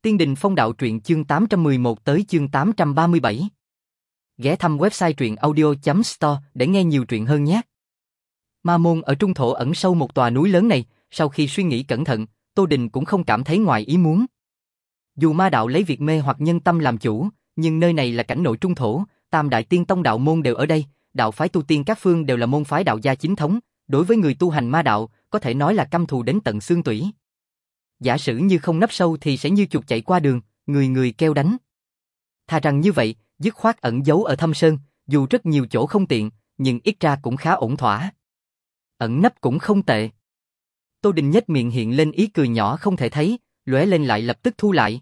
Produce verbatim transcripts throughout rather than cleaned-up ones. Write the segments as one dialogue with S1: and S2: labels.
S1: Tiên Đình Phong Đạo truyện chương tám trăm mười một tới chương tám trăm ba mươi bảy. Ghé thăm website truyện audio chấm store để nghe nhiều truyện hơn nhé. Ma môn ở trung thổ ẩn sâu một tòa núi lớn này, sau khi suy nghĩ cẩn thận, Tô Đình cũng không cảm thấy ngoài ý muốn. Dù ma đạo lấy việc mê hoặc nhân tâm làm chủ, nhưng nơi này là cảnh nội trung thổ, tam đại tiên tông đạo môn đều ở đây, đạo phái tu tiên các phương đều là môn phái đạo gia chính thống, đối với người tu hành ma đạo, có thể nói là căm thù đến tận xương tủy. Giả sử như không nấp sâu thì sẽ như chuột chạy qua đường, người người kêu đánh. Thà rằng như vậy, dứt khoát ẩn giấu ở thâm sơn, dù rất nhiều chỗ không tiện, nhưng ít ra cũng khá ổn thỏa. Ẩn nấp cũng không tệ. Tô Đình nhếch miệng hiện lên ý cười nhỏ không thể thấy, lóe lên lại lập tức thu lại.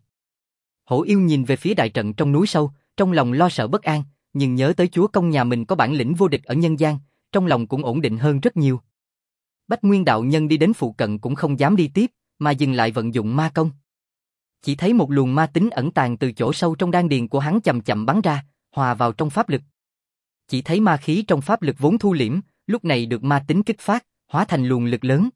S1: Hổ yêu nhìn về phía đại trận trong núi sâu, trong lòng lo sợ bất an, nhưng nhớ tới chúa công nhà mình có bản lĩnh vô địch ở nhân gian, trong lòng cũng ổn định hơn rất nhiều. Bách Nguyên đạo nhân đi đến phụ cận cũng không dám đi tiếp, mà dừng lại vận dụng ma công. Chỉ thấy một luồng ma tính ẩn tàng từ chỗ sâu trong đan điền của hắn chậm chậm bắn ra, hòa vào trong pháp lực. Chỉ thấy ma khí trong pháp lực vốn thu liễm, lúc này được ma tính kích phát, hóa thành luồng lực lớn.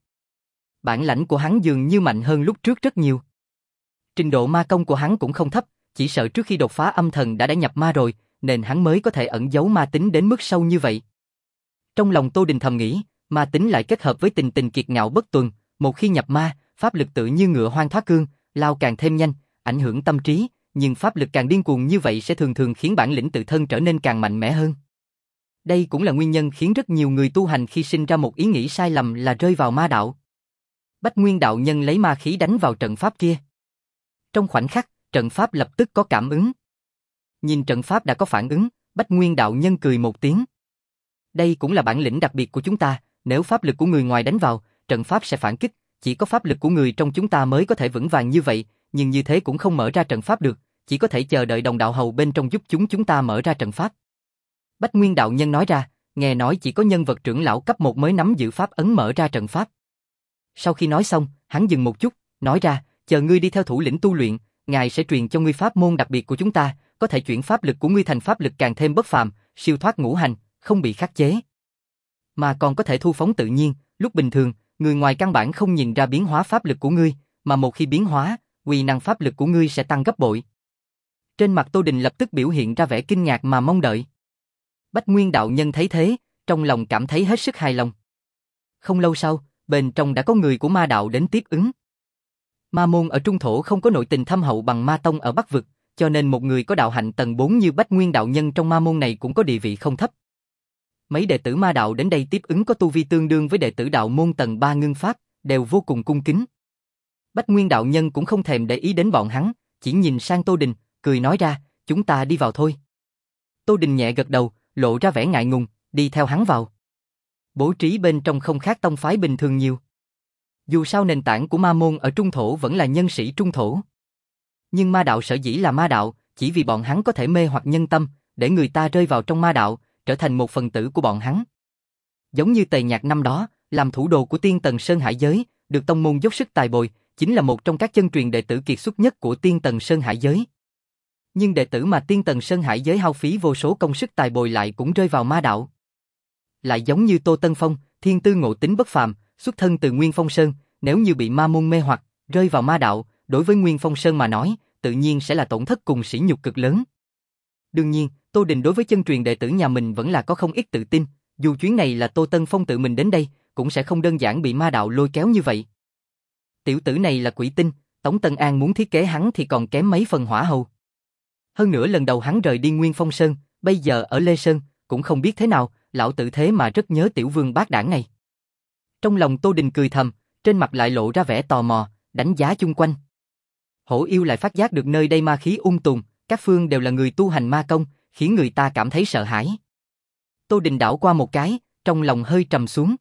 S1: Bản lãnh của hắn dường như mạnh hơn lúc trước rất nhiều. Trình độ ma công của hắn cũng không thấp, chỉ sợ trước khi đột phá âm thần đã đã nhập ma rồi, nên hắn mới có thể ẩn giấu ma tính đến mức sâu như vậy. Trong lòng Tô Đình thầm nghĩ, ma tính lại kết hợp với tình tình kiệt ngạo bất tuần, một khi nhập ma, pháp lực tự như ngựa hoang thoát cương, lao càng thêm nhanh, ảnh hưởng tâm trí, nhưng pháp lực càng điên cuồng như vậy sẽ thường thường khiến bản lĩnh tự thân trở nên càng mạnh mẽ hơn. Đây cũng là nguyên nhân khiến rất nhiều người tu hành khi sinh ra một ý nghĩ sai lầm là rơi vào ma đạo. Bách Nguyên đạo nhân lấy ma khí đánh vào trận pháp kia. Trong khoảnh khắc, trận pháp lập tức có cảm ứng. Nhìn trận pháp đã có phản ứng, Bách Nguyên đạo nhân cười một tiếng. Đây cũng là bản lĩnh đặc biệt của chúng ta, nếu pháp lực của người ngoài đánh vào, trận pháp sẽ phản kích, chỉ có pháp lực của người trong chúng ta mới có thể vững vàng như vậy, nhưng như thế cũng không mở ra trận pháp được, chỉ có thể chờ đợi đồng đạo hầu bên trong giúp chúng chúng ta mở ra trận pháp. Bách Nguyên đạo nhân nói ra, nghe nói chỉ có nhân vật trưởng lão cấp một mới nắm giữ pháp ấn mở ra trận pháp. Sau khi nói xong, hắn dừng một chút, nói ra, chờ ngươi đi theo thủ lĩnh tu luyện, ngài sẽ truyền cho ngươi pháp môn đặc biệt của chúng ta, có thể chuyển pháp lực của ngươi thành pháp lực càng thêm bất phàm, siêu thoát ngũ hành, không bị khắc chế. Mà còn có thể thu phóng tự nhiên, lúc bình thường, người ngoài căn bản không nhìn ra biến hóa pháp lực của ngươi, mà một khi biến hóa, uy năng pháp lực của ngươi sẽ tăng gấp bội. Trên mặt Tô Đình lập tức biểu hiện ra vẻ kinh ngạc mà mong đợi. Bách Nguyên đạo nhân thấy thế, trong lòng cảm thấy hết sức hài lòng. Không lâu sau, bên trong đã có người của ma đạo đến tiếp ứng. Ma môn ở trung thổ không có nội tình thâm hậu bằng ma tông ở Bắc vực, cho nên một người có đạo hạnh tầng bốn như Bách Nguyên đạo nhân trong ma môn này cũng có địa vị không thấp. Mấy đệ tử ma đạo đến đây tiếp ứng có tu vi tương đương với đệ tử đạo môn tầng ba ngưng pháp, đều vô cùng cung kính. Bách Nguyên đạo nhân cũng không thèm để ý đến bọn hắn, chỉ nhìn sang Tô Đình, cười nói ra, chúng ta đi vào thôi. Tô Đình nhẹ gật đầu, lộ ra vẻ ngại ngùng, đi theo hắn vào. Bố trí bên trong không khác tông phái bình thường nhiều. Dù sao nền tảng của ma môn ở trung thổ vẫn là nhân sĩ trung thổ. Nhưng ma đạo sở dĩ là ma đạo, chỉ vì bọn hắn có thể mê hoặc nhân tâm, để người ta rơi vào trong ma đạo, trở thành một phần tử của bọn hắn. Giống như Tề Nhạc năm đó, làm thủ đồ của Tiên Tần Sơn Hải Giới, được tông môn dốc sức tài bồi, chính là một trong các chân truyền đệ tử kiệt xuất nhất của Tiên Tần Sơn Hải Giới. Nhưng đệ tử mà Tiên Tần Sơn Hải Giới hao phí vô số công sức tài bồi lại cũng rơi vào ma đạo. Lại giống như Tô Tân Phong, thiên tư ngộ tính bất phàm, xuất thân từ Nguyên Phong Sơn, nếu như bị ma môn mê hoặc, rơi vào ma đạo, đối với Nguyên Phong Sơn mà nói, tự nhiên sẽ là tổn thất cùng sỉ nhục cực lớn. Đương nhiên, Tô Đình đối với chân truyền đệ tử nhà mình vẫn là có không ít tự tin, dù chuyến này là Tô Tân Phong tự mình đến đây, cũng sẽ không đơn giản bị ma đạo lôi kéo như vậy. Tiểu tử này là quỷ tinh, Tống Tân An muốn thiết kế hắn thì còn kém mấy phần hỏa hầu. Hơn nữa lần đầu hắn rời đi Nguyên Phong Sơn, bây giờ ở Lê Sơn, cũng không biết thế nào, lão tử thế mà rất nhớ tiểu vương bát đảng này. Trong lòng Tô Đình cười thầm, trên mặt lại lộ ra vẻ tò mò, đánh giá chung quanh. Hổ yêu lại phát giác được nơi đây ma khí ung tùm, các phương đều là người tu hành ma công, khiến người ta cảm thấy sợ hãi. Tô Đình đảo qua một cái, trong lòng hơi trầm xuống.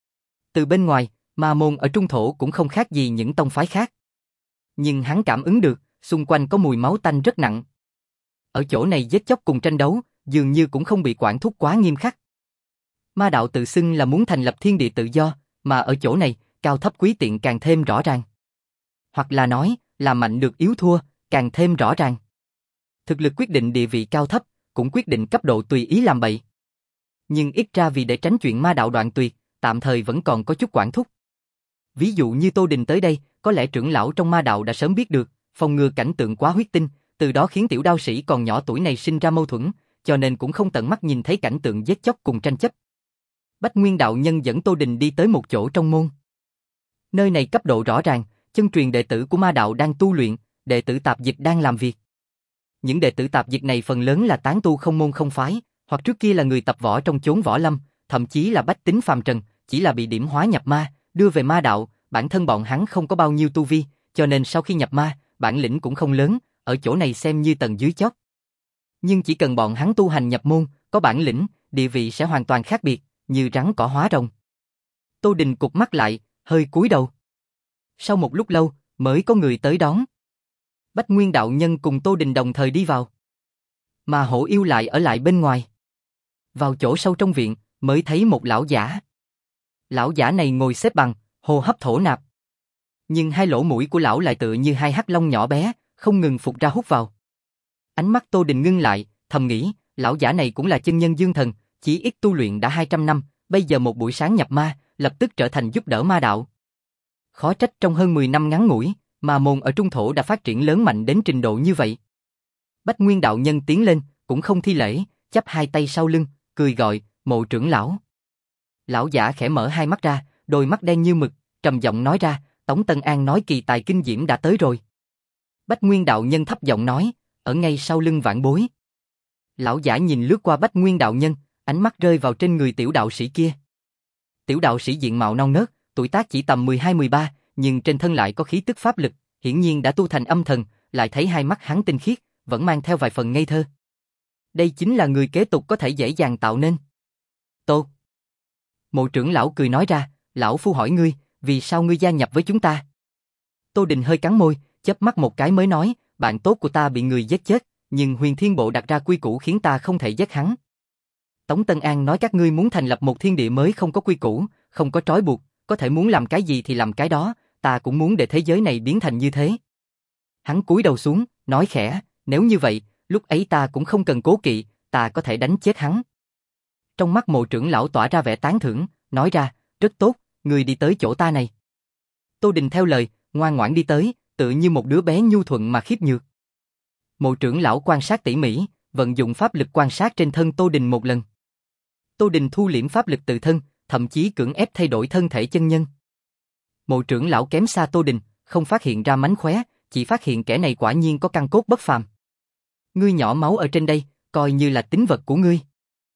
S1: Từ bên ngoài, ma môn ở trung thổ cũng không khác gì những tông phái khác. Nhưng hắn cảm ứng được, xung quanh có mùi máu tanh rất nặng. Ở chỗ này giết chóc cùng tranh đấu, dường như cũng không bị quản thúc quá nghiêm khắc. Ma đạo tự xưng là muốn thành lập thiên địa tự do, mà ở chỗ này, cao thấp quý tiện càng thêm rõ ràng. Hoặc là nói, là mạnh được yếu thua, càng thêm rõ ràng. Thực lực quyết định địa vị cao thấp, cũng quyết định cấp độ tùy ý làm bậy. Nhưng ít ra vì để tránh chuyện ma đạo đoạn tuyệt, tạm thời vẫn còn có chút quản thúc. Ví dụ như Tô Đình tới đây, có lẽ trưởng lão trong ma đạo đã sớm biết được, phòng ngừa cảnh tượng quá huyết tinh, từ đó khiến tiểu đạo sĩ còn nhỏ tuổi này sinh ra mâu thuẫn, cho nên cũng không tận mắt nhìn thấy cảnh tượng giết chóc cùng tranh chấp. Bách Nguyên đạo nhân dẫn Tô Đình đi tới một chỗ trong môn. Nơi này cấp độ rõ ràng, chân truyền đệ tử của ma đạo đang tu luyện, đệ tử tạp dịch đang làm việc. Những đệ tử tạp dịch này phần lớn là tán tu không môn không phái, hoặc trước kia là người tập võ trong chốn võ lâm, thậm chí là bách tính phàm trần, chỉ là bị điểm hóa nhập ma, đưa về ma đạo, bản thân bọn hắn không có bao nhiêu tu vi, cho nên sau khi nhập ma, bản lĩnh cũng không lớn, ở chỗ này xem như tầng dưới chót. Nhưng chỉ cần bọn hắn tu hành nhập môn, có bản lĩnh, địa vị sẽ hoàn toàn khác biệt, như rắn cỏ hóa rồng. Tô Đình cụp mắt lại, hơi cúi đầu. Sau một lúc lâu, mới có người tới đón. Bách Nguyên đạo nhân cùng Tô Đình đồng thời đi vào. Mà Hổ Yêu lại ở lại bên ngoài. Vào chỗ sâu trong viện, mới thấy một lão giả. Lão giả này ngồi xếp bằng, hô hấp thổ nạp. Nhưng hai lỗ mũi của lão lại tựa như hai hắc long nhỏ bé, không ngừng phụt ra hút vào. Ánh mắt Tô Đình ngưng lại, thầm nghĩ, lão giả này cũng là chân nhân dương thần, chỉ ít tu luyện đã hai trăm năm, bây giờ một buổi sáng nhập ma, lập tức trở thành giúp đỡ ma đạo. Khó trách trong hơn mười năm ngắn ngủi, mà môn ở trung thổ đã phát triển lớn mạnh đến trình độ như vậy. Bách Nguyên đạo nhân tiến lên, cũng không thi lễ, chắp hai tay sau lưng, cười gọi, Mộ trưởng lão. Lão giả khẽ mở hai mắt ra, đôi mắt đen như mực, trầm giọng nói ra, Tống Tân An nói kỳ tài kinh diễm đã tới rồi. Bách Nguyên đạo nhân thấp giọng nói, ở ngay sau lưng vãn bối. Lão giả nhìn lướt qua Bách Nguyên đạo nhân, ánh mắt rơi vào trên người tiểu đạo sĩ kia. Tiểu đạo sĩ diện mạo non nớt, tuổi tác chỉ tầm mười hai mười ba, nhưng trên thân lại có khí tức pháp lực, hiển nhiên đã tu thành âm thần, lại thấy hai mắt hắn tinh khiết, vẫn mang theo vài phần ngây thơ. Đây chính là người kế tục có thể dễ dàng tạo nên. Tô. Mộ trưởng lão cười nói ra, lão phu hỏi ngươi, vì sao ngươi gia nhập với chúng ta? Tô Đình hơi cắn môi, chớp mắt một cái mới nói, bạn tốt của ta bị người giết chết, nhưng Huyền Thiên Bộ đặt ra quy củ khiến ta không thể giết hắn. Tống Tân An nói các ngươi muốn thành lập một thiên địa mới không có quy củ, không có trói buộc, có thể muốn làm cái gì thì làm cái đó, ta cũng muốn để thế giới này biến thành như thế. Hắn cúi đầu xuống, nói khẽ, nếu như vậy, lúc ấy ta cũng không cần cố kỵ, ta có thể đánh chết hắn. Trong mắt Mộ trưởng lão tỏa ra vẻ tán thưởng, nói ra, rất tốt, ngươi đi tới chỗ ta này. Tô Đình theo lời, ngoan ngoãn đi tới, tự như một đứa bé nhu thuận mà khiếp nhược. Mộ trưởng lão quan sát tỉ mỉ, vận dụng pháp lực quan sát trên thân Tô Đình một lần. Tô Đình thu liễm pháp lực tự thân, thậm chí cưỡng ép thay đổi thân thể chân nhân. Mộ trưởng lão kém xa Tô Đình, không phát hiện ra mánh khóe, chỉ phát hiện kẻ này quả nhiên có căn cốt bất phàm. Ngươi nhỏ máu ở trên đây, coi như là tín vật của ngươi.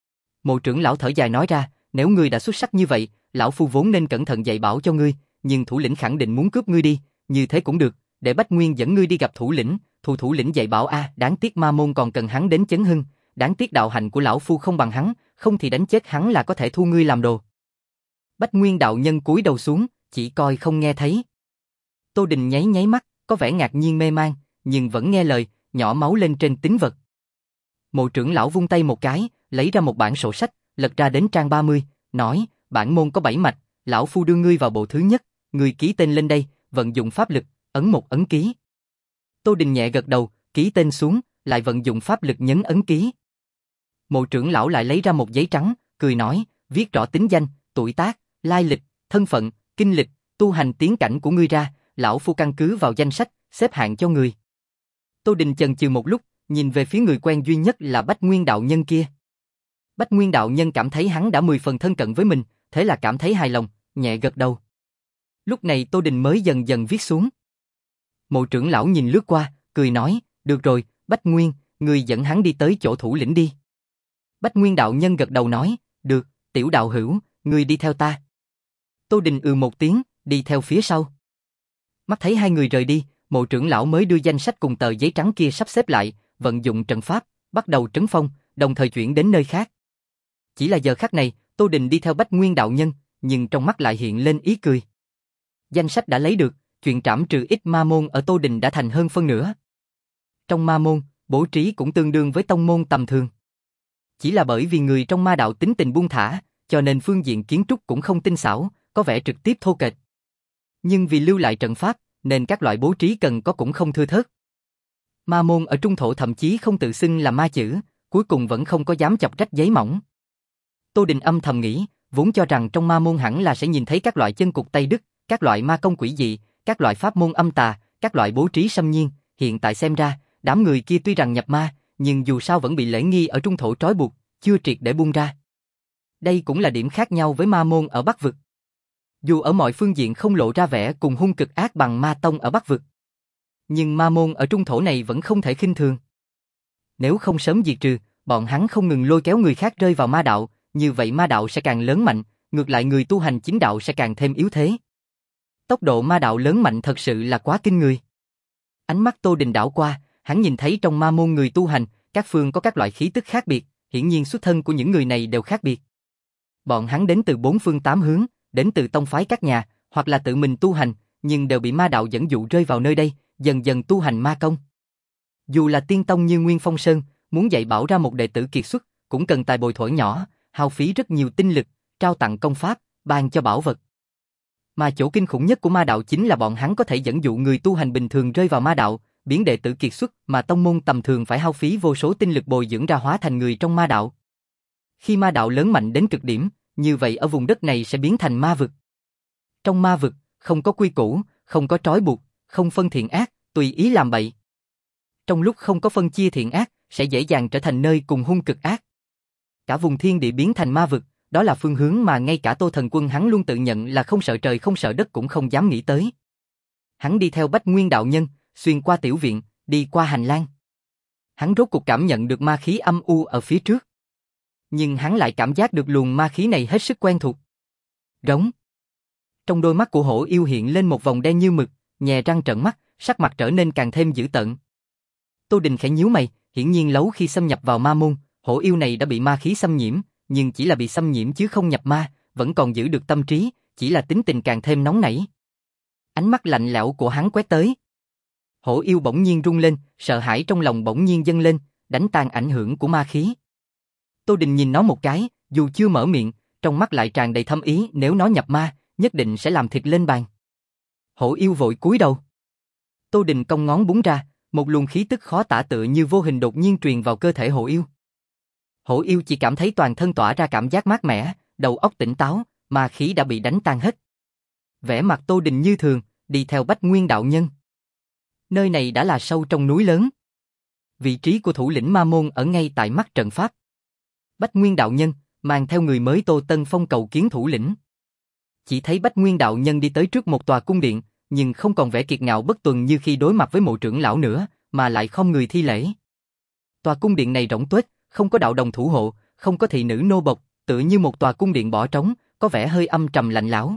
S1: Mộ trưởng lão thở dài nói ra, nếu ngươi đã xuất sắc như vậy, lão phu vốn nên cẩn thận dạy bảo cho ngươi, nhưng thủ lĩnh khẳng định muốn cướp ngươi đi, như thế cũng được, để Bách Nguyên dẫn ngươi đi gặp thủ lĩnh, thủ thủ lĩnh dạy bảo a, à, đáng tiếc ma môn còn cần hắn đến chấn hưng, đáng tiếc đạo hạnh của lão phu không bằng hắn, không thì đánh chết hắn là có thể thu ngươi làm đồ. Bách Nguyên đạo nhân cúi đầu xuống, chỉ coi không nghe thấy. Tô Đình nháy nháy mắt, có vẻ ngạc nhiên mê man, nhưng vẫn nghe lời, nhỏ máu lên trên tín vật. Mộ trưởng lão vung tay một cái, lấy ra một bản sổ sách, lật ra đến trang ba mươi, nói, bản môn có bảy mạch, lão phu đưa ngươi vào bộ thứ nhất, ngươi ký tên lên đây, vận dụng pháp lực, ấn một ấn ký. Tô Đình nhẹ gật đầu, ký tên xuống, lại vận dụng pháp lực nhấn ấn ký. Mộ trưởng lão lại lấy ra một giấy trắng, cười nói, viết rõ tính danh, tuổi tác, lai lịch, thân phận, kinh lịch, tu hành tiến cảnh của ngươi ra, lão phu căn cứ vào danh sách, xếp hạng cho người. Tô Đình chần chừ một lúc, nhìn về phía người quen duy nhất là Bách Nguyên đạo nhân kia. Bách Nguyên đạo nhân cảm thấy hắn đã mười phần thân cận với mình, thế là cảm thấy hài lòng, nhẹ gật đầu. Lúc này Tô Đình mới dần dần viết xuống. Mộ trưởng lão nhìn lướt qua, cười nói, được rồi, Bách Nguyên, ngươi dẫn hắn đi tới chỗ thủ lĩnh đi. Bách Nguyên đạo nhân gật đầu nói, được, tiểu đạo hữu, ngươi đi theo ta. Tô Đình ừ một tiếng, đi theo phía sau. Mắt thấy hai người rời đi, mộ trưởng lão mới đưa danh sách cùng tờ giấy trắng kia sắp xếp lại, vận dụng trận pháp, bắt đầu trấn phong, đồng thời chuyển đến nơi khác. Chỉ là giờ khắc này, Tô Đình đi theo Bách Nguyên đạo nhân, nhưng trong mắt lại hiện lên ý cười. Danh sách đã lấy được, chuyện trảm trừ ít ma môn ở Tô Đình đã thành hơn phân nửa. Trong ma môn, bố trí cũng tương đương với tông môn tầm thường. Chỉ là bởi vì người trong ma đạo tính tình buông thả, cho nên phương diện kiến trúc cũng không tinh xảo, có vẻ trực tiếp thô kệch. Nhưng vì lưu lại trận pháp, nên các loại bố trí cần có cũng không thưa thớt. Ma môn ở trung thổ thậm chí không tự xưng là ma chữ, cuối cùng vẫn không có dám chọc rách giấy mỏng. Tô Đình âm thầm nghĩ, vốn cho rằng trong ma môn hẳn là sẽ nhìn thấy các loại chân cục Tây Đức, các loại ma công quỷ dị, các loại pháp môn âm tà, các loại bố trí xâm nhiên, hiện tại xem ra, đám người kia tuy rằng nhập ma, nhưng dù sao vẫn bị lễ nghi ở trung thổ trói buộc, chưa triệt để buông ra. Đây cũng là điểm khác nhau với ma môn ở Bắc Vực. Dù ở mọi phương diện không lộ ra vẻ cùng hung cực ác bằng ma tông ở Bắc Vực, nhưng ma môn ở trung thổ này vẫn không thể khinh thường. Nếu không sớm diệt trừ, bọn hắn không ngừng lôi kéo người khác rơi vào ma đạo, như vậy ma đạo sẽ càng lớn mạnh, ngược lại người tu hành chính đạo sẽ càng thêm yếu thế. Tốc độ ma đạo lớn mạnh thật sự là quá kinh người. Ánh mắt Tô Đình đảo qua, hắn nhìn thấy trong ma môn người tu hành, các phương có các loại khí tức khác biệt, hiển nhiên xuất thân của những người này đều khác biệt. Bọn hắn đến từ bốn phương tám hướng, đến từ tông phái các nhà, hoặc là tự mình tu hành, nhưng đều bị ma đạo dẫn dụ rơi vào nơi đây, dần dần tu hành ma công. Dù là tiên tông như Nguyên Phong Sơn, muốn dạy bảo ra một đệ tử kiệt xuất, cũng cần tài bồi thổi nhỏ, hao phí rất nhiều tinh lực, trao tặng công pháp, ban cho bảo vật. Mà chỗ kinh khủng nhất của ma đạo chính là bọn hắn có thể dẫn dụ người tu hành bình thường rơi vào ma đạo, biến đệ tử kiệt xuất mà tông môn tầm thường phải hao phí vô số tinh lực bồi dưỡng ra hóa thành người trong ma đạo. Khi ma đạo lớn mạnh đến cực điểm, như vậy ở vùng đất này sẽ biến thành ma vực. Trong ma vực, không có quy củ, không có trói buộc, không phân thiện ác, tùy ý làm bậy. Trong lúc không có phân chia thiện ác, sẽ dễ dàng trở thành nơi cùng hung cực ác. Cả vùng thiên địa biến thành ma vực, đó là phương hướng mà ngay cả Tô Thần Quân hắn luôn tự nhận là không sợ trời không sợ đất cũng không dám nghĩ tới. Hắn đi theo Bách Nguyên đạo nhân, xuyên qua tiểu viện, đi qua hành lang. Hắn rốt cuộc cảm nhận được ma khí âm u ở phía trước. Nhưng hắn lại cảm giác được luồng ma khí này hết sức quen thuộc. Rống. Trong đôi mắt của hổ yêu hiện lên một vòng đen như mực, nhè răng trợn mắt, sắc mặt trở nên càng thêm dữ tợn. Tô Đình khẽ nhíu mày, hiển nhiên lâu khi xâm nhập vào ma môn, hổ yêu này đã bị ma khí xâm nhiễm, nhưng chỉ là bị xâm nhiễm chứ không nhập ma, vẫn còn giữ được tâm trí, chỉ là tính tình càng thêm nóng nảy. Ánh mắt lạnh lẽo của hắn quét tới. Hổ yêu bỗng nhiên rung lên, sợ hãi trong lòng bỗng nhiên dâng lên, đánh tan ảnh hưởng của ma khí. Tô Đình nhìn nó một cái, dù chưa mở miệng, trong mắt lại tràn đầy thâm ý, nếu nó nhập ma, nhất định sẽ làm thịt lên bàn. Hổ yêu vội cúi đầu. Tô Đình cong ngón búng ra, một luồng khí tức khó tả tựa như vô hình đột nhiên truyền vào cơ thể hổ yêu. Hổ yêu chỉ cảm thấy toàn thân tỏa ra cảm giác mát mẻ, đầu óc tỉnh táo, ma khí đã bị đánh tan hết. Vẻ mặt Tô Đình như thường, đi theo Bách Nguyên đạo nhân. Nơi này đã là sâu trong núi lớn. Vị trí của thủ lĩnh ma môn ở ngay tại mắt trận pháp. Bách Nguyên đạo nhân mang theo người mới Tô Tân Phong cầu kiến thủ lĩnh. Chỉ thấy Bách Nguyên đạo nhân đi tới trước một tòa cung điện, nhưng không còn vẻ kiệt ngạo bất tuần như khi đối mặt với mộ trưởng lão nữa, mà lại không người thi lễ. Tòa cung điện này rỗng tuếch, không có đạo đồng thủ hộ, không có thị nữ nô bộc, tựa như một tòa cung điện bỏ trống, có vẻ hơi âm trầm lạnh lẽo.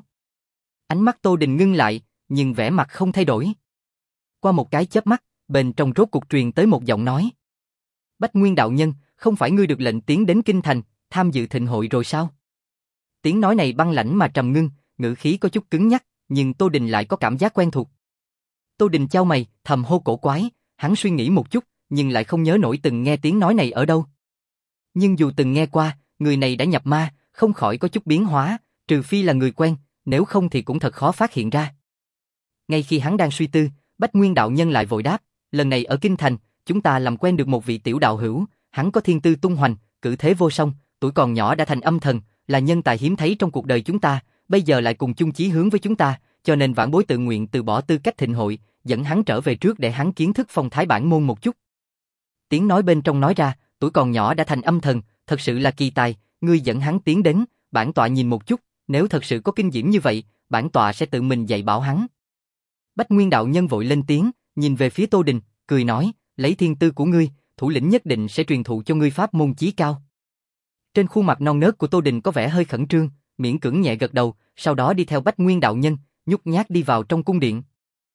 S1: Ánh mắt Tô Đình ngưng lại, nhưng vẻ mặt không thay đổi. Qua một cái chớp mắt, bên trong rốt cuộc truyền tới một giọng nói. Bách Nguyên đạo nhân, không phải ngươi được lệnh tiến đến Kinh Thành, tham dự thịnh hội rồi sao? Tiếng nói này băng lãnh mà trầm ngưng, ngữ khí có chút cứng nhắc, nhưng Tô Đình lại có cảm giác quen thuộc. Tô Đình chau mày, thầm hô cổ quái, hắn suy nghĩ một chút, nhưng lại không nhớ nổi từng nghe tiếng nói này ở đâu. Nhưng dù từng nghe qua, người này đã nhập ma, không khỏi có chút biến hóa, trừ phi là người quen, nếu không thì cũng thật khó phát hiện ra. Ngay khi hắn đang suy tư, Bách Nguyên đạo nhân lại vội đáp, lần này ở Kinh Thành, chúng ta làm quen được một vị tiểu đạo hữu, hắn có thiên tư tung hoành, cử thế vô song, tuổi còn nhỏ đã thành âm thần, là nhân tài hiếm thấy trong cuộc đời chúng ta, bây giờ lại cùng chung chí hướng với chúng ta, cho nên vãn bối tự nguyện từ bỏ tư cách thịnh hội, dẫn hắn trở về trước để hắn kiến thức phong thái bản môn một chút. Tiếng nói bên trong nói ra, tuổi còn nhỏ đã thành âm thần, thật sự là kỳ tài, ngươi dẫn hắn tiến đến, bản tọa nhìn một chút, nếu thật sự có kinh diễm như vậy, bản tọa sẽ tự mình dạy bảo hắn. Bách Nguyên đạo nhân vội lên tiếng, nhìn về phía Tô Đình, cười nói, lấy thiên tư của ngươi, thủ lĩnh nhất định sẽ truyền thụ cho ngươi pháp môn chí cao. Trên khuôn mặt non nớt của Tô Đình có vẻ hơi khẩn trương, miễn cưỡng nhẹ gật đầu, sau đó đi theo Bách Nguyên đạo nhân, nhút nhát đi vào trong cung điện.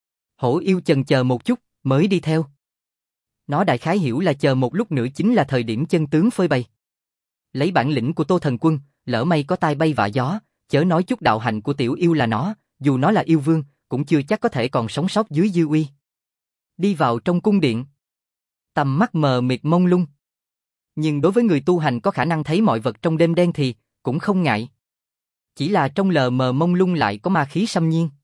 S1: Hổ yêu chần chờ một chút, mới đi theo. Nó đại khái hiểu là chờ một lúc nữa chính là thời điểm chân tướng phơi bày. Lấy bản lĩnh của Tô Thần Quân, lỡ may có tai bay vạ gió, chớ nói chút đạo hạnh của tiểu yêu là nó, dù nó là yêu vương, cũng chưa chắc có thể còn sống sót dưới dư uy. Đi vào trong cung điện. Tầm mắt mờ mịt mông lung. Nhưng đối với người tu hành có khả năng thấy mọi vật trong đêm đen thì cũng không ngại. Chỉ là trong lờ mờ mông lung lại có ma khí xâm nhiên.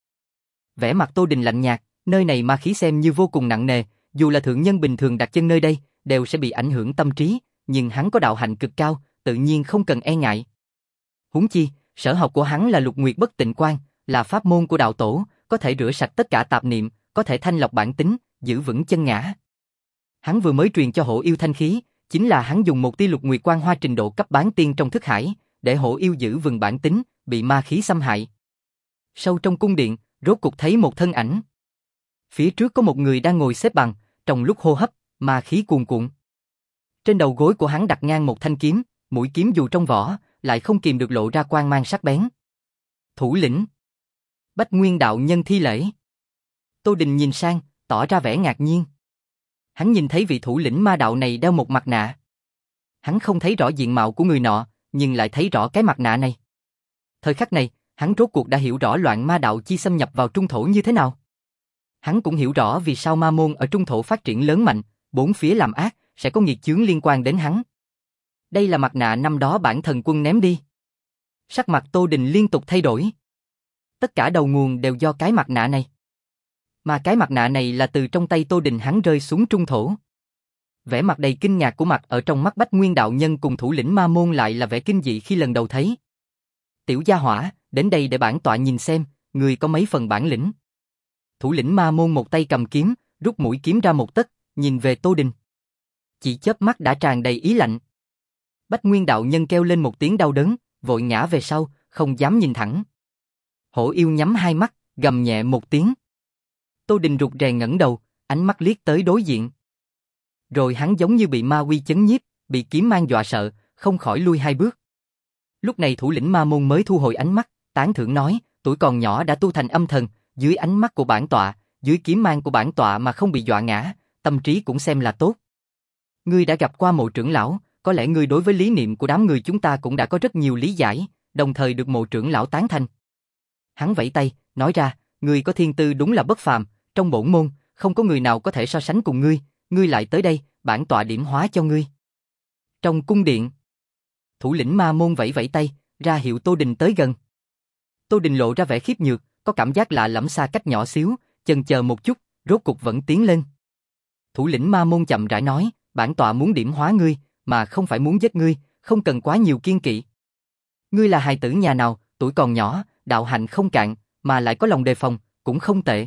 S1: Vẻ mặt Tô Đình lạnh nhạt, nơi này ma khí xem như vô cùng nặng nề, dù là thượng nhân bình thường đặt chân nơi đây, đều sẽ bị ảnh hưởng tâm trí, nhưng hắn có đạo hạnh cực cao, tự nhiên không cần e ngại. Huống chi, sở học của hắn là Lục Nguyệt Bất Tịnh Quan, là pháp môn của đạo tổ, có thể rửa sạch tất cả tạp niệm, có thể thanh lọc bản tính, giữ vững chân ngã. Hắn vừa mới truyền cho hổ yêu thanh khí, chính là hắn dùng một tia lục nguyệt quang hoa trình độ cấp bán tiên trong thức hải, để hổ yêu giữ vững bản tính, bị ma khí xâm hại. Sâu trong cung điện, rốt cục thấy một thân ảnh. Phía trước có một người đang ngồi xếp bằng, trong lúc hô hấp, ma khí cuồn cuộn. Trên đầu gối của hắn đặt ngang một thanh kiếm, mũi kiếm dù trong vỏ, lại không kìm được lộ ra quang mang sắc bén. Thủ lĩnh. Bách Nguyên đạo nhân thi lễ. Tô Đình nhìn sang, tỏ ra vẻ ngạc nhiên. Hắn nhìn thấy vị thủ lĩnh ma đạo này đeo một mặt nạ. Hắn không thấy rõ diện mạo của người nọ, nhưng lại thấy rõ cái mặt nạ này. Thời khắc này, hắn rốt cuộc đã hiểu rõ loạn ma đạo chi xâm nhập vào trung thổ như thế nào. Hắn cũng hiểu rõ vì sao ma môn ở trung thổ phát triển lớn mạnh, bốn phía làm ác, sẽ có nghiệt chướng liên quan đến hắn. Đây là mặt nạ năm đó bản thần quân ném đi. Sắc mặt Tô Đình liên tục thay đổi. Tất cả đầu nguồn đều do cái mặt nạ này. Mà cái mặt nạ này là từ trong tay Tô Đình hắn rơi xuống trung thổ. Vẻ mặt đầy kinh ngạc của mặt ở trong mắt Bách Nguyên đạo nhân cùng thủ lĩnh ma môn lại là vẻ kinh dị khi lần đầu thấy. Tiểu gia hỏa, đến đây để bản tọa nhìn xem, người có mấy phần bản lĩnh. Thủ lĩnh ma môn một tay cầm kiếm, rút mũi kiếm ra một tấc, nhìn về Tô Đình. Chỉ chớp mắt đã tràn đầy ý lạnh. Bách Nguyên đạo nhân kêu lên một tiếng đau đớn, vội ngã về sau, không dám nhìn thẳng. Hổ yêu nhắm hai mắt, gầm nhẹ một tiếng. Tô Đình rụt rè ngẩng đầu, ánh mắt liếc tới đối diện. Rồi hắn giống như bị ma uy chấn nhiếp, bị kiếm mang dọa sợ, không khỏi lui hai bước. Lúc này thủ lĩnh ma môn mới thu hồi ánh mắt, tán thưởng nói, tuổi còn nhỏ đã tu thành âm thần, dưới ánh mắt của bản tọa, dưới kiếm mang của bản tọa mà không bị dọa ngã, tâm trí cũng xem là tốt. Ngươi đã gặp qua Mộ trưởng lão, có lẽ ngươi đối với lý niệm của đám người chúng ta cũng đã có rất nhiều lý giải, đồng thời được Mộ trưởng lão tán thành. Hắn vẫy tay, nói ra, ngươi có thiên tư đúng là bất phàm, trong bổn môn, không có người nào có thể so sánh cùng ngươi, ngươi lại tới đây, bản tọa điểm hóa cho ngươi. Trong cung điện, thủ lĩnh ma môn vẫy vẫy tay, ra hiệu Tô Đình tới gần. Tô Đình lộ ra vẻ khiếp nhược, có cảm giác lạ lẫm xa cách nhỏ xíu, chần chờ một chút, rốt cục vẫn tiến lên. Thủ lĩnh ma môn chậm rãi nói, bản tọa muốn điểm hóa ngươi, mà không phải muốn giết ngươi, không cần quá nhiều kiên kỵ. Ngươi là hài tử nhà nào, tuổi còn nhỏ, đạo hạnh không cạn, mà lại có lòng đề phòng, cũng không tệ.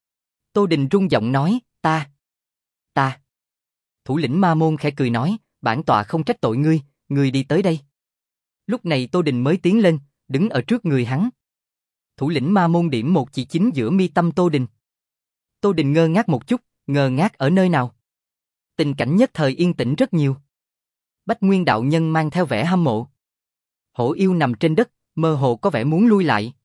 S1: Tô Đình rung giọng nói, ta, ta. Thủ lĩnh ma môn khẽ cười nói, bản tọa không trách tội ngươi, ngươi đi tới đây. Lúc này Tô Đình mới tiến lên, đứng ở trước người hắn. Thủ lĩnh ma môn điểm một chỉ chính giữa mi tâm Tô Đình. Tô Đình ngơ ngác một chút, ngơ ngác ở nơi nào. Tình cảnh nhất thời yên tĩnh rất nhiều. Bách Nguyên đạo nhân mang theo vẻ hâm mộ. Hổ yêu nằm trên đất, mơ hồ có vẻ muốn lui lại.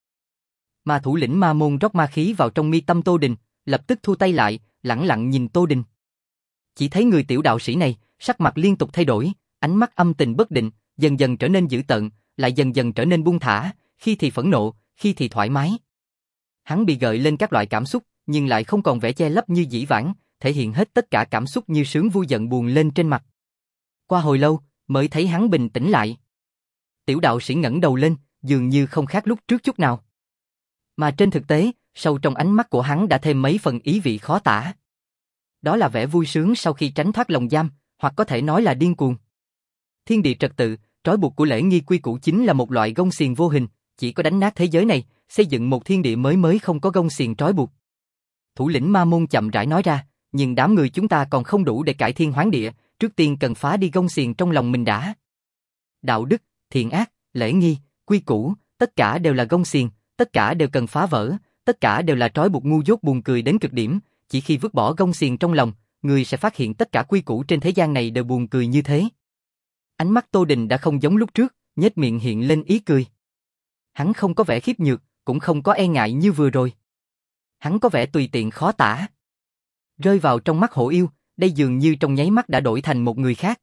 S1: Mà thủ lĩnh ma môn rót ma khí vào trong mi tâm Tô Đình, lập tức thu tay lại, lẳng lặng nhìn Tô Đình. Chỉ thấy người tiểu đạo sĩ này, sắc mặt liên tục thay đổi, ánh mắt âm tình bất định, dần dần trở nên dữ tợn, lại dần dần trở nên buông thả, khi thì phẫn nộ, khi thì thoải mái. Hắn bị gợi lên các loại cảm xúc, nhưng lại không còn vẻ che lấp như dĩ vãng, thể hiện hết tất cả cảm xúc như sướng vui giận buồn lên trên mặt. Qua hồi lâu, mới thấy hắn bình tĩnh lại. Tiểu đạo sĩ ngẩng đầu lên, dường như không khác lúc trước chút nào. Mà trên thực tế, sâu trong ánh mắt của hắn đã thêm mấy phần ý vị khó tả. Đó là vẻ vui sướng sau khi tránh thoát lồng giam, hoặc có thể nói là điên cuồng. Thiên địa trật tự, trói buộc của lễ nghi quy củ chính là một loại gông xiềng vô hình, chỉ có đánh nát thế giới này, xây dựng một thiên địa mới mới không có gông xiềng trói buộc. Thủ lĩnh ma môn chậm rãi nói ra, nhưng đám người chúng ta còn không đủ để cải thiên hoán địa, trước tiên cần phá đi gông xiềng trong lòng mình đã. Đạo đức, thiện ác, lễ nghi, quy củ, tất cả đều là gông xiềng, tất cả đều cần phá vỡ, tất cả đều là trói buộc ngu dốt buồn cười đến cực điểm, chỉ khi vứt bỏ gông xiềng trong lòng, người sẽ phát hiện tất cả quy củ trên thế gian này đều buồn cười như thế. Ánh mắt Tô Đình đã không giống lúc trước, nhếch miệng hiện lên ý cười. Hắn không có vẻ khiếp nhược, cũng không có e ngại như vừa rồi. Hắn có vẻ tùy tiện khó tả. Rơi vào trong mắt hổ yêu, đây dường như trong nháy mắt đã đổi thành một người khác.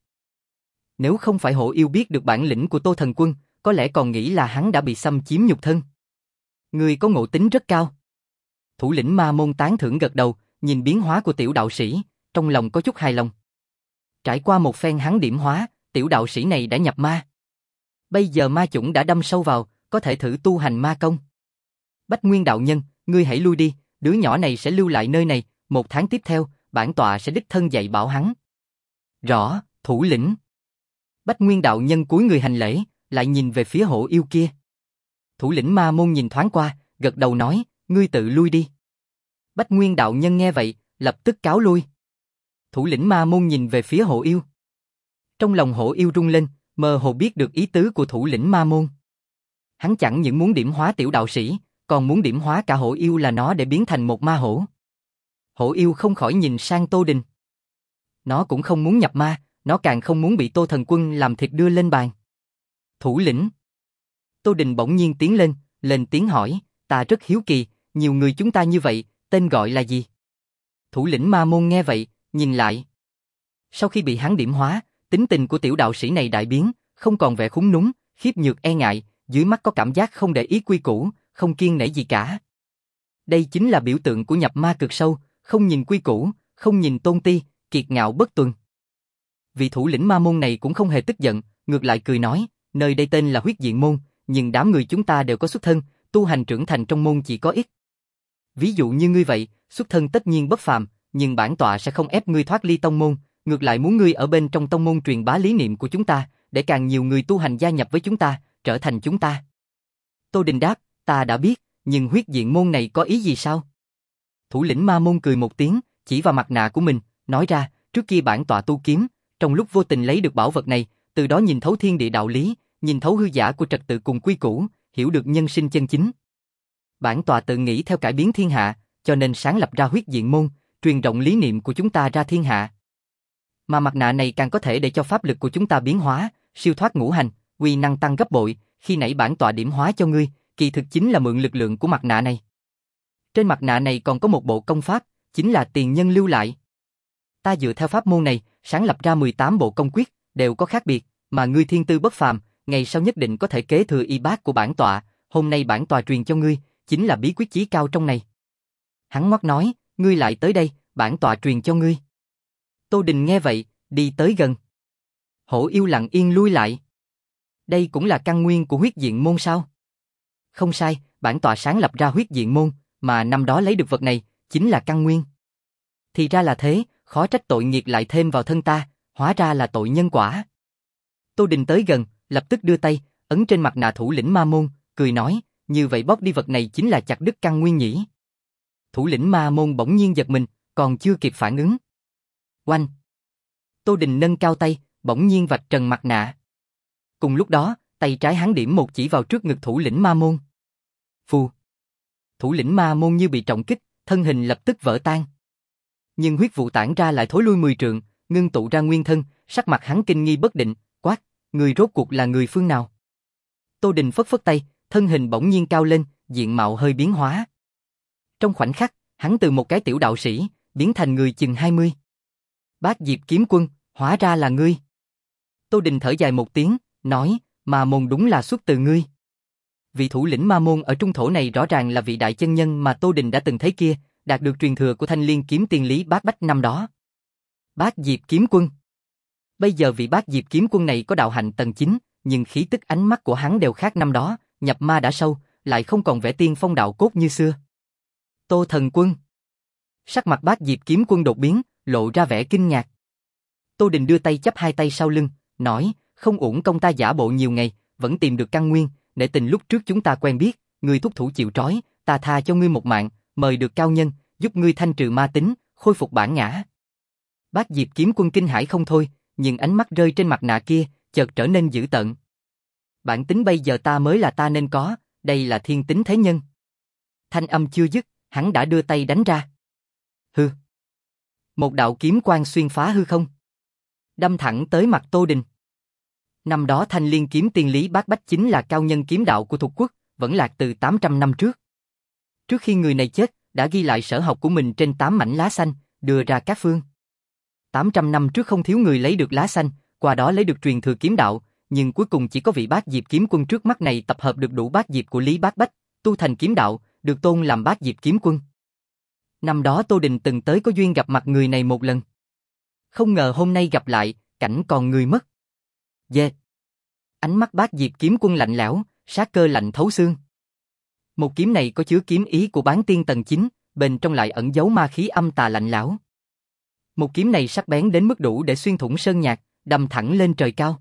S1: Nếu không phải hổ yêu biết được bản lĩnh của Tô Thần Quân, có lẽ còn nghĩ là hắn đã bị xâm chiếm nhục thân. Người có ngộ tính rất cao. Thủ lĩnh ma môn tán thưởng gật đầu, nhìn biến hóa của tiểu đạo sĩ, trong lòng có chút hài lòng. Trải qua một phen hắn điểm hóa, tiểu đạo sĩ này đã nhập ma. Bây giờ ma chủng đã đâm sâu vào, có thể thử tu hành ma công. Bách Nguyên đạo nhân, ngươi hãy lui đi, đứa nhỏ này sẽ lưu lại nơi này, một tháng tiếp theo, bản tọa sẽ đích thân dạy bảo hắn. Rõ, thủ lĩnh. Bách Nguyên đạo nhân cúi người hành lễ, lại nhìn về phía hổ yêu kia. Thủ lĩnh ma môn nhìn thoáng qua, gật đầu nói, ngươi tự lui đi. Bách Nguyên đạo nhân nghe vậy, lập tức cáo lui. Thủ lĩnh ma môn nhìn về phía Hổ Yêu. Trong lòng Hổ Yêu rung lên, mơ hồ biết được ý tứ của thủ lĩnh ma môn. Hắn chẳng những muốn điểm hóa tiểu đạo sĩ, còn muốn điểm hóa cả Hổ Yêu là nó để biến thành một ma hổ. Hổ Yêu không khỏi nhìn sang Tô Đình. Nó cũng không muốn nhập ma, nó càng không muốn bị Tô Thần Quân làm thịt đưa lên bàn. Thủ lĩnh. Tô Đình bỗng nhiên tiến lên, lên tiếng hỏi, ta rất hiếu kỳ, nhiều người chúng ta như vậy, tên gọi là gì? Thủ lĩnh ma môn nghe vậy, nhìn lại. Sau khi bị hắn điểm hóa, tính tình của tiểu đạo sĩ này đại biến, không còn vẻ khúng núng, khiếp nhược e ngại, dưới mắt có cảm giác không để ý quy củ, không kiêng nể gì cả. Đây chính là biểu tượng của nhập ma cực sâu, không nhìn quy củ, không nhìn tôn ti, kiệt ngạo bất tuân. Vị thủ lĩnh ma môn này cũng không hề tức giận, ngược lại cười nói, nơi đây tên là Huyết Diện Môn, nhưng đám người chúng ta đều có xuất thân, tu hành trưởng thành trong môn chỉ có ít. Ví dụ như ngươi vậy, xuất thân tất nhiên bất phàm, nhưng bản tọa sẽ không ép ngươi thoát ly tông môn, ngược lại muốn ngươi ở bên trong tông môn truyền bá lý niệm của chúng ta, để càng nhiều người tu hành gia nhập với chúng ta, trở thành chúng ta. Tô Đình đáp, ta đã biết, nhưng Huyết Diện Môn này có ý gì sao? Thủ lĩnh ma môn cười một tiếng, chỉ vào mặt nạ của mình, nói ra, trước kia bản tọa tu kiếm, trong lúc vô tình lấy được bảo vật này, từ đó nhìn thấu thiên địa đạo lý, nhìn thấu hư giả của trật tự cùng quy củ, hiểu được nhân sinh chân chính. Bản tọa tự nghĩ theo cải biến thiên hạ, cho nên sáng lập ra Huyết Diện Môn, truyền rộng lý niệm của chúng ta ra thiên hạ. Mà mặt nạ này càng có thể để cho pháp lực của chúng ta biến hóa, siêu thoát ngũ hành, uy năng tăng gấp bội, khi nãy bản tọa điểm hóa cho ngươi, kỳ thực chính là mượn lực lượng của mặt nạ này. Trên mặt nạ này còn có một bộ công pháp, chính là tiền nhân lưu lại. Ta dựa theo pháp môn này, sáng lập ra mười tám bộ công quyết, đều có khác biệt, mà ngươi thiên tư bất phàm, ngày sau nhất định có thể kế thừa y bát của bản tọa, hôm nay bản tọa truyền cho ngươi, chính là bí quyết chí cao trong này. Hắn ngoắc nói, ngươi lại tới đây, bản tọa truyền cho ngươi. Tô Đình nghe vậy, đi tới gần. Hổ Yêu lặng yên lui lại. Đây cũng là căn nguyên của Huyết Diện Môn sao? Không sai, bản tọa sáng lập ra Huyết Diện Môn, mà năm đó lấy được vật này, chính là căn nguyên. Thì ra là thế, khó trách tội nghiệt lại thêm vào thân ta, hóa ra là tội nhân quả. Tô Đình tới gần, lập tức đưa tay, ấn trên mặt nạ thủ lĩnh ma môn, cười nói, như vậy bóp đi vật này chính là chặt đứt căn nguyên nhỉ. Thủ lĩnh ma môn bỗng nhiên giật mình, còn chưa kịp phản ứng. Oanh! Tô Đình nâng cao tay, bỗng nhiên vạch trần mặt nạ. Cùng lúc đó, tay trái hắn điểm một chỉ vào trước ngực thủ lĩnh ma môn. Phù! Thủ lĩnh ma môn như bị trọng kích, thân hình lập tức vỡ tan. Nhưng huyết vụ tản ra lại thối lui mười trượng, ngưng tụ ra nguyên thân, sắc mặt hắn kinh nghi bất định, quát, người rốt cuộc là người phương nào? Tô Đình phất phất tay, thân hình bỗng nhiên cao lên, diện mạo hơi biến hóa. Trong khoảnh khắc, hắn từ một cái tiểu đạo sĩ, biến thành người chừng hai mươi. Bát Diệp Kiếm Quân, hóa ra là ngươi. Tô Đình thở dài một tiếng, nói, ma môn đúng là xuất từ ngươi. Vị thủ lĩnh ma môn ở trung thổ này rõ ràng là vị đại chân nhân mà Tô Đình đã từng thấy kia, đạt được truyền thừa của Thanh Liên kiếm tiên lý Bát Bách năm đó. Bát Diệp Kiếm Quân. Bây giờ vị Bát Diệp Kiếm Quân này có đạo hạnh tầng chín, nhưng khí tức ánh mắt của hắn đều khác năm đó, nhập ma đã sâu, lại không còn vẻ tiên phong đạo cốt như xưa. Tô Thần Quân. Sắc mặt Bát Diệp Kiếm Quân đột biến, lộ ra vẻ kinh ngạc. Tô Đình đưa tay chắp hai tay sau lưng, nói, không uổng công ta giả bộ nhiều ngày, vẫn tìm được căn nguyên, nể tình lúc trước chúng ta quen biết, ngươi thúc thủ chịu trói, ta tha cho ngươi một mạng, mời được cao nhân, giúp ngươi thanh trừ ma tính, khôi phục bản ngã. Bát Diệp Kiếm Quân kinh hãi không thôi, nhưng ánh mắt rơi trên mặt nạ kia, chợt trở nên dữ tợn. Bản tính bây giờ ta mới là ta nên có, đây là thiên tính thế nhân. Thanh âm chưa dứt, hắn đã đưa tay đánh ra. Hừ. Một đạo kiếm quang xuyên phá hư không, đâm thẳng tới mặt Tô Đình. Năm đó Thanh Liên kiếm tiên lý Bát Bách chính là cao nhân kiếm đạo của Thục Quốc, vẫn lạc từ tám trăm năm trước. Trước khi người này chết, đã ghi lại sở học của mình trên tám mảnh lá xanh, đưa ra các phương. tám trăm năm trước không thiếu người lấy được lá xanh, qua đó lấy được truyền thừa kiếm đạo, nhưng cuối cùng chỉ có vị Bát Diệp Kiếm Quân trước mắt này tập hợp được đủ bát diệp của Lý Bát Bách, tu thành kiếm đạo, được tôn làm Bát Diệp Kiếm Quân. Năm đó Tô Đình từng tới có duyên gặp mặt người này một lần. Không ngờ hôm nay gặp lại, cảnh còn người mất. Dê. Ánh mắt Bát Diệp Kiếm Quân lạnh lẽo, sát cơ lạnh thấu xương. Một kiếm này có chứa kiếm ý của bán tiên tầng chín, bên trong lại ẩn giấu ma khí âm tà lạnh lẽo. Một kiếm này sắc bén đến mức đủ để xuyên thủng sơn nhạc, đâm thẳng lên trời cao.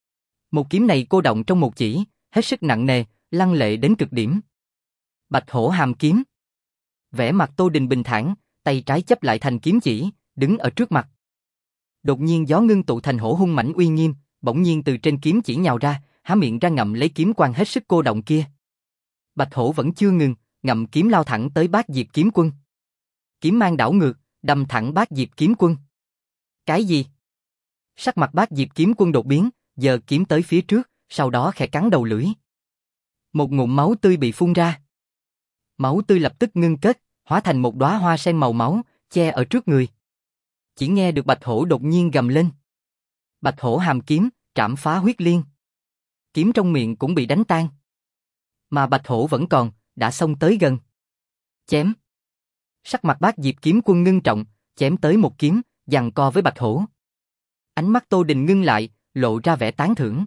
S1: Một kiếm này cô động trong một chỉ, hết sức nặng nề, lăng lệ đến cực điểm. Bạch Hổ Hàm Kiếm. Vẻ mặt Tô Đình bình thản, tay trái chấp lại thành kiếm chỉ, đứng ở trước mặt. Đột nhiên gió ngưng tụ thành hổ hung mãnh uy nghiêm, bỗng nhiên từ trên kiếm chỉ nhào ra, há miệng ra ngậm lấy kiếm quang hết sức cô động kia. Bạch hổ vẫn chưa ngừng, ngậm kiếm lao thẳng tới Bát Diệp Kiếm Quân. Kiếm mang đảo ngược, đâm thẳng Bát Diệp Kiếm Quân. Cái gì? Sắc mặt Bát Diệp Kiếm Quân đột biến, giơ kiếm tới phía trước, sau đó khẽ cắn đầu lưỡi. Một ngụm máu tươi bị phun ra. Máu tươi lập tức ngưng kết, hóa thành một đóa hoa sen màu máu, che ở trước người. Chỉ nghe được Bạch hổ đột nhiên gầm lên. Bạch hổ hàm kiếm, trảm phá huyết liên. Kiếm trong miệng cũng bị đánh tan. Mà Bạch hổ vẫn còn, đã xông tới gần. Chém. Sắc mặt Bát Diệp Kiếm Quân ngưng trọng, chém tới một kiếm, giằng co với Bạch hổ. Ánh mắt Tô Đình ngưng lại, lộ ra vẻ tán thưởng.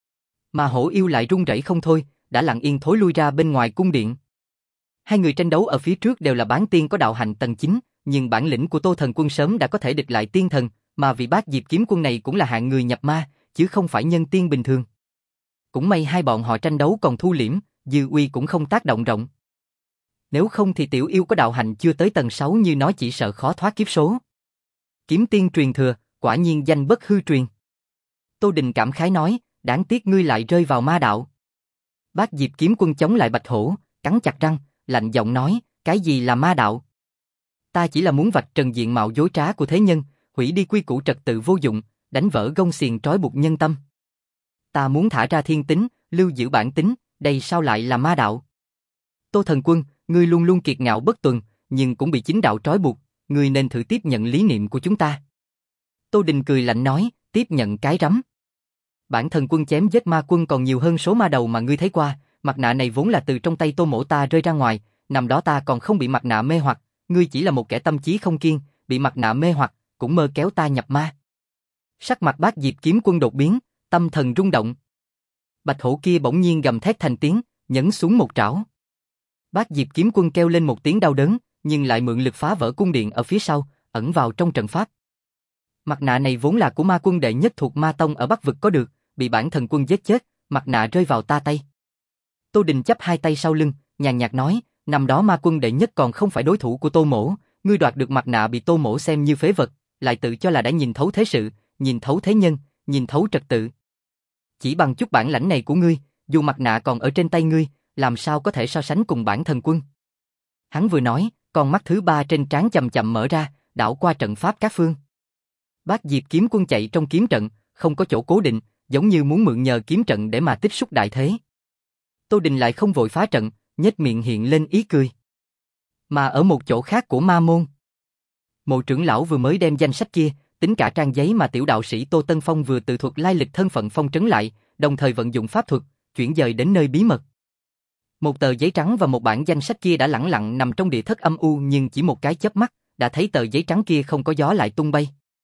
S1: Mà hổ yêu lại run rẩy không thôi, đã lặng yên thối lui ra bên ngoài cung điện. Hai người tranh đấu ở phía trước đều là bán tiên có đạo hạnh tầng chín, nhưng bản lĩnh của Tô Thần Quân sớm đã có thể địch lại tiên thần, mà vị Bát Diệp Kiếm Quân này cũng là hạng người nhập ma, chứ không phải nhân tiên bình thường. Cũng may hai bọn họ tranh đấu còn thu liễm, dư uy cũng không tác động rộng. Nếu không thì tiểu yêu có đạo hạnh chưa tới tầng sáu như nó chỉ sợ khó thoát kiếp số. Kiếm tiên truyền thừa, quả nhiên danh bất hư truyền. Tô Đình cảm khái nói, đáng tiếc ngươi lại rơi vào ma đạo. Bát Diệp Kiếm Quân chống lại Bạch hổ, cắn chặt răng, lạnh giọng nói, cái gì là ma đạo? Ta chỉ là muốn vạch trần diện mạo dối trá của thế nhân, hủy đi quy củ trật tự vô dụng, đánh vỡ gông xiềng trói buộc nhân tâm. Ta muốn thả ra thiên tính, lưu giữ bản tính, đây sao lại là ma đạo? Tô Thần Quân, ngươi luôn luôn kiệt ngạo bất tuần, nhưng cũng bị chính đạo trói buộc, ngươi nên thử tiếp nhận lý niệm của chúng ta. Tô Đình cười lạnh nói, tiếp nhận cái rắm. Bản Thần Quân chém giết ma quân còn nhiều hơn số ma đầu mà ngươi thấy qua, mặt nạ này vốn là từ trong tay Tô Mỗ ta rơi ra ngoài, năm đó ta còn không bị mặt nạ mê hoặc, ngươi chỉ là một kẻ tâm trí không kiên, bị mặt nạ mê hoặc, cũng mơ kéo ta nhập ma. Sắc mặt Bát Diệp Kiếm Quân đột biến, tâm thần rung động. Bạch hổ kia bỗng nhiên gầm thét thành tiếng, nhấn xuống một trảo. Bát Diệp Kiếm Quân kêu lên một tiếng đau đớn, nhưng lại mượn lực phá vỡ cung điện ở phía sau, ẩn vào trong trận pháp. Mặt nạ này vốn là của ma quân đệ nhất thuộc ma tông ở Bắc vực có được, bị bản Thần Quân giết chết, mặt nạ rơi vào ta tay. Tô Đình chắp hai tay sau lưng, nhàn nhạt nói, năm đó ma quân đệ nhất còn không phải đối thủ của Tô Mỗ, ngươi đoạt được mặt nạ bị Tô Mỗ xem như phế vật, lại tự cho là đã nhìn thấu thế sự, nhìn thấu thế nhân, nhìn thấu trật tự. Chỉ bằng chút bản lãnh này của ngươi, dù mặt nạ còn ở trên tay ngươi, làm sao có thể so sánh cùng bản Thần Quân? Hắn vừa nói, con mắt thứ ba trên trán chậm chậm mở ra, đảo qua trận pháp các phương. Bát Diệp Kiếm Quân chạy trong kiếm trận, không có chỗ cố định, giống như muốn mượn nhờ kiếm trận để mà tích xúc đại thế. Tô Đình lại không vội phá trận, nhếch miệng hiện lên ý cười. Mà ở một chỗ khác của ma môn, Mộ trưởng lão vừa mới đem danh sách kia, tính cả trang giấy mà tiểu đạo sĩ Tô Tân Phong vừa tự thuật lai lịch thân phận phong trấn lại, đồng thời vận dụng pháp thuật, chuyển dời đến nơi bí mật. Một tờ giấy trắng và một bản danh sách kia đã lẳng lặng nằm trong địa thất âm u, nhưng chỉ một cái chớp mắt, đã thấy tờ giấy trắng kia không có gió lại tung bay.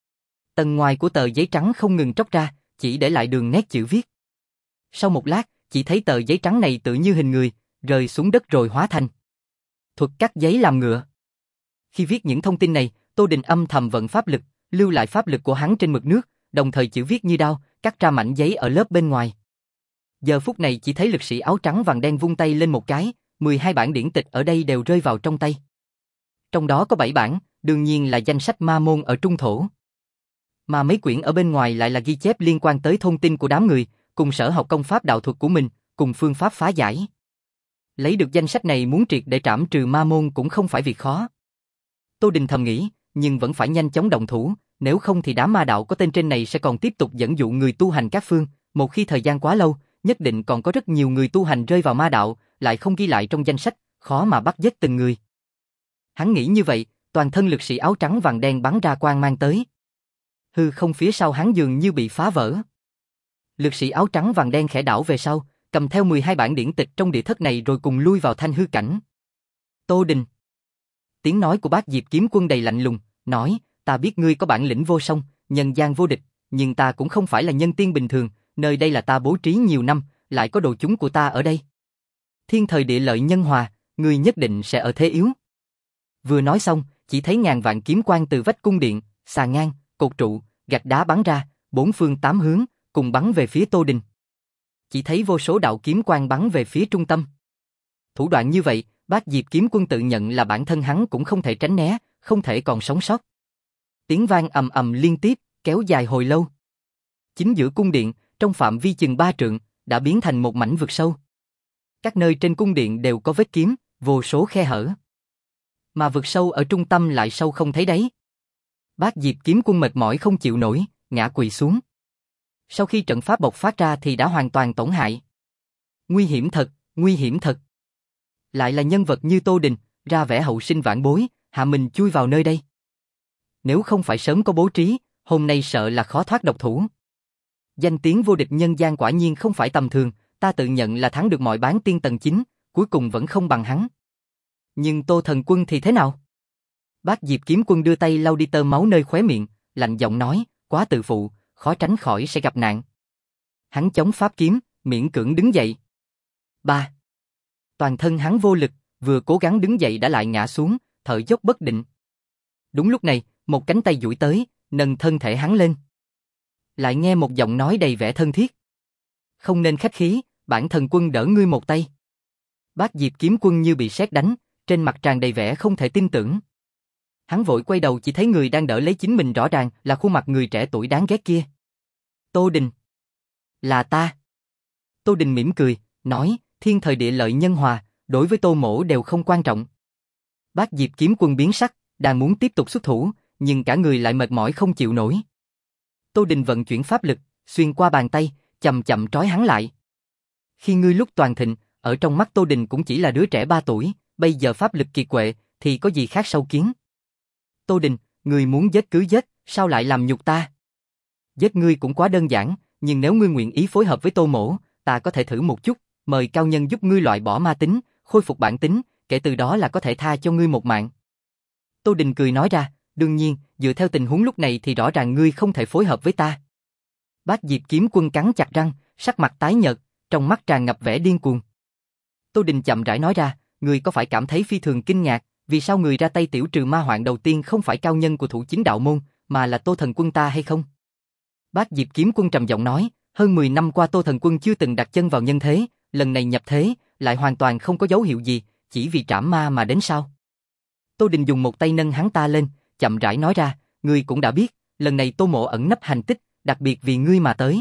S1: Tầng ngoài của tờ giấy trắng không ngừng tróc ra, chỉ để lại đường nét chữ viết. Sau một lát, chỉ thấy tờ giấy trắng này tự như hình người, rơi xuống đất rồi hóa thành thuật cắt giấy làm ngựa. Khi viết những thông tin này, Tô Đình âm thầm vận pháp lực, lưu lại pháp lực của hắn trên mực nước, đồng thời chữ viết như đao, cắt ra mảnh giấy ở lớp bên ngoài. Giờ phút này chỉ thấy lực sĩ áo trắng vàng đen vung tay lên một cái, mười hai bản điển tịch ở đây đều rơi vào trong tay. Trong đó có bảy bản, đương nhiên là danh sách ma môn ở trung thổ. Mà mấy quyển ở bên ngoài lại là ghi chép liên quan tới thông tin của đám người, cùng sở học công pháp đạo thuật của mình, cùng phương pháp phá giải. Lấy được danh sách này muốn triệt để trảm trừ ma môn cũng không phải việc khó. Tô Đình thầm nghĩ, nhưng vẫn phải nhanh chóng động thủ, nếu không thì đám ma đạo có tên trên này sẽ còn tiếp tục dẫn dụ người tu hành các phương, một khi thời gian quá lâu, nhất định còn có rất nhiều người tu hành rơi vào ma đạo, lại không ghi lại trong danh sách, khó mà bắt giết từng người. Hắn nghĩ như vậy, toàn thân lực sĩ áo trắng vàng đen bắn ra quang mang tới. Hư không phía sau hắn dường như bị phá vỡ. Lực sĩ áo trắng vàng đen khẽ đảo về sau, cầm theo mười hai bản điển tịch trong địa thất này rồi cùng lui vào thanh hư cảnh. Tô Đình. Tiếng nói của Bát Diệp Kiếm Quân đầy lạnh lùng, nói, ta biết ngươi có bản lĩnh vô song, nhân gian vô địch, nhưng ta cũng không phải là nhân tiên bình thường, nơi đây là ta bố trí nhiều năm, lại có đồ chúng của ta ở đây. Thiên thời địa lợi nhân hòa, ngươi nhất định sẽ ở thế yếu. Vừa nói xong, chỉ thấy ngàn vạn kiếm quang từ vách cung điện, xà ngang, cột trụ, gạch đá bắn ra, bốn phương tám hướng, cùng bắn về phía Tô Đình. Chỉ thấy vô số đạo kiếm quang bắn về phía trung tâm. Thủ đoạn như vậy, Bát Diệp Kiếm Quân tự nhận là bản thân hắn cũng không thể tránh né, không thể còn sống sót. Tiếng vang ầm ầm liên tiếp, kéo dài hồi lâu. Chính giữa cung điện, trong phạm vi chừng ba trượng, đã biến thành một mảnh vực sâu. Các nơi trên cung điện đều có vết kiếm, vô số khe hở. Mà vực sâu ở trung tâm lại sâu không thấy đáy. Bác Diệp Kiếm Quân mệt mỏi không chịu nổi, ngã quỳ xuống. Sau khi trận pháp bộc phát ra thì đã hoàn toàn tổn hại. Nguy hiểm thật, nguy hiểm thật. Lại là nhân vật như Tô Đình, ra vẻ hậu sinh vãn bối, hạ mình chui vào nơi đây. Nếu không phải sớm có bố trí, hôm nay sợ là khó thoát độc thủ. Danh tiếng vô địch nhân gian quả nhiên không phải tầm thường, ta tự nhận là thắng được mọi bán tiên tầng chín, cuối cùng vẫn không bằng hắn. Nhưng Tô Thần Quân thì thế nào? Bác Diệp Kiếm Quân đưa tay lau đi tơ máu nơi khóe miệng, lạnh giọng nói, quá tự phụ, khó tránh khỏi sẽ gặp nạn. Hắn chống pháp kiếm, miễn cưỡng đứng dậy. Ba. Toàn thân hắn vô lực, vừa cố gắng đứng dậy đã lại ngã xuống, thở dốc bất định. Đúng lúc này, một cánh tay duỗi tới, nâng thân thể hắn lên. Lại nghe một giọng nói đầy vẻ thân thiết. Không nên khách khí, bản thần quân đỡ ngươi một tay. Bác Diệp Kiếm Quân như bị sét đánh, trên mặt tràn đầy vẻ không thể tin tưởng. Hắn vội quay đầu chỉ thấy người đang đỡ lấy chính mình rõ ràng là khuôn mặt người trẻ tuổi đáng ghét kia. Tô Đình. Là ta. Tô Đình mỉm cười, nói, thiên thời địa lợi nhân hòa, đối với Tô Mỗ đều không quan trọng. Bác Diệp Kiếm Quân biến sắc, đang muốn tiếp tục xuất thủ, nhưng cả người lại mệt mỏi không chịu nổi. Tô Đình vận chuyển pháp lực, xuyên qua bàn tay, chậm chậm trói hắn lại. Khi ngươi lúc toàn thịnh, ở trong mắt Tô Đình cũng chỉ là đứa trẻ ba tuổi, bây giờ pháp lực kiệt quệ, thì có gì khác sâu kiến. Tô Đình, ngươi muốn giết cứ giết, sao lại làm nhục ta? Giết ngươi cũng quá đơn giản, nhưng nếu ngươi nguyện ý phối hợp với Tô Mỗ, ta có thể thử một chút, mời cao nhân giúp ngươi loại bỏ ma tính, khôi phục bản tính, kể từ đó là có thể tha cho ngươi một mạng. Tô Đình cười nói ra, đương nhiên, dựa theo tình huống lúc này thì rõ ràng ngươi không thể phối hợp với ta. Bác Diệp Kiếm Quân cắn chặt răng, sắc mặt tái nhợt, trong mắt tràn ngập vẻ điên cuồng. Tô Đình chậm rãi nói ra, ngươi có phải cảm thấy phi thường kinh ngạc, vì sao người ra tay tiểu trừ ma hoạn đầu tiên không phải cao nhân của thủ chính đạo môn, mà là Tô Thần Quân ta hay không? Bác Diệp Kiếm Quân trầm giọng nói, hơn mười năm qua Tô Thần Quân chưa từng đặt chân vào nhân thế, lần này nhập thế, lại hoàn toàn không có dấu hiệu gì, chỉ vì trảm ma mà đến sao? Tô Đình dùng một tay nâng hắn ta lên, chậm rãi nói ra, ngươi cũng đã biết, lần này Tô Mộ ẩn nấp hành tích, đặc biệt vì ngươi mà tới.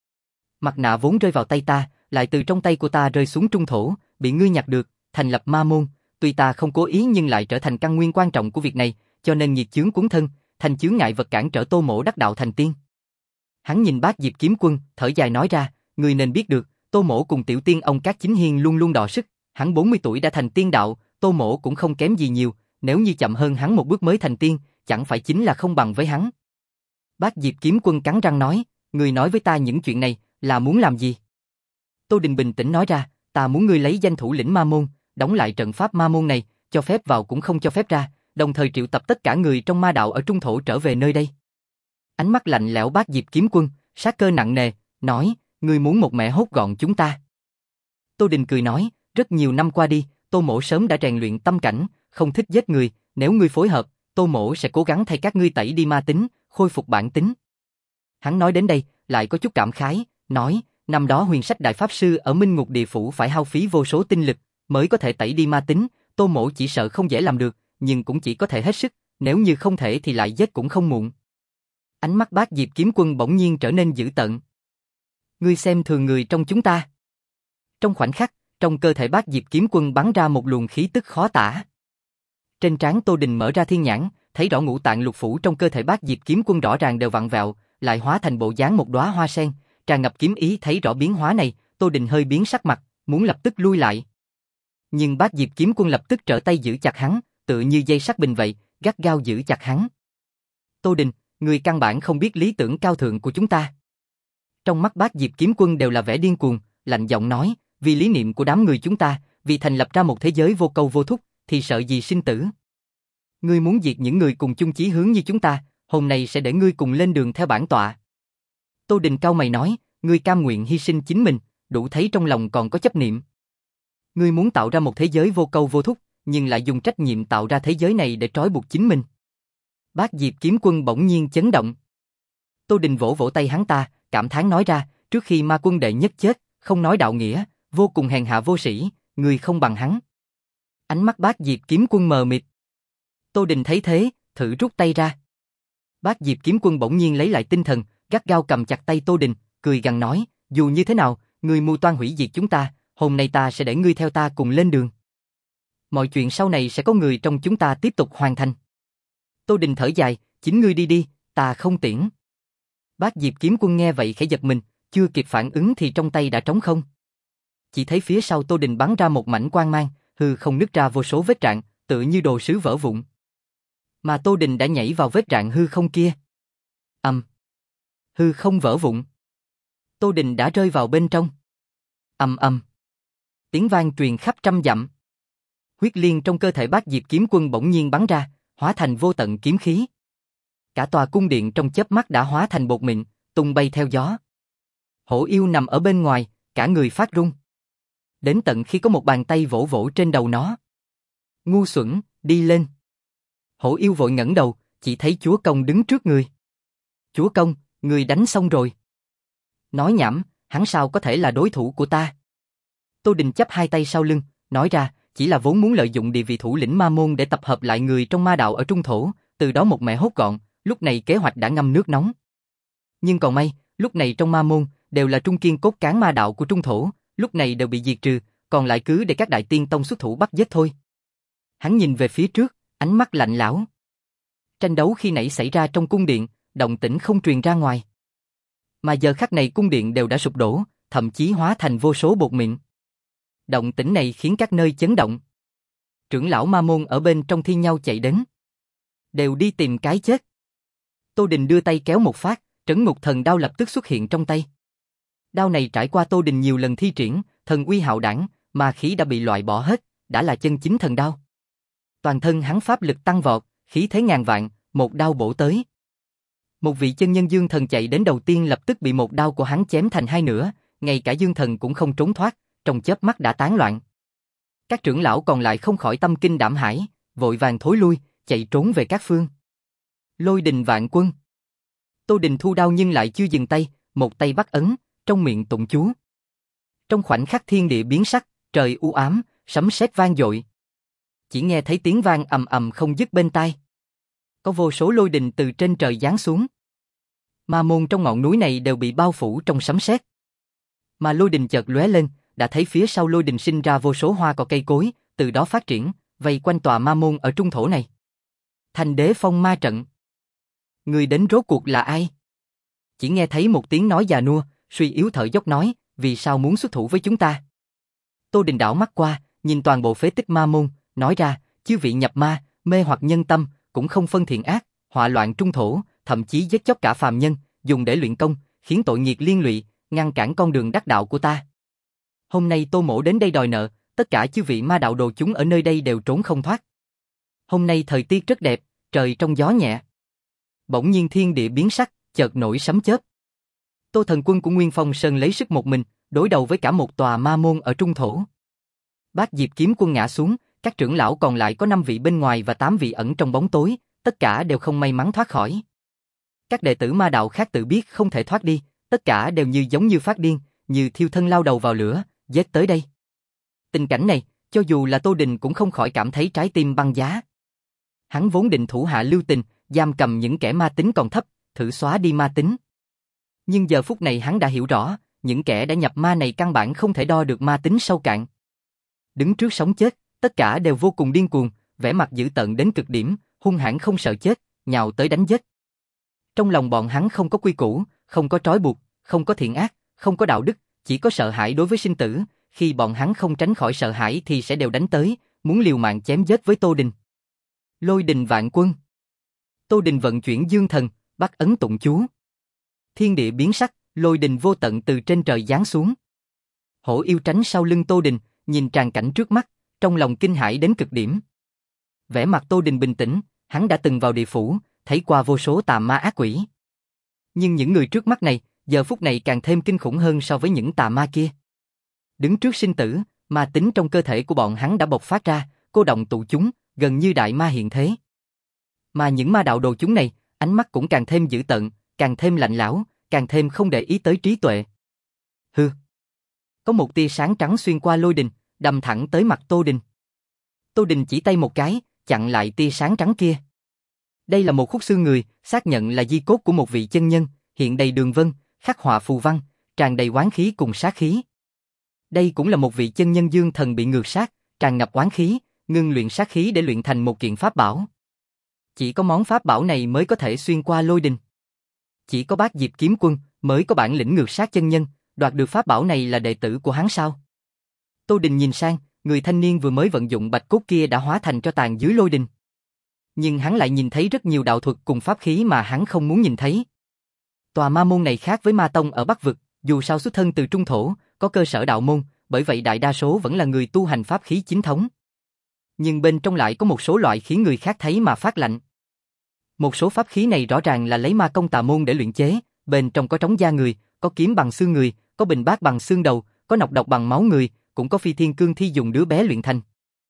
S1: Mặt nạ vốn rơi vào tay ta, lại từ trong tay của ta rơi xuống trung thổ, bị ngươi nhặt được, thành lập ma môn, tuy ta không cố ý nhưng lại trở thành căn nguyên quan trọng của việc này, cho nên nhiệt chướng cuốn thân, thành chướng ngại vật cản trở Tô Mộ đắc đạo thành tiên. Hắn nhìn Bác Diệp Kiếm Quân, thở dài nói ra, ngươi nên biết được, Tô Mộ cùng tiểu tiên ông Cát Chính Hiên luôn luôn đọ sức, hắn bốn mươi tuổi đã thành tiên đạo, Tô Mộ cũng không kém gì nhiều, nếu như chậm hơn hắn một bước mới thành tiên, chẳng phải chính là không bằng với hắn. Bác Diệp Kiếm Quân cắn răng nói, ngươi nói với ta những chuyện này, là muốn làm gì? Tô Đình bình tĩnh nói ra, ta muốn ngươi lấy danh thủ lĩnh ma môn, đóng lại trận pháp ma môn này, cho phép vào cũng không cho phép ra, đồng thời triệu tập tất cả người trong ma đạo ở trung thổ trở về nơi đây. Ánh mắt lạnh lẽo Bác Diệp Kiếm Quân, sát cơ nặng nề, nói, ngươi muốn một mẹ hốt gọn chúng ta. Tô Đình cười nói, rất nhiều năm qua đi, Tô Mỗ sớm đã rèn luyện tâm cảnh, không thích giết người, nếu ngươi phối hợp, Tô Mỗ sẽ cố gắng thay các ngươi tẩy đi ma tính, khôi phục bản tính. Hắn nói đến đây, lại có chút cảm khái, nói, năm đó Huyền Sách Đại Pháp Sư ở Minh Ngục Địa Phủ phải hao phí vô số tinh lực, mới có thể tẩy đi ma tính, Tô Mỗ chỉ sợ không dễ làm được, nhưng cũng chỉ có thể hết sức, nếu như không thể thì lại giết cũng không muộn. Ánh mắt Bác Diệp Kiếm Quân bỗng nhiên trở nên dữ tợn. Ngươi xem thường người trong chúng ta. Trong khoảnh khắc, trong cơ thể Bác Diệp Kiếm Quân bắn ra một luồng khí tức khó tả. Trên trán Tô Đình mở ra thiên nhãn, thấy rõ ngũ tạng lục phủ trong cơ thể Bác Diệp Kiếm Quân rõ ràng đều vặn vẹo, lại hóa thành bộ dáng một đóa hoa sen, tràn ngập kiếm ý. Thấy rõ biến hóa này, Tô Đình hơi biến sắc mặt, muốn lập tức lui lại. Nhưng Bác Diệp Kiếm Quân lập tức trở tay giữ chặt hắn, tựa như dây sắt bình vậy, gắt gao giữ chặt hắn. Tô Đình, ngươi căn bản không biết lý tưởng cao thượng của chúng ta. Trong mắt Bác Diệp Kiếm Quân đều là vẻ điên cuồng, lạnh giọng nói, vì lý niệm của đám người chúng ta, vì thành lập ra một thế giới vô câu vô thúc, thì sợ gì sinh tử. Ngươi muốn diệt những người cùng chung chí hướng như chúng ta, hôm nay sẽ để ngươi cùng lên đường theo bản tọa. Tô Đình cau mày nói, ngươi cam nguyện hy sinh chính mình, đủ thấy trong lòng còn có chấp niệm. Ngươi muốn tạo ra một thế giới vô câu vô thúc, nhưng lại dùng trách nhiệm tạo ra thế giới này để trói buộc chính mình. Bác Diệp Kiếm Quân bỗng nhiên chấn động. Tô Đình vỗ vỗ tay hắn ta, cảm thán nói ra, trước khi ma quân đệ nhất chết, không nói đạo nghĩa, vô cùng hèn hạ vô sĩ, người không bằng hắn. Ánh mắt Bác Diệp Kiếm Quân mờ mịt. Tô Đình thấy thế, thử rút tay ra. Bác Diệp Kiếm Quân bỗng nhiên lấy lại tinh thần, gắt gao cầm chặt tay Tô Đình, cười gằn nói, dù như thế nào, ngươi mưu toan hủy diệt chúng ta, hôm nay ta sẽ để ngươi theo ta cùng lên đường. Mọi chuyện sau này sẽ có người trong chúng ta tiếp tục hoàn thành. Tô Đình thở dài, chính ngươi đi đi, ta không tiễn. Bác Diệp Kiếm Quân nghe vậy khẽ giật mình, chưa kịp phản ứng thì trong tay đã trống không. Chỉ thấy phía sau Tô Đình bắn ra một mảnh quang mang, hư không nứt ra vô số vết rạn, tựa như đồ sứ vỡ vụn. Mà Tô Đình đã nhảy vào vết rạn hư không kia. Ầm. Hư không vỡ vụn. Tô Đình đã rơi vào bên trong. Ầm ầm. Tiếng vang truyền khắp trăm dặm. Huyết liên trong cơ thể Bác Diệp Kiếm Quân bỗng nhiên bắn ra, hóa thành vô tận kiếm khí. Cả tòa cung điện trong chớp mắt đã hóa thành bột mịn, tung bay theo gió. Hổ yêu nằm ở bên ngoài, cả người phát run. Đến tận khi có một bàn tay vỗ vỗ trên đầu nó. Ngu xuẩn, đi lên. Hổ yêu vội ngẩng đầu, chỉ thấy chúa công đứng trước người. Chúa công, người đánh xong rồi. Nói nhảm, hắn sao có thể là đối thủ của ta? Tô Đình chắp hai tay sau lưng, nói ra, chỉ là vốn muốn lợi dụng địa vị thủ lĩnh ma môn để tập hợp lại người trong ma đạo ở trung thổ, từ đó một mẻ hốt gọn, lúc này kế hoạch đã ngâm nước nóng. Nhưng còn may, lúc này trong ma môn, đều là trung kiên cốt cán ma đạo của trung thổ, lúc này đều bị diệt trừ, còn lại cứ để các đại tiên tông xuất thủ bắt giết thôi. Hắn nhìn về phía trước, ánh mắt lạnh lẽo. Tranh đấu khi nãy xảy ra trong cung điện, động tĩnh không truyền ra ngoài. Mà giờ khắc này cung điện đều đã sụp đổ, thậm chí hóa thành vô số bột mịn. Động tĩnh này khiến các nơi chấn động. Trưởng lão ma môn ở bên trong thi nhau chạy đến. Đều đi tìm cái chết. Tô Đình đưa tay kéo một phát, trấn ngục thần đao lập tức xuất hiện trong tay. Đao này trải qua Tô Đình nhiều lần thi triển, thần uy hạo đảng, mà khí đã bị loại bỏ hết, đã là chân chính thần đao. Toàn thân hắn pháp lực tăng vọt, khí thế ngàn vạn, một đao bổ tới. Một vị chân nhân dương thần chạy đến đầu tiên lập tức bị một đao của hắn chém thành hai nửa, ngay cả dương thần cũng không trốn thoát, trong chớp mắt đã tán loạn. Các trưởng lão còn lại không khỏi tâm kinh đảm hải, vội vàng thối lui, chạy trốn về các phương. Lôi đình vạn quân. Tô Đình thu đao nhưng lại chưa dừng tay, một tay bắt ấn, trong miệng tụng chú. Trong khoảnh khắc thiên địa biến sắc, trời u ám, sấm sét vang dội. Chỉ nghe thấy tiếng vang ầm ầm không dứt bên tai. Có vô số lôi đình từ trên trời giáng xuống. Ma môn trong ngọn núi này đều bị bao phủ trong sấm sét. Mà lôi đình chợt lóe lên, đã thấy phía sau lôi đình sinh ra vô số hoa cỏ cây cối, từ đó phát triển, vây quanh tòa ma môn ở trung thổ này. Thành đế phong ma trận. Người đến rốt cuộc là ai? Chỉ nghe thấy một tiếng nói già nua, suy yếu thở dốc nói, vì sao muốn xuất thủ với chúng ta? Tô Đình đảo mắt qua, nhìn toàn bộ phế tích ma môn, nói ra, chư vị nhập ma, mê hoặc nhân tâm, cũng không phân thiện ác, họa loạn trung thổ, thậm chí giết chóc cả phàm nhân, dùng để luyện công, khiến tội nghiệt liên lụy, ngăn cản con đường đắc đạo của ta. Hôm nay Tô Mỗ đến đây đòi nợ, tất cả chư vị ma đạo đồ chúng ở nơi đây đều trốn không thoát. Hôm nay thời tiết rất đẹp, trời trong gió nhẹ. Bỗng nhiên thiên địa biến sắc, chợt nổi sấm chớp. Tô Thần Quân của Nguyên Phong Sơn lấy sức một mình, đối đầu với cả một tòa ma môn ở trung thổ. Bác Diệp Kiếm Quân ngã xuống, các trưởng lão còn lại có năm vị bên ngoài và tám vị ẩn trong bóng tối, tất cả đều không may mắn thoát khỏi. Các đệ tử ma đạo khác tự biết không thể thoát đi, tất cả đều như giống như phát điên, như thiêu thân lao đầu vào lửa, giết tới đây. Tình cảnh này, cho dù là Tô Đình cũng không khỏi cảm thấy trái tim băng giá. Hắn vốn định thủ hạ lưu tình, giam cầm những kẻ ma tính còn thấp, thử xóa đi ma tính. Nhưng giờ phút này hắn đã hiểu rõ, những kẻ đã nhập ma này căn bản không thể đo được ma tính sâu cạn. Đứng trước sống chết, tất cả đều vô cùng điên cuồng, vẻ mặt dữ tợn đến cực điểm, hung hãn không sợ chết, nhào tới đánh giết. Trong lòng bọn hắn không có quy củ, không có trói buộc, không có thiện ác, không có đạo đức, chỉ có sợ hãi đối với sinh tử, khi bọn hắn không tránh khỏi sợ hãi thì sẽ đều đánh tới, muốn liều mạng chém giết với Tô Đình. Lôi đình vạn quân. Tô Đình vận chuyển dương thần, bắt ấn tụng chú. Thiên địa biến sắc, lôi đình vô tận từ trên trời giáng xuống. Hổ yêu tránh sau lưng Tô Đình, nhìn tràn cảnh trước mắt, trong lòng kinh hãi đến cực điểm. Vẻ mặt Tô Đình bình tĩnh, hắn đã từng vào địa phủ, thấy qua vô số tà ma ác quỷ. Nhưng những người trước mắt này, giờ phút này càng thêm kinh khủng hơn so với những tà ma kia. Đứng trước sinh tử, ma tính trong cơ thể của bọn hắn đã bộc phát ra, cô động tụ chúng, gần như đại ma hiện thế. Mà những ma đạo đồ chúng này, ánh mắt cũng càng thêm dữ tợn, càng thêm lạnh lẽo, càng thêm không để ý tới trí tuệ. Hừ. Có một tia sáng trắng xuyên qua lôi đình, đâm thẳng tới mặt Tô Đình. Tô Đình chỉ tay một cái, chặn lại tia sáng trắng kia. Đây là một khúc xương người, xác nhận là di cốt của một vị chân nhân, hiện đầy đường vân, khắc họa phù văn, tràn đầy oán khí cùng sát khí. Đây cũng là một vị chân nhân dương thần bị ngược sát, tràn ngập oán khí, ngưng luyện sát khí để luyện thành một kiện pháp bảo. Chỉ có món pháp bảo này mới có thể xuyên qua lôi đình. Chỉ có Bát Diệp Kiếm Quân mới có bản lĩnh ngược sát chân nhân, đoạt được pháp bảo này là đệ tử của hắn sao? Tô Đình nhìn sang, người thanh niên vừa mới vận dụng bạch cốt kia đã hóa thành tro tàn dưới lôi đình. Nhưng hắn lại nhìn thấy rất nhiều đạo thuật cùng pháp khí mà hắn không muốn nhìn thấy. Tòa ma môn này khác với ma tông ở Bắc Vực, dù sao xuất thân từ trung thổ, có cơ sở đạo môn, bởi vậy đại đa số vẫn là người tu hành pháp khí chính thống. Nhưng bên trong lại có một số loại khiến người khác thấy mà phát lạnh. Một số pháp khí này rõ ràng là lấy ma công tà môn để luyện chế, bên trong có trống da người, có kiếm bằng xương người, có bình bát bằng xương đầu, có nọc độc bằng máu người, cũng có phi thiên cương thi dùng đứa bé luyện thành.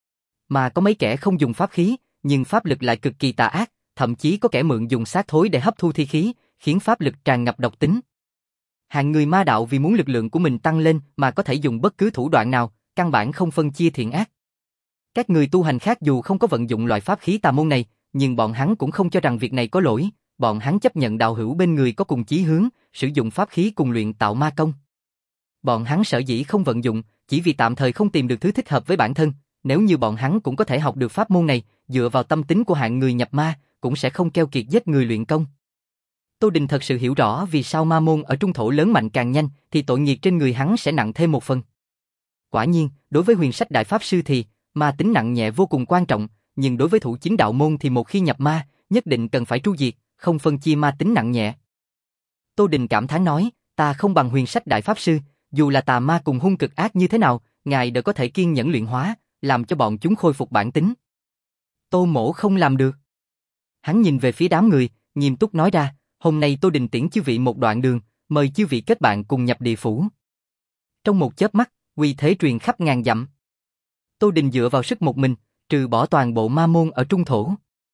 S1: Mà có mấy kẻ không dùng pháp khí, nhưng pháp lực lại cực kỳ tà ác, thậm chí có kẻ mượn dùng xác thối để hấp thu thi khí, khiến pháp lực tràn ngập độc tính. Hạng người ma đạo vì muốn lực lượng của mình tăng lên mà có thể dùng bất cứ thủ đoạn nào, căn bản không phân chia thiện ác. Các người tu hành khác dù không có vận dụng loại pháp khí tà môn này, nhưng bọn hắn cũng không cho rằng việc này có lỗi, bọn hắn chấp nhận đạo hữu bên người có cùng chí hướng, sử dụng pháp khí cùng luyện tạo ma công. Bọn hắn sở dĩ không vận dụng, chỉ vì tạm thời không tìm được thứ thích hợp với bản thân, nếu như bọn hắn cũng có thể học được pháp môn này, dựa vào tâm tính của hạng người nhập ma, cũng sẽ không keo kiệt giết người luyện công. Tô Đình thật sự hiểu rõ vì sao ma môn ở trung thổ lớn mạnh càng nhanh, thì tội nghiệp trên người hắn sẽ nặng thêm một phần. Quả nhiên, đối với huyền sách đại pháp sư thì, ma tính nặng nhẹ vô cùng quan trọng, nhưng đối với thủ chính đạo môn thì một khi nhập ma, nhất định cần phải tru diệt, không phân chia ma tính nặng nhẹ. Tô Đình cảm thán nói, ta không bằng huyền sách đại pháp sư, dù là tà ma cùng hung cực ác như thế nào, ngài đều có thể kiên nhẫn luyện hóa, làm cho bọn chúng khôi phục bản tính. Tô Mỗ không làm được. Hắn nhìn về phía đám người, nghiêm túc nói ra, hôm nay Tô Đình tiễn chư vị một đoạn đường, mời chư vị kết bạn cùng nhập địa phủ. Trong một chớp mắt, uy thế truyền khắp ngàn dặm. Tô Đình dựa vào sức một mình, trừ bỏ toàn bộ ma môn ở trung thổ.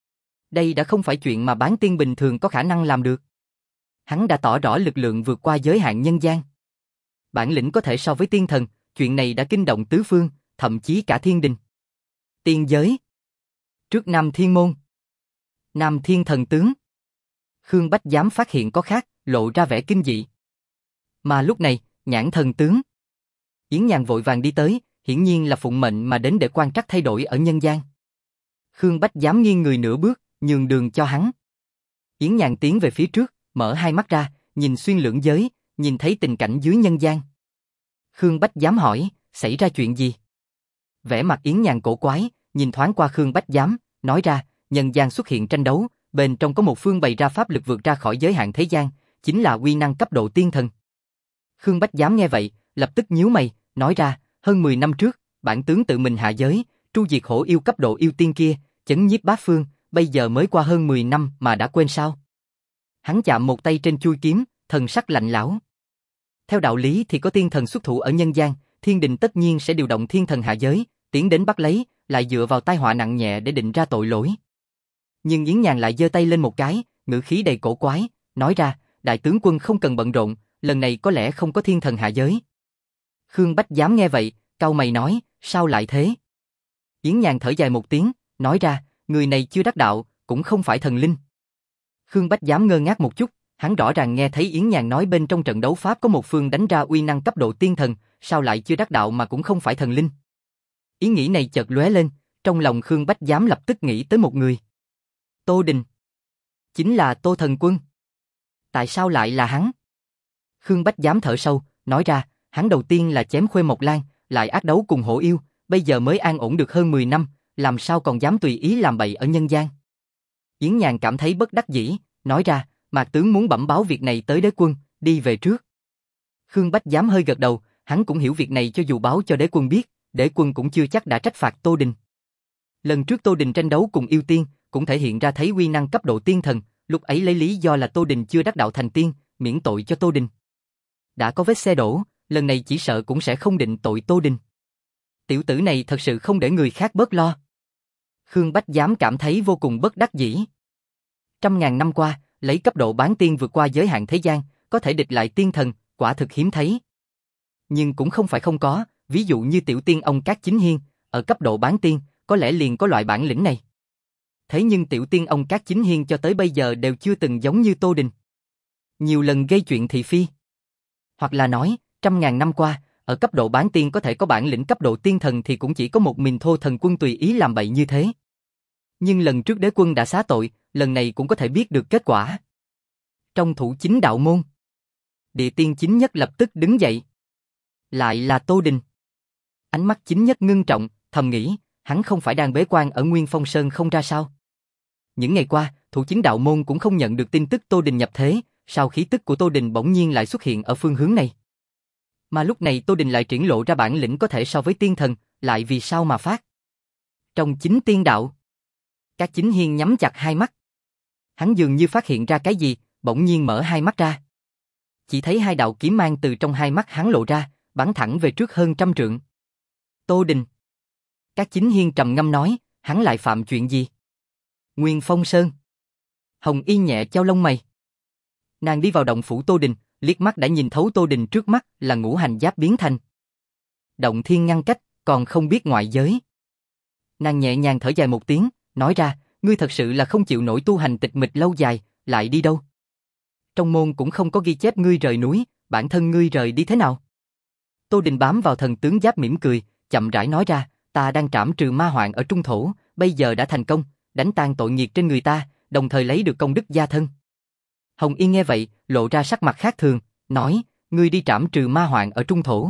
S1: Đây đã không phải chuyện mà bán tiên bình thường có khả năng làm được. Hắn đã tỏ rõ lực lượng vượt qua giới hạn nhân gian. Bản lĩnh có thể so với tiên thần, chuyện này đã kinh động tứ phương, thậm chí cả thiên đình. Tiên giới. Trước Nam Thiên Môn. Nam Thiên Thần Tướng. Khương Bách dám phát hiện có khác, lộ ra vẻ kinh dị. Mà lúc này, Nhãn Thần Tướng. Yến Nhàn vội vàng đi tới, hiển nhiên là phụng mệnh mà đến để quan trắc thay đổi ở nhân gian. Khương Bách dám nghiêng người nửa bước, nhường đường cho hắn. Yến Nhàn tiến về phía trước, mở hai mắt ra, nhìn xuyên lưỡng giới, nhìn thấy tình cảnh dưới nhân gian. Khương Bách dám hỏi, xảy ra chuyện gì? Vẻ mặt Yến Nhàn cổ quái, nhìn thoáng qua Khương Bách dám, nói ra, nhân gian xuất hiện tranh đấu, bên trong có một phương bày ra pháp lực vượt ra khỏi giới hạn thế gian, chính là uy năng cấp độ tiên thần. Khương Bách dám nghe vậy, lập tức nhíu mày, nói ra, hơn mười năm trước, bản tướng tự mình hạ giới, tru diệt hổ yêu cấp độ yêu tiên kia, chấn nhiếp bát phương, bây giờ mới qua hơn mười năm mà đã quên sao? Hắn chạm một tay trên chuôi kiếm, thần sắc lạnh lẽo. Theo đạo lý thì có tiên thần xuất thủ ở nhân gian, thiên đình tất nhiên sẽ điều động thiên thần hạ giới, tiến đến bắt lấy, lại dựa vào tai họa nặng nhẹ để định ra tội lỗi. Nhưng Yến Nhàn lại giơ tay lên một cái, ngữ khí đầy cổ quái, nói ra, đại tướng quân không cần bận rộn, lần này có lẽ không có thiên thần hạ giới. Khương Bách dám nghe vậy, cau mày nói, sao lại thế? Yến Nhàn thở dài một tiếng, nói ra, người này chưa đắc đạo, cũng không phải thần linh. Khương Bách dám ngơ ngác một chút, hắn rõ ràng nghe thấy Yến Nhàn nói bên trong trận đấu pháp có một phương đánh ra uy năng cấp độ tiên thần, sao lại chưa đắc đạo mà cũng không phải thần linh? Ý nghĩ này chợt lóe lên, trong lòng Khương Bách dám lập tức nghĩ tới một người. Tô Đình. Chính là Tô Thần Quân. Tại sao lại là hắn? Khương Bách dám thở sâu, nói ra, hắn đầu tiên là chém Khuê Mộc Lan, lại ác đấu cùng hổ yêu, bây giờ mới an ổn được hơn mười năm, làm sao còn dám tùy ý làm bậy ở nhân gian. Yến Nhàn cảm thấy bất đắc dĩ, nói ra, Mạc tướng muốn bẩm báo việc này tới đế quân, đi về trước. Khương Bách dám hơi gật đầu, hắn cũng hiểu việc này cho dù báo cho đế quân biết, đế quân cũng chưa chắc đã trách phạt Tô Đình. Lần trước Tô Đình tranh đấu cùng yêu tiên, cũng thể hiện ra thấy uy năng cấp độ tiên thần, lúc ấy lấy lý do là Tô Đình chưa đắc đạo thành tiên, miễn tội cho Tô Đình. Đã có vết xe đổ, lần này chỉ sợ cũng sẽ không định tội Tô Đình. Tiểu tử này thật sự không để người khác bớt lo. Khương Bách dám cảm thấy vô cùng bất đắc dĩ. Trăm ngàn năm qua, lấy cấp độ bán tiên vượt qua giới hạn thế gian, có thể địch lại tiên thần, quả thực hiếm thấy. Nhưng cũng không phải không có, ví dụ như tiểu tiên ông Cát Chính Hiên, ở cấp độ bán tiên, có lẽ liền có loại bản lĩnh này. thế nhưng tiểu tiên ông Cát Chính Hiên cho tới bây giờ đều chưa từng giống như Tô Đình. Nhiều lần gây chuyện thị phi. Hoặc là nói, trăm ngàn năm qua, ở cấp độ bán tiên có thể có bản lĩnh cấp độ tiên thần thì cũng chỉ có một mình Thô Thần Quân tùy ý làm bậy như thế. Nhưng lần trước đế quân đã xá tội, lần này cũng có thể biết được kết quả. Trong thủ chính đạo môn, địa tiên chính nhất lập tức đứng dậy. Lại là Tô Đình. Ánh mắt chính nhất ngưng trọng, thầm nghĩ, hắn không phải đang bế quan ở Nguyên Phong Sơn không ra sao? Những ngày qua, thủ chính đạo môn cũng không nhận được tin tức Tô Đình nhập thế, sao khí tức của Tô Đình bỗng nhiên lại xuất hiện ở phương hướng này? Mà lúc này Tô Đình lại triển lộ ra bản lĩnh có thể so với tiên thần, lại vì sao mà phát? Trong chính tiên đạo, Cát Chính Hiên nhắm chặt hai mắt. Hắn dường như phát hiện ra cái gì, bỗng nhiên mở hai mắt ra. Chỉ thấy hai đạo kiếm mang từ trong hai mắt hắn lộ ra, bắn thẳng về trước hơn trăm trượng. Tô Đình. Cát Chính Hiên trầm ngâm nói, hắn lại phạm chuyện gì? Nguyên Phong Sơn. Hồng Y nhẹ chau lông mày. Nàng đi vào động phủ Tô Đình, liếc mắt đã nhìn thấu Tô Đình trước mắt là ngũ hành giáp biến thành. Động thiên ngăn cách, còn không biết ngoại giới. Nàng nhẹ nhàng thở dài một tiếng, nói ra, ngươi thật sự là không chịu nổi tu hành tịch mịch lâu dài, lại đi đâu? Trong môn cũng không có ghi chép ngươi rời núi, bản thân ngươi rời đi thế nào? Tô Đình bám vào thần tướng giáp mỉm cười, chậm rãi nói ra, ta đang trảm trừ ma hoạn ở trung thổ, bây giờ đã thành công, đánh tan tội nghiệt trên người ta, đồng thời lấy được công đức gia thân. Hồng Y nghe vậy, lộ ra sắc mặt khác thường, nói, ngươi đi trảm trừ ma hoạn ở trung thổ.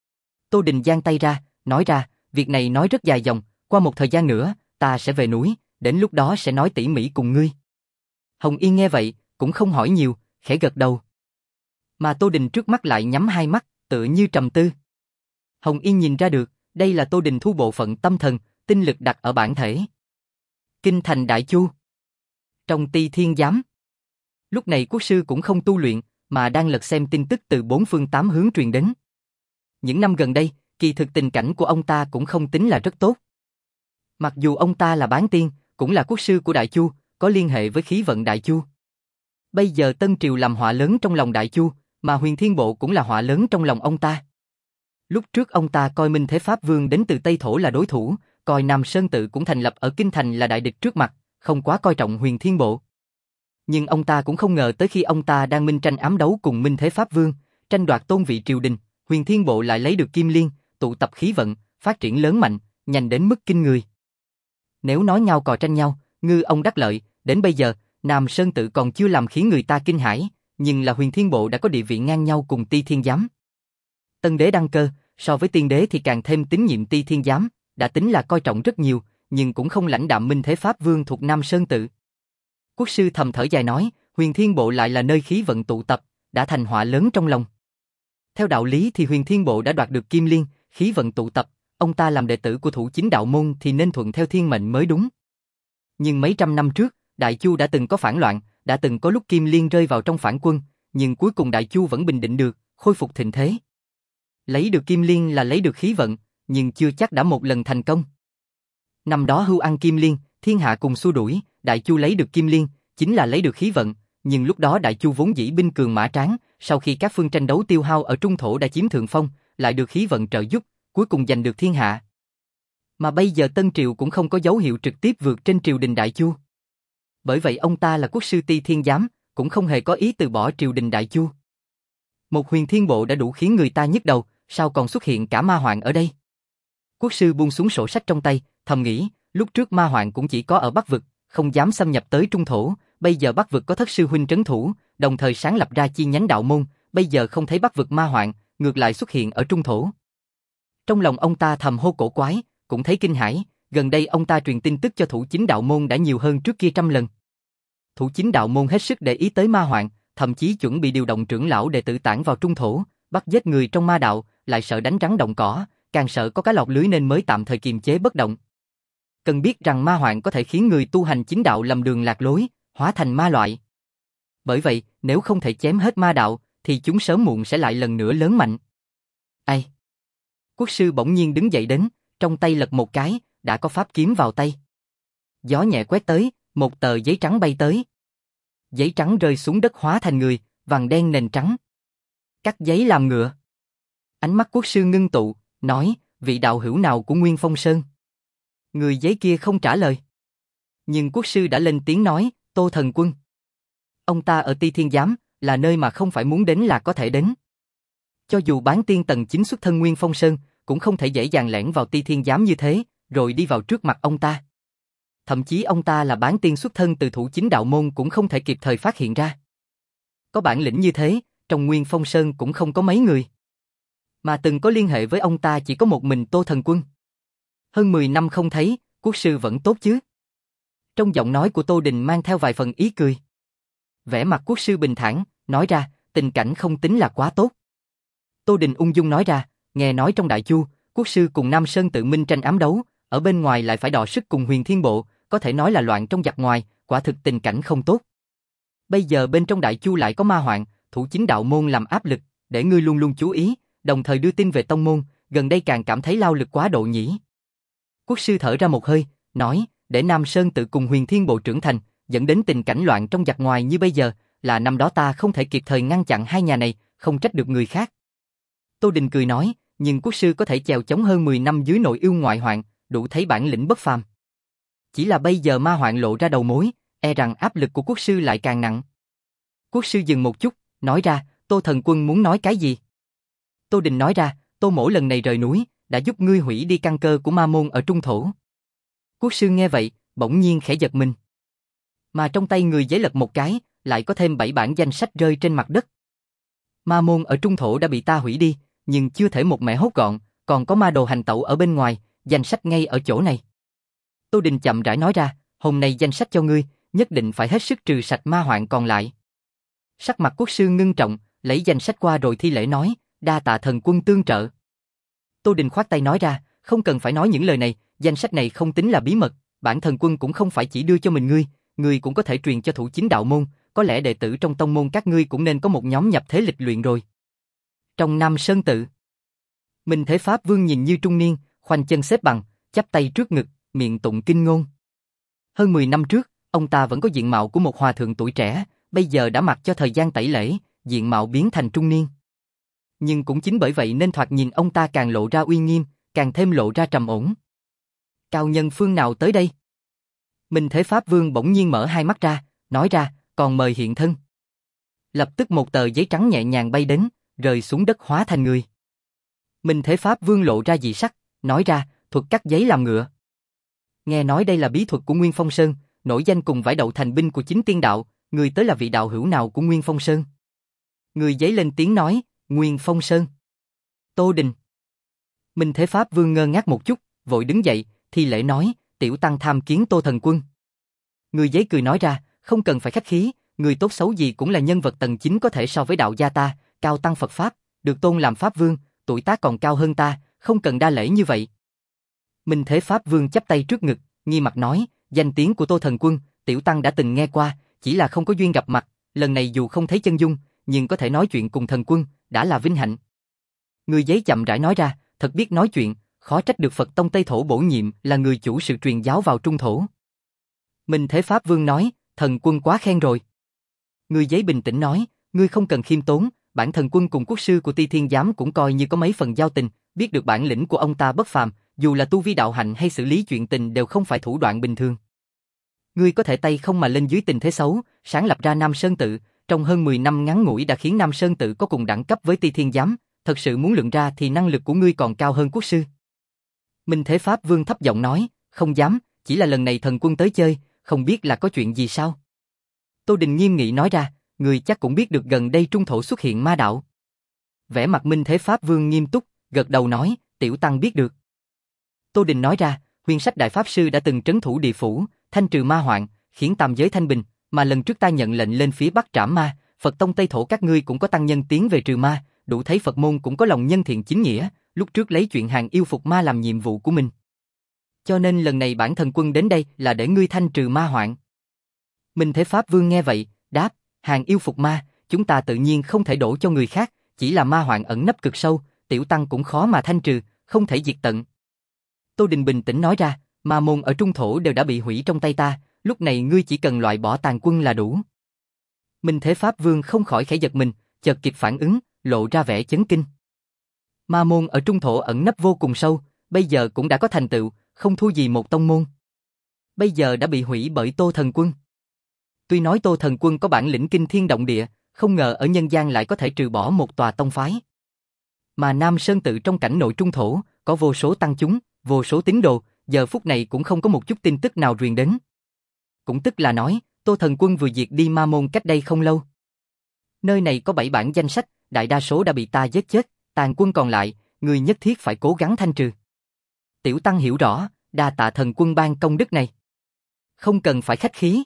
S1: Tô Đình giang tay ra, nói ra, việc này nói rất dài dòng, qua một thời gian nữa, ta sẽ về núi, đến lúc đó sẽ nói tỉ mỉ cùng ngươi. Hồng Y nghe vậy, cũng không hỏi nhiều, khẽ gật đầu. Mà Tô Đình trước mắt lại nhắm hai mắt, tựa như trầm tư. Hồng Y nhìn ra được, đây là Tô Đình thu bộ phận tâm thần, tinh lực đặt ở bản thể. Kinh thành Đại Chu. Trong Ti Thiên Giám. Lúc này quốc sư cũng không tu luyện, mà đang lật xem tin tức từ bốn phương tám hướng truyền đến. Những năm gần đây, kỳ thực tình cảnh của ông ta cũng không tính là rất tốt. Mặc dù ông ta là bán tiên, cũng là quốc sư của Đại Chu, có liên hệ với khí vận Đại Chu. Bây giờ Tân Triều làm họa lớn trong lòng Đại Chu, mà Huyền Thiên Bộ cũng là họa lớn trong lòng ông ta. Lúc trước ông ta coi Minh Thế Pháp Vương đến từ Tây Thổ là đối thủ, coi Nam Sơn Tự cũng thành lập ở Kinh Thành là đại địch trước mặt, không quá coi trọng Huyền Thiên Bộ. Nhưng ông ta cũng không ngờ tới khi ông ta đang minh tranh ám đấu cùng Minh Thế Pháp Vương, tranh đoạt tôn vị triều đình, Huyền Thiên Bộ lại lấy được Kim Liên, tụ tập khí vận, phát triển lớn mạnh, nhanh đến mức kinh người. Nếu nói nhau cò tranh nhau, ngư ông đắc lợi, đến bây giờ, Nam Sơn Tự còn chưa làm khiến người ta kinh hãi, nhưng là Huyền Thiên Bộ đã có địa vị ngang nhau cùng Ti Thiên Giám. Tân đế đăng cơ, so với tiên đế thì càng thêm tín nhiệm Ti Thiên Giám, đã tính là coi trọng rất nhiều, nhưng cũng không lãnh đạm Minh Thế Pháp Vương thuộc Nam Sơn Tự. Quốc sư thầm thở dài nói, Huyền Thiên Bộ lại là nơi khí vận tụ tập, đã thành họa lớn trong lòng. Theo đạo lý thì Huyền Thiên Bộ đã đoạt được Kim Liên, khí vận tụ tập, ông ta làm đệ tử của thủ chính đạo môn thì nên thuận theo thiên mệnh mới đúng. Nhưng mấy trăm năm trước, Đại Chu đã từng có phản loạn, đã từng có lúc Kim Liên rơi vào trong phản quân, nhưng cuối cùng Đại Chu vẫn bình định được, khôi phục thịnh thế. Lấy được Kim Liên là lấy được khí vận, nhưng chưa chắc đã một lần thành công. Năm đó Hưu ăn Kim Liên, thiên hạ cùng xua đuổi, Đại Chu lấy được Kim Liên, chính là lấy được khí vận, nhưng lúc đó Đại Chu vốn dĩ binh cường mã tráng, sau khi các phương tranh đấu tiêu hao ở trung thổ đã chiếm thượng phong, lại được khí vận trợ giúp, cuối cùng giành được thiên hạ. Mà bây giờ Tân Triều cũng không có dấu hiệu trực tiếp vượt trên triều đình Đại Chu. Bởi vậy ông ta là quốc sư Ti Thiên Giám, cũng không hề có ý từ bỏ triều đình Đại Chu. Một Huyền Thiên Bộ đã đủ khiến người ta nhức đầu, sao còn xuất hiện cả ma hoạn ở đây? Quốc sư buông xuống sổ sách trong tay, thầm nghĩ, lúc trước ma hoạn cũng chỉ có ở Bắc Vực, không dám xâm nhập tới Trung Thổ, bây giờ Bắc Vực có thất sư huynh trấn thủ, đồng thời sáng lập ra chi nhánh đạo môn, bây giờ không thấy Bắc Vực ma hoạn, ngược lại xuất hiện ở Trung Thổ. Trong lòng ông ta thầm hô cổ quái, cũng thấy kinh hãi, gần đây ông ta truyền tin tức cho thủ chính đạo môn đã nhiều hơn trước kia trăm lần. Thủ chính đạo môn hết sức để ý tới ma hoạn, thậm chí chuẩn bị điều động trưởng lão đệ tử tản vào Trung Thổ, bắt giết người trong ma đạo, lại sợ đánh rắn động cỏ, càng sợ có cá lọt lưới nên mới tạm thời kiềm chế bất động. Cần biết rằng ma hoạn có thể khiến người tu hành chính đạo lầm đường lạc lối, hóa thành ma loại. Bởi vậy, nếu không thể chém hết ma đạo, thì chúng sớm muộn sẽ lại lần nữa lớn mạnh. Ai? Quốc sư bỗng nhiên đứng dậy đến, trong tay lật một cái, đã có pháp kiếm vào tay. Gió nhẹ quét tới, một tờ giấy trắng bay tới. Giấy trắng rơi xuống đất hóa thành người, vàng đen nền trắng. Cắt giấy làm ngựa. Ánh mắt quốc sư ngưng tụ, nói, vị đạo hữu nào của Nguyên Phong Sơn? Người giấy kia không trả lời. Nhưng quốc sư đã lên tiếng nói, Tô Thần Quân. Ông ta ở Ti Thiên Giám, là nơi mà không phải muốn đến là có thể đến. Cho dù bán tiên tầng chín xuất thân Nguyên Phong Sơn, cũng không thể dễ dàng lẻn vào Ti Thiên Giám như thế, rồi đi vào trước mặt ông ta. Thậm chí ông ta là bán tiên xuất thân từ thủ chính đạo môn cũng không thể kịp thời phát hiện ra. Có bản lĩnh như thế, trong Nguyên Phong Sơn cũng không có mấy người. Mà từng có liên hệ với ông ta chỉ có một mình Tô Thần Quân. Hơn mười năm không thấy, quốc sư vẫn tốt chứ? Trong giọng nói của Tô Đình mang theo vài phần ý cười. Vẻ mặt quốc sư bình thản, nói ra, tình cảnh không tính là quá tốt. Tô Đình ung dung nói ra, nghe nói trong Đại Chu, quốc sư cùng Nam Sơn tự minh tranh ám đấu, ở bên ngoài lại phải đọ sức cùng Huyền Thiên Bộ, có thể nói là loạn trong giặc ngoài, quả thực tình cảnh không tốt. Bây giờ bên trong Đại Chu lại có ma hoạn, thủ chính đạo môn làm áp lực, để ngươi luôn luôn chú ý, đồng thời đưa tin về tông môn, gần đây càng cảm thấy lao lực quá độ nhỉ. Quốc sư thở ra một hơi, nói, để Nam Sơn tự cùng Huyền Thiên Bộ trưởng thành, dẫn đến tình cảnh loạn trong giặc ngoài như bây giờ, là năm đó ta không thể kịp thời ngăn chặn hai nhà này, không trách được người khác. Tô Đình cười nói, nhưng quốc sư có thể chèo chống hơn mười năm dưới nội ưu ngoại hoạn, đủ thấy bản lĩnh bất phàm. Chỉ là bây giờ ma hoạn lộ ra đầu mối, e rằng áp lực của quốc sư lại càng nặng. Quốc sư dừng một chút, nói ra, Tô Thần Quân muốn nói cái gì? Tô Đình nói ra, Tô Mỗ lần này rời núi, đã giúp ngươi hủy đi căn cơ của ma môn ở trung thổ. Quốc sư nghe vậy, bỗng nhiên khẽ giật mình. Mà trong tay người giấy lật một cái, lại có thêm bảy bản danh sách rơi trên mặt đất. Ma môn ở trung thổ đã bị ta hủy đi, nhưng chưa thể một mẻ hốt gọn, còn có ma đồ hành tẩu ở bên ngoài, danh sách ngay ở chỗ này. Tô Đình chậm rãi nói ra, hôm nay danh sách cho ngươi, nhất định phải hết sức trừ sạch ma hoạn còn lại. Sắc mặt quốc sư ngưng trọng, lấy danh sách qua rồi thi lễ nói, đa tạ Thần Quân tương trợ. Tô Đình khoát tay nói ra, không cần phải nói những lời này, danh sách này không tính là bí mật, bản Thần Quân cũng không phải chỉ đưa cho mình ngươi, ngươi cũng có thể truyền cho thủ chính đạo môn, có lẽ đệ tử trong tông môn các ngươi cũng nên có một nhóm nhập thế lịch luyện rồi. Trong Nam Sơn tự, Minh Thế Pháp Vương nhìn như trung niên, khoanh chân xếp bằng, chắp tay trước ngực, miệng tụng kinh ngôn. Hơn mười năm trước, ông ta vẫn có diện mạo của một hòa thượng tuổi trẻ, bây giờ đã mặc cho thời gian tẩy lễ, diện mạo biến thành trung niên. Nhưng cũng chính bởi vậy nên thoạt nhìn ông ta càng lộ ra uy nghiêm, càng thêm lộ ra trầm ổn. Cao nhân phương nào tới đây? Minh Thế Pháp Vương bỗng nhiên mở hai mắt ra, nói ra, còn mời hiện thân. Lập tức một tờ giấy trắng nhẹ nhàng bay đến, rơi xuống đất hóa thành người. Minh Thế Pháp Vương lộ ra dị sắc, nói ra, thuật cắt giấy làm ngựa. Nghe nói đây là bí thuật của Nguyên Phong Sơn, nổi danh cùng vải đậu thành binh của chính tiên đạo, người tới là vị đạo hữu nào của Nguyên Phong Sơn? Người giấy lên tiếng nói, Nguyên Phong Sơn. Tô Đình. Minh Thế Pháp Vương ngơ ngác một chút, vội đứng dậy, thi lễ nói, tiểu tăng tham kiến Tô Thần Quân. Người giấy cười nói ra, không cần phải khách khí, người tốt xấu gì cũng là nhân vật tầng chín có thể so với đạo gia ta, cao tăng Phật Pháp, được tôn làm Pháp Vương, tuổi tác còn cao hơn ta, không cần đa lễ như vậy. Minh Thế Pháp Vương chắp tay trước ngực, nghi mặt nói, danh tiếng của Tô Thần Quân, tiểu tăng đã từng nghe qua, chỉ là không có duyên gặp mặt, lần này dù không thấy chân dung, nhưng có thể nói chuyện cùng Thần Quân, đã là vinh hạnh. Người giấy chậm rãi nói ra, thật biết nói chuyện, khó trách được Phật Tông Tây Thổ bổ nhiệm là người chủ sự truyền giáo vào Trung Thổ. Minh Thế Pháp Vương nói, Thần Quân quá khen rồi. Người giấy bình tĩnh nói, ngươi không cần khiêm tốn, bản Thần Quân cùng quốc sư của Ti Thiên Giám cũng coi như có mấy phần giao tình, biết được bản lĩnh của ông ta bất phàm, dù là tu vi đạo hạnh hay xử lý chuyện tình đều không phải thủ đoạn bình thường. Ngươi có thể tay không mà lên dưới tình thế xấu, sáng lập ra Nam Sơn Tự, trong hơn mười năm ngắn ngủi đã khiến Nam Sơn Tự có cùng đẳng cấp với Ti Thiên Giám, thật sự muốn luận ra thì năng lực của ngươi còn cao hơn quốc sư. Minh Thế Pháp Vương thấp giọng nói, không dám, chỉ là lần này Thần Quân tới chơi, không biết là có chuyện gì sao? Tô Đình nghiêm nghị nói ra, ngươi chắc cũng biết được gần đây Trung Thổ xuất hiện ma đạo. Vẻ mặt Minh Thế Pháp Vương nghiêm túc, gật đầu nói, tiểu tăng biết được. Tô Đình nói ra, Huyền Sách Đại Pháp Sư đã từng trấn thủ địa phủ, thanh trừ ma hoạn, khiến tam giới thanh bình, mà lần trước ta nhận lệnh lên phía Bắc trảm ma, Phật Tông Tây Thổ các ngươi cũng có tăng nhân tiến về trừ ma, đủ thấy Phật môn cũng có lòng nhân thiện chính nghĩa, lúc trước lấy chuyện hàng yêu phục ma làm nhiệm vụ của mình. Cho nên lần này bản Thần Quân đến đây là để ngươi thanh trừ ma hoạn. Minh Thế Pháp Vương nghe vậy, đáp, hàng yêu phục ma, chúng ta tự nhiên không thể đổ cho người khác, chỉ là ma hoạn ẩn nấp cực sâu, tiểu tăng cũng khó mà thanh trừ, không thể diệt tận. Tô Đình bình tĩnh nói ra, ma môn ở Trung Thổ đều đã bị hủy trong tay ta, lúc này ngươi chỉ cần loại bỏ tàn quân là đủ. Minh Thế Pháp Vương không khỏi khẽ giật mình, chợt kịp phản ứng, lộ ra vẻ chấn kinh. Ma môn ở Trung Thổ ẩn nấp vô cùng sâu, bây giờ cũng đã có thành tựu, không thua gì một tông môn. bây giờ đã bị hủy bởi Tô Thần Quân. Tuy nói Tô Thần Quân có bản lĩnh kinh thiên động địa, không ngờ ở nhân gian lại có thể trừ bỏ một tòa tông phái. Mà Nam Sơn tự trong cảnh nội trung thổ, có vô số tăng chúng, vô số tín đồ, giờ phút này cũng không có một chút tin tức nào truyền đến. Cũng tức là nói, Tô Thần Quân vừa diệt đi ma môn cách đây không lâu. Nơi này có bảy bản danh sách, đại đa số đã bị ta giết chết, tàn quân còn lại, người nhất thiết phải cố gắng thanh trừ. Tiểu tăng hiểu rõ, đa tạ Thần Quân ban công đức này. Không cần phải khách khí.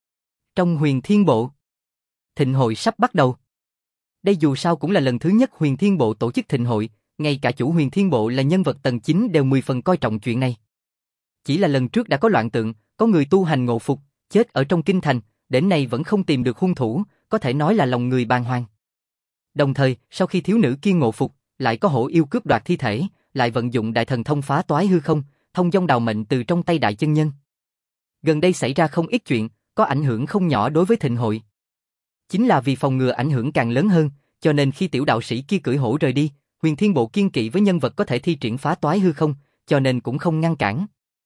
S1: Trong Huyền Thiên Bộ, thịnh hội sắp bắt đầu. Đây dù sao cũng là lần thứ nhất Huyền Thiên Bộ tổ chức thịnh hội, ngay cả chủ Huyền Thiên Bộ là nhân vật tầng chín đều mười phần coi trọng chuyện này. Chỉ là lần trước đã có loạn tượng, có người tu hành ngộ phục, chết ở trong kinh thành, đến nay vẫn không tìm được hung thủ, có thể nói là lòng người bàng hoàng. Đồng thời, sau khi thiếu nữ kia ngộ phục, lại có hổ yêu cướp đoạt thi thể, lại vận dụng đại thần thông phá toái hư không, thông dong đào mệnh từ trong tay đại chân nhân. Gần đây xảy ra không ít chuyện, có ảnh hưởng không nhỏ đối với thịnh hội. Chính là vì phòng ngừa ảnh hưởng càng lớn hơn, cho nên khi tiểu đạo sĩ kia cưỡi hổ rời đi, Huyền Thiên Bộ kiên kỵ với nhân vật có thể thi triển phá toái hư không, cho nên cũng không ngăn cản.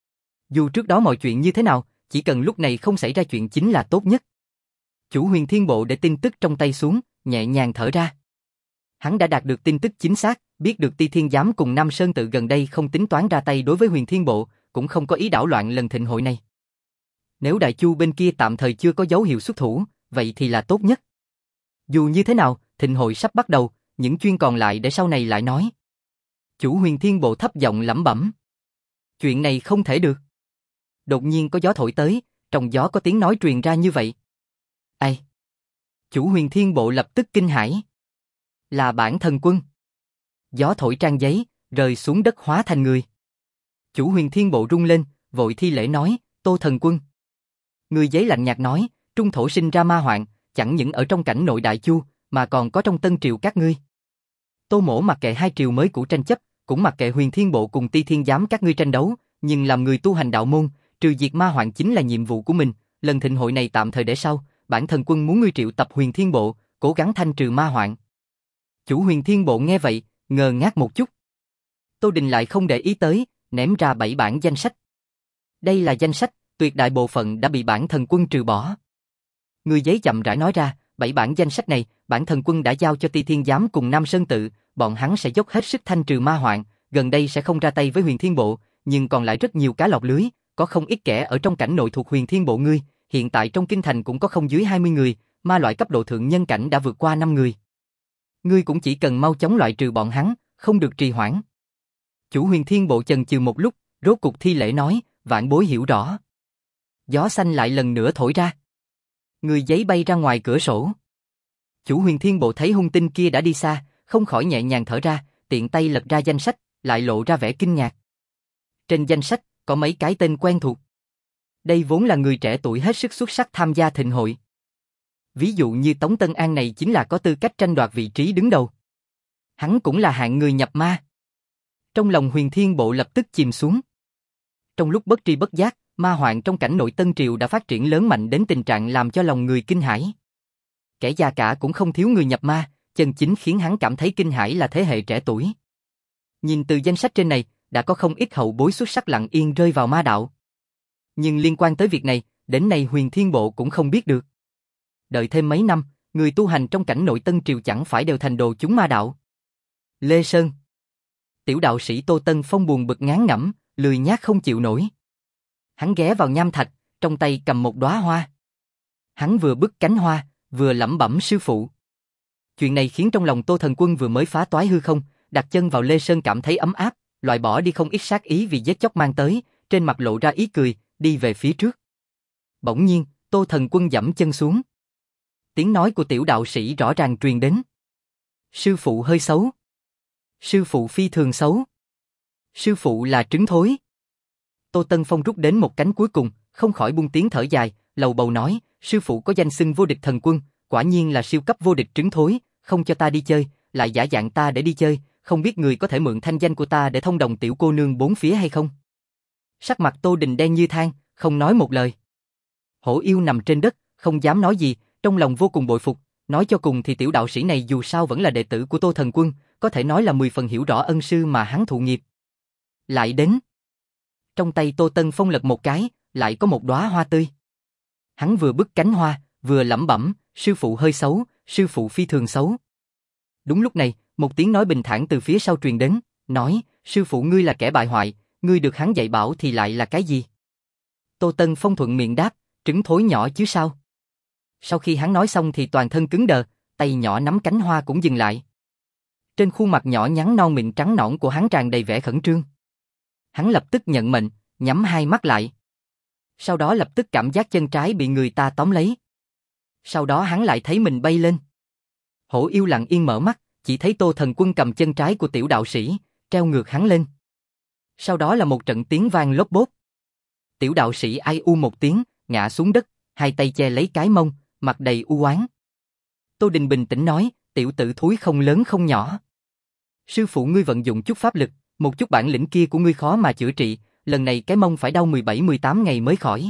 S1: Dù trước đó mọi chuyện như thế nào, chỉ cần lúc này không xảy ra chuyện chính là tốt nhất. Chủ Huyền Thiên Bộ để tin tức trong tay xuống, nhẹ nhàng thở ra. Hắn đã đạt được tin tức chính xác, biết được Ti Thiên Giám cùng Nam Sơn tự gần đây không tính toán ra tay đối với Huyền Thiên Bộ, cũng không có ý đảo loạn lần thịnh hội này. Nếu Đại Chu bên kia tạm thời chưa có dấu hiệu xuất thủ, vậy thì là tốt nhất. Dù như thế nào, thịnh hội sắp bắt đầu, những chuyện còn lại để sau này lại nói. Chủ Huyền Thiên Bộ thấp giọng lẩm bẩm. Chuyện này không thể được. Đột nhiên có gió thổi tới, trong gió có tiếng nói truyền ra như vậy. Ai? Chủ Huyền Thiên Bộ lập tức kinh hãi. Là bản Thần Quân. Gió thổi trang giấy, rơi xuống đất hóa thành người. Chủ Huyền Thiên Bộ rung lên, vội thi lễ nói, Tô Thần Quân. Người giấy lạnh nhạt nói, trung thổ sinh ra ma hoạn, chẳng những ở trong cảnh nội Đại Chu, mà còn có trong Tân Triều các ngươi. Tô Mỗ mặc kệ hai triều mới cũ tranh chấp, cũng mặc kệ Huyền Thiên Bộ cùng Ti Thiên Giám các ngươi tranh đấu, nhưng làm người tu hành đạo môn, trừ diệt ma hoạn chính là nhiệm vụ của mình, lần thịnh hội này tạm thời để sau, bản Thần Quân muốn ngươi triệu tập Huyền Thiên Bộ, cố gắng thanh trừ ma hoạn. Chủ Huyền Thiên Bộ nghe vậy, ngơ ngác một chút. Tô Đình lại không để ý tới, ném ra bảy bản danh sách. Đây là danh sách, tuyệt đại bộ phận đã bị bản Thần Quân trừ bỏ. Người giấy chậm rãi nói ra, bảy bản danh sách này, bản Thần Quân đã giao cho Ti Thiên Giám cùng Nam Sơn Tự, bọn hắn sẽ dốc hết sức thanh trừ ma hoạn, gần đây sẽ không ra tay với Huyền Thiên Bộ, nhưng còn lại rất nhiều cá lọt lưới, có không ít kẻ ở trong cảnh nội thuộc Huyền Thiên Bộ ngươi, hiện tại trong kinh thành cũng có không dưới hai mươi người, ma loại cấp độ thượng nhân cảnh đã vượt qua năm người. Ngươi cũng chỉ cần mau chóng loại trừ bọn hắn, không được trì hoãn. Chủ Huyền Thiên Bộ chần chừ một lúc, rốt cục thi lễ nói, vạn bối hiểu rõ. Gió xanh lại lần nữa thổi ra. Người giấy bay ra ngoài cửa sổ. Chủ Huyền Thiên Bộ thấy hung tinh kia đã đi xa, không khỏi nhẹ nhàng thở ra, tiện tay lật ra danh sách, lại lộ ra vẻ kinh ngạc. Trên danh sách, có mấy cái tên quen thuộc. Đây vốn là người trẻ tuổi hết sức xuất sắc tham gia thịnh hội. Ví dụ như Tống Tân An này chính là có tư cách tranh đoạt vị trí đứng đầu. Hắn cũng là hạng người nhập ma. Trong lòng Huyền Thiên Bộ lập tức chìm xuống. Trong lúc bất tri bất giác, ma hoạn trong cảnh nội Tân Triều đã phát triển lớn mạnh đến tình trạng làm cho lòng người kinh hãi. Kẻ già cả cũng không thiếu người nhập ma, chân chính khiến hắn cảm thấy kinh hãi là thế hệ trẻ tuổi. Nhìn từ danh sách trên này, đã có không ít hậu bối xuất sắc lặng yên rơi vào ma đạo. Nhưng liên quan tới việc này, đến nay Huyền Thiên Bộ cũng không biết được. Đợi thêm mấy năm, người tu hành trong cảnh nội Tân Triều chẳng phải đều thành đồ chúng ma đạo. Lê Sơn. Tiểu đạo sĩ Tô Tân Phong buồn bực ngán ngẩm, lười nhác không chịu nổi. Hắn ghé vào nham thạch, trong tay cầm một đóa hoa. Hắn vừa bứt cánh hoa, vừa lẩm bẩm sư phụ. Chuyện này khiến trong lòng Tô Thần Quân vừa mới phá toái hư không, đặt chân vào Lê Sơn cảm thấy ấm áp, loại bỏ đi không ít sát ý vì giết chóc mang tới, trên mặt lộ ra ý cười, đi về phía trước. Bỗng nhiên, Tô Thần Quân giẫm chân xuống. Tiếng nói của tiểu đạo sĩ rõ ràng truyền đến. Sư phụ hơi xấu. Sư phụ phi thường xấu. Sư phụ là trứng thối. Tô Tân Phong rút đến một cánh cuối cùng, không khỏi buông tiếng thở dài, lầu bầu nói, sư phụ có danh xưng vô địch thần quân, quả nhiên là siêu cấp vô địch trứng thối, không cho ta đi chơi, lại giả dạng ta để đi chơi, không biết người có thể mượn thanh danh của ta để thông đồng tiểu cô nương bốn phía hay không? Sắc mặt Tô Đình đen như than, không nói một lời. Hổ yêu nằm trên đất, không dám nói gì, trong lòng vô cùng bội phục, nói cho cùng thì tiểu đạo sĩ này dù sao vẫn là đệ tử của Tô Thần Quân, có thể nói là mười phần hiểu rõ ân sư mà hắn thụ nghiệp. Lại đến. Trong tay Tô Tân Phong lật một cái, lại có một đóa hoa tươi. Hắn vừa bứt cánh hoa, vừa lẩm bẩm, sư phụ hơi xấu, sư phụ phi thường xấu. Đúng lúc này, một tiếng nói bình thản từ phía sau truyền đến, nói, sư phụ ngươi là kẻ bại hoại, ngươi được hắn dạy bảo thì lại là cái gì? Tô Tân Phong thuận miệng đáp, trứng thối nhỏ chứ sao? Sau khi hắn nói xong thì toàn thân cứng đờ, tay nhỏ nắm cánh hoa cũng dừng lại. Trên khuôn mặt nhỏ nhắn non mịn trắng nõn của hắn tràn đầy vẻ khẩn trương. Hắn lập tức nhận mệnh, nhắm hai mắt lại. Sau đó lập tức cảm giác chân trái bị người ta tóm lấy. Sau đó hắn lại thấy mình bay lên. Hổ Yêu lặng yên mở mắt, chỉ thấy Tô Thần Quân cầm chân trái của tiểu đạo sĩ, treo ngược hắn lên. Sau đó là một trận tiếng vang lốp bốp. Tiểu đạo sĩ ai u một tiếng, ngã xuống đất, hai tay che lấy cái mông, mặt đầy u oán. Tô Đình bình tĩnh nói, tiểu tử thúi không lớn không nhỏ. Sư phụ ngươi vận dụng chút pháp lực, một chút bản lĩnh kia của ngươi khó mà chữa trị, lần này cái mông phải đau mười bảy mười tám ngày mới khỏi.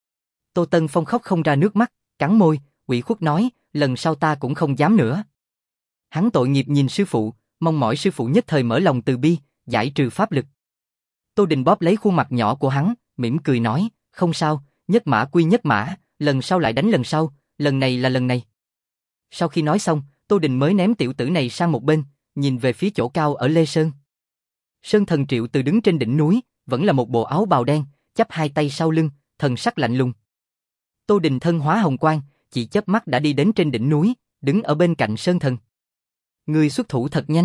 S1: Tô Tân Phong khóc không ra nước mắt, cắn môi, ủy khuất nói, lần sau ta cũng không dám nữa. Hắn tội nghiệp nhìn sư phụ, mong mỏi sư phụ nhất thời mở lòng từ bi, giải trừ pháp lực. Tô Đình bóp lấy khuôn mặt nhỏ của hắn, mỉm cười nói, không sao, nhất mã quy nhất mã, lần sau lại đánh lần sau, lần này là lần này. Sau khi nói xong, Tô Đình mới ném tiểu tử này sang một bên, nhìn về phía chỗ cao ở Lê Sơn. Sơn Thần Triệu Từ đứng trên đỉnh núi, vẫn là một bộ áo bào đen, chắp hai tay sau lưng, thần sắc lạnh lùng. Tô Đình thân hóa hồng quang, chỉ chớp mắt đã đi đến trên đỉnh núi, đứng ở bên cạnh Sơn Thần. Ngươi xuất thủ thật nhanh.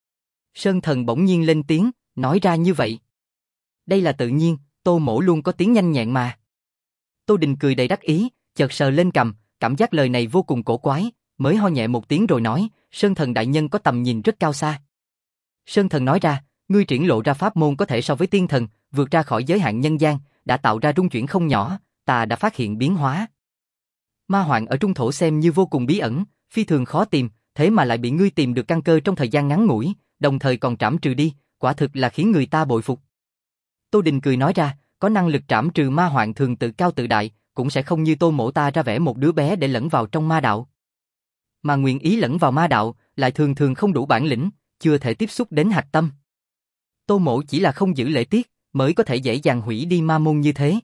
S1: Sơn Thần bỗng nhiên lên tiếng, nói ra như vậy. Đây là tự nhiên, Tô Mỗ luôn có tiếng nhanh nhẹn mà. Tô Đình cười đầy đắc ý, chợt sờ lên cằm, cảm giác lời này vô cùng cổ quái, mới ho nhẹ một tiếng rồi nói, Sơn Thần đại nhân có tầm nhìn rất cao xa. Sơn Thần nói ra, ngươi triển lộ ra pháp môn có thể so với tiên thần, vượt ra khỏi giới hạn nhân gian, đã tạo ra rung chuyển không nhỏ, ta đã phát hiện biến hóa. Ma hoạn ở trung thổ xem như vô cùng bí ẩn, phi thường khó tìm, thế mà lại bị ngươi tìm được căn cơ trong thời gian ngắn ngủi, đồng thời còn trảm trừ đi, quả thực là khiến người ta bội phục. Tô Đình cười nói ra, có năng lực trảm trừ ma hoạn thường tự cao tự đại, cũng sẽ không như Tô Mỗ ta ra vẻ một đứa bé để lẫn vào trong ma đạo. Mà nguyện ý lẫn vào ma đạo, lại thường thường không đủ bản lĩnh, chưa thể tiếp xúc đến hạch tâm. Tô Mỗ chỉ là không giữ lễ tiết, mới có thể dễ dàng hủy đi ma môn như thế.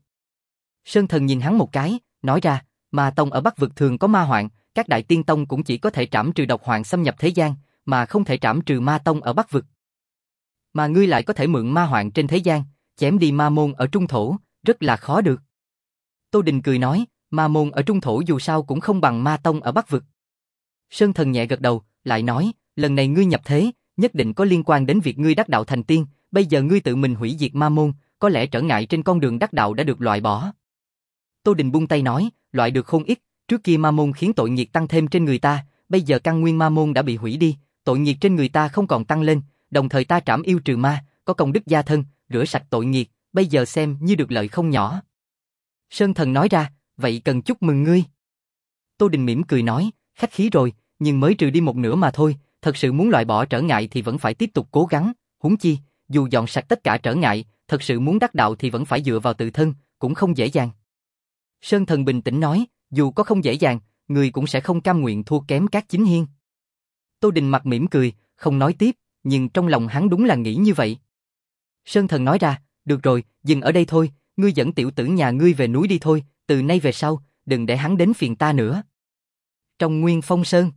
S1: Sơn Thần nhìn hắn một cái, nói ra, ma tông ở Bắc vực thường có ma hoạn, các đại tiên tông cũng chỉ có thể trảm trừ độc hoạn xâm nhập thế gian, mà không thể trảm trừ ma tông ở Bắc vực. Mà ngươi lại có thể mượn ma hoạn trên thế gian, chém đi ma môn ở trung thổ, rất là khó được. Tô Đình cười nói, ma môn ở trung thổ dù sao cũng không bằng ma tông ở Bắc vực. Sơn Thần nhẹ gật đầu, lại nói, lần này ngươi nhập thế, nhất định có liên quan đến việc ngươi đắc đạo thành tiên, bây giờ ngươi tự mình hủy diệt ma môn, có lẽ trở ngại trên con đường đắc đạo đã được loại bỏ. Tô Đình buông tay nói, loại được không ít, trước kia ma môn khiến tội nghiệp tăng thêm trên người ta, bây giờ căn nguyên ma môn đã bị hủy đi, tội nghiệp trên người ta không còn tăng lên, đồng thời ta trảm yêu trừ ma, có công đức gia thân, rửa sạch tội nghiệp, bây giờ xem như được lợi không nhỏ. Sơn Thần nói ra, vậy cần chúc mừng ngươi. Tô Đình mỉm cười nói, khách khí rồi, nhưng mới trừ đi một nửa mà thôi, thật sự muốn loại bỏ trở ngại thì vẫn phải tiếp tục cố gắng, huống chi, dù dọn sạch tất cả trở ngại, thật sự muốn đắc đạo thì vẫn phải dựa vào tự thân, cũng không dễ dàng. Sơn Thần bình tĩnh nói, dù có không dễ dàng, người cũng sẽ không cam nguyện thua kém các chính hiên. Tô Đình mặt mỉm cười, không nói tiếp, nhưng trong lòng hắn đúng là nghĩ như vậy. Sơn Thần nói ra, được rồi, dừng ở đây thôi, ngươi dẫn tiểu tử nhà ngươi về núi đi thôi, từ nay về sau, đừng để hắn đến phiền ta nữa. Trong Nguyên Phong Sơn,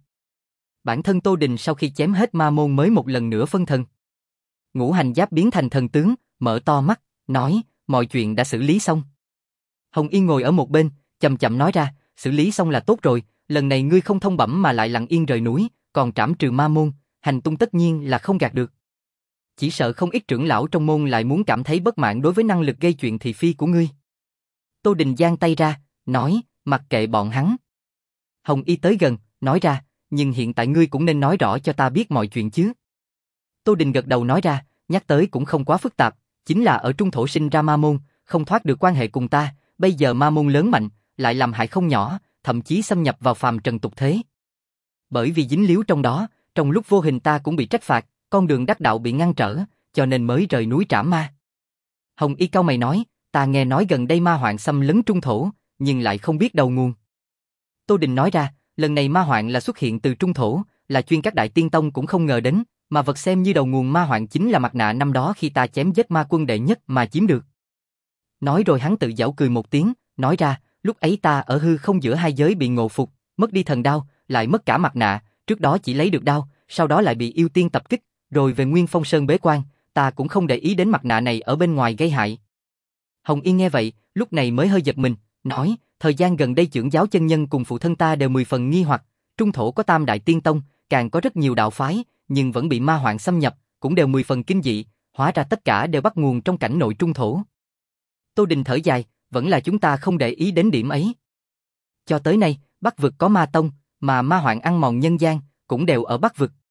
S1: bản thân Tô Đình sau khi chém hết ma môn mới một lần nữa phân thần. Ngũ hành giáp biến thành thần tướng, mở to mắt, nói, mọi chuyện đã xử lý xong. Hồng Yên ngồi ở một bên, chậm chậm nói ra, xử lý xong là tốt rồi, lần này ngươi không thông bẩm mà lại lặng yên rời núi, còn trảm trừ ma môn, hành tung tất nhiên là không gạt được. Chỉ sợ không ít trưởng lão trong môn lại muốn cảm thấy bất mãn đối với năng lực gây chuyện thị phi của ngươi. Tô Đình giang tay ra, nói, mặc kệ bọn hắn. Hồng Y tới gần, nói ra, nhưng hiện tại ngươi cũng nên nói rõ cho ta biết mọi chuyện chứ. Tô Đình gật đầu nói ra, nhắc tới cũng không quá phức tạp, chính là ở trung thổ sinh ra ma môn, không thoát được quan hệ cùng ta, bây giờ ma môn lớn mạnh, lại làm hại không nhỏ, thậm chí xâm nhập vào phàm trần tục thế. Bởi vì dính líu trong đó, trong lúc vô hình ta cũng bị trách phạt, con đường đắc đạo bị ngăn trở, cho nên mới rời núi trảm ma. Hồng Y cau mày nói, ta nghe nói gần đây ma hoạn xâm lấn trung thổ, nhưng lại không biết đầu nguồn. Tô Đình nói ra, lần này ma hoạn là xuất hiện từ trung thổ, là chuyên các đại tiên tông cũng không ngờ đến, mà vật xem như đầu nguồn ma hoạn chính là mặt nạ năm đó khi ta chém giết ma quân đệ nhất mà chiếm được. Nói rồi hắn tự giễu cười một tiếng, nói ra, lúc ấy ta ở hư không giữa hai giới bị ngộ phục, mất đi thần đao, lại mất cả mặt nạ, trước đó chỉ lấy được đao, sau đó lại bị yêu tiên tập kích, rồi về Nguyên Phong Sơn bế quan, ta cũng không để ý đến mặt nạ này ở bên ngoài gây hại. Hồng Yên nghe vậy, lúc này mới hơi giật mình, nói, thời gian gần đây trưởng giáo chân nhân cùng phụ thân ta đều mười phần nghi hoặc, trung thổ có Tam Đại Tiên Tông, càng có rất nhiều đạo phái, nhưng vẫn bị ma hoạn xâm nhập, cũng đều mười phần kinh dị, hóa ra tất cả đều bắt nguồn trong cảnh nội trung thổ. Tô Đình thở dài, vẫn là chúng ta không để ý đến điểm ấy. Cho tới nay, Bắc vực có ma tông, mà ma hoạn ăn mòn nhân gian, cũng đều ở Bắc vực.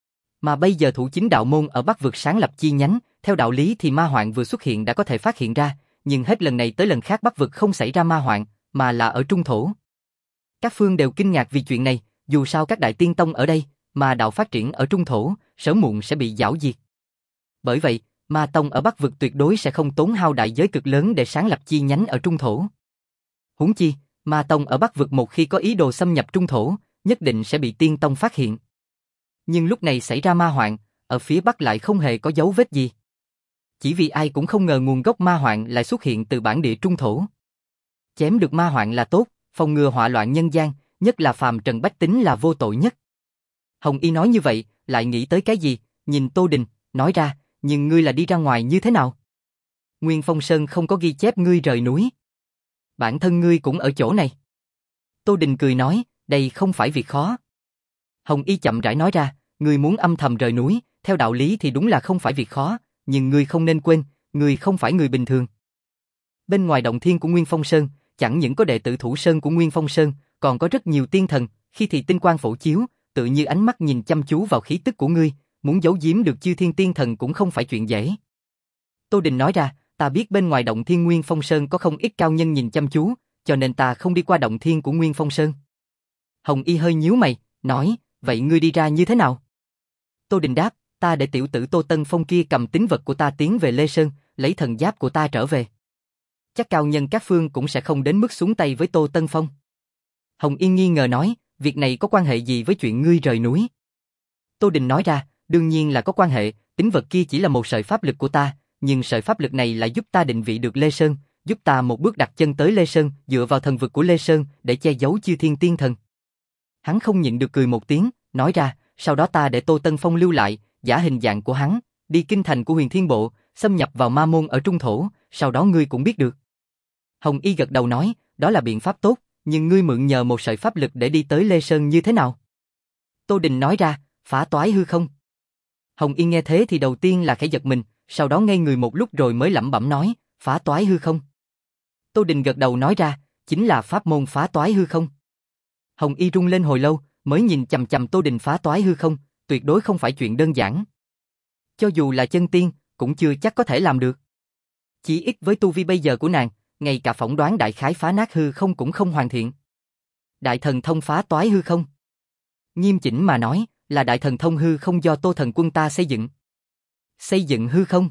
S1: Mà bây giờ thủ chính đạo môn ở Bắc vực sáng lập chi nhánh, theo đạo lý thì ma hoạn vừa xuất hiện đã có thể phát hiện ra, nhưng hết lần này tới lần khác Bắc vực không xảy ra ma hoạn, mà là ở trung thổ. Các phương đều kinh ngạc vì chuyện này, dù sao các đại tiên tông ở đây, mà đạo phát triển ở trung thổ, sớm muộn sẽ bị giảo diệt. Bởi vậy, ma tông ở Bắc vực tuyệt đối sẽ không tốn hao đại giới cực lớn để sáng lập chi nhánh ở trung thổ. Huống chi, ma tông ở Bắc vực một khi có ý đồ xâm nhập trung thổ, nhất định sẽ bị tiên tông phát hiện. Nhưng lúc này xảy ra ma hoạn, ở phía Bắc lại không hề có dấu vết gì. Chỉ vì ai cũng không ngờ nguồn gốc ma hoạn lại xuất hiện từ bản địa trung thổ. Chém được ma hoạn là tốt, phòng ngừa họa loạn nhân gian, nhất là phàm trần bách tính là vô tội nhất. Hồng Y nói như vậy, lại nghĩ tới cái gì, nhìn Tô Đình, nói ra, nhưng ngươi là đi ra ngoài như thế nào? Nguyên Phong Sơn không có ghi chép ngươi rời núi. Bản thân ngươi cũng ở chỗ này. Tô Đình cười nói, đây không phải việc khó. Hồng Y chậm rãi nói ra, ngươi muốn âm thầm rời núi, theo đạo lý thì đúng là không phải việc khó, nhưng ngươi không nên quên, ngươi không phải người bình thường. Bên ngoài động thiên của Nguyên Phong Sơn, chẳng những có đệ tử thủ sơn của Nguyên Phong Sơn, còn có rất nhiều tiên thần, khi thì tinh quang phổ chiếu, tự như ánh mắt nhìn chăm chú vào khí tức của ngươi, muốn giấu giếm được chư thiên tiên thần cũng không phải chuyện dễ. Tô Đình nói ra, ta biết bên ngoài động thiên Nguyên Phong Sơn có không ít cao nhân nhìn chăm chú, cho nên ta không đi qua động thiên của Nguyên Phong Sơn. Hồng Y hơi nhíu mày, nói, vậy ngươi đi ra như thế nào? Tô Đình đáp, ta để tiểu tử Tô Tân Phong kia cầm tín vật của ta tiến về Lê Sơn, lấy thần giáp của ta trở về. Chắc cao nhân các phương cũng sẽ không đến mức xuống tay với Tô Tân Phong. Hồng Y nghi ngờ nói, việc này có quan hệ gì với chuyện ngươi rời núi? Tô Đình nói ra, đương nhiên là có quan hệ, tín vật kia chỉ là một sợi pháp lực của ta, nhưng sợi pháp lực này lại giúp ta định vị được Lê Sơn, giúp ta một bước đặt chân tới Lê Sơn, dựa vào thần vực của Lê Sơn để che giấu chư thiên tiên thần. Hắn không nhịn được cười một tiếng, nói ra, sau đó ta để Tô Tân Phong lưu lại, giả hình dạng của hắn, đi kinh thành của Huyền Thiên Bộ, xâm nhập vào ma môn ở trung thổ, sau đó ngươi cũng biết được. Hồng Y gật đầu nói, đó là biện pháp tốt, nhưng ngươi mượn nhờ một sợi pháp lực để đi tới Lê Sơn như thế nào? Tô Đình nói ra, phá toái hư không. Hồng Y nghe thế thì đầu tiên là khẽ giật mình, sau đó ngây người một lúc rồi mới lẩm bẩm nói, phá toái hư không. Tô Đình gật đầu nói ra, chính là pháp môn phá toái hư không. Hồng Y rung lên hồi lâu, mới nhìn chằm chằm Tô Đình phá toái hư không, tuyệt đối không phải chuyện đơn giản. Cho dù là chân tiên, cũng chưa chắc có thể làm được. Chỉ ít với tu vi bây giờ của nàng, ngay cả phỏng đoán đại khái phá nát hư không cũng không hoàn thiện. Đại thần thông phá toái hư không. Nghiêm chỉnh mà nói, là đại thần thông hư không do Tô Thần Quân ta xây dựng. Xây dựng hư không?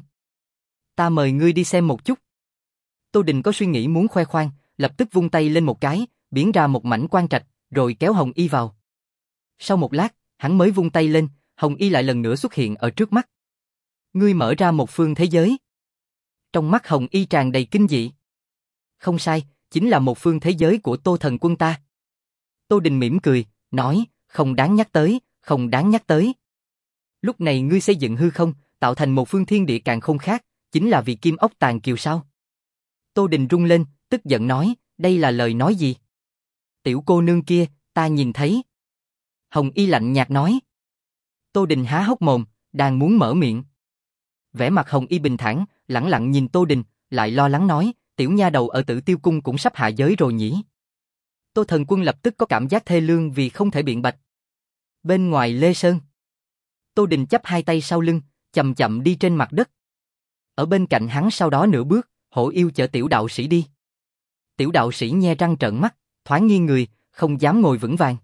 S1: Ta mời ngươi đi xem một chút. Tô Đình có suy nghĩ muốn khoe khoang, lập tức vung tay lên một cái, biến ra một mảnh quang trạch, rồi kéo Hồng Y vào. Sau một lát, hắn mới vung tay lên, Hồng Y lại lần nữa xuất hiện ở trước mắt. Ngươi mở ra một phương thế giới. Trong mắt Hồng Y tràn đầy kinh dị. Không sai, chính là một phương thế giới của Tô Thần Quân ta. Tô Đình mỉm cười, nói, không đáng nhắc tới, không đáng nhắc tới. Lúc này ngươi xây dựng hư không, tạo thành một phương thiên địa càng không khác, chính là vì kim ốc tàng kiều sao? Tô Đình rung lên, tức giận nói, đây là lời nói gì? Tiểu cô nương kia, ta nhìn thấy. Hồng Y lạnh nhạt nói. Tô Đình há hốc mồm, đang muốn mở miệng. Vẻ mặt Hồng Y bình thản, lẳng lặng nhìn Tô Đình, lại lo lắng nói, tiểu nha đầu ở Tử Tiêu Cung cũng sắp hạ giới rồi nhỉ? Tô Thần Quân lập tức có cảm giác thê lương vì không thể biện bạch. Bên ngoài Lê Sơn, Tô Đình chắp hai tay sau lưng, chậm chậm đi trên mặt đất. Ở bên cạnh hắn sau đó nửa bước, Hổ Yêu chở tiểu đạo sĩ đi. Tiểu đạo sĩ nhe răng trợn mắt, thoáng nghiêng người, không dám ngồi vững vàng.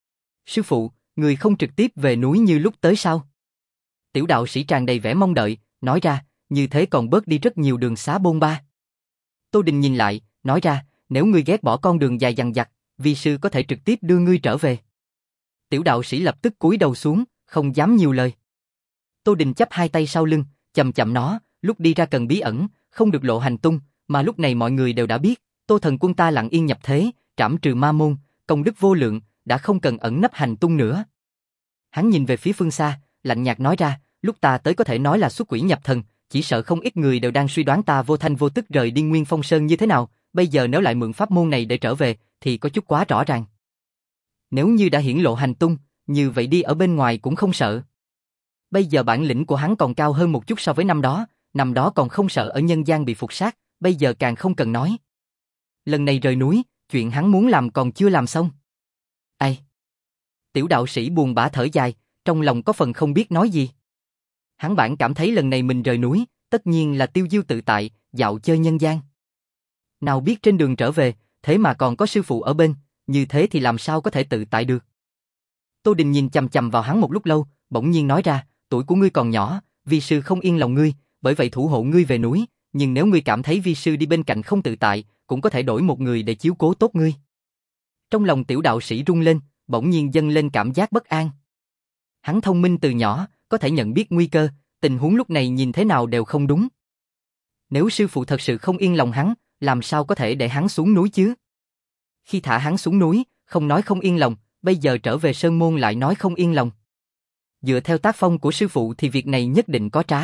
S1: Sư phụ, người không trực tiếp về núi như lúc tới sao? Tiểu đạo sĩ tràn đầy vẻ mong đợi, nói ra, như thế còn bớt đi rất nhiều đường xá bôn ba. Tô Đình nhìn lại, nói ra, nếu ngươi ghét bỏ con đường dài dằng dặc, vi sư có thể trực tiếp đưa ngươi trở về. Tiểu đạo sĩ lập tức cúi đầu xuống, không dám nhiều lời. Tô Đình chắp hai tay sau lưng, chậm chậm nói, lúc đi ra cần bí ẩn, không được lộ hành tung, mà lúc này mọi người đều đã biết, Tô Thần Quân ta lặng yên nhập thế, trảm trừ ma môn, công đức vô lượng, đã không cần ẩn nấp hành tung nữa. Hắn nhìn về phía phương xa, lạnh nhạt nói ra, lúc ta tới có thể nói là xuất quỷ nhập thần, chỉ sợ không ít người đều đang suy đoán ta vô thanh vô tức rời đi Nguyên Phong Sơn như thế nào, bây giờ nếu lại mượn pháp môn này để trở về, thì có chút quá rõ ràng. Nếu như đã hiển lộ hành tung, như vậy đi ở bên ngoài cũng không sợ. Bây giờ bản lĩnh của hắn còn cao hơn một chút so với năm đó, năm đó còn không sợ ở nhân gian bị phục sát, bây giờ càng không cần nói. Lần này rời núi, chuyện hắn muốn làm còn chưa làm xong. Ai? Tiểu đạo sĩ buồn bã thở dài, trong lòng có phần không biết nói gì. Hắn bản cảm thấy lần này mình rời núi, tất nhiên là tiêu diêu tự tại, dạo chơi nhân gian. Nào biết trên đường trở về, thế mà còn có sư phụ ở bên, như thế thì làm sao có thể tự tại được. Tô Đình nhìn chằm chằm vào hắn một lúc lâu, bỗng nhiên nói ra, tuổi của ngươi còn nhỏ, vi sư không yên lòng ngươi, bởi vậy thủ hộ ngươi về núi, nhưng nếu ngươi cảm thấy vi sư đi bên cạnh không tự tại, cũng có thể đổi một người để chiếu cố tốt ngươi. Trong lòng tiểu đạo sĩ rung lên, bỗng nhiên dâng lên cảm giác bất an. Hắn thông minh từ nhỏ, có thể nhận biết nguy cơ, tình huống lúc này nhìn thế nào đều không đúng. Nếu sư phụ thật sự không yên lòng hắn, làm sao có thể để hắn xuống núi chứ? Khi thả hắn xuống núi, không nói không yên lòng, bây giờ trở về Sơn Môn lại nói không yên lòng. Dựa theo tác phong của sư phụ thì việc này nhất định có trá.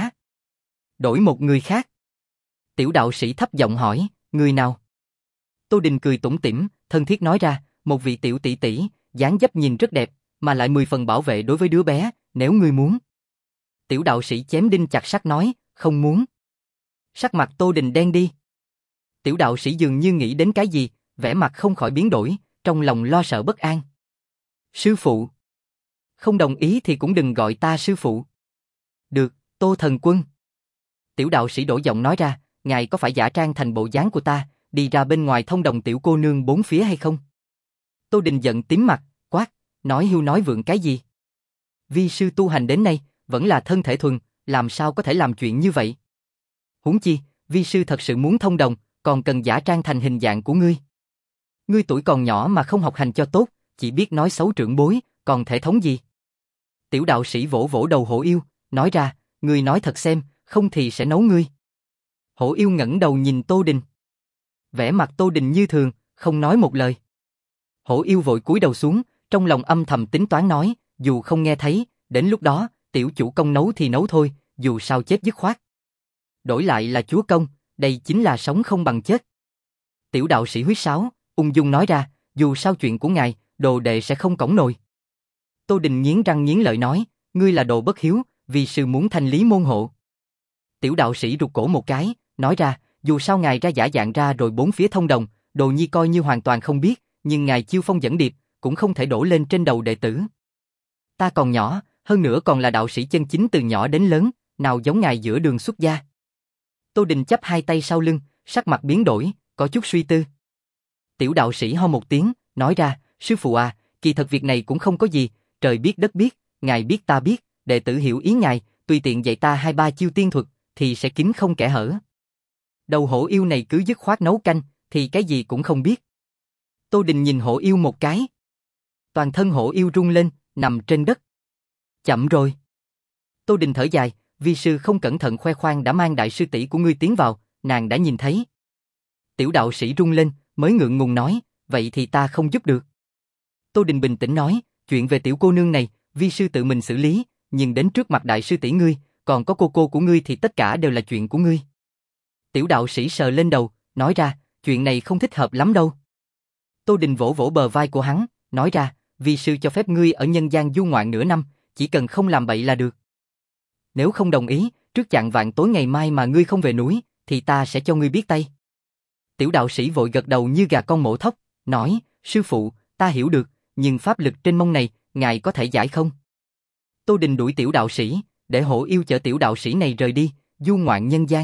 S1: Đổi một người khác. Tiểu đạo sĩ thấp giọng hỏi, người nào? Tô Đình cười tủm tỉm, thân thiết nói ra, một vị tiểu tỷ tỷ, dáng dấp nhìn rất đẹp, mà lại mười phần bảo vệ đối với đứa bé, nếu ngươi muốn. Tiểu đạo sĩ chém đinh chặt sắt nói, không muốn. Sắc mặt Tô Đình đen đi. Tiểu đạo sĩ dường như nghĩ đến cái gì, vẻ mặt không khỏi biến đổi, trong lòng lo sợ bất an. Sư phụ. Không đồng ý thì cũng đừng gọi ta sư phụ. Được, Tô Thần Quân. Tiểu đạo sĩ đổi giọng nói ra, ngài có phải giả trang thành bộ dáng của ta, đi ra bên ngoài thông đồng tiểu cô nương bốn phía hay không? Tô Đình giận tím mặt, quát, nói hưu nói vượng cái gì? Vi sư tu hành đến nay, vẫn là thân thể thuần, làm sao có thể làm chuyện như vậy? Huống chi, vi sư thật sự muốn thông đồng, còn cần giả trang thành hình dạng của ngươi. Ngươi tuổi còn nhỏ mà không học hành cho tốt, chỉ biết nói xấu trưởng bối, còn thể thống gì? Tiểu đạo sĩ vỗ vỗ đầu hổ yêu, nói ra, ngươi nói thật xem, không thì sẽ nấu ngươi. Hổ yêu ngẩng đầu nhìn Tô Đình. Vẻ mặt Tô Đình như thường, không nói một lời. Hổ yêu vội cúi đầu xuống, trong lòng âm thầm tính toán nói, dù không nghe thấy, đến lúc đó, tiểu chủ công nấu thì nấu thôi, dù sao chết dứt khoát. Đổi lại là chúa công, đây chính là sống không bằng chết. Tiểu đạo sĩ huýt sáo, ung dung nói ra, dù sao chuyện của ngài, đồ đệ sẽ không cõng nồi. Tô Đình nghiến răng nghiến lợi nói, ngươi là đồ bất hiếu, vì sư muốn thanh lý môn hộ. Tiểu đạo sĩ rụt cổ một cái, nói ra, dù sao ngài ra giả dạng ra rồi bốn phía thông đồng, đồ nhi coi như hoàn toàn không biết, nhưng ngài chiêu phong dẫn điệp, cũng không thể đổ lên trên đầu đệ tử. Ta còn nhỏ, hơn nữa còn là đạo sĩ chân chính từ nhỏ đến lớn, nào giống ngài giữa đường xuất gia. Tô Đình chắp hai tay sau lưng, sắc mặt biến đổi, có chút suy tư. Tiểu đạo sĩ ho một tiếng, nói ra, sư phụ à, kỳ thật việc này cũng không có gì, trời biết đất biết, ngài biết ta biết, đệ tử hiểu ý ngài, tùy tiện dạy ta hai ba chiêu tiên thuật, thì sẽ kín không kẽ hở. Đầu hổ yêu này cứ dứt khoát nấu canh, thì cái gì cũng không biết. Tô Đình nhìn hổ yêu một cái. Toàn thân hổ yêu rung lên, nằm trên đất. Chậm rồi. Tô Đình thở dài, vi sư không cẩn thận khoe khoang đã mang đại sư tỷ của ngươi tiến vào, nàng đã nhìn thấy. Tiểu đạo sĩ rung lên, mới ngượng ngùng nói, vậy thì ta không giúp được. Tô Đình bình tĩnh nói, chuyện về tiểu cô nương này, vi sư tự mình xử lý, nhưng đến trước mặt đại sư tỷ ngươi, còn có cô cô của ngươi thì tất cả đều là chuyện của ngươi. Tiểu đạo sĩ sờ lên đầu, nói ra, chuyện này không thích hợp lắm đâu. Tô Đình vỗ vỗ bờ vai của hắn, nói ra, vi sư cho phép ngươi ở nhân gian du ngoạn nửa năm, chỉ cần không làm bậy là được. Nếu không đồng ý, trước chạng vạng tối ngày mai mà ngươi không về núi, thì ta sẽ cho ngươi biết tay. Tiểu đạo sĩ vội gật đầu như gà con mổ thóc, nói, sư phụ, ta hiểu được, nhưng pháp lực trên mông này, ngài có thể giải không? Tô Đình đuổi tiểu đạo sĩ, để hổ yêu chở tiểu đạo sĩ này rời đi, du ngoạn nhân gian.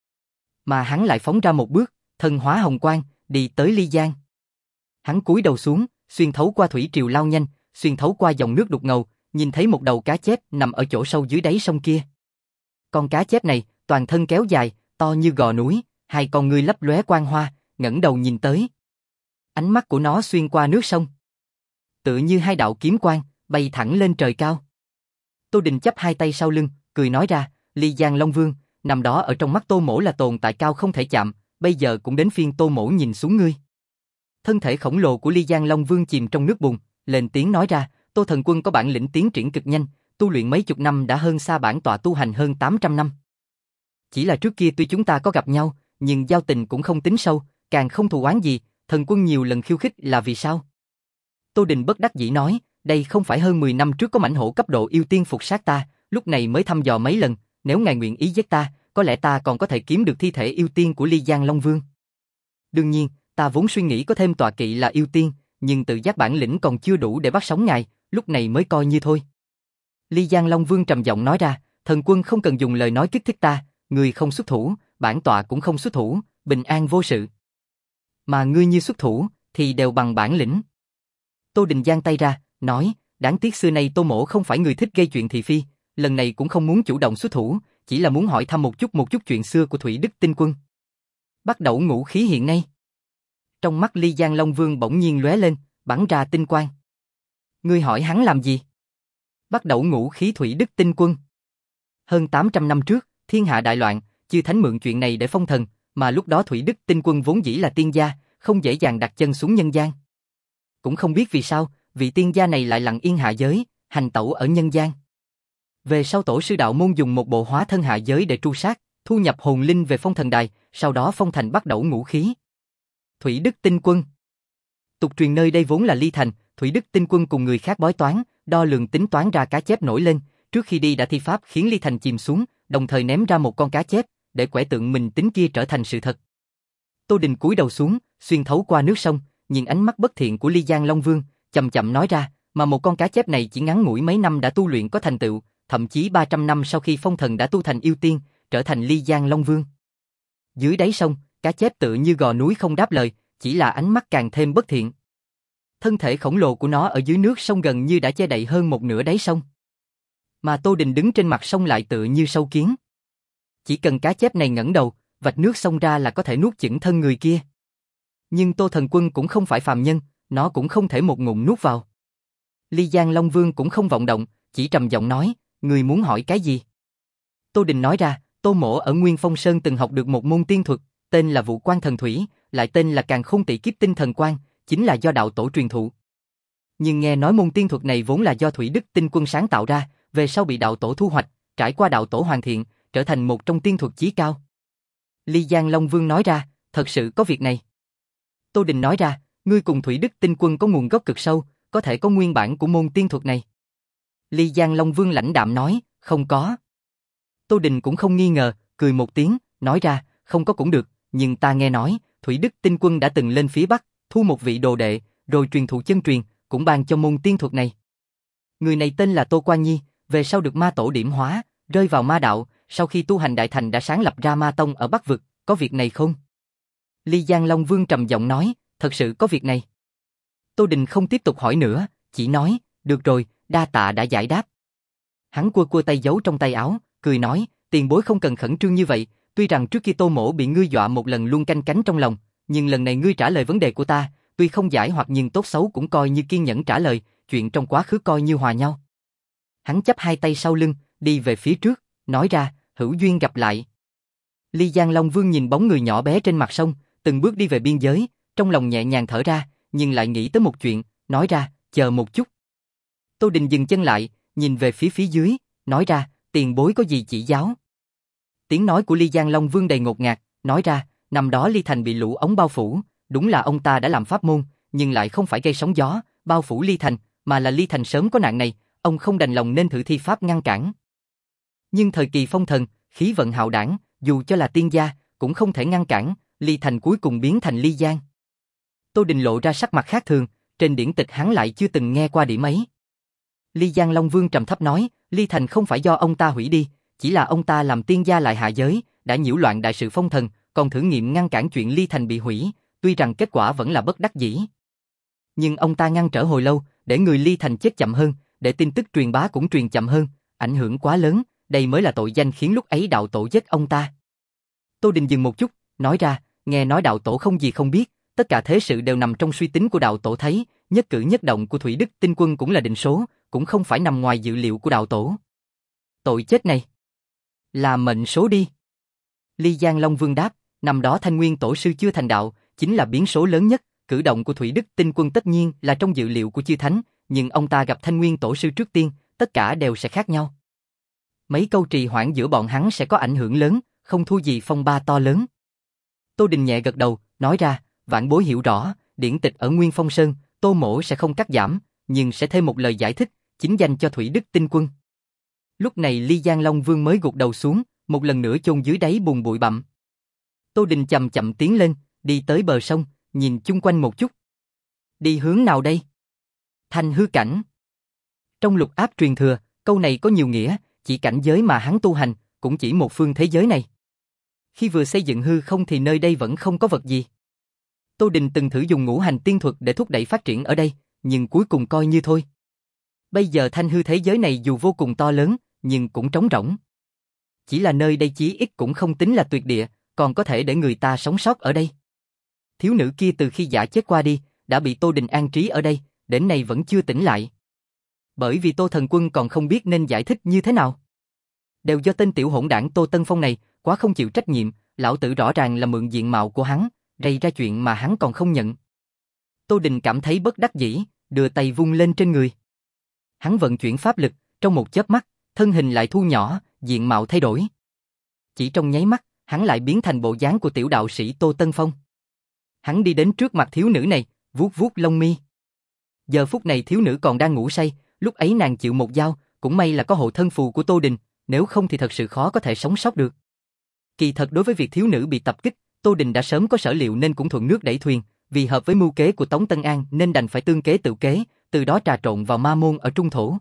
S1: Mà hắn lại phóng ra một bước, thân hóa hồng quang, đi tới ly giang. Hắn cúi đầu xuống, xuyên thấu qua thủy triều lao nhanh, xuyên thấu qua dòng nước đục ngầu, nhìn thấy một đầu cá chép nằm ở chỗ sâu dưới đáy sông kia. Con cá chép này, toàn thân kéo dài, to như gò núi, hai con ngươi lấp lóe quang hoa, ngẩng đầu nhìn tới. Ánh mắt của nó xuyên qua nước sông, tựa như hai đạo kiếm quang, bay thẳng lên trời cao. Tô Đình chắp hai tay sau lưng, cười nói ra, Ly Giang Long Vương, nằm đó ở trong mắt Tô Mỗ là tồn tại cao không thể chạm, bây giờ cũng đến phiên Tô Mỗ nhìn xuống ngươi. Thân thể khổng lồ của Ly Giang Long Vương chìm trong nước bùn, lên tiếng nói ra, Tô thần quân có bản lĩnh tiến triển cực nhanh, tu luyện mấy chục năm đã hơn xa bản tọa tu hành hơn tám trăm năm. Chỉ là trước kia tuy chúng ta có gặp nhau, nhưng giao tình cũng không tính sâu, càng không thù oán gì, thần quân nhiều lần khiêu khích là vì sao? Tô Đình bất đắc dĩ nói, đây không phải hơn mười năm trước có mãnh hổ cấp độ yêu tiên phục sát ta, lúc này mới thăm dò mấy lần, nếu ngài nguyện ý giết ta, có lẽ ta còn có thể kiếm được thi thể yêu tiên của Ly Giang Long Vương. Đương nhiên, ta vốn suy nghĩ có thêm tọa kỵ là yêu tiên, nhưng tự giác bản lĩnh còn chưa đủ để bắt sống ngài, lúc này mới coi như thôi. Ly Giang Long Vương trầm giọng nói ra, thần quân không cần dùng lời nói kích thích ta, ngươi không xuất thủ, bản tọa cũng không xuất thủ, bình an vô sự. Mà ngươi như xuất thủ, thì đều bằng bản lĩnh. Tô Đình giang tay ra, nói, đáng tiếc xưa nay Tô Mỗ không phải người thích gây chuyện thị phi, lần này cũng không muốn chủ động xuất thủ, chỉ là muốn hỏi thăm một chút một chút chuyện xưa của Thủy Đức Tinh Quân. Bắt đầu ngũ khí hiện ngay. Trong mắt Ly Giang Long Vương bỗng nhiên lóe lên, bắn ra tinh quang. Ngươi hỏi hắn làm gì? Bắt đầu ngũ khí Thủy Đức Tinh Quân. Hơn tám trăm năm trước, thiên hạ đại loạn, chư thánh mượn chuyện này để phong thần, mà lúc đó Thủy Đức Tinh Quân vốn dĩ là tiên gia, không dễ dàng đặt chân xuống nhân gian. Cũng không biết vì sao, vị tiên gia này lại lặng yên hạ giới, hành tẩu ở nhân gian. Về sau tổ sư đạo môn dùng một bộ hóa thân hạ giới để tru sát, thu nhập hồn linh về phong thần đài, sau đó phong thành bắt đầu ngũ khí. Thủy Đức Tinh Quân. Tục truyền nơi đây vốn là ly thành, Thủy Đức Tinh Quân cùng người khác bói toán, đo lường tính toán ra cá chép nổi lên, trước khi đi đã thi pháp khiến ly thành chìm xuống, đồng thời ném ra một con cá chép, để quẻ tượng mình tính kia trở thành sự thật. Tô Đình cúi đầu xuống, xuyên thấu qua nước sông, nhìn ánh mắt bất thiện của Ly Giang Long Vương, chậm chậm nói ra, mà một con cá chép này chỉ ngắn ngủi mấy năm đã tu luyện có thành tựu, thậm chí ba trăm năm sau khi phong thần đã tu thành yêu tiên, trở thành Ly Giang Long Vương. Dưới đáy sông, cá chép tựa như gò núi không đáp lời, chỉ là ánh mắt càng thêm bất thiện. Thân thể khổng lồ của nó ở dưới nước sông gần như đã che đậy hơn một nửa đáy sông. Mà Tô Đình đứng trên mặt sông lại tựa như sâu kiến. Chỉ cần cá chép này ngẩng đầu, vạch nước sông ra là có thể nuốt chửng thân người kia. Nhưng Tô Thần Quân cũng không phải phàm nhân, nó cũng không thể một ngụm nuốt vào. Ly Giang Long Vương cũng không vọng động, chỉ trầm giọng nói, người muốn hỏi cái gì? Tô Đình nói ra, Tô Mỗ ở Nguyên Phong Sơn từng học được một môn tiên thuật, tên là Vũ Quan Thần Thủy, lại tên là Càn Khôn Tỷ Kiếp Tinh Thần Quan, chính là do đạo tổ truyền thụ. Nhưng nghe nói môn tiên thuật này vốn là do Thủy Đức Tinh Quân sáng tạo ra, về sau bị đạo tổ thu hoạch, trải qua đạo tổ hoàn thiện, trở thành một trong tiên thuật chí cao. Ly Giang Long Vương nói ra, thật sự có việc này. Tô Đình nói ra, ngươi cùng Thủy Đức Tinh Quân có nguồn gốc cực sâu, có thể có nguyên bản của môn tiên thuật này. Ly Giang Long Vương lãnh đạm nói, không có. Tô Đình cũng không nghi ngờ, cười một tiếng, nói ra, không có cũng được, nhưng ta nghe nói, Thủy Đức Tinh Quân đã từng lên phía Bắc, thu một vị đồ đệ, rồi truyền thụ chân truyền, cũng ban cho môn tiên thuật này. Người này tên là Tô Quan Nhi, về sau được ma tổ điểm hóa, rơi vào ma đạo, sau khi tu hành đại thành đã sáng lập ra ma tông ở Bắc Vực, có việc này không? Ly Giang Long Vương trầm giọng nói, thật sự có việc này. Tô Đình không tiếp tục hỏi nữa, chỉ nói, được rồi, đa tạ đã giải đáp. Hắn cua cua tay giấu trong tay áo, cười nói, tiền bối không cần khẩn trương như vậy, tuy rằng trước khi Tô Mỗ bị ngươi dọa một lần luôn canh cánh trong lòng, nhưng lần này ngươi trả lời vấn đề của ta, tuy không giải hoặc nhưng tốt xấu cũng coi như kiên nhẫn trả lời, chuyện trong quá khứ coi như hòa nhau. Hắn chắp hai tay sau lưng, đi về phía trước, nói ra, hữu duyên gặp lại. Ly Giang Long Vương nhìn bóng người nhỏ bé trên mặt sông, từng bước đi về biên giới, trong lòng nhẹ nhàng thở ra, nhưng lại nghĩ tới một chuyện, nói ra, chờ một chút. Tô Đình dừng chân lại, nhìn về phía phía dưới, nói ra, tiền bối có gì chỉ giáo. Tiếng nói của Ly Giang Long Vương đầy ngột ngạt, nói ra, năm đó Ly Thành bị lũ ống bao phủ, đúng là ông ta đã làm pháp môn, nhưng lại không phải gây sóng gió, bao phủ Ly Thành, mà là Ly Thành sớm có nạn này, ông không đành lòng nên thử thi pháp ngăn cản. Nhưng thời kỳ phong thần, khí vận hạo đảng, dù cho là tiên gia, cũng không thể ngăn cản, Ly Thành cuối cùng biến thành Ly Giang. Tô Đình lộ ra sắc mặt khác thường, trên điển tịch hắn lại chưa từng nghe qua điểm ấy. Ly Giang Long Vương trầm thấp nói, Ly Thành không phải do ông ta hủy đi, chỉ là ông ta làm tiên gia lại hạ giới, đã nhiễu loạn đại sự phong thần, còn thử nghiệm ngăn cản chuyện Ly Thành bị hủy, tuy rằng kết quả vẫn là bất đắc dĩ. Nhưng ông ta ngăn trở hồi lâu, để người Ly Thành chết chậm hơn, để tin tức truyền bá cũng truyền chậm hơn, ảnh hưởng quá lớn, đây mới là tội danh khiến lúc ấy đạo tổ giết ông ta. Tô Đình dừng một chút, nói ra, nghe nói đạo tổ không gì không biết, tất cả thế sự đều nằm trong suy tính của đạo tổ thấy, nhất cử nhất động của Thủy Đức Tinh Quân cũng là định số, cũng không phải nằm ngoài dự liệu của đạo tổ. Tội chết này là mệnh số đi. Ly Giang Long Vương đáp, Năm đó Thanh Nguyên tổ sư chưa thành đạo, chính là biến số lớn nhất, cử động của Thủy Đức Tinh Quân tất nhiên là trong dự liệu của chư thánh, nhưng ông ta gặp Thanh Nguyên tổ sư trước tiên, tất cả đều sẽ khác nhau. Mấy câu trì hoãn giữa bọn hắn sẽ có ảnh hưởng lớn, không thua gì phong ba to lớn. Tô Đình nhẹ gật đầu, nói ra, vãn bối hiểu rõ, điển tịch ở Nguyên Phong Sơn, Tô Mỗ sẽ không cắt giảm, nhưng sẽ thêm một lời giải thích, chính danh cho Thủy Đức Tinh Quân. Lúc này Ly Giang Long Vương mới gục đầu xuống, một lần nữa chôn dưới đáy bùn bụi bặm. Tô Đình chậm chậm tiến lên, đi tới bờ sông, nhìn chung quanh một chút. Đi hướng nào đây? Thanh hư cảnh. Trong lục áp truyền thừa, câu này có nhiều nghĩa, chỉ cảnh giới mà hắn tu hành, cũng chỉ một phương thế giới này. Khi vừa xây dựng hư không thì nơi đây vẫn không có vật gì. Tô Đình từng thử dùng ngũ hành tiên thuật để thúc đẩy phát triển ở đây, nhưng cuối cùng coi như thôi. Bây giờ thanh hư thế giới này dù vô cùng to lớn, nhưng cũng trống rỗng. Chỉ là nơi đây chí ít cũng không tính là tuyệt địa, còn có thể để người ta sống sót ở đây. Thiếu nữ kia từ khi giả chết qua đi, đã bị Tô Đình an trí ở đây, đến nay vẫn chưa tỉnh lại. Bởi vì Tô Thần Quân còn không biết nên giải thích như thế nào. Đều do tên tiểu hỗn đảng Tô Tân Phong này, quá không chịu trách nhiệm, lão tử rõ ràng là mượn diện mạo của hắn, gây ra chuyện mà hắn còn không nhận. Tô Đình cảm thấy bất đắc dĩ, đưa tay vung lên trên người. Hắn vận chuyển pháp lực, trong một chớp mắt, thân hình lại thu nhỏ, diện mạo thay đổi. Chỉ trong nháy mắt, hắn lại biến thành bộ dáng của tiểu đạo sĩ Tô Tân Phong. Hắn đi đến trước mặt thiếu nữ này, vuốt vuốt lông mi. Giờ phút này thiếu nữ còn đang ngủ say, lúc ấy nàng chịu một dao, cũng may là có hộ thân phù của Tô Đình, nếu không thì thật sự khó có thể sống sót được. Kỳ thật đối với việc thiếu nữ bị tập kích, Tô Đình đã sớm có sở liệu nên cũng thuận nước đẩy thuyền, vì hợp với mưu kế của Tống Tân An nên đành phải tương kế tự kế, từ đó trà trộn vào ma môn ở trung thổ.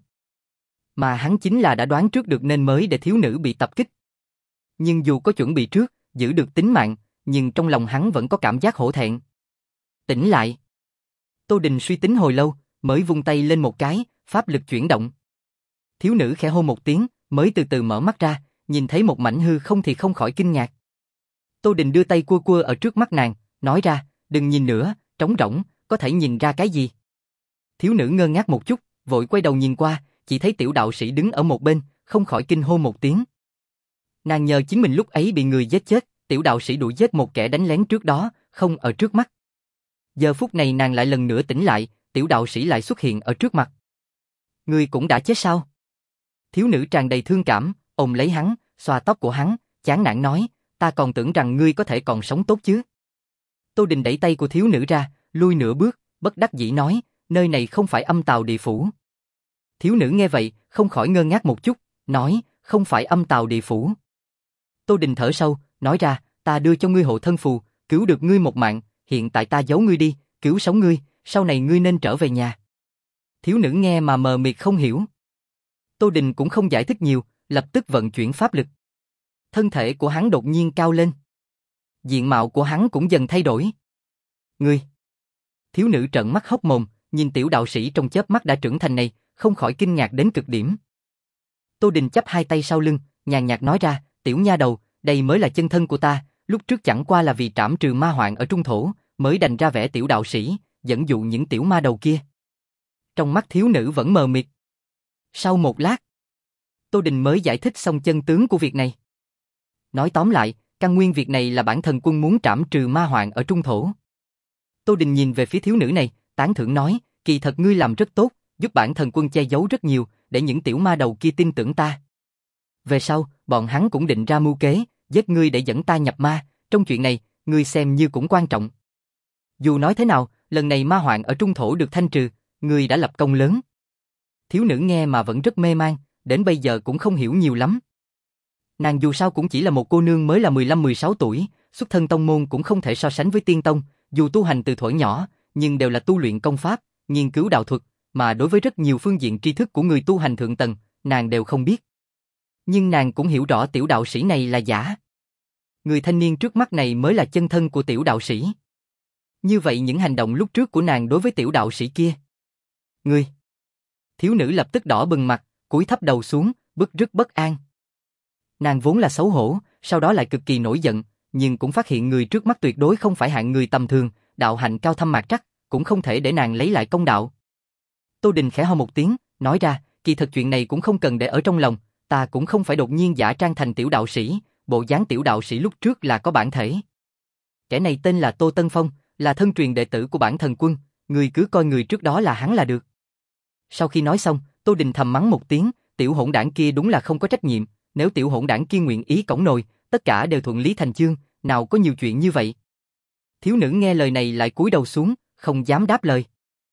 S1: Mà hắn chính là đã đoán trước được nên mới để thiếu nữ bị tập kích. Nhưng dù có chuẩn bị trước, giữ được tính mạng, nhưng trong lòng hắn vẫn có cảm giác hổ thẹn. Tỉnh lại. Tô Đình suy tính hồi lâu, mới vung tay lên một cái, pháp lực chuyển động. Thiếu nữ khẽ hô một tiếng, mới từ từ mở mắt ra, nhìn thấy một mảnh hư không thì không khỏi kinh ngạc. Tô Đình đưa tay cua cua ở trước mắt nàng, nói ra, đừng nhìn nữa, trống rỗng, có thể nhìn ra cái gì. Thiếu nữ ngơ ngác một chút, vội quay đầu nhìn qua, chỉ thấy tiểu đạo sĩ đứng ở một bên, không khỏi kinh hô một tiếng. Nàng nhờ chính mình lúc ấy bị người giết chết, tiểu đạo sĩ đuổi giết một kẻ đánh lén trước đó, không ở trước mắt. Giờ phút này nàng lại lần nữa tỉnh lại, tiểu đạo sĩ lại xuất hiện ở trước mặt. Ngươi cũng đã chết sao? Thiếu nữ tràn đầy thương cảm, ôm lấy hắn, xoa tóc của hắn, chán nản nói, ta còn tưởng rằng ngươi có thể còn sống tốt chứ. Tô Đình đẩy tay của thiếu nữ ra, lui nửa bước, bất đắc dĩ nói, nơi này không phải âm tào địa phủ. Thiếu nữ nghe vậy, không khỏi ngơ ngác một chút, nói, không phải âm tào địa phủ. Tô Đình thở sâu, nói ra, ta đưa cho ngươi hộ thân phù, cứu được ngươi một mạng, hiện tại ta giấu ngươi đi, cứu sống ngươi, sau này ngươi nên trở về nhà. Thiếu nữ nghe mà mờ mịt không hiểu. Tô Đình cũng không giải thích nhiều, lập tức vận chuyển pháp lực. Thân thể của hắn đột nhiên cao lên. Diện mạo của hắn cũng dần thay đổi. Ngươi! Thiếu nữ trợn mắt hốc mồm, nhìn tiểu đạo sĩ trong chớp mắt đã trưởng thành này, không khỏi kinh ngạc đến cực điểm. Tô Đình chắp hai tay sau lưng, nhàn nhạt nói ra, tiểu nha đầu, đây mới là chân thân của ta, lúc trước chẳng qua là vì trảm trừ ma hoạn ở trung thổ, mới đành ra vẻ tiểu đạo sĩ, dẫn dụ những tiểu ma đầu kia. Trong mắt thiếu nữ vẫn mờ mịt. Sau một lát, Tô Đình mới giải thích xong chân tướng của việc này. Nói tóm lại, căn nguyên việc này là bản thần quân muốn trảm trừ ma hoạn ở trung thổ. Tô Đình nhìn về phía thiếu nữ này, tán thưởng nói, kỳ thật ngươi làm rất tốt, giúp bản thần quân che giấu rất nhiều, để những tiểu ma đầu kia tin tưởng ta. Về sau, bọn hắn cũng định ra mưu kế, giết ngươi để dẫn ta nhập ma, trong chuyện này, ngươi xem như cũng quan trọng. Dù nói thế nào, lần này ma hoạn ở trung thổ được thanh trừ, ngươi đã lập công lớn. Thiếu nữ nghe mà vẫn rất mê man, đến bây giờ cũng không hiểu nhiều lắm. Nàng dù sao cũng chỉ là một cô nương mới là mười lăm mười sáu tuổi, xuất thân tông môn cũng không thể so sánh với tiên tông, dù tu hành từ thuở nhỏ, nhưng đều là tu luyện công pháp, nghiên cứu đạo thuật, mà đối với rất nhiều phương diện tri thức của người tu hành thượng tầng, nàng đều không biết. Nhưng nàng cũng hiểu rõ tiểu đạo sĩ này là giả. Người thanh niên trước mắt này mới là chân thân của tiểu đạo sĩ. Như vậy những hành động lúc trước của nàng đối với tiểu đạo sĩ kia. Ngươi! Thiếu nữ lập tức đỏ bừng mặt, cúi thấp đầu xuống, bức rứt bất an. Nàng vốn là xấu hổ, sau đó lại cực kỳ nổi giận, nhưng cũng phát hiện người trước mắt tuyệt đối không phải hạng người tầm thường, đạo hạnh cao thâm mạc trắc, cũng không thể để nàng lấy lại công đạo. Tô Đình khẽ ho một tiếng, nói ra, kỳ thật chuyện này cũng không cần để ở trong lòng, ta cũng không phải đột nhiên giả trang thành tiểu đạo sĩ, bộ dáng tiểu đạo sĩ lúc trước là có bản thể. Kẻ này tên là Tô Tân Phong, là thân truyền đệ tử của bản thần quân, người cứ coi người trước đó là hắn là được. Sau khi nói xong, Tô Đình thầm mắng một tiếng, tiểu hỗn đảng kia đúng là không có trách nhiệm, nếu tiểu hỗn đảng kia nguyện ý cõng nồi, tất cả đều thuận lý thành chương, nào có nhiều chuyện như vậy. Thiếu nữ nghe lời này lại cúi đầu xuống, không dám đáp lời.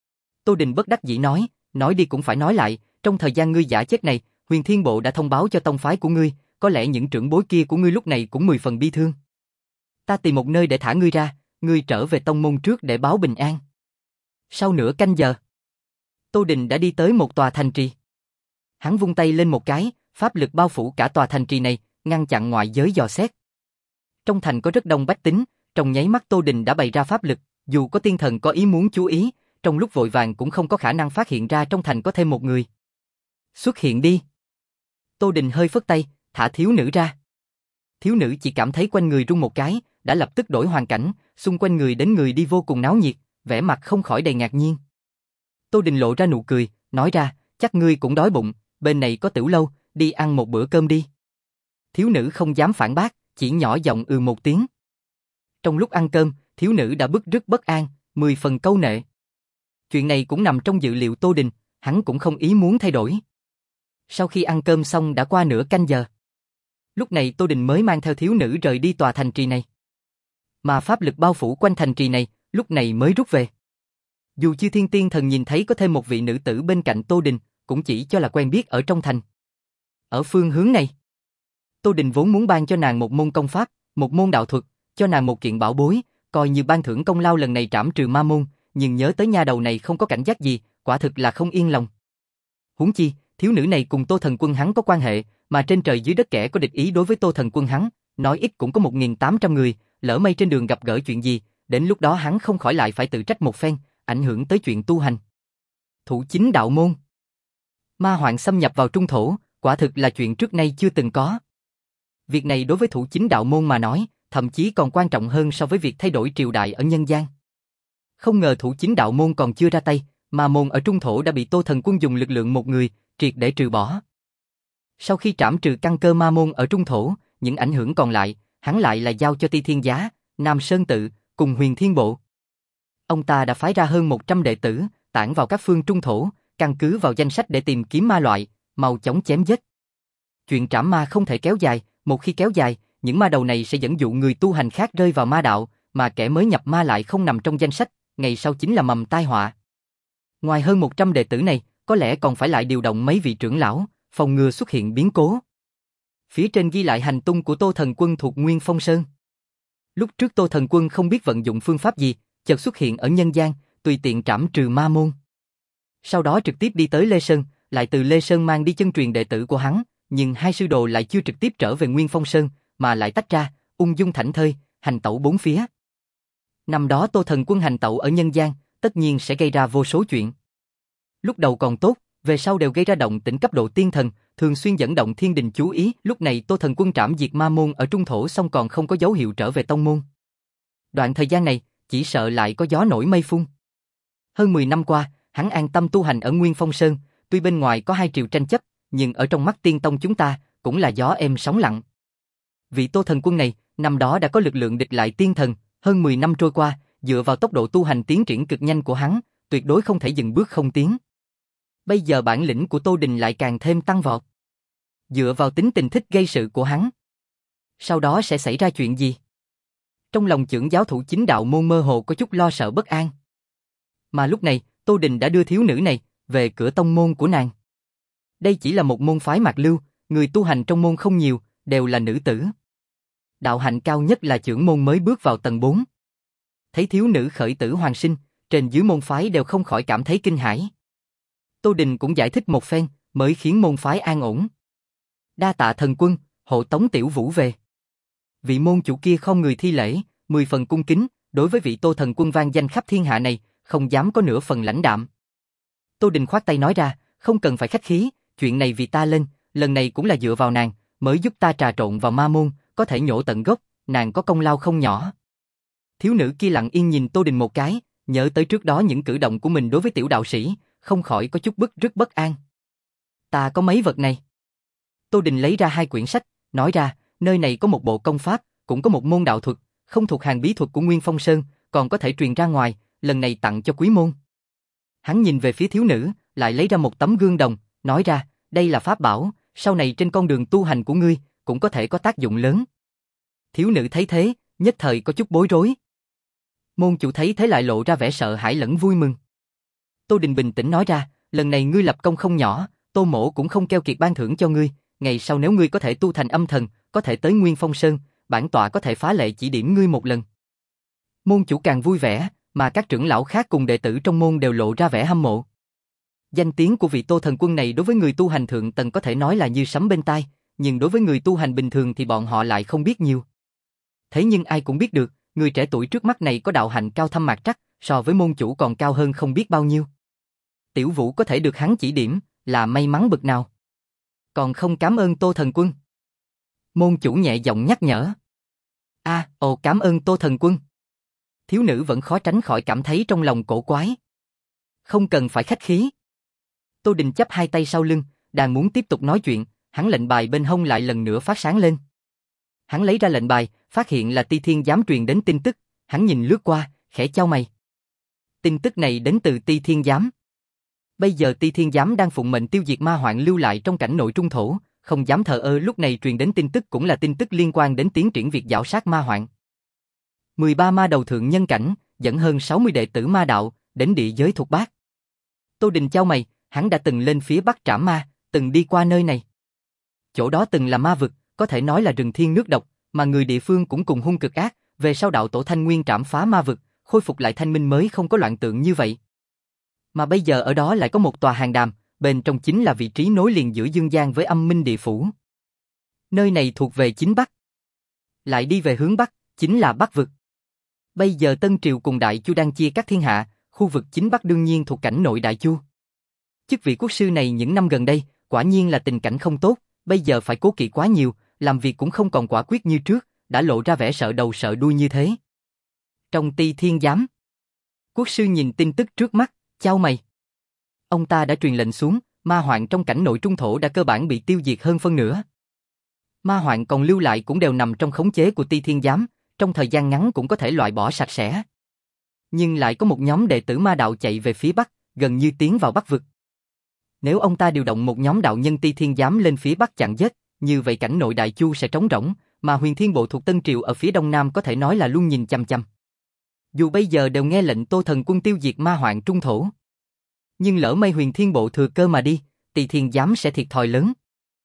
S1: Tô Đình bất đắc dĩ nói, nói đi cũng phải nói lại, trong thời gian ngươi giả chết này, Huyền Thiên Bộ đã thông báo cho tông phái của ngươi, có lẽ những trưởng bối kia của ngươi lúc này cũng mười phần bi thương. Ta tìm một nơi để thả ngươi ra, ngươi trở về tông môn trước để báo bình an. Sau nửa canh giờ, Tô Đình đã đi tới một tòa thành trì. Hắn vung tay lên một cái, pháp lực bao phủ cả tòa thành trì này, ngăn chặn ngoại giới dò xét. Trong thành có rất đông bách tính, trong nháy mắt Tô Đình đã bày ra pháp lực, dù có tiên thần có ý muốn chú ý, trong lúc vội vàng cũng không có khả năng phát hiện ra trong thành có thêm một người. Xuất hiện đi. Tô Đình hơi phất tay, thả thiếu nữ ra. Thiếu nữ chỉ cảm thấy quanh người rung một cái, đã lập tức đổi hoàn cảnh, xung quanh người đến người đi vô cùng náo nhiệt, vẻ mặt không khỏi đầy ngạc nhiên. Tô Đình lộ ra nụ cười, nói ra, chắc ngươi cũng đói bụng, bên này có tiểu lâu, đi ăn một bữa cơm đi. Thiếu nữ không dám phản bác, chỉ nhỏ giọng ừ một tiếng. Trong lúc ăn cơm, thiếu nữ đã bứt rứt bất an, mười phần câu nệ. Chuyện này cũng nằm trong dự liệu Tô Đình, hắn cũng không ý muốn thay đổi. Sau khi ăn cơm xong đã qua nửa canh giờ. Lúc này Tô Đình mới mang theo thiếu nữ rời đi tòa thành trì này. Mà pháp lực bao phủ quanh thành trì này, lúc này mới rút về. Dù Chư Thiên Tiên Thần nhìn thấy có thêm một vị nữ tử bên cạnh Tô Đình, cũng chỉ cho là quen biết ở trong thành. Ở phương hướng này, Tô Đình vốn muốn ban cho nàng một môn công pháp, một môn đạo thuật, cho nàng một kiện bảo bối, coi như ban thưởng công lao lần này trảm trừ ma môn, nhưng nhớ tới nha đầu này không có cảnh giác gì, quả thực là không yên lòng. Huống chi, thiếu nữ này cùng Tô Thần Quân hắn có quan hệ, mà trên trời dưới đất kẻ có địch ý đối với Tô Thần Quân hắn, nói ít cũng có một nghìn tám trăm người, lỡ may trên đường gặp gỡ chuyện gì, đến lúc đó hắn không khỏi lại phải tự trách một phen, ảnh hưởng tới chuyện tu hành. Thủ chính đạo môn. Ma hoạn xâm nhập vào trung thổ, quả thực là chuyện trước nay chưa từng có. Việc này đối với thủ chính đạo môn mà nói, thậm chí còn quan trọng hơn so với việc thay đổi triều đại ở nhân gian. Không ngờ thủ chính đạo môn còn chưa ra tay, mà môn ở trung thổ đã bị Tô Thần Quân dùng lực lượng một người, triệt để trừ bỏ. Sau khi trảm trừ căn cơ ma môn ở trung thổ, những ảnh hưởng còn lại, hắn lại là giao cho Ti Thiên Giá, Nam Sơn Tự, cùng Huyền Thiên Bộ. Ông ta đã phái ra hơn một trăm đệ tử, tản vào các phương trung thổ, căn cứ vào danh sách để tìm kiếm ma loại, mau chóng chém giết. Chuyện trảm ma không thể kéo dài, một khi kéo dài, những ma đầu này sẽ dẫn dụ người tu hành khác rơi vào ma đạo, mà kẻ mới nhập ma lại không nằm trong danh sách, ngày sau chính là mầm tai họa. Ngoài hơn một trăm đệ tử này, có lẽ còn phải lại điều động mấy vị trưởng lão, phòng ngừa xuất hiện biến cố. Phía trên ghi lại hành tung của Tô Thần Quân thuộc Nguyên Phong Sơn. Lúc trước Tô Thần Quân không biết vận dụng phương pháp gì, chợt xuất hiện ở nhân gian, tùy tiện trảm trừ ma môn. Sau đó trực tiếp đi tới Lê Sơn, lại từ Lê Sơn mang đi chân truyền đệ tử của hắn, nhưng hai sư đồ lại chưa trực tiếp trở về Nguyên Phong Sơn, mà lại tách ra, ung dung thảnh thơi, hành tẩu bốn phía. Năm đó Tô Thần Quân hành tẩu ở nhân gian, tất nhiên sẽ gây ra vô số chuyện. Lúc đầu còn tốt, về sau đều gây ra động tĩnh cấp độ tiên thần, thường xuyên dẫn động thiên đình chú ý. Lúc này Tô Thần Quân trảm diệt ma môn ở trung thổ xong còn không có dấu hiệu trở về tông môn. Đoạn thời gian này, chỉ sợ lại có gió nổi mây phun. Hơn mười năm qua, hắn an tâm tu hành ở Nguyên Phong Sơn, tuy bên ngoài có hai triệu tranh chấp, nhưng ở trong mắt tiên tông chúng ta, cũng là gió êm sóng lặng. Vị Tô Thần Quân này, năm đó đã có lực lượng địch lại tiên thần, hơn mười năm trôi qua, dựa vào tốc độ tu hành tiến triển cực nhanh của hắn, tuyệt đối không thể dừng bước không tiến. Bây giờ bản lĩnh của Tô Đình lại càng thêm tăng vọt. Dựa vào tính tình thích gây sự của hắn, sau đó sẽ xảy ra chuyện gì? Trong lòng trưởng giáo thủ chính đạo môn mơ hồ có chút lo sợ bất an. Mà lúc này, Tô Đình đã đưa thiếu nữ này về cửa tông môn của nàng. Đây chỉ là một môn phái mạc lưu, người tu hành trong môn không nhiều, đều là nữ tử. Đạo hạnh cao nhất là trưởng môn mới bước vào tầng bốn. Thấy thiếu nữ khởi tử hoàn sinh, trên dưới môn phái đều không khỏi cảm thấy kinh hãi. Tô Đình cũng giải thích một phen, mới khiến môn phái an ổn. Đa tạ thần quân, hộ tống tiểu vũ về. Vị môn chủ kia không người thi lễ, mười phần cung kính, đối với vị Tô Thần Quân vang danh khắp thiên hạ này, không dám có nửa phần lãnh đạm. Tô Đình khoát tay nói ra, không cần phải khách khí, chuyện này vì ta lên, lần này cũng là dựa vào nàng, mới giúp ta trà trộn vào ma môn, có thể nhổ tận gốc, nàng có công lao không nhỏ. Thiếu nữ kia lặng yên nhìn Tô Đình một cái, nhớ tới trước đó những cử động của mình đối với tiểu đạo sĩ, không khỏi có chút bức rất bất an. Ta có mấy vật này. Tô Đình lấy ra hai quyển sách, nói ra, nơi này có một bộ công pháp, cũng có một môn đạo thuật, không thuộc hàng bí thuật của Nguyên Phong Sơn, còn có thể truyền ra ngoài, lần này tặng cho quý môn. Hắn nhìn về phía thiếu nữ, lại lấy ra một tấm gương đồng, nói ra, đây là pháp bảo, sau này trên con đường tu hành của ngươi, cũng có thể có tác dụng lớn. Thiếu nữ thấy thế, nhất thời có chút bối rối. Môn chủ thấy thế lại lộ ra vẻ sợ hãi lẫn vui mừng. Tô Đình bình tĩnh nói ra, lần này ngươi lập công không nhỏ, Tô mỗ cũng không keo kiệt ban thưởng cho ngươi, ngày sau nếu ngươi có thể tu thành âm thần, có thể tới Nguyên Phong Sơn, bản tọa có thể phá lệ chỉ điểm ngươi một lần. Môn chủ càng vui vẻ, mà các trưởng lão khác cùng đệ tử trong môn đều lộ ra vẻ hâm mộ. Danh tiếng của vị Tô thần quân này đối với người tu hành thượng tầng có thể nói là như sấm bên tai, nhưng đối với người tu hành bình thường thì bọn họ lại không biết nhiều. Thế nhưng ai cũng biết được, người trẻ tuổi trước mắt này có đạo hạnh cao thâm mạc trắc, so với môn chủ còn cao hơn không biết bao nhiêu. Tiểu Vũ có thể được hắn chỉ điểm, là may mắn bực nào. Còn không cảm ơn Tô thần quân. Môn chủ nhẹ giọng nhắc nhở. A, à, ồ cảm ơn Tô thần quân. Thiếu nữ vẫn khó tránh khỏi cảm thấy trong lòng cổ quái. Không cần phải khách khí. Tô Đình chắp hai tay sau lưng, đang muốn tiếp tục nói chuyện, hắn lệnh bài bên hông lại lần nữa phát sáng lên. Hắn lấy ra lệnh bài, phát hiện là Ti Thiên Giám truyền đến tin tức, hắn nhìn lướt qua, khẽ chau mày. Tin tức này đến từ Ti Thiên Giám. Bây giờ Ti Thiên Giám đang phụng mệnh tiêu diệt ma hoạn lưu lại trong cảnh nội trung thổ, không dám thờ ơ, lúc này truyền đến tin tức cũng là tin tức liên quan đến tiến triển việc giảo sát ma hoạn. mười ba ma đầu thượng nhân cảnh, dẫn hơn sáu mươi đệ tử ma đạo, đến địa giới thuộc Bát. Tô Đình chau mày, hắn đã từng lên phía Bắc trảm ma, từng đi qua nơi này. Chỗ đó từng là ma vực, có thể nói là rừng thiên nước độc, mà người địa phương cũng cùng hung cực ác, về sau đạo tổ Thanh Nguyên trảm phá ma vực, khôi phục lại thanh minh mới không có loạn tượng như vậy. Mà bây giờ ở đó lại có một tòa hàng đàm, bên trong chính là vị trí nối liền giữa Dương Gian với âm minh địa phủ. Nơi này thuộc về chính Bắc. Lại đi về hướng Bắc, chính là Bắc vực. Bây giờ Tân Triều cùng Đại Chu đang chia cắt thiên hạ, khu vực chính Bắc đương nhiên thuộc cảnh nội Đại Chu. Chức vị quốc sư này những năm gần đây, quả nhiên là tình cảnh không tốt, bây giờ phải cố kỵ quá nhiều, làm việc cũng không còn quả quyết như trước, đã lộ ra vẻ sợ đầu sợ đuôi như thế. Trong Ti Thiên Giám, quốc sư nhìn tin tức trước mắt, chau mày. Ông ta đã truyền lệnh xuống, ma hoạn trong cảnh nội trung thổ đã cơ bản bị tiêu diệt hơn phân nửa. Ma hoạn còn lưu lại cũng đều nằm trong khống chế của Ti Thiên Giám, trong thời gian ngắn cũng có thể loại bỏ sạch sẽ. Nhưng lại có một nhóm đệ tử ma đạo chạy về phía Bắc, gần như tiến vào Bắc vực. Nếu ông ta điều động một nhóm đạo nhân Ti Thiên Giám lên phía Bắc chặn giết, như vậy cảnh nội Đại Chu sẽ trống rỗng, mà Huyền Thiên Bộ thuộc Tân Triều ở phía Đông Nam có thể nói là luôn nhìn chăm chăm. Dù bây giờ đều nghe lệnh Tô thần quân tiêu diệt ma hoạn trung thổ, nhưng lỡ may Huyền Thiên Bộ thừa cơ mà đi, Ti Thiên Giám sẽ thiệt thòi lớn.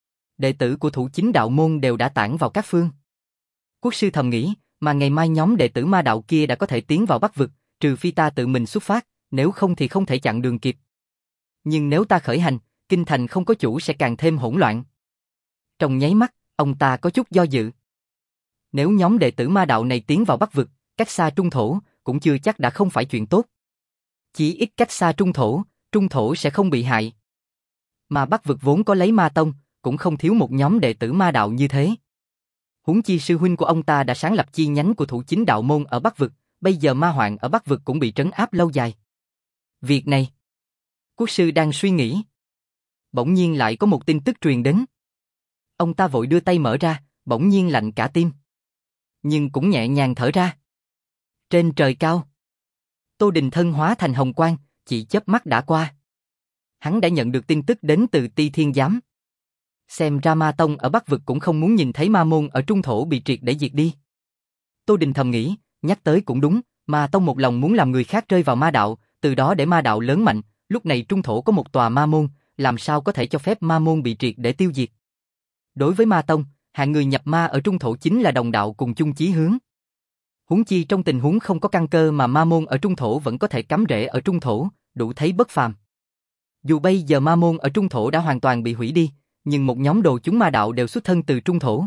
S1: Đệ tử của thủ chính đạo môn đều đã tản vào các phương. Quốc sư thầm nghĩ, mà ngày mai nhóm đệ tử ma đạo kia đã có thể tiến vào Bắc vực, trừ phi ta tự mình xuất phát, nếu không thì không thể chặn đường kịp. Nhưng nếu ta khởi hành, kinh thành không có chủ sẽ càng thêm hỗn loạn. Trong nháy mắt, ông ta có chút do dự. Nếu nhóm đệ tử ma đạo này tiến vào Bắc vực, cách xa trung thổ, cũng chưa chắc đã không phải chuyện tốt. Chỉ ít cách xa trung thổ, trung thổ sẽ không bị hại. Mà Bắc vực vốn có lấy ma tông, cũng không thiếu một nhóm đệ tử ma đạo như thế. Huống chi sư huynh của ông ta đã sáng lập chi nhánh của thủ chính đạo môn ở Bắc vực, bây giờ ma hoạn ở Bắc vực cũng bị trấn áp lâu dài. Việc này, quốc sư đang suy nghĩ. Bỗng nhiên lại có một tin tức truyền đến. Ông ta vội đưa tay mở ra, bỗng nhiên lạnh cả tim. Nhưng cũng nhẹ nhàng thở ra. Trên trời cao, Tô Đình thân hóa thành hồng quang, chỉ chớp mắt đã qua. Hắn đã nhận được tin tức đến từ Ti Thiên Giám. Xem ra ma tông ở Bắc vực cũng không muốn nhìn thấy ma môn ở trung thổ bị triệt để diệt đi. Tô Đình thầm nghĩ, nhắc tới cũng đúng, ma tông một lòng muốn làm người khác rơi vào ma đạo, từ đó để ma đạo lớn mạnh, lúc này trung thổ có một tòa ma môn, làm sao có thể cho phép ma môn bị triệt để tiêu diệt. Đối với ma tông, hạng người nhập ma ở trung thổ chính là đồng đạo cùng chung chí hướng. Huống chi trong tình huống không có căn cơ mà ma môn ở trung thổ vẫn có thể cắm rễ ở trung thổ, đủ thấy bất phàm. Dù bây giờ ma môn ở trung thổ đã hoàn toàn bị hủy đi, nhưng một nhóm đồ chúng ma đạo đều xuất thân từ trung thổ.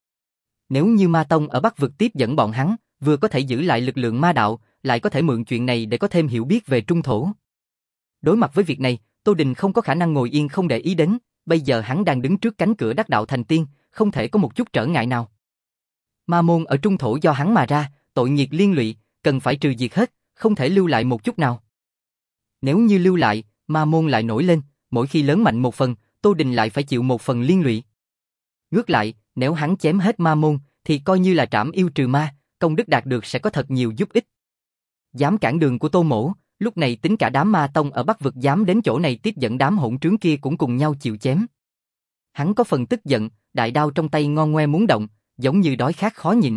S1: Nếu như ma tông ở Bắc vực tiếp dẫn bọn hắn, vừa có thể giữ lại lực lượng ma đạo, lại có thể mượn chuyện này để có thêm hiểu biết về trung thổ. Đối mặt với việc này, Tô Đình không có khả năng ngồi yên không để ý đến, bây giờ hắn đang đứng trước cánh cửa đắc đạo thành tiên, không thể có một chút trở ngại nào. Ma môn ở trung thổ do hắn mà ra, tội nghiệt liên lụy, cần phải trừ diệt hết, không thể lưu lại một chút nào. Nếu như lưu lại, ma môn lại nổi lên, mỗi khi lớn mạnh một phần, Tô Đình lại phải chịu một phần liên lụy. Ngược lại, nếu hắn chém hết ma môn, thì coi như là trảm yêu trừ ma, công đức đạt được sẽ có thật nhiều giúp ích. Dám cản đường của Tô Mỗ, lúc này tính cả đám ma tông ở Bắc vực dám đến chỗ này tiếp dẫn đám hỗn trướng kia cũng cùng nhau chịu chém. Hắn có phần tức giận, đại đao trong tay ngon ngoe muốn động, giống như đói khát khó nhịn.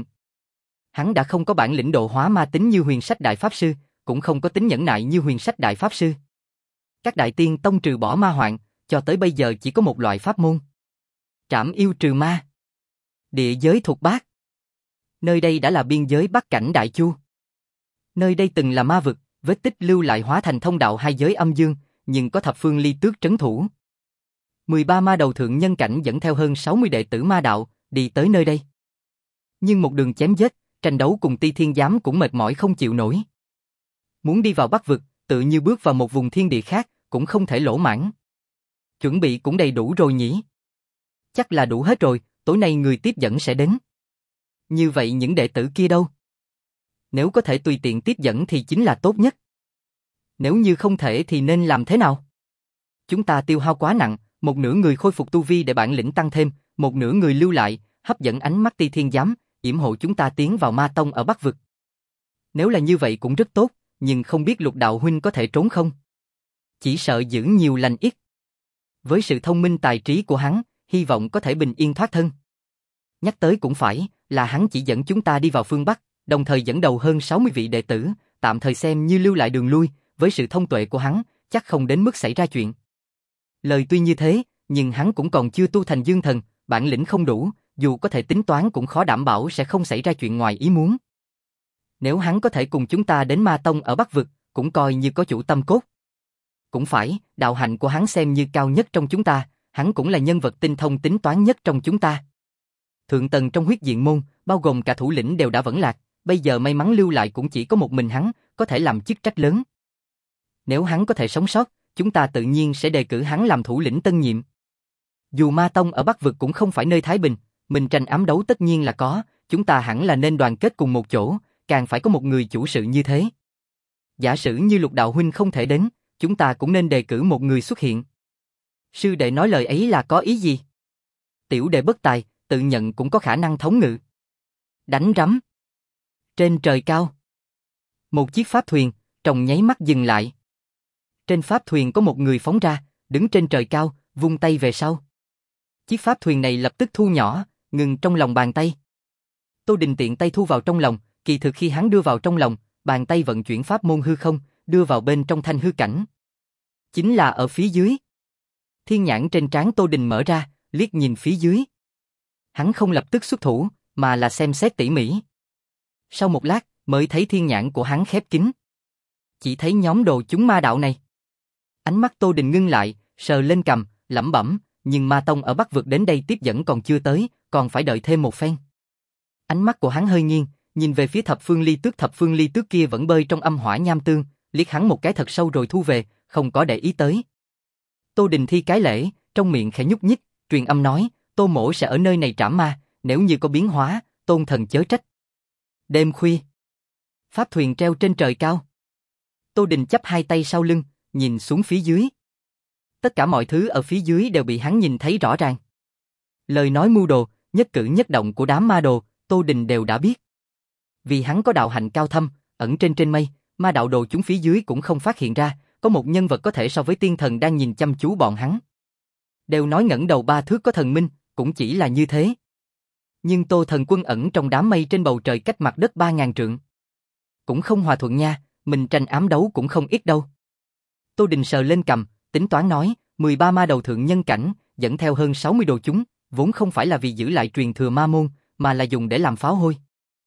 S1: Hắn đã không có bản lĩnh độ hóa ma tính như Huyền Sách Đại Pháp Sư, cũng không có tính nhẫn nại như Huyền Sách Đại Pháp Sư. Các đại tiên tông trừ bỏ ma hoạn, cho tới bây giờ chỉ có một loại pháp môn. Trảm yêu trừ ma. Địa giới thuộc Bát. Nơi đây đã là biên giới Bắc cảnh Đại Chu. Nơi đây từng là ma vực, vết tích lưu lại hóa thành thông đạo hai giới âm dương, nhưng có thập phương ly tước trấn thủ. mười ba ma đầu thượng nhân cảnh dẫn theo hơn sáu mươi đệ tử ma đạo, đi tới nơi đây. Nhưng một đường chém giết, tranh đấu cùng Ti Thiên Giám cũng mệt mỏi không chịu nổi. Muốn đi vào Bắc vực, tự như bước vào một vùng thiên địa khác, cũng không thể lỗ mãn. Chuẩn bị cũng đầy đủ rồi nhỉ? Chắc là đủ hết rồi, tối nay người tiếp dẫn sẽ đến. Như vậy những đệ tử kia đâu? Nếu có thể tùy tiện tiếp dẫn thì chính là tốt nhất. Nếu như không thể thì nên làm thế nào? Chúng ta tiêu hao quá nặng, một nửa người khôi phục tu vi để bản lĩnh tăng thêm, một nửa người lưu lại, hấp dẫn ánh mắt Ti Thiên Giám, yểm hộ chúng ta tiến vào ma tông ở Bắc vực. Nếu là như vậy cũng rất tốt, nhưng không biết Lục đạo huynh có thể trốn không? Chỉ sợ giữ nhiều lành ít. Với sự thông minh tài trí của hắn, hy vọng có thể bình yên thoát thân. Nhắc tới cũng phải, là hắn chỉ dẫn chúng ta đi vào phương Bắc, đồng thời dẫn đầu hơn sáu mươi vị đệ tử, tạm thời xem như lưu lại đường lui, với sự thông tuệ của hắn, chắc không đến mức xảy ra chuyện. Lời tuy như thế, nhưng hắn cũng còn chưa tu thành dương thần, bản lĩnh không đủ, dù có thể tính toán cũng khó đảm bảo sẽ không xảy ra chuyện ngoài ý muốn. Nếu hắn có thể cùng chúng ta đến ma tông ở Bắc vực, cũng coi như có chủ tâm cốt. Cũng phải, đạo hạnh của hắn xem như cao nhất trong chúng ta, hắn cũng là nhân vật tinh thông tính toán nhất trong chúng ta. Thượng tầng trong huyết diện môn, bao gồm cả thủ lĩnh đều đã vẫn lạc, bây giờ may mắn lưu lại cũng chỉ có một mình hắn, có thể làm chức trách lớn. Nếu hắn có thể sống sót, chúng ta tự nhiên sẽ đề cử hắn làm thủ lĩnh tân nhiệm. Dù ma tông ở Bắc vực cũng không phải nơi thái bình, mình tranh ám đấu tất nhiên là có, chúng ta hẳn là nên đoàn kết cùng một chỗ, càng phải có một người chủ sự như thế. Giả sử như Lục đạo huynh không thể đến, chúng ta cũng nên đề cử một người xuất hiện. Sư đệ nói lời ấy là có ý gì? Tiểu đệ bất tài, tự nhận cũng có khả năng thống ngự. Đánh rắm. Trên trời cao. Một chiếc pháp thuyền, trong nháy mắt dừng lại. Trên pháp thuyền có một người phóng ra, đứng trên trời cao, vung tay về sau. Chiếc pháp thuyền này lập tức thu nhỏ, ngừng trong lòng bàn tay. Tô Đình tiện tay thu vào trong lòng, kỳ thực khi hắn đưa vào trong lòng, bàn tay vận chuyển pháp môn hư không, đưa vào bên trong thanh hư cảnh. Chính là ở phía dưới. Thiên nhãn trên trán Tô Đình mở ra, liếc nhìn phía dưới. Hắn không lập tức xuất thủ, mà là xem xét tỉ mỉ. Sau một lát, mới thấy thiên nhãn của hắn khép kín. Chỉ thấy nhóm đồ chúng ma đạo này. Ánh mắt Tô Đình ngưng lại, sờ lên cằm, lẩm bẩm, nhưng ma tông ở Bắc vực đến đây tiếp dẫn còn chưa tới, còn phải đợi thêm một phen. Ánh mắt của hắn hơi nghiêng, nhìn về phía thập phương ly tước thập phương ly tước kia vẫn bơi trong âm hỏa nham tương, liếc hắn một cái thật sâu rồi thu về, không có để ý tới. Tô Đình thi cái lễ, trong miệng khẽ nhúc nhích, truyền âm nói, Tô mỗ sẽ ở nơi này trảm ma, nếu như có biến hóa, tôn thần chớ trách. Đêm khuya, pháp thuyền treo trên trời cao. Tô Đình chắp hai tay sau lưng, nhìn xuống phía dưới. Tất cả mọi thứ ở phía dưới đều bị hắn nhìn thấy rõ ràng. Lời nói mưu đồ, nhất cử nhất động của đám ma đồ, Tô Đình đều đã biết. Vì hắn có đạo hạnh cao thâm, ẩn trên trên mây, ma đạo đồ chúng phía dưới cũng không phát hiện ra, có một nhân vật có thể so với tiên thần đang nhìn chăm chú bọn hắn. Đều nói ngẩng đầu ba thước có thần minh, cũng chỉ là như thế. Nhưng Tô thần quân ẩn trong đám mây trên bầu trời cách mặt đất ba ngàn trượng. Cũng không hòa thuận nha, mình tranh ám đấu cũng không ít đâu. Tô Đình sờ lên cằm, tính toán nói, mười ba ma đầu thượng nhân cảnh, dẫn theo hơn sáu mươi đồ chúng, vốn không phải là vì giữ lại truyền thừa ma môn, mà là dùng để làm pháo hôi.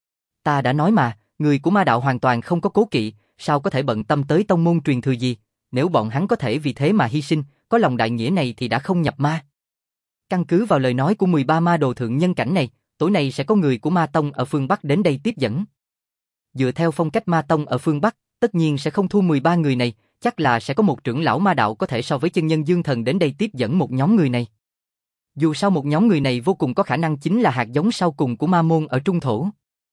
S1: Ta đã nói mà, người của ma đạo hoàn toàn không có cố kỵ, sao có thể bận tâm tới tông môn truyền thừa gì, nếu bọn hắn có thể vì thế mà hy sinh, có lòng đại nghĩa này thì đã không nhập ma. Căn cứ vào lời nói của mười ba ma đồ thượng nhân cảnh này, tối nay sẽ có người của ma tông ở phương Bắc đến đây tiếp dẫn. Dựa theo phong cách ma tông ở phương Bắc, tất nhiên sẽ không thua mười ba người này, chắc là sẽ có một trưởng lão ma đạo có thể so với chân nhân dương thần đến đây tiếp dẫn một nhóm người này. Dù sao một nhóm người này vô cùng có khả năng chính là hạt giống sau cùng của ma môn ở trung thổ.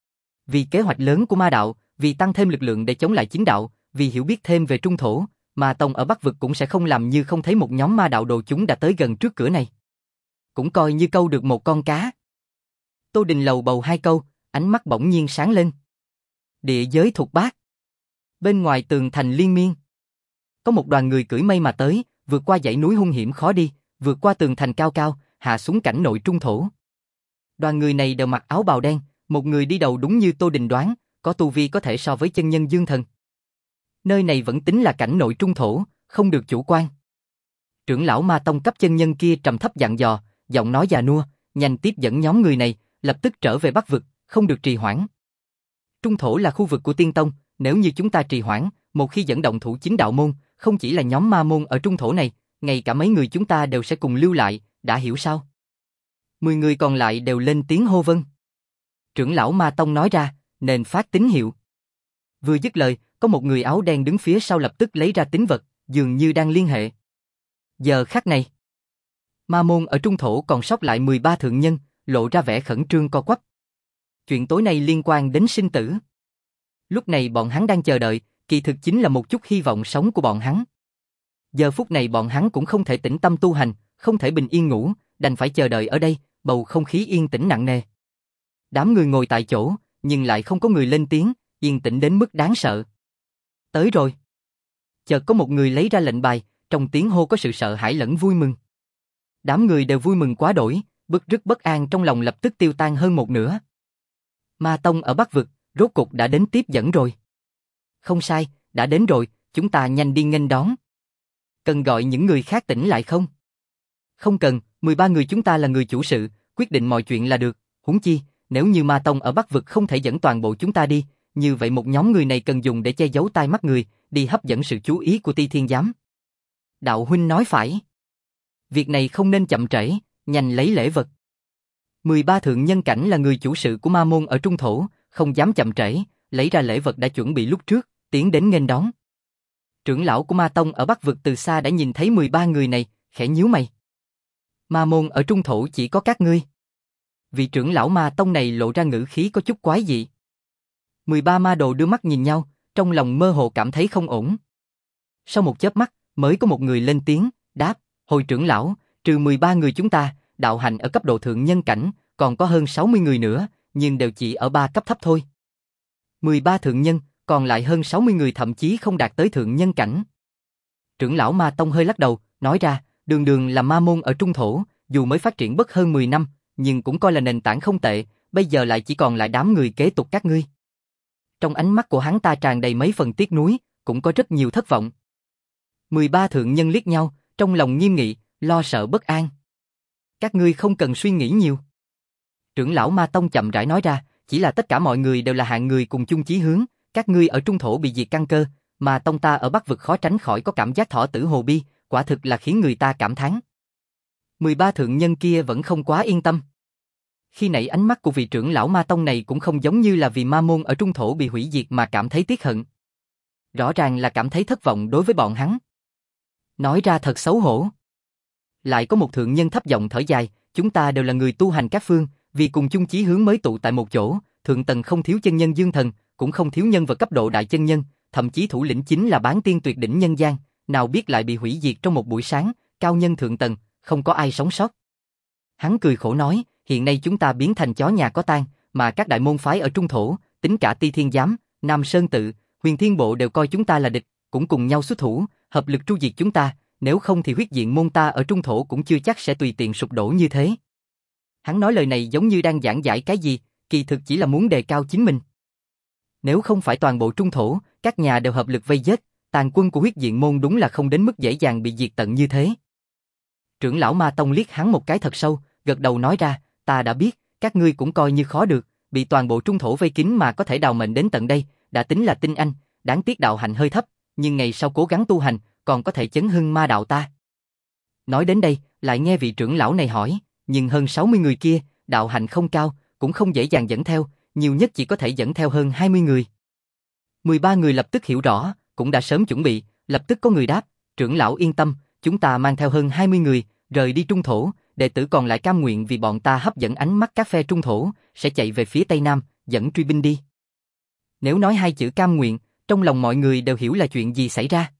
S1: Vì kế hoạch lớn của ma đạo, vì tăng thêm lực lượng để chống lại chính đạo, vì hiểu biết thêm về trung thổ, ma tông ở Bắc vực cũng sẽ không làm như không thấy một nhóm ma đạo đồ chúng đã tới gần trước cửa này. Cũng coi như câu được một con cá. Tô Đình lầu bầu hai câu, Ánh mắt bỗng nhiên sáng lên. Địa giới thuộc bát. Bên ngoài tường thành liên miên. Có một đoàn người cưỡi mây mà tới, vượt qua dãy núi hung hiểm khó đi, vượt qua tường thành cao cao, hạ xuống cảnh nội trung thổ. Đoàn người này đều mặc áo bào đen, một người đi đầu đúng như Tô Đình đoán, có tu vi có thể so với chân nhân dương thần. Nơi này vẫn tính là cảnh nội trung thổ, không được chủ quan. Trưởng lão Ma Tông cấp chân nhân kia trầm thấp dặn dò, giọng nói già nua, nhanh tiếp dẫn nhóm người này, lập tức trở về Bắc vực, không được trì hoãn. Trung thổ là khu vực của Tiên Tông, nếu như chúng ta trì hoãn, một khi dẫn động thủ chính đạo môn, không chỉ là nhóm ma môn ở trung thổ này, ngay cả mấy người chúng ta đều sẽ cùng lưu lại, đã hiểu sao? Mười người còn lại đều lên tiếng hô vâng. Trưởng lão Ma Tông nói ra, nên phát tín hiệu. Vừa dứt lời, có một người áo đen đứng phía sau lập tức lấy ra tín vật, dường như đang liên hệ. Giờ khắc này, ma môn ở trung thổ còn sót lại mười ba thượng nhân, lộ ra vẻ khẩn trương co quắp. Chuyện tối nay liên quan đến sinh tử. Lúc này bọn hắn đang chờ đợi, kỳ thực chính là một chút hy vọng sống của bọn hắn. Giờ phút này bọn hắn cũng không thể tĩnh tâm tu hành, không thể bình yên ngủ, đành phải chờ đợi ở đây, bầu không khí yên tĩnh nặng nề. Đám người ngồi tại chỗ, nhưng lại không có người lên tiếng, yên tĩnh đến mức đáng sợ. Tới rồi. Chợt có một người lấy ra lệnh bài, trong tiếng hô có sự sợ hãi lẫn vui mừng. Đám người đều vui mừng quá đổi, bức rứt bất an trong lòng lập tức tiêu tan hơn một nửa. Ma Tông ở Bắc vực, rốt cục đã đến tiếp dẫn rồi. Không sai, đã đến rồi, chúng ta nhanh đi nghênh đón. Cần gọi những người khác tỉnh lại không? Không cần, mười ba người chúng ta là người chủ sự, quyết định mọi chuyện là được, huống chi, nếu như Ma Tông ở Bắc vực không thể dẫn toàn bộ chúng ta đi, như vậy một nhóm người này cần dùng để che giấu tai mắt người, đi hấp dẫn sự chú ý của Ti Thiên Giám. Đạo huynh nói phải. Việc này không nên chậm trễ, nhanh lấy lễ vật. mười ba thượng nhân cảnh là người chủ sự của ma môn ở trung thổ, không dám chậm trễ, lấy ra lễ vật đã chuẩn bị lúc trước, tiến đến nghênh đón. Trưởng lão của Ma Tông ở Bắc vực từ xa đã nhìn thấy mười ba người này, khẽ nhíu mày. Ma môn ở trung thổ chỉ có các ngươi. Vị trưởng lão Ma Tông này lộ ra ngữ khí có chút quái dị. mười ba ma đồ đưa mắt nhìn nhau, trong lòng mơ hồ cảm thấy không ổn. Sau một chớp mắt, mới có một người lên tiếng, đáp, hồi trưởng lão, trừ mười ba người chúng ta, đạo hành ở cấp độ thượng nhân cảnh, còn có hơn sáu mươi người nữa, nhưng đều chỉ ở ba cấp thấp thôi. mười ba thượng nhân, còn lại hơn sáu mươi người thậm chí không đạt tới thượng nhân cảnh. Trưởng lão Ma Tông hơi lắc đầu, nói ra, đường đường là ma môn ở trung thổ, dù mới phát triển bất hơn mười năm, nhưng cũng coi là nền tảng không tệ, bây giờ lại chỉ còn lại đám người kế tục các ngươi. Trong ánh mắt của hắn ta tràn đầy mấy phần tiếc nuối, cũng có rất nhiều thất vọng. mười ba thượng nhân liếc nhau, trong lòng nghiêm nghị, lo sợ bất an. Các ngươi không cần suy nghĩ nhiều. Trưởng lão Ma Tông chậm rãi nói ra, chỉ là tất cả mọi người đều là hạng người cùng chung chí hướng, các ngươi ở trung thổ bị diệt căn cơ, mà tông ta ở Bắc vực khó tránh khỏi có cảm giác thọ tử hồ bi, quả thực là khiến người ta cảm thán. mười ba thượng nhân kia vẫn không quá yên tâm. Khi nãy ánh mắt của vị trưởng lão Ma Tông này cũng không giống như là vì ma môn ở trung thổ bị hủy diệt mà cảm thấy tiếc hận. Rõ ràng là cảm thấy thất vọng đối với bọn hắn. Nói ra thật xấu hổ. Lại có một thượng nhân thấp giọng thở dài, chúng ta đều là người tu hành các phương, vì cùng chung chí hướng mới tụ tại một chỗ, thượng tầng không thiếu chân nhân dương thần, cũng không thiếu nhân vật cấp độ đại chân nhân, thậm chí thủ lĩnh chính là bán tiên tuyệt đỉnh nhân gian, nào biết lại bị hủy diệt trong một buổi sáng, cao nhân thượng tầng, không có ai sống sót. Hắn cười khổ nói, hiện nay chúng ta biến thành chó nhà có tang, mà các đại môn phái ở trung thổ, tính cả Ti Thiên Giám, Nam Sơn Tự, Huyền Thiên Bộ đều coi chúng ta là địch, cũng cùng nhau xuất thủ, hợp lực tru diệt chúng ta, nếu không thì huyết diện môn ta ở trung thổ cũng chưa chắc sẽ tùy tiện sụp đổ như thế. Hắn nói lời này giống như đang giảng giải cái gì, kỳ thực chỉ là muốn đề cao chính mình. Nếu không phải toàn bộ trung thổ, các nhà đều hợp lực vây giết, tàn quân của huyết diện môn đúng là không đến mức dễ dàng bị diệt tận như thế. Trưởng lão Ma Tông liếc hắn một cái thật sâu, gật đầu nói ra, ta đã biết, các ngươi cũng coi như khó được, bị toàn bộ trung thổ vây kín mà có thể đào mệnh đến tận đây, đã tính là tinh anh, đáng tiếc đạo hạnh hơi thấp, nhưng ngày sau cố gắng tu hành, còn có thể chấn hưng ma đạo ta. Nói đến đây, lại nghe vị trưởng lão này hỏi, nhưng hơn sáu mươi người kia, đạo hạnh không cao, cũng không dễ dàng dẫn theo, nhiều nhất chỉ có thể dẫn theo hơn hai mươi người. mười ba người lập tức hiểu rõ, cũng đã sớm chuẩn bị, lập tức có người đáp, trưởng lão yên tâm, chúng ta mang theo hơn hai mươi người, rời đi trung thổ, đệ tử còn lại cam nguyện vì bọn ta hấp dẫn ánh mắt các phe trung thổ, sẽ chạy về phía Tây Nam, dẫn truy binh đi. Nếu nói hai chữ cam nguyện, trong lòng mọi người đều hiểu là chuyện gì xảy ra.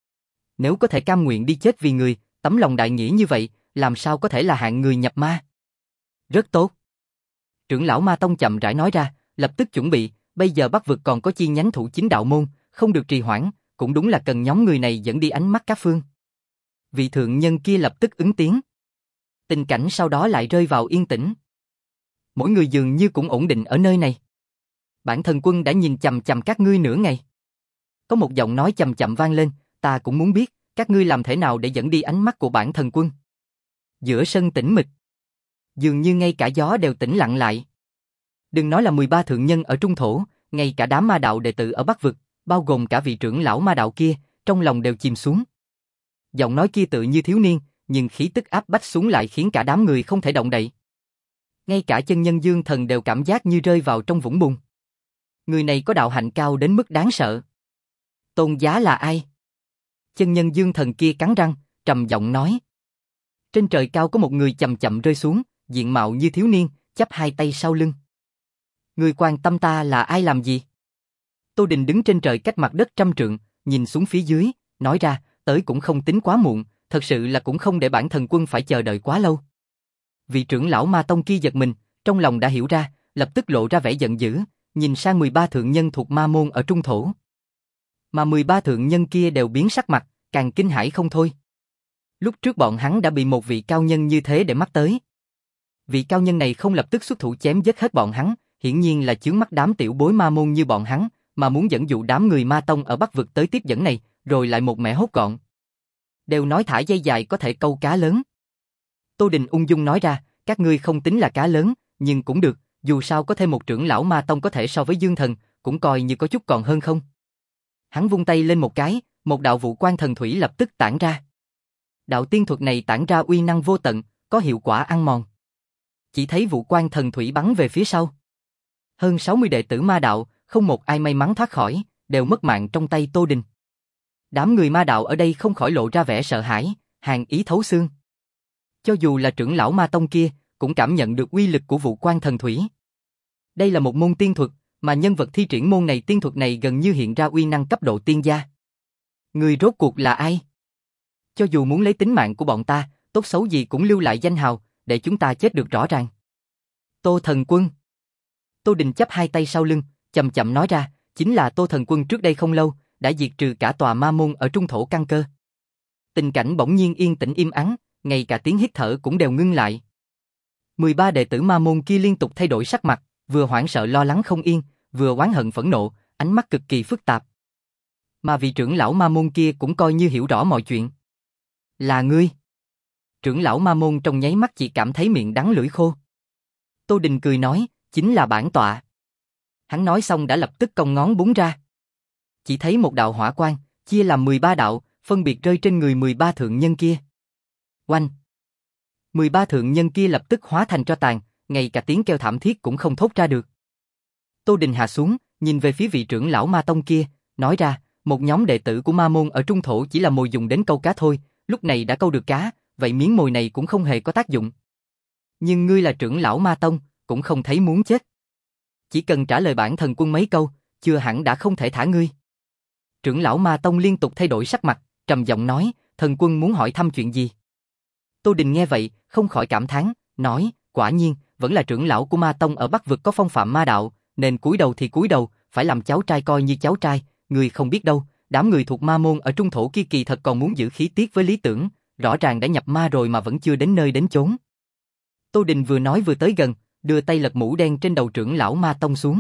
S1: Nếu có thể cam nguyện đi chết vì người, tấm lòng đại nghĩa như vậy, làm sao có thể là hạng người nhập ma? Rất tốt. Trưởng lão Ma Tông chậm rãi nói ra, lập tức chuẩn bị, bây giờ Bắc vực còn có chi nhánh thủ chính đạo môn, không được trì hoãn, cũng đúng là cần nhóm người này dẫn đi ánh mắt các phương. Vị thượng nhân kia lập tức ứng tiếng. Tình cảnh sau đó lại rơi vào yên tĩnh. Mỗi người dường như cũng ổn định ở nơi này. Bản thần quân đã nhìn chằm chằm các ngươi nửa ngày. Có một giọng nói chậm chậm vang lên, ta cũng muốn biết, các ngươi làm thế nào để dẫn đi ánh mắt của bản thần quân. Giữa sân tĩnh mịch. Dường như ngay cả gió đều tĩnh lặng lại. Đừng nói là mười ba thượng nhân ở trung thổ, ngay cả đám ma đạo đệ tử ở Bắc vực, bao gồm cả vị trưởng lão ma đạo kia, trong lòng đều chìm xuống. Giọng nói kia tự như thiếu niên, nhưng khí tức áp bách xuống lại khiến cả đám người không thể động đậy. Ngay cả chân nhân Dương Thần đều cảm giác như rơi vào trong vũng bùn. Người này có đạo hạnh cao đến mức đáng sợ. Tôn giá là ai? Chân nhân Dương Thần kia cắn răng, trầm giọng nói. Trên trời cao có một người chậm chậm rơi xuống, diện mạo như thiếu niên, chắp hai tay sau lưng. Người quan tâm ta là ai làm gì? Tô Đình đứng trên trời cách mặt đất trăm trượng, nhìn xuống phía dưới, nói ra, tới cũng không tính quá muộn, thật sự là cũng không để bản thần quân phải chờ đợi quá lâu. Vị trưởng lão ma tông kia giật mình, trong lòng đã hiểu ra, lập tức lộ ra vẻ giận dữ, nhìn sang mười ba thượng nhân thuộc ma môn ở trung thổ. Mà mười ba thượng nhân kia đều biến sắc mặt, càng kinh hãi không thôi. Lúc trước bọn hắn đã bị một vị cao nhân như thế để mắt tới. Vị cao nhân này không lập tức xuất thủ chém giết hết bọn hắn, hiển nhiên là chướng mắt đám tiểu bối ma môn như bọn hắn, mà muốn dẫn dụ đám người ma tông ở Bắc vực tới tiếp dẫn này, rồi lại một mẻ hốt gọn. Đều nói thả dây dài có thể câu cá lớn. Tô Đình ung dung nói ra, các ngươi không tính là cá lớn, nhưng cũng được, dù sao có thêm một trưởng lão ma tông có thể so với Dương Thần, cũng coi như có chút còn hơn không. Hắn vung tay lên một cái, một đạo vũ quan thần thủy lập tức tản ra. Đạo tiên thuật này tản ra uy năng vô tận, có hiệu quả ăn mòn. Chỉ thấy vũ quan thần thủy bắn về phía sau. Hơn sáu mươi đệ tử ma đạo, không một ai may mắn thoát khỏi, đều mất mạng trong tay Tô Đình. Đám người ma đạo ở đây không khỏi lộ ra vẻ sợ hãi, hàn ý thấu xương. Cho dù là trưởng lão ma tông kia, cũng cảm nhận được uy lực của vũ quan thần thủy. Đây là một môn tiên thuật, mà nhân vật thi triển môn này tiên thuật này gần như hiện ra uy năng cấp độ tiên gia. Người rốt cuộc là ai? Cho dù muốn lấy tính mạng của bọn ta, tốt xấu gì cũng lưu lại danh hào, để chúng ta chết được rõ ràng. Tô Thần Quân. Tô Đình chắp hai tay sau lưng, chậm chậm nói ra, chính là Tô Thần Quân trước đây không lâu, đã diệt trừ cả tòa ma môn ở trung thổ căn cơ. Tình cảnh bỗng nhiên yên tĩnh im ắng, ngay cả tiếng hít thở cũng đều ngưng lại. mười ba đệ tử ma môn kia liên tục thay đổi sắc mặt, vừa hoảng sợ lo lắng không yên, vừa oán hận phẫn nộ, ánh mắt cực kỳ phức tạp. Mà vị trưởng lão ma môn kia cũng coi như hiểu rõ mọi chuyện. Là ngươi. Trưởng lão ma môn trong nháy mắt chỉ cảm thấy miệng đắng lưỡi khô. Tô Đình cười nói, chính là bản tọa. Hắn nói xong đã lập tức cong ngón búng ra. Chỉ thấy một đạo hỏa quang, chia làm mười ba đạo, phân biệt rơi trên người mười ba thượng nhân kia. Oanh! mười ba thượng nhân kia lập tức hóa thành tro tàn, ngay cả tiếng kêu thảm thiết cũng không thốt ra được. Tô Đình hạ xuống, nhìn về phía vị trưởng lão ma tông kia, nói ra, một nhóm đệ tử của ma môn ở trung thổ chỉ là mồi dùng đến câu cá thôi, lúc này đã câu được cá, vậy miếng mồi này cũng không hề có tác dụng. Nhưng ngươi là trưởng lão ma tông, cũng không thấy muốn chết. Chỉ cần trả lời bản thần quân mấy câu, chưa hẳn đã không thể thả ngươi. Trưởng lão ma tông liên tục thay đổi sắc mặt, trầm giọng nói, thần quân muốn hỏi thăm chuyện gì? Tô Đình nghe vậy, không khỏi cảm thán, nói, quả nhiên, vẫn là trưởng lão của ma tông ở Bắc vực có phong phạm ma đạo, nên cúi đầu thì cúi đầu, phải làm cháu trai coi như cháu trai, người không biết đâu, đám người thuộc ma môn ở trung thổ kia kỳ thật còn muốn giữ khí tiết với lý tưởng, rõ ràng đã nhập ma rồi mà vẫn chưa đến nơi đến chốn. Tô Đình vừa nói vừa tới gần, đưa tay lật mũ đen trên đầu trưởng lão ma tông xuống.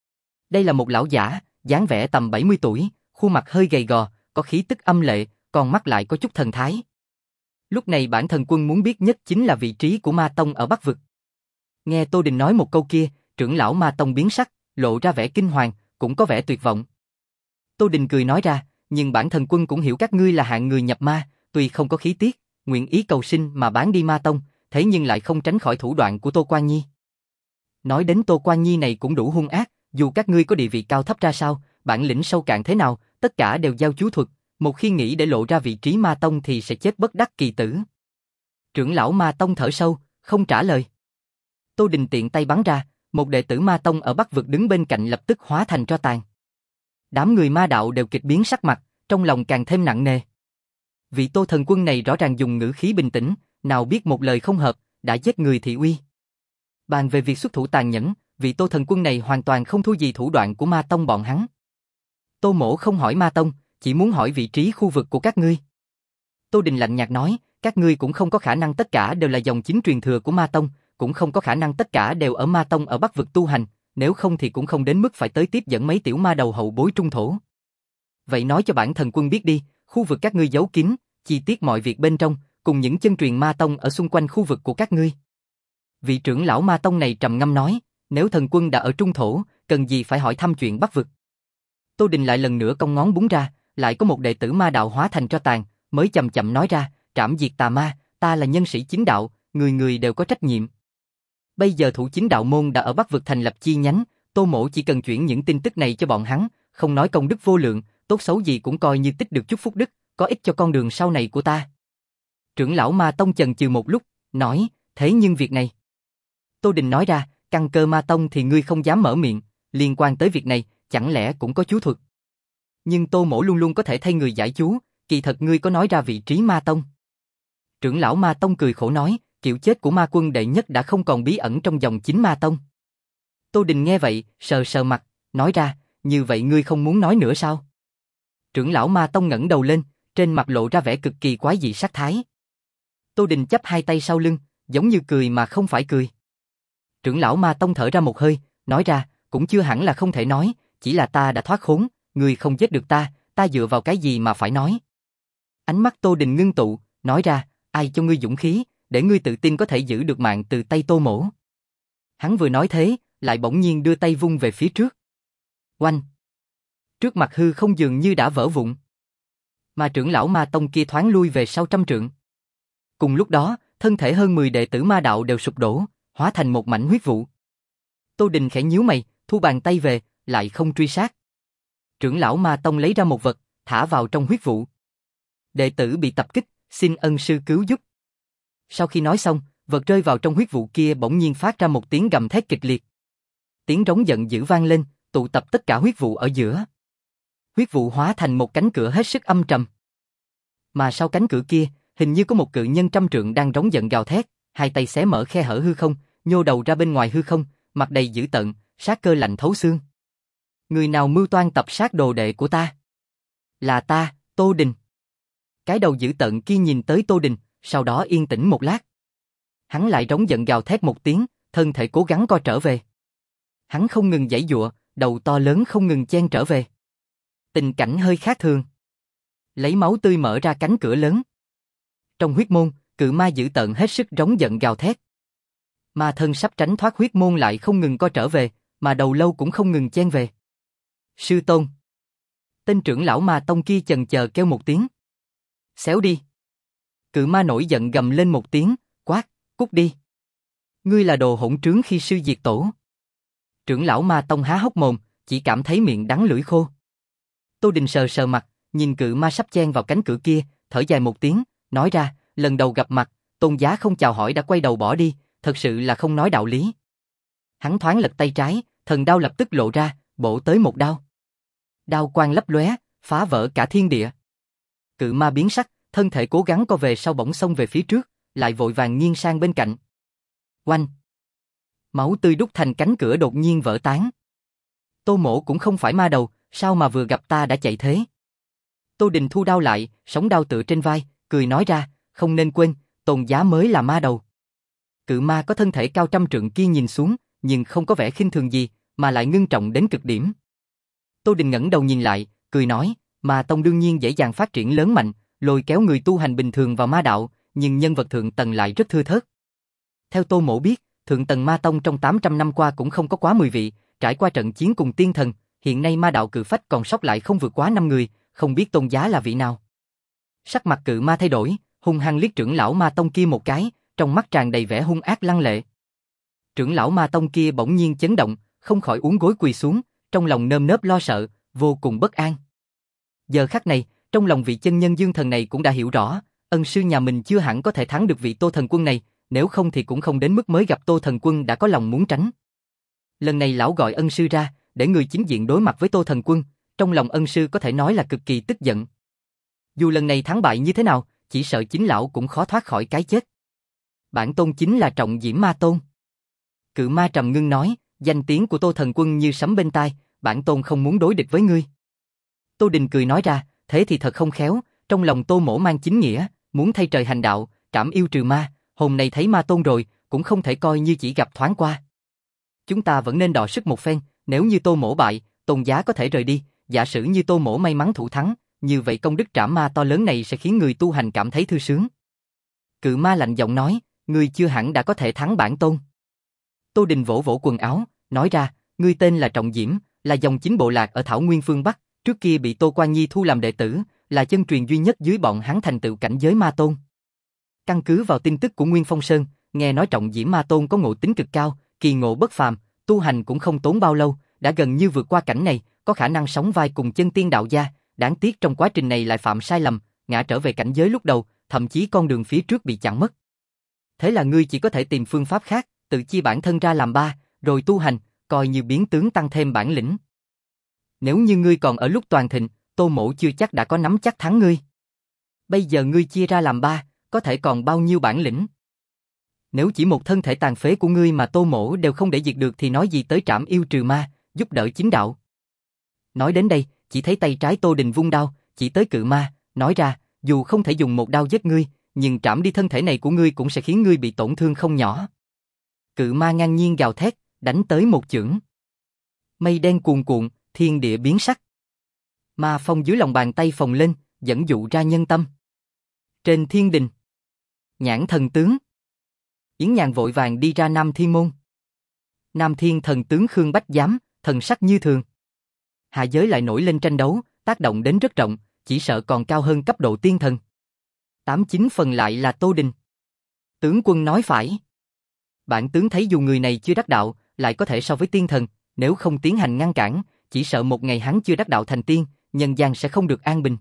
S1: Đây là một lão giả, dáng vẻ tầm bảy mươi tuổi, khuôn mặt hơi gầy gò, có khí tức âm lệ, còn mắt lại có chút thần thái. Lúc này bản thần quân muốn biết nhất chính là vị trí của ma tông ở Bắc vực. Nghe Tô Đình nói một câu kia, trưởng lão ma tông biến sắc, lộ ra vẻ kinh hoàng, cũng có vẻ tuyệt vọng. Tô Đình cười nói ra, nhưng bản thần quân cũng hiểu các ngươi là hạng người nhập ma, tuy không có khí tiết, nguyện ý cầu sinh mà bán đi ma tông, thế nhưng lại không tránh khỏi thủ đoạn của Tô Quan Nhi. Nói đến Tô Quan Nhi này cũng đủ hung ác, dù các ngươi có địa vị cao thấp ra sao, bản lĩnh sâu cạn thế nào, tất cả đều giao chú thuật, một khi nghĩ để lộ ra vị trí ma tông thì sẽ chết bất đắc kỳ tử. Trưởng lão ma tông thở sâu, không trả lời. Tô Đình tiện tay bắn ra, một đệ tử ma tông ở Bắc vực đứng bên cạnh lập tức hóa thành tro tàn. Đám người ma đạo đều kịch biến sắc mặt, trong lòng càng thêm nặng nề. Vị Tô thần quân này rõ ràng dùng ngữ khí bình tĩnh, nào biết một lời không hợp, đã giết người thị uy. Bàn về việc xuất thủ tàn nhẫn, vị Tô thần quân này hoàn toàn không thua gì thủ đoạn của Ma Tông bọn hắn. Tô Mỗ không hỏi Ma Tông, chỉ muốn hỏi vị trí khu vực của các ngươi. Tô Đình lạnh nhạt nói, các ngươi cũng không có khả năng tất cả đều là dòng chính truyền thừa của Ma Tông, cũng không có khả năng tất cả đều ở Ma Tông ở Bắc vực tu hành, nếu không thì cũng không đến mức phải tới tiếp dẫn mấy tiểu ma đầu hậu bối trung thổ. Vậy nói cho bản thần quân biết đi, khu vực các ngươi giấu kín, chi tiết mọi việc bên trong, cùng những chân truyền Ma Tông ở xung quanh khu vực của các ngươi. Vị trưởng lão Ma Tông này trầm ngâm nói, nếu thần quân đã ở trung thổ, cần gì phải hỏi thăm chuyện Bắc vực. Tô Đình lại lần nữa cong ngón búng ra, lại có một đệ tử ma đạo hóa thành tro tàn, mới chậm chậm nói ra, trảm diệt tà ma, ta là nhân sĩ chính đạo, người người đều có trách nhiệm. Bây giờ thủ chính đạo môn đã ở Bắc vực thành lập chi nhánh, Tô Mỗ chỉ cần chuyển những tin tức này cho bọn hắn, không nói công đức vô lượng, tốt xấu gì cũng coi như tích được chút phúc đức, có ích cho con đường sau này của ta. Trưởng lão Ma Tông chần chừ một lúc, nói, thế nhưng việc này. Tô Đình nói ra, căn cơ Ma Tông thì ngươi không dám mở miệng, liên quan tới việc này, chẳng lẽ cũng có chú thuật. Nhưng Tô Mỗ luôn luôn có thể thay người giải chú, kỳ thật ngươi có nói ra vị trí Ma Tông. Trưởng lão Ma Tông cười khổ nói, kiểu chết của Ma Quân đệ nhất đã không còn bí ẩn trong dòng chính Ma Tông. Tô Đình nghe vậy, sờ sờ mặt, nói ra, như vậy ngươi không muốn nói nữa sao? Trưởng lão Ma Tông ngẩng đầu lên, trên mặt lộ ra vẻ cực kỳ quái dị sắc thái. Tô Đình chắp hai tay sau lưng, giống như cười mà không phải cười. Trưởng lão Ma Tông thở ra một hơi, nói ra, cũng chưa hẳn là không thể nói, chỉ là ta đã thoát khốn, ngươi không giết được ta, ta dựa vào cái gì mà phải nói. Ánh mắt Tô Đình ngưng tụ, nói ra, ai cho ngươi dũng khí, để ngươi tự tin có thể giữ được mạng từ tay Tô Mỗ. Hắn vừa nói thế, lại bỗng nhiên đưa tay vung về phía trước. Oanh! Trước mặt hư không dường như đã vỡ vụn. Mà trưởng lão Ma Tông kia thoáng lui về sau trăm trượng. Cùng lúc đó, thân thể hơn mười đệ tử ma đạo đều sụp đổ, hóa thành một mảnh huyết vụ. Tô Đình khẽ nhíu mày, thu bàn tay về, lại không truy sát. Trưởng lão Ma Tông lấy ra một vật, thả vào trong huyết vụ. Đệ tử bị tập kích, xin ân sư cứu giúp. Sau khi nói xong, vật rơi vào trong huyết vụ kia bỗng nhiên phát ra một tiếng gầm thét kịch liệt. Tiếng rống giận dữ vang lên, tụ tập tất cả huyết vụ ở giữa. Huyết vụ hóa thành một cánh cửa hết sức âm trầm. Mà sau cánh cửa kia, hình như có một cự nhân trăm trượng đang rống giận gào thét, hai tay xé mở khe hở hư không, nhô đầu ra bên ngoài hư không, mặt đầy dữ tợn, sát cơ lạnh thấu xương. Người nào mưu toan tập sát đồ đệ của ta? Là ta, Tô Đình. Cái đầu dữ tợn kia nhìn tới Tô Đình, sau đó yên tĩnh một lát. Hắn lại rống giận gào thét một tiếng, thân thể cố gắng co trở về. Hắn không ngừng giãy giụa, đầu to lớn không ngừng chen trở về. Tình cảnh hơi khác thường. Lấy máu tươi mở ra cánh cửa lớn. Trong huyết môn, cự ma dữ tợn hết sức rống giận gào thét. Ma thân sắp tránh thoát huyết môn lại không ngừng co trở về, mà đầu lâu cũng không ngừng chen về. Sư tôn. Tên trưởng lão Ma Tông kia chần chờ kêu một tiếng. Xéo đi. Cự ma nổi giận gầm lên một tiếng, quát, cút đi. Ngươi là đồ hỗn trướng khi sư diệt tổ. Trưởng lão Ma Tông há hốc mồm, chỉ cảm thấy miệng đắng lưỡi khô. Tô Đình sờ sờ mặt, nhìn cự ma sắp chen vào cánh cửa kia, thở dài một tiếng, nói ra, lần đầu gặp mặt, tôn giá không chào hỏi đã quay đầu bỏ đi, thật sự là không nói đạo lý. Hắn thoáng lật tay trái, thần đao lập tức lộ ra, bổ tới một đao. Đao quang lấp lóe, phá vỡ cả thiên địa. Cự ma biến sắc, thân thể cố gắng co về sau bỗng xông về phía trước, lại vội vàng nghiêng sang bên cạnh. Oanh! Máu tươi đúc thành cánh cửa đột nhiên vỡ tán. Tô Mỗ cũng không phải ma đầu, sao mà vừa gặp ta đã chạy thế? Tô Đình thu đao lại, sóng đao tựa trên vai, cười nói ra, không nên quên, tôn giá mới là ma đầu. Cự ma có thân thể cao trăm trượng kia nhìn xuống, nhưng không có vẻ khinh thường gì, mà lại ngưng trọng đến cực điểm. Tô Đình ngẩng đầu nhìn lại, cười nói, Ma Tông đương nhiên dễ dàng phát triển lớn mạnh, lôi kéo người tu hành bình thường vào ma đạo, nhưng nhân vật thượng tầng lại rất thưa thớt. Theo Tô Mỗ biết, thượng tầng Ma Tông trong tám trăm năm qua cũng không có quá mười vị, trải qua trận chiến cùng tiên thần, hiện nay ma đạo cự phách còn sót lại không vượt quá năm người, không biết tôn giá là vị nào. Sắc mặt cự ma thay đổi, hung hăng liếc trưởng lão Ma Tông kia một cái, trong mắt tràn đầy vẻ hung ác lăng lệ. Trưởng lão Ma Tông kia bỗng nhiên chấn động, không khỏi uốn gối quỳ xuống, trong lòng nơm nớp lo sợ, vô cùng bất an. Giờ khắc này, trong lòng vị chân nhân dương thần này cũng đã hiểu rõ, ân sư nhà mình chưa hẳn có thể thắng được vị Tô thần quân này, nếu không thì cũng không đến mức mới gặp Tô thần quân đã có lòng muốn tránh. Lần này lão gọi ân sư ra, để người chính diện đối mặt với Tô thần quân, trong lòng ân sư có thể nói là cực kỳ tức giận. Dù lần này thắng bại như thế nào, chỉ sợ chính lão cũng khó thoát khỏi cái chết. Bản tôn chính là Trọng Diễm Ma Tôn. Cự ma trầm ngưng nói, danh tiếng của Tô Thần Quân như sấm bên tai, bản tôn không muốn đối địch với ngươi. Tô Đình cười nói ra, thế thì thật không khéo, trong lòng Tô Mỗ mang chính nghĩa, muốn thay trời hành đạo, trảm yêu trừ ma, hôm nay thấy ma tôn rồi, cũng không thể coi như chỉ gặp thoáng qua. Chúng ta vẫn nên đọ sức một phen, nếu như Tô Mỗ bại, tôn giá có thể rời đi, giả sử như Tô Mỗ may mắn thủ thắng, như vậy công đức trảm ma to lớn này sẽ khiến người tu hành cảm thấy thư sướng. Cự ma lạnh giọng nói, ngươi chưa hẳn đã có thể thắng bản tôn. Tô Đình vỗ vỗ quần áo, nói ra, ngươi tên là Trọng Diễm, là dòng chính bộ lạc ở Thảo Nguyên phương Bắc, trước kia bị Tô Quan Nhi thu làm đệ tử, là chân truyền duy nhất dưới bọn hắn thành tựu cảnh giới ma tôn. Căn cứ vào tin tức của Nguyên Phong Sơn, nghe nói Trọng Diễm ma tôn có ngộ tính cực cao, kỳ ngộ bất phàm, tu hành cũng không tốn bao lâu, đã gần như vượt qua cảnh này, có khả năng sóng vai cùng chân tiên đạo gia, đáng tiếc trong quá trình này lại phạm sai lầm, ngã trở về cảnh giới lúc đầu, thậm chí con đường phía trước bị chặn mất. Thế là ngươi chỉ có thể tìm phương pháp khác, tự chia bản thân ra làm ba, rồi tu hành, coi như biến tướng tăng thêm bản lĩnh. Nếu như ngươi còn ở lúc toàn thịnh, Tô Mỗ chưa chắc đã có nắm chắc thắng ngươi. Bây giờ ngươi chia ra làm ba, có thể còn bao nhiêu bản lĩnh? Nếu chỉ một thân thể tàn phế của ngươi mà Tô Mỗ đều không để diệt được thì nói gì tới trảm yêu trừ ma, giúp đỡ chính đạo. Nói đến đây, chỉ thấy tay trái Tô Đình vung đao, chỉ tới cự ma, nói ra, dù không thể dùng một đao giết ngươi, nhưng trảm đi thân thể này của ngươi cũng sẽ khiến ngươi bị tổn thương không nhỏ. Cự ma ngang nhiên gào thét, đánh tới một chưởng. Mây đen cuồn cuộn, thiên địa biến sắc. Ma phong dưới lòng bàn tay phồng lên, dẫn dụ ra nhân tâm. Trên thiên đình, Nhãn thần tướng. Yến Nhàn vội vàng đi ra Nam Thiên môn. Nam Thiên thần tướng Khương Bách Giám, thần sắc như thường. Hạ giới lại nổi lên tranh đấu, tác động đến rất rộng, chỉ sợ còn cao hơn cấp độ tiên thần. Tám chín phần lại là Tô Đình. Tướng quân nói phải. Bản tướng thấy dù người này chưa đắc đạo, lại có thể so với tiên thần, nếu không tiến hành ngăn cản, chỉ sợ một ngày hắn chưa đắc đạo thành tiên, nhân gian sẽ không được an bình.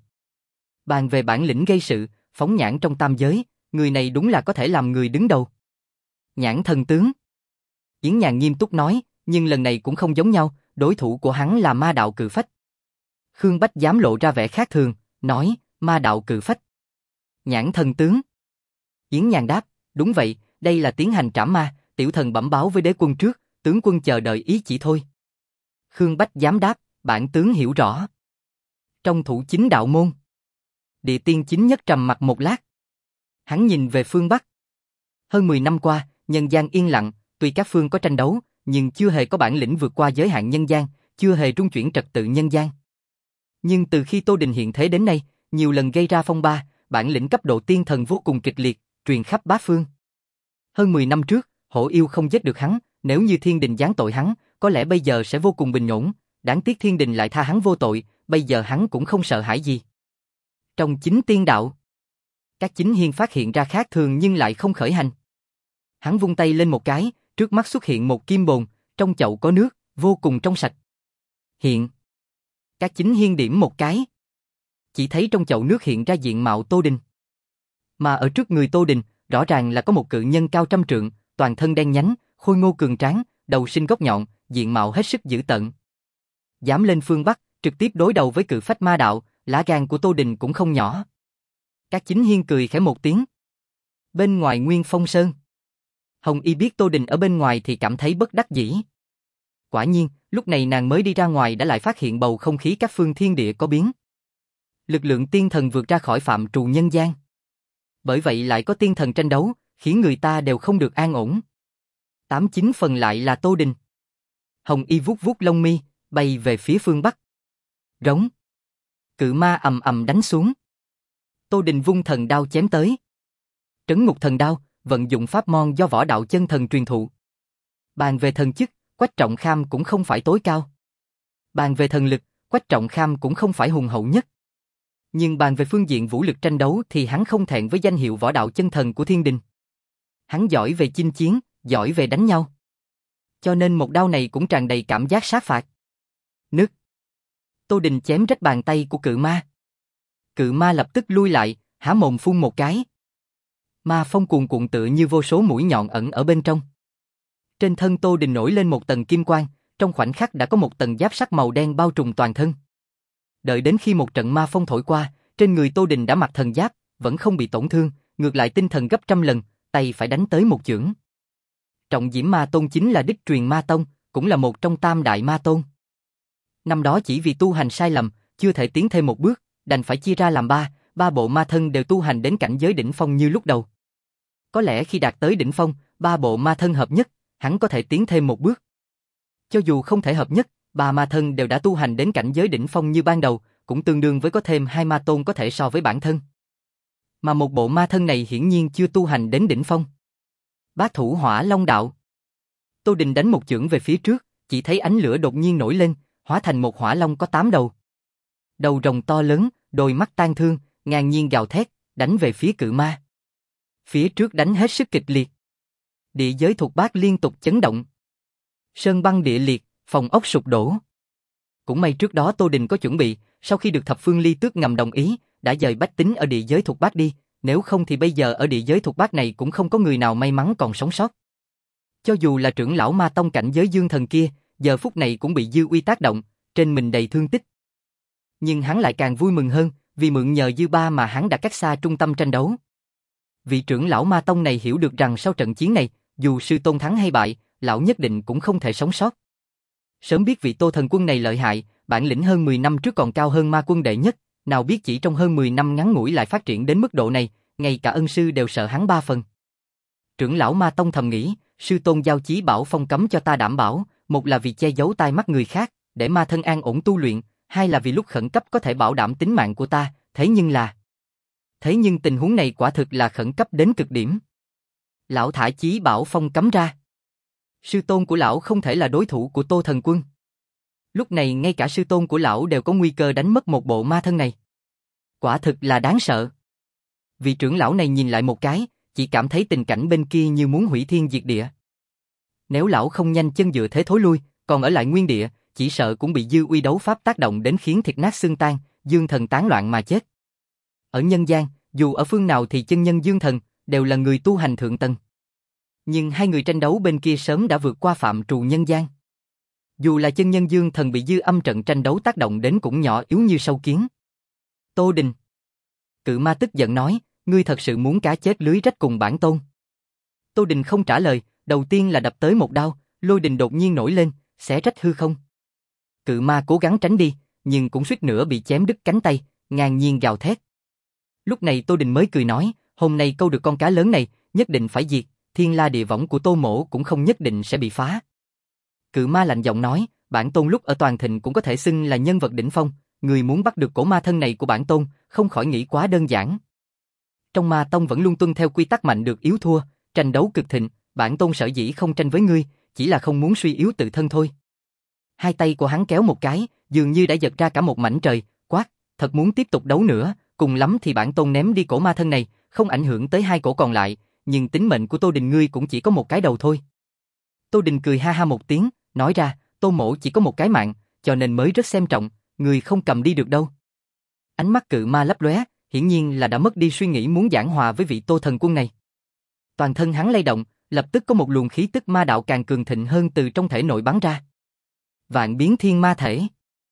S1: Bàn về bản lĩnh gây sự, phóng nhãn trong tam giới, người này đúng là có thể làm người đứng đầu. Nhãn thần tướng. Yến Nhàn nghiêm túc nói, nhưng lần này cũng không giống nhau, đối thủ của hắn là ma đạo cự phách. Khương Bách dám lộ ra vẻ khác thường, nói, ma đạo cự phách. Nhãn thần tướng. Yến Nhàn đáp, đúng vậy, đây là tiến hành trảm ma, tiểu thần bẩm báo với đế quân trước, tướng quân chờ đợi ý chỉ thôi. Khương Bách dám đáp, bản tướng hiểu rõ. Trong thủ chính đạo môn, Địa Tiên chính nhất trầm mặt một lát. Hắn nhìn về phương Bắc. Hơn mười năm qua, nhân gian yên lặng, tuy các phương có tranh đấu, nhưng chưa hề có bản lĩnh vượt qua giới hạn nhân gian, chưa hề rung chuyển trật tự nhân gian. Nhưng từ khi Tô Đình hiện thế đến nay, nhiều lần gây ra phong ba, bản lĩnh cấp độ tiên thần vô cùng kịch liệt, truyền khắp bát phương. Hơn mười năm trước, hổ yêu không giết được hắn, nếu như thiên đình giáng tội hắn, có lẽ bây giờ sẽ vô cùng bình ổn, đáng tiếc thiên đình lại tha hắn vô tội, bây giờ hắn cũng không sợ hãi gì. Trong chính tiên đạo, các chính hiên phát hiện ra khác thường nhưng lại không khởi hành. Hắn vung tay lên một cái, trước mắt xuất hiện một kim bồn, trong chậu có nước, vô cùng trong sạch. Hiện. Các chính hiên điểm một cái. Chỉ thấy trong chậu nước hiện ra diện mạo Tô Đình. Mà ở trước người Tô Đình, rõ ràng là có một cự nhân cao trăm trượng, toàn thân đen nhánh, khôi ngô cường tráng, đầu sinh góc nhọn, diện mạo hết sức dữ tợn. Dám lên phương Bắc, trực tiếp đối đầu với cự phách ma đạo, lá gan của Tô Đình cũng không nhỏ. Các chính hiên cười khẽ một tiếng. Bên ngoài Nguyên Phong Sơn, Hồng Y biết Tô Đình ở bên ngoài thì cảm thấy bất đắc dĩ. Quả nhiên, lúc này nàng mới đi ra ngoài đã lại phát hiện bầu không khí các phương thiên địa có biến. Lực lượng tiên thần vượt ra khỏi phạm trù nhân gian. Bởi vậy lại có tiên thần tranh đấu, khiến người ta đều không được an ổn. Tám chín phần lại là Tô Đình. Hồng Y vuốt vuốt lông mi, bay về phía phương Bắc. Rống. Cự ma ầm ầm đánh xuống. Tô Đình vung thần đao chém tới. Trấn ngục thần đao, vận dụng pháp môn do võ đạo chân thần truyền thụ. Bàn về thần chức, Quách Trọng Kham cũng không phải tối cao. Bàn về thần lực, Quách Trọng Kham cũng không phải hùng hậu nhất. Nhưng bàn về phương diện vũ lực tranh đấu thì hắn không thẹn với danh hiệu võ đạo chân thần của thiên đình. Hắn giỏi về chinh chiến, giỏi về đánh nhau. Cho nên một đao này cũng tràn đầy cảm giác sát phạt. Nứt. Tô Đình chém rách bàn tay của cự ma. Cự ma lập tức lui lại, há mồm phun một cái. Ma phong cuồn cuộn tựa như vô số mũi nhọn ẩn ở bên trong. Trên thân Tô Đình nổi lên một tầng kim quang, trong khoảnh khắc đã có một tầng giáp sắt màu đen bao trùm toàn thân. Đợi đến khi một trận ma phong thổi qua, trên người Tô Đình đã mặc thần giáp, vẫn không bị tổn thương, ngược lại tinh thần gấp trăm lần, tay phải đánh tới một chưởng. Trọng Diễm Ma Tôn chính là đích truyền ma tông, cũng là một trong tam đại ma tôn. Năm đó chỉ vì tu hành sai lầm, chưa thể tiến thêm một bước, đành phải chia ra làm ba, ba bộ ma thân đều tu hành đến cảnh giới đỉnh phong như lúc đầu. Có lẽ khi đạt tới đỉnh phong, ba bộ ma thân hợp nhất, hắn có thể tiến thêm một bước. Cho dù không thể hợp nhất, ba ma thân đều đã tu hành đến cảnh giới đỉnh phong như ban đầu, cũng tương đương với có thêm hai ma tôn có thể so với bản thân. Mà một bộ ma thân này hiển nhiên chưa tu hành đến đỉnh phong. Bát thủ hỏa long đạo. Tô Đình đánh một chưởng về phía trước, chỉ thấy ánh lửa đột nhiên nổi lên, hóa thành một hỏa long có tám đầu. Đầu rồng to lớn, đôi mắt tang thương, ngang nhiên gào thét, đánh về phía cự ma. Phía trước đánh hết sức kịch liệt. Địa giới thuộc bát liên tục chấn động. Sơn băng địa liệt, phòng ốc sụp đổ. Cũng may trước đó Tô Đình có chuẩn bị, sau khi được thập phương ly tước ngầm đồng ý, đã dời bách tính ở địa giới thuộc bát đi, nếu không thì bây giờ ở địa giới thuộc bát này cũng không có người nào may mắn còn sống sót. Cho dù là trưởng lão ma tông cảnh giới dương thần kia, giờ phút này cũng bị dư uy tác động, trên mình đầy thương tích. Nhưng hắn lại càng vui mừng hơn, vì mượn nhờ dư ba mà hắn đã cách xa trung tâm tranh đấu. Vị trưởng lão ma tông này hiểu được rằng sau trận chiến này, dù sư tôn thắng hay bại, lão nhất định cũng không thể sống sót. Sớm biết vị Tô thần quân này lợi hại, bản lĩnh hơn mười năm trước còn cao hơn ma quân đệ nhất, nào biết chỉ trong hơn mười năm ngắn ngủi lại phát triển đến mức độ này, ngay cả ân sư đều sợ hắn ba phần. Trưởng lão ma tông thầm nghĩ, sư tôn giao chí bảo phong cấm cho ta đảm bảo, một là vì che giấu tai mắt người khác, để ma thân an ổn tu luyện, hai là vì lúc khẩn cấp có thể bảo đảm tính mạng của ta, thế nhưng là... Thế nhưng tình huống này quả thực là khẩn cấp đến cực điểm. Lão thả chí bảo phong cấm ra. Sư tôn của lão không thể là đối thủ của Tô thần quân. Lúc này ngay cả sư tôn của lão đều có nguy cơ đánh mất một bộ ma thân này. Quả thực là đáng sợ. Vị trưởng lão này nhìn lại một cái, chỉ cảm thấy tình cảnh bên kia như muốn hủy thiên diệt địa. Nếu lão không nhanh chân dựa thế thối lui, còn ở lại nguyên địa, chỉ sợ cũng bị dư uy đấu pháp tác động đến khiến thịt nát xương tan, dương thần tán loạn mà chết. Ở nhân gian, dù ở phương nào thì chân nhân dương thần, đều là người tu hành thượng tầng. Nhưng hai người tranh đấu bên kia sớm đã vượt qua phạm trù nhân gian. Dù là chân nhân dương thần bị dư âm trận tranh đấu tác động đến cũng nhỏ yếu như sâu kiến. Tô Đình. Cự ma tức giận nói, ngươi thật sự muốn cá chết lưới rách cùng bản tôn. Tô Đình không trả lời, đầu tiên là đập tới một đao, lôi đình đột nhiên nổi lên, xé rách hư không. Cự ma cố gắng tránh đi, nhưng cũng suýt nữa bị chém đứt cánh tay, ngang nhiên gào thét. Lúc này Tô Đình mới cười nói, hôm nay câu được con cá lớn này, nhất định phải diệt, thiên la địa võng của Tô mỗ cũng không nhất định sẽ bị phá. Cự ma lạnh giọng nói, bản tôn lúc ở toàn thịnh cũng có thể xưng là nhân vật đỉnh phong, người muốn bắt được cổ ma thân này của bản tôn, không khỏi nghĩ quá đơn giản. Trong ma tông vẫn luôn tuân theo quy tắc mạnh được yếu thua, tranh đấu cực thịnh, bản tôn sở dĩ không tranh với ngươi, chỉ là không muốn suy yếu tự thân thôi. Hai tay của hắn kéo một cái, dường như đã giật ra cả một mảnh trời, quát, thật muốn tiếp tục đấu nữa, cùng lắm thì bản tôn ném đi cổ ma thân này, không ảnh hưởng tới hai cổ còn lại, nhưng tính mệnh của Tô Đình ngươi cũng chỉ có một cái đầu thôi. Tô Đình cười ha ha một tiếng, nói ra, Tô mỗ chỉ có một cái mạng, cho nên mới rất xem trọng, người không cầm đi được đâu. Ánh mắt cự ma lấp lóe, hiển nhiên là đã mất đi suy nghĩ muốn giảng hòa với vị Tô thần quân này. Toàn thân hắn lay động, lập tức có một luồng khí tức ma đạo càng cường thịnh hơn từ trong thể nội bắn ra. Vạn biến thiên ma thể.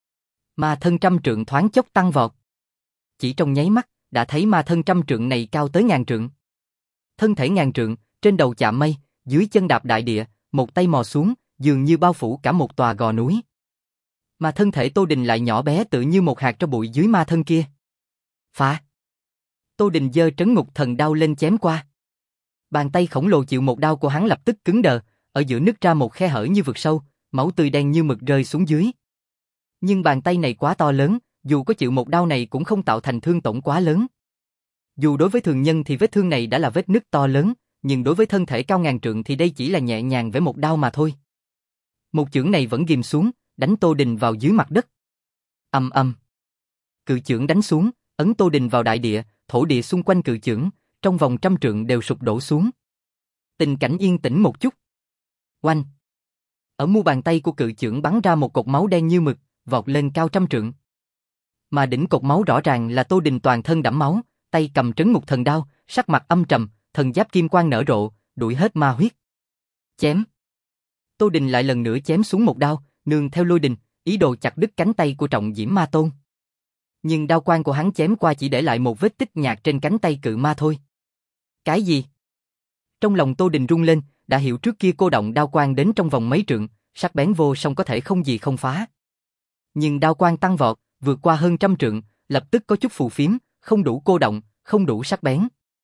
S1: Ma thân trăm trượng thoáng chốc tăng vọt. Chỉ trong nháy mắt, đã thấy ma thân trăm trượng này cao tới ngàn trượng. Thân thể ngàn trượng, trên đầu chạm mây, dưới chân đạp đại địa, một tay mò xuống, dường như bao phủ cả một tòa gò núi. Mà thân thể Tô Đình lại nhỏ bé tự như một hạt tro bụi dưới ma thân kia. Phá! Tô Đình giơ trấn ngục thần đao lên chém qua. Bàn tay khổng lồ chịu một đao của hắn lập tức cứng đờ, ở giữa nứt ra một khe hở như vực sâu, máu tươi đen như mực rơi xuống dưới. Nhưng bàn tay này quá to lớn, dù có chịu một đao này cũng không tạo thành thương tổn quá lớn. Dù đối với thường nhân thì vết thương này đã là vết nứt to lớn, nhưng đối với thân thể cao ngàn trượng thì đây chỉ là nhẹ nhàng với một đao mà thôi. Một chưởng này vẫn ghim xuống, đánh Tô Đình vào dưới mặt đất. Ầm ầm. Cự chưởng đánh xuống, ấn Tô Đình vào đại địa, thổ địa xung quanh cự chưởng, trong vòng trăm trượng đều sụp đổ xuống. Tình cảnh yên tĩnh một chút. Oanh. Ở mu bàn tay của cự chưởng bắn ra một cột máu đen như mực, vọt lên cao trăm trượng. Mà đỉnh cột máu rõ ràng là Tô Đình toàn thân đẫm máu, tay cầm trấn ngục thần đao, sắc mặt âm trầm, thần giáp kim quang nở rộ, đuổi hết ma huyết. Chém. Tô Đình lại lần nữa chém xuống một đao, nương theo lôi đình, ý đồ chặt đứt cánh tay của trọng diễm ma tôn. Nhưng đao quang của hắn chém qua chỉ để lại một vết tích nhạt trên cánh tay cự ma thôi. Cái gì? Trong lòng Tô Đình rung lên, đã hiểu trước kia cô động đao quang đến trong vòng mấy trượng, sắc bén vô song có thể không gì không phá. Nhưng đao quang tăng vọt, vượt qua hơn trăm trượng, lập tức có chút phù phiếm, không đủ cô động, không đủ sắc bén.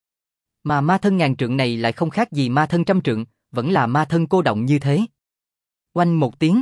S1: Mà ma thân ngàn trượng này lại không khác gì ma thân trăm trượng, vẫn là ma thân cô động như thế. Oanh một tiếng.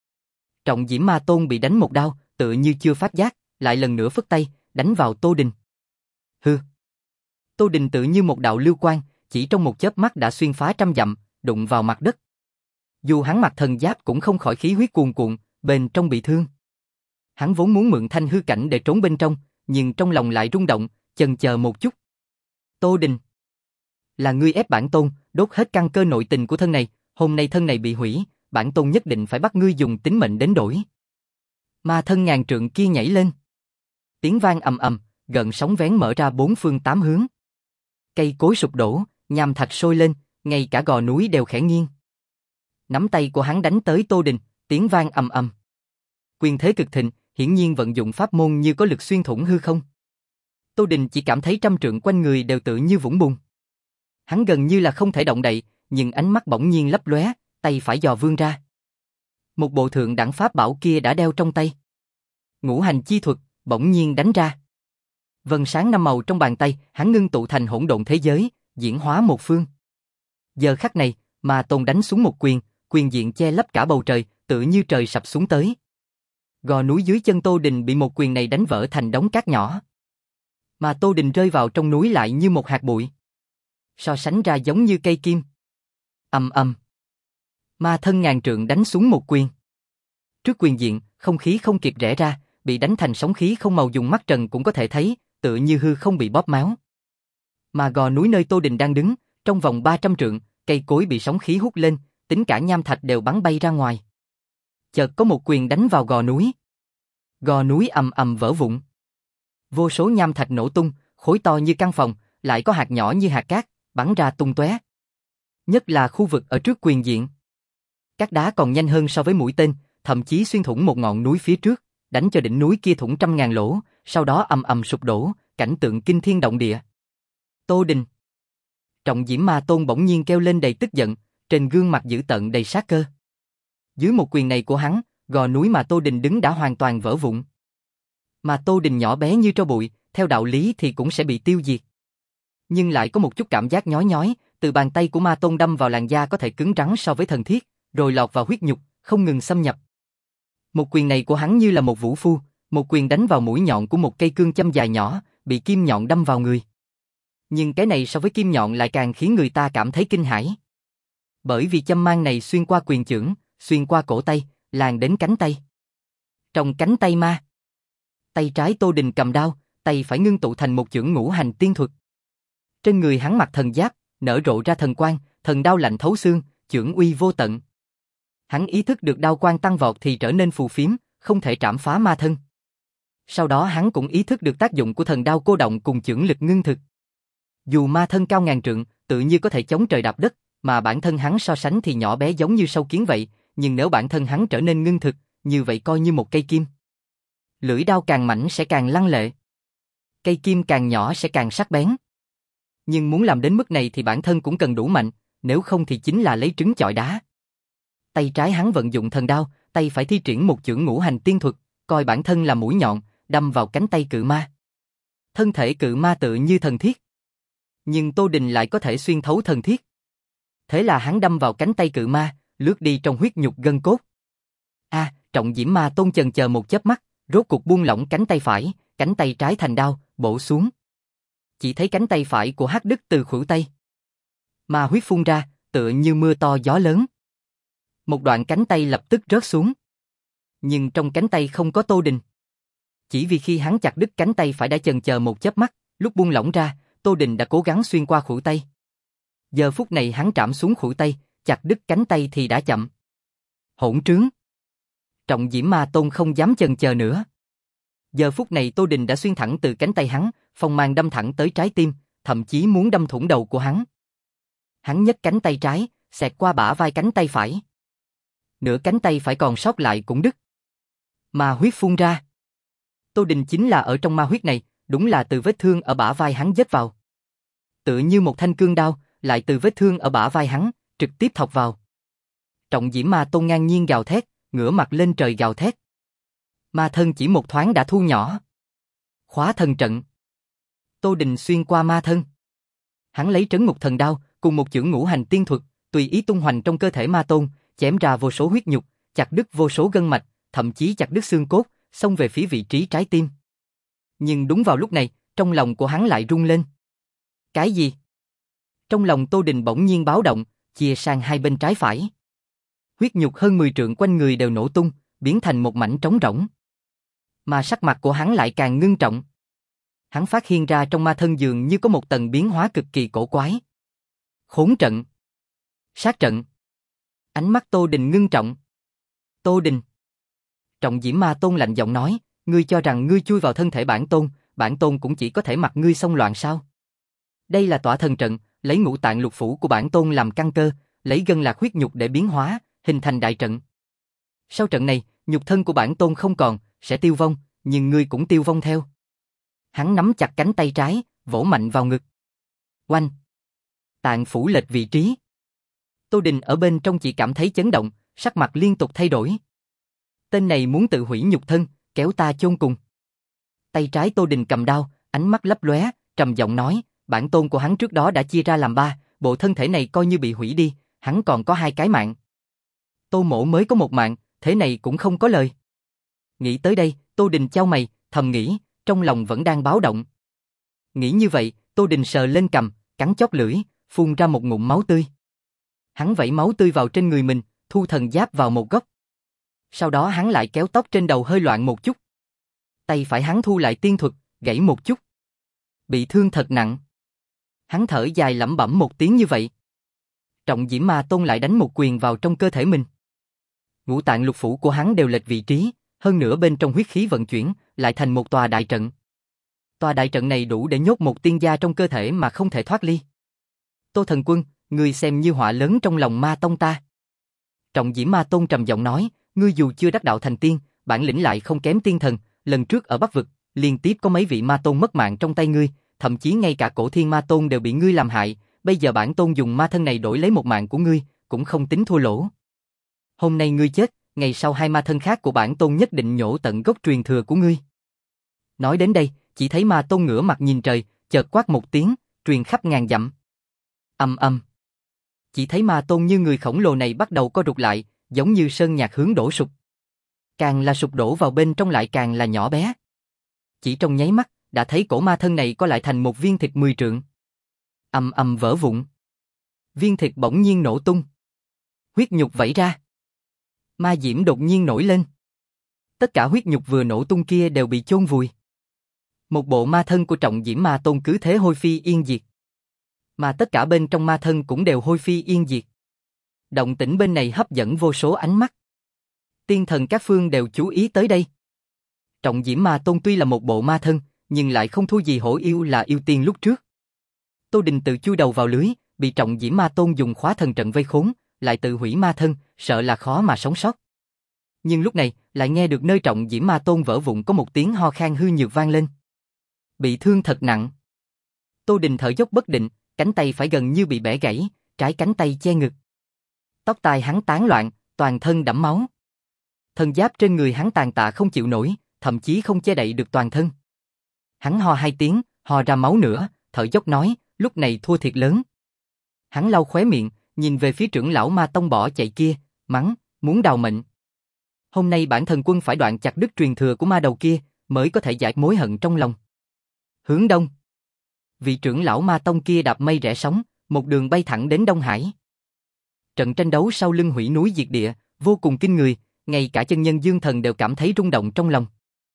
S1: Trọng Diễm Ma Tôn bị đánh một đao, tựa như chưa phát giác, lại lần nữa phất tay, đánh vào Tô Đình. Hừ. Tô Đình tự như một đạo lưu quang, chỉ trong một chớp mắt đã xuyên phá trăm dặm, đụng vào mặt đất. Dù hắn mặc thần giáp cũng không khỏi khí huyết cuồn cuộn, bên trong bị thương. Hắn vốn muốn mượn thanh hư cảnh để trốn bên trong, nhưng trong lòng lại rung động, chần chờ một chút. Tô Đình, là ngươi ép bản tôn, đốt hết căn cơ nội tình của thân này, hôm nay thân này bị hủy, bản tôn nhất định phải bắt ngươi dùng tính mệnh đến đổi. Ma thân ngàn trượng kia nhảy lên. Tiếng vang ầm ầm, gợn sóng vén mở ra bốn phương tám hướng. Cây cối sụp đổ, nham thạch sôi lên, ngay cả gò núi đều khẽ nghiêng. Nắm tay của hắn đánh tới Tô Đình, tiếng vang ầm ầm. Quyền thế cực thịnh, hiển nhiên vận dụng pháp môn như có lực xuyên thủng hư không. Tô Đình chỉ cảm thấy trăm trượng quanh người đều tự như vũng bùn. Hắn gần như là không thể động đậy, nhưng ánh mắt bỗng nhiên lấp lóe, tay phải dò vươn ra. Một bộ thượng đẳng pháp bảo kia đã đeo trong tay. Ngũ hành chi thuật, bỗng nhiên đánh ra. Vân sáng năm màu trong bàn tay, hắn ngưng tụ thành hỗn độn thế giới, diễn hóa một phương. Giờ khắc này, Ma Tôn đánh xuống một quyền, quyền diện che lấp cả bầu trời, tự như trời sập xuống tới. Gò núi dưới chân Tô Đình bị một quyền này đánh vỡ thành đống cát nhỏ. Mà Tô Đình rơi vào trong núi lại như một hạt bụi. So sánh ra giống như cây kim. Ầm ầm. Ma thân ngàn trượng đánh xuống một quyền. Trước quyền diện, không khí không kịp rẽ ra, bị đánh thành sóng khí không màu dùng mắt trần cũng có thể thấy, tựa như hư không bị bóp máu. Mà gò núi nơi Tô Đình đang đứng, trong vòng ba trăm trượng, cây cối bị sóng khí hút lên, tính cả nham thạch đều bắn bay ra ngoài. Chợt có một quyền đánh vào gò núi. Gò núi ầm ầm vỡ vụn. Vô số nham thạch nổ tung, khối to như căn phòng, lại có hạt nhỏ như hạt cát, bắn ra tung tóe. Nhất là khu vực ở trước quyền diện. Các đá còn nhanh hơn so với mũi tên, thậm chí xuyên thủng một ngọn núi phía trước, đánh cho đỉnh núi kia thủng trăm ngàn lỗ, sau đó ầm ầm sụp đổ, cảnh tượng kinh thiên động địa. Tô Đình. Trọng Diễm Ma Tôn bỗng nhiên kêu lên đầy tức giận, trên gương mặt dữ tợn đầy sát cơ. Dưới một quyền này của hắn, gò núi mà Tô Đình đứng đã hoàn toàn vỡ vụn. Mà Tô Đình nhỏ bé như tro bụi, theo đạo lý thì cũng sẽ bị tiêu diệt. Nhưng lại có một chút cảm giác nhói nhói, từ bàn tay của Ma Tôn đâm vào làn da có thể cứng rắn so với thần thiết, rồi lọt vào huyết nhục, không ngừng xâm nhập. Một quyền này của hắn như là một vũ phu, một quyền đánh vào mũi nhọn của một cây cương châm dài nhỏ, bị kim nhọn đâm vào người. Nhưng cái này so với kim nhọn lại càng khiến người ta cảm thấy kinh hãi. Bởi vì châm mang này xuyên qua quyền chưởng, xuyên qua cổ tay, lan đến cánh tay. Trong cánh tay ma, tay trái Tô Đình cầm đao, tay phải ngưng tụ thành một chưởng ngũ hành tiên thuật. Trên người hắn mặc thần giáp, nở rộ ra thần quang, thần đao lạnh thấu xương, chưởng uy vô tận. Hắn ý thức được đao quang tăng vọt thì trở nên phù phiếm, không thể trảm phá ma thân. Sau đó hắn cũng ý thức được tác dụng của thần đao cô động cùng chưởng lực ngưng thực. Dù ma thân cao ngàn trượng, tự như có thể chống trời đạp đất, mà bản thân hắn so sánh thì nhỏ bé giống như sâu kiến vậy, nhưng nếu bản thân hắn trở nên ngưng thực, như vậy coi như một cây kim. Lưỡi đao càng mảnh sẽ càng lăng lệ. Cây kim càng nhỏ sẽ càng sắc bén. Nhưng muốn làm đến mức này thì bản thân cũng cần đủ mạnh, nếu không thì chính là lấy trứng chọi đá. Tay trái hắn vận dụng thần đao, tay phải thi triển một chưởng ngũ hành tiên thuật, coi bản thân là mũi nhọn, đâm vào cánh tay cự ma. Thân thể cự ma tự như thần thiết. Nhưng Tô Đình lại có thể xuyên thấu thần thiết. Thế là hắn đâm vào cánh tay cự ma, lướt đi trong huyết nhục gân cốt. A, à, Trọng Diễm Ma Tôn chần chờ một chớp mắt, rốt cuộc buông lỏng cánh tay phải, cánh tay trái thành đao, bổ xuống. Chỉ thấy cánh tay phải của Hắc Đức từ khuỷu tay. Ma huyết phun ra, tựa như mưa to gió lớn. Một đoạn cánh tay lập tức rớt xuống. Nhưng trong cánh tay không có Tô Đình. Chỉ vì khi hắn chặt đứt cánh tay phải đã chần chờ một chớp mắt, lúc buông lỏng ra, Tô Đình đã cố gắng xuyên qua khuỷu tay. Giờ phút này hắn trảm xuống khuỷu tay, chặt đứt cánh tay thì đã chậm. Hỗn trướng. Trọng Diễm Ma Tôn không dám chần chờ nữa. Giờ phút này Tô Đình đã xuyên thẳng từ cánh tay hắn, phong mang đâm thẳng tới trái tim, thậm chí muốn đâm thủng đầu của hắn. Hắn nhấc cánh tay trái, xẹt qua bả vai cánh tay phải. Nửa cánh tay phải còn sót lại cũng đứt. Ma huyết phun ra. Tô Đình chính là ở trong ma huyết này, đúng là từ vết thương ở bả vai hắn vết vào. Tựa như một thanh cương đao, lại từ vết thương ở bả vai hắn, trực tiếp thọc vào. Trọng Diễm Ma Tôn ngang nhiên gào thét, ngửa mặt lên trời gào thét. Ma thân chỉ một thoáng đã thu nhỏ. Khóa thần trận. Tô Đình xuyên qua ma thân. Hắn lấy trấn ngục thần đao, cùng một chưởng ngũ hành tiên thuật, tùy ý tung hoành trong cơ thể ma tôn, chém ra vô số huyết nhục, chặt đứt vô số gân mạch, thậm chí chặt đứt xương cốt, xông về phía vị trí trái tim. Nhưng đúng vào lúc này, trong lòng của hắn lại rung lên. Cái gì? Trong lòng Tô Đình bỗng nhiên báo động, chia sang hai bên trái phải. Huyết nhục hơn mười trượng quanh người đều nổ tung, biến thành một mảnh trống rỗng. Mà sắc mặt của hắn lại càng ngưng trọng. Hắn phát hiện ra trong ma thân dường như có một tầng biến hóa cực kỳ cổ quái. Khốn trận. Sát trận. Ánh mắt Tô Đình ngưng trọng. Tô Đình. Trọng Diễm Ma Tôn lạnh giọng nói, ngươi cho rằng ngươi chui vào thân thể bản tôn, bản tôn cũng chỉ có thể mặc ngươi xông loạn sao? Đây là tỏa thần trận, lấy ngũ tạng lục phủ của bản tôn làm căn cơ, lấy gân lạc huyết nhục để biến hóa, hình thành đại trận. Sau trận này, nhục thân của bản tôn không còn, sẽ tiêu vong, nhưng ngươi cũng tiêu vong theo. Hắn nắm chặt cánh tay trái, vỗ mạnh vào ngực. Oanh! Tạng phủ lệch vị trí. Tô Đình ở bên trong chỉ cảm thấy chấn động, sắc mặt liên tục thay đổi. Tên này muốn tự hủy nhục thân, kéo ta chôn cùng. Tay trái Tô Đình cầm đao, ánh mắt lấp lóe, trầm giọng nói, bản tôn của hắn trước đó đã chia ra làm ba, bộ thân thể này coi như bị hủy đi, hắn còn có hai cái mạng. Tô Mỗ mới có một mạng, thế này cũng không có lời. Nghĩ tới đây, Tô Đình chau mày, thầm nghĩ, trong lòng vẫn đang báo động. Nghĩ như vậy, Tô Đình sờ lên cằm, cắn chóp lưỡi, phun ra một ngụm máu tươi. Hắn vẩy máu tươi vào trên người mình, thu thần giáp vào một góc. Sau đó hắn lại kéo tóc trên đầu hơi loạn một chút. Tay phải hắn thu lại tiên thuật, gãy một chút. Bị thương thật nặng. Hắn thở dài lẩm bẩm một tiếng như vậy. Trọng Diễm Ma Tôn lại đánh một quyền vào trong cơ thể mình. Ngũ tạng lục phủ của hắn đều lệch vị trí, hơn nữa bên trong huyết khí vận chuyển, lại thành một tòa đại trận. Tòa đại trận này đủ để nhốt một tiên gia trong cơ thể mà không thể thoát ly. Tô Thần Quân, ngươi xem như họa lớn trong lòng Ma Tông ta. Trọng Diễm Ma Tôn trầm giọng nói, ngươi dù chưa đắc đạo thành tiên, bản lĩnh lại không kém tiên thần, lần trước ở Bắc Vực, liên tiếp có mấy vị Ma Tôn mất mạng trong tay ngươi, thậm chí ngay cả Cổ Thiên Ma Tôn đều bị ngươi làm hại, bây giờ bản tôn dùng ma thân này đổi lấy một mạng của ngươi, cũng không tính thua lỗ. Hôm nay ngươi chết, ngày sau hai ma thân khác của bản tôn nhất định nhổ tận gốc truyền thừa của ngươi. Nói đến đây, chỉ thấy Ma Tôn ngửa mặt nhìn trời, chợt quát một tiếng, truyền khắp ngàn dặm. Ầm ầm. Chỉ thấy Ma Tôn như người khổng lồ này bắt đầu co rụt lại, giống như sơn nhạc hướng đổ sụp. Càng là sụp đổ vào bên trong lại càng là nhỏ bé. Chỉ trong nháy mắt, đã thấy cổ ma thân này co lại thành một viên thịt mười trượng. Ầm ầm vỡ vụn. Viên thịt bỗng nhiên nổ tung. Huyết nhục vẩy ra. Ma diễm đột nhiên nổi lên. Tất cả huyết nhục vừa nổ tung kia đều bị chôn vùi. Một bộ ma thân của Trọng Diễm Ma Tôn cứ thế hôi phi yên diệt. Mà tất cả bên trong ma thân cũng đều hôi phi yên diệt. Động tĩnh bên này hấp dẫn vô số ánh mắt. Tiên thần các phương đều chú ý tới đây. Trọng Diễm Ma Tôn tuy là một bộ ma thân, nhưng lại không thua gì hổ yêu là yêu tiên lúc trước. Tô Đình tự chui đầu vào lưới, bị Trọng Diễm Ma Tôn dùng khóa thần trận vây khốn, lại tự hủy ma thân, sợ là khó mà sống sót. Nhưng lúc này, lại nghe được nơi Trọng Diễm Ma Tôn vỡ vụn có một tiếng ho khan hư nhược vang lên. Bị thương thật nặng. Tô Đình thở dốc bất định, cánh tay phải gần như bị bẻ gãy, trái cánh tay che ngực. Tóc tai hắn tán loạn, toàn thân đẫm máu. Thân giáp trên người hắn tàn tạ không chịu nổi, thậm chí không che đậy được toàn thân. Hắn ho hai tiếng, ho ra máu nữa, thở dốc nói, lúc này thua thiệt lớn. Hắn lau khóe miệng, nhìn về phía trưởng lão Ma Tông bỏ chạy kia, mắng, muốn đào mệnh. Hôm nay bản thần quân phải đoạn chặt đứt truyền thừa của ma đầu kia, mới có thể giải mối hận trong lòng. Hướng đông. Vị trưởng lão Ma Tông kia đạp mây rẽ sóng, một đường bay thẳng đến Đông Hải. Trận tranh đấu sau lưng hủy núi diệt địa, vô cùng kinh người, ngay cả chân nhân dương thần đều cảm thấy rung động trong lòng.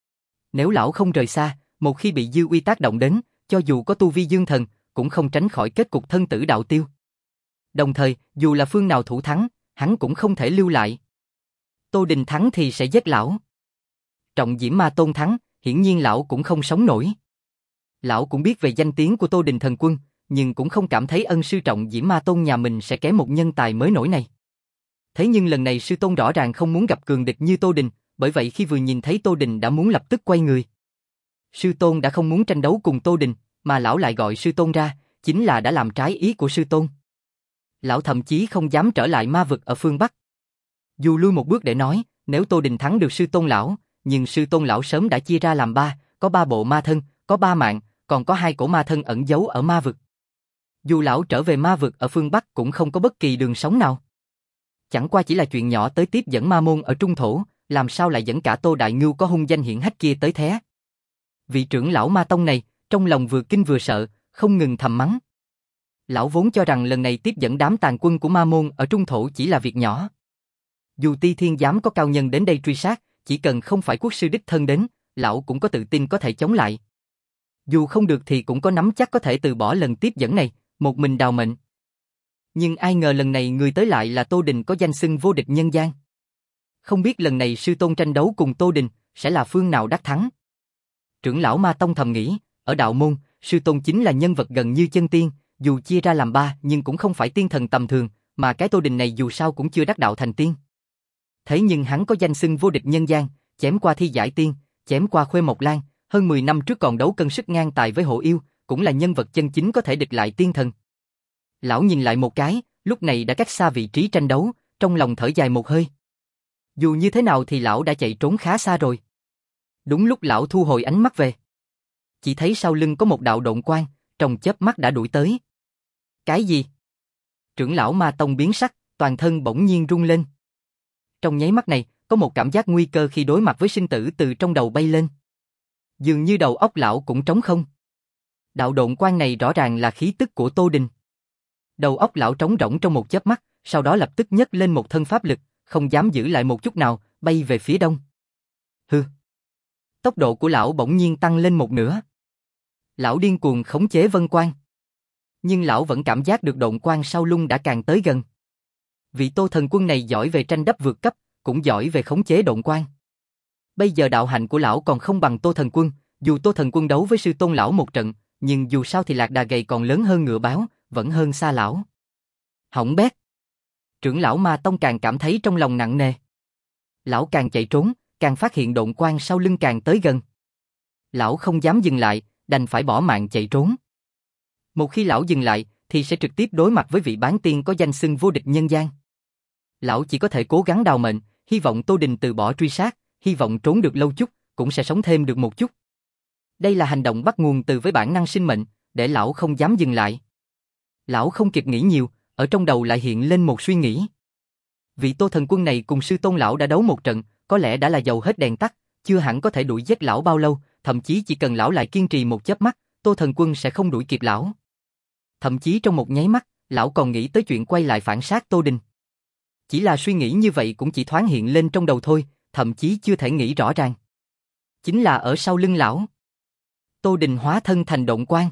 S1: Nếu lão không rời xa, một khi bị dư uy tác động đến, cho dù có tu vi dương thần, cũng không tránh khỏi kết cục thân tử đạo tiêu. Đồng thời, dù là phương nào thủ thắng, hắn cũng không thể lưu lại. Tô Đình thắng thì sẽ giết lão. Trọng Diễm Ma Tôn thắng, hiển nhiên lão cũng không sống nổi. Lão cũng biết về danh tiếng của Tô Đình thần quân, nhưng cũng không cảm thấy ân sư Trọng Diễm Ma Tôn nhà mình sẽ kém một nhân tài mới nổi này. Thế nhưng lần này sư tôn rõ ràng không muốn gặp cường địch như Tô Đình, bởi vậy khi vừa nhìn thấy Tô Đình đã muốn lập tức quay người. Sư tôn đã không muốn tranh đấu cùng Tô Đình, mà lão lại gọi sư tôn ra, chính là đã làm trái ý của sư tôn. Lão thậm chí không dám trở lại ma vực ở phương Bắc. Du lui một bước để nói, nếu Tô Đình thắng được sư tôn lão, nhưng sư tôn lão sớm đã chia ra làm ba, có ba bộ ma thân, có ba mạng, còn có hai cổ ma thân ẩn giấu ở ma vực. Dù lão trở về ma vực ở phương Bắc cũng không có bất kỳ đường sống nào. Chẳng qua chỉ là chuyện nhỏ tới tiếp dẫn ma môn ở trung thổ, làm sao lại dẫn cả Tô Đại Ngưu có hung danh hiển hách kia tới thế. Vị trưởng lão ma tông này, trong lòng vừa kinh vừa sợ, không ngừng thầm mắng. Lão vốn cho rằng lần này tiếp dẫn đám tàn quân của ma môn ở trung thổ chỉ là việc nhỏ. Dù Ti Thiên Giám có cao nhân đến đây truy sát, chỉ cần không phải quốc sư đích thân đến, lão cũng có tự tin có thể chống lại. Dù không được thì cũng có nắm chắc có thể từ bỏ lần tiếp dẫn này, một mình đào mệnh. Nhưng ai ngờ lần này người tới lại là Tô Đình có danh xưng vô địch nhân gian. Không biết lần này sư tôn tranh đấu cùng Tô Đình sẽ là phương nào đắc thắng. Trưởng lão Ma Tông thầm nghĩ, ở đạo môn, sư tôn chính là nhân vật gần như chân tiên, dù chia ra làm ba nhưng cũng không phải tiên thần tầm thường, mà cái Tô Đình này dù sao cũng chưa đắc đạo thành tiên. Thế nhưng hắn có danh xưng vô địch nhân gian, chém qua thi giải tiên, chém qua Khuê Mộc Lan, hơn mười năm trước còn đấu cân sức ngang tài với Hổ Yêu, cũng là nhân vật chân chính có thể địch lại tiên thần. Lão nhìn lại một cái, lúc này đã cách xa vị trí tranh đấu, trong lòng thở dài một hơi. Dù như thế nào thì lão đã chạy trốn khá xa rồi. Đúng lúc lão thu hồi ánh mắt về, chỉ thấy sau lưng có một đạo độn quang, trong chớp mắt đã đuổi tới. Cái gì? Trưởng lão Ma Tông biến sắc, toàn thân bỗng nhiên rung lên. Trong nháy mắt này, có một cảm giác nguy cơ khi đối mặt với sinh tử từ trong đầu bay lên. Dường như đầu óc lão cũng trống không. Đạo độn quang này rõ ràng là khí tức của Tô Đình. Đầu óc lão trống rỗng trong một chớp mắt, sau đó lập tức nhấc lên một thân pháp lực, không dám giữ lại một chút nào, bay về phía đông. Hừ. Tốc độ của lão bỗng nhiên tăng lên một nửa. Lão điên cuồng khống chế vân quang. Nhưng lão vẫn cảm giác được độn quang sau lưng đã càng tới gần. Vị Tô thần quân này giỏi về tranh đắp vượt cấp, cũng giỏi về khống chế độn quang. Bây giờ đạo hạnh của lão còn không bằng Tô thần quân, dù Tô thần quân đấu với sư tôn lão một trận, nhưng dù sao thì lạc đà gầy còn lớn hơn ngựa báo, vẫn hơn xa lão. Hỏng bét. Trưởng lão Ma Tông càng cảm thấy trong lòng nặng nề. Lão càng chạy trốn, càng phát hiện độn quang sau lưng càng tới gần. Lão không dám dừng lại, đành phải bỏ mạng chạy trốn. Một khi lão dừng lại, thì sẽ trực tiếp đối mặt với vị bán tiên có danh xưng vô địch nhân gian. Lão chỉ có thể cố gắng đào mệnh, hy vọng Tô Đình từ bỏ truy sát, hy vọng trốn được lâu chút, cũng sẽ sống thêm được một chút. Đây là hành động bắt nguồn từ với bản năng sinh mệnh, để lão không dám dừng lại. Lão không kịp nghĩ nhiều, ở trong đầu lại hiện lên một suy nghĩ. Vị Tô thần quân này cùng sư tôn lão đã đấu một trận, có lẽ đã là dầu hết đèn tắt, chưa hẳn có thể đuổi giết lão bao lâu, thậm chí chỉ cần lão lại kiên trì một chớp mắt, Tô thần quân sẽ không đuổi kịp lão. Thậm chí trong một nháy mắt, lão còn nghĩ tới chuyện quay lại phản sát Tô Đình. Chỉ là suy nghĩ như vậy cũng chỉ thoáng hiện lên trong đầu thôi, thậm chí chưa thể nghĩ rõ ràng. Chính là ở sau lưng lão. Tô Đình hóa thân thành độn quang.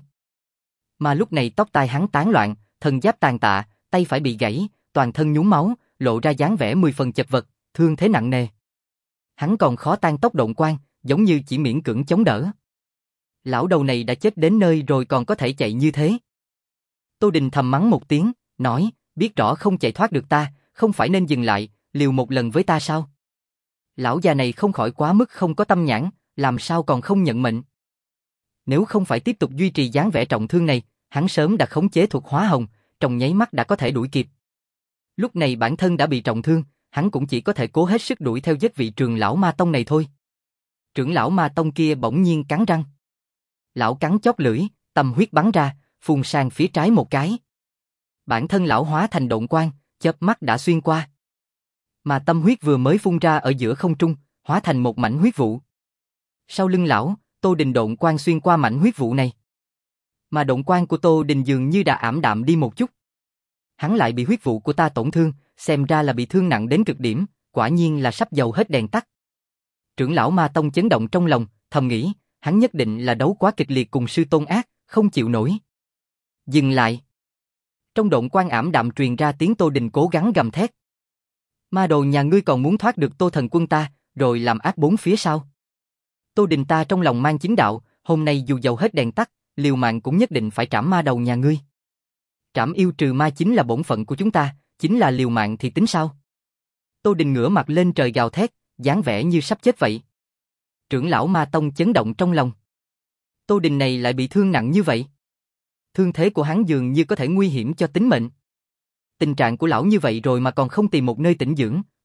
S1: Mà lúc này tóc tai hắn tán loạn, thần giáp tàn tạ, tay phải bị gãy, toàn thân nhúm máu, lộ ra dáng vẻ mười phần chật vật, thương thế nặng nề. Hắn còn khó tan tốc độn quang, giống như chỉ miễn cưỡng chống đỡ. Lão đầu này đã chết đến nơi rồi còn có thể chạy như thế. Tô Đình thầm mắng một tiếng, nói, biết rõ không chạy thoát được ta, không phải nên dừng lại, liều một lần với ta sao? Lão già này không khỏi quá mức không có tâm nhãn, làm sao còn không nhận mệnh. Nếu không phải tiếp tục duy trì dáng vẻ trọng thương này, hắn sớm đã khống chế thuật hóa hồng, trong nháy mắt đã có thể đuổi kịp. Lúc này bản thân đã bị trọng thương, hắn cũng chỉ có thể cố hết sức đuổi theo giết vị trưởng lão Ma Tông này thôi. Trưởng lão Ma Tông kia bỗng nhiên cắn răng. Lão cắn chóp lưỡi, tâm huyết bắn ra, phun sang phía trái một cái. Bản thân lão hóa thành độn quang, chớp mắt đã xuyên qua. Mà tâm huyết vừa mới phun ra ở giữa không trung, hóa thành một mảnh huyết vụ. Sau lưng lão, Tô Đình độn quang xuyên qua mảnh huyết vụ này. Mà độn quang của Tô Đình dường như đã ảm đạm đi một chút. Hắn lại bị huyết vụ của ta tổn thương, xem ra là bị thương nặng đến cực điểm, quả nhiên là sắp dầu hết đèn tắt. Trưởng lão Ma Tông chấn động trong lòng, thầm nghĩ, hắn nhất định là đấu quá kịch liệt cùng sư tôn ác, không chịu nổi. Dừng lại. Trong độn quang ảm đạm truyền ra tiếng Tô Đình cố gắng gầm thét. Ma đồ nhà ngươi còn muốn thoát được Tô thần quân ta, rồi làm ác bốn phía sau. Tô Đình ta trong lòng mang chính đạo, hôm nay dù dầu hết đèn tắt, liều mạng cũng nhất định phải trảm ma đầu nhà ngươi. Trảm yêu trừ ma chính là bổn phận của chúng ta, chính là liều mạng thì tính sao? Tô Đình ngửa mặt lên trời gào thét, dáng vẻ như sắp chết vậy. Trưởng lão Ma Tông chấn động trong lòng. Tô Đình này lại bị thương nặng như vậy. Thương thế của hắn dường như có thể nguy hiểm cho tính mệnh. Tình trạng của lão như vậy rồi mà còn không tìm một nơi tĩnh dưỡng,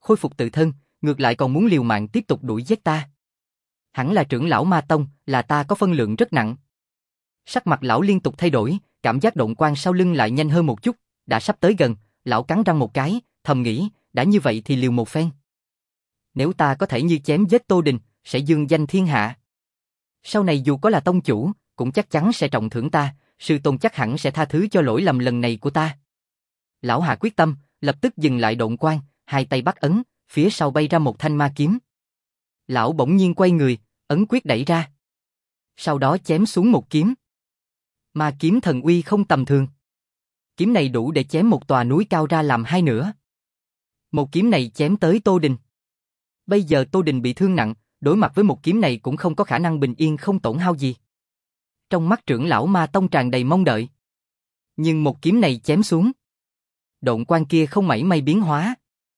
S1: khôi phục tự thân, ngược lại còn muốn liều mạng tiếp tục đuổi giết ta. Hẳn là trưởng lão ma tông, là ta có phân lượng rất nặng. Sắc mặt lão liên tục thay đổi, cảm giác động quang sau lưng lại nhanh hơn một chút, đã sắp tới gần, lão cắn răng một cái, thầm nghĩ, đã như vậy thì liều một phen. Nếu ta có thể như chém giết Tô Đình, sẽ dương danh thiên hạ. Sau này dù có là tông chủ, cũng chắc chắn sẽ trọng thưởng ta, sư tôn chắc hẳn sẽ tha thứ cho lỗi lầm lần này của ta. Lão hạ quyết tâm, lập tức dừng lại động quang, hai tay bắt ấn, phía sau bay ra một thanh ma kiếm. Lão bỗng nhiên quay người, ấn quyết đẩy ra. Sau đó chém xuống một kiếm. Ma kiếm thần uy không tầm thường. Kiếm này đủ để chém một tòa núi cao ra làm hai nửa. Một kiếm này chém tới Tô Đình. Bây giờ Tô Đình bị thương nặng, đối mặt với một kiếm này cũng không có khả năng bình yên không tổn hao gì. Trong mắt trưởng lão ma tông tràn đầy mong đợi. Nhưng một kiếm này chém xuống, độn quang kia không mảy may biến hóa.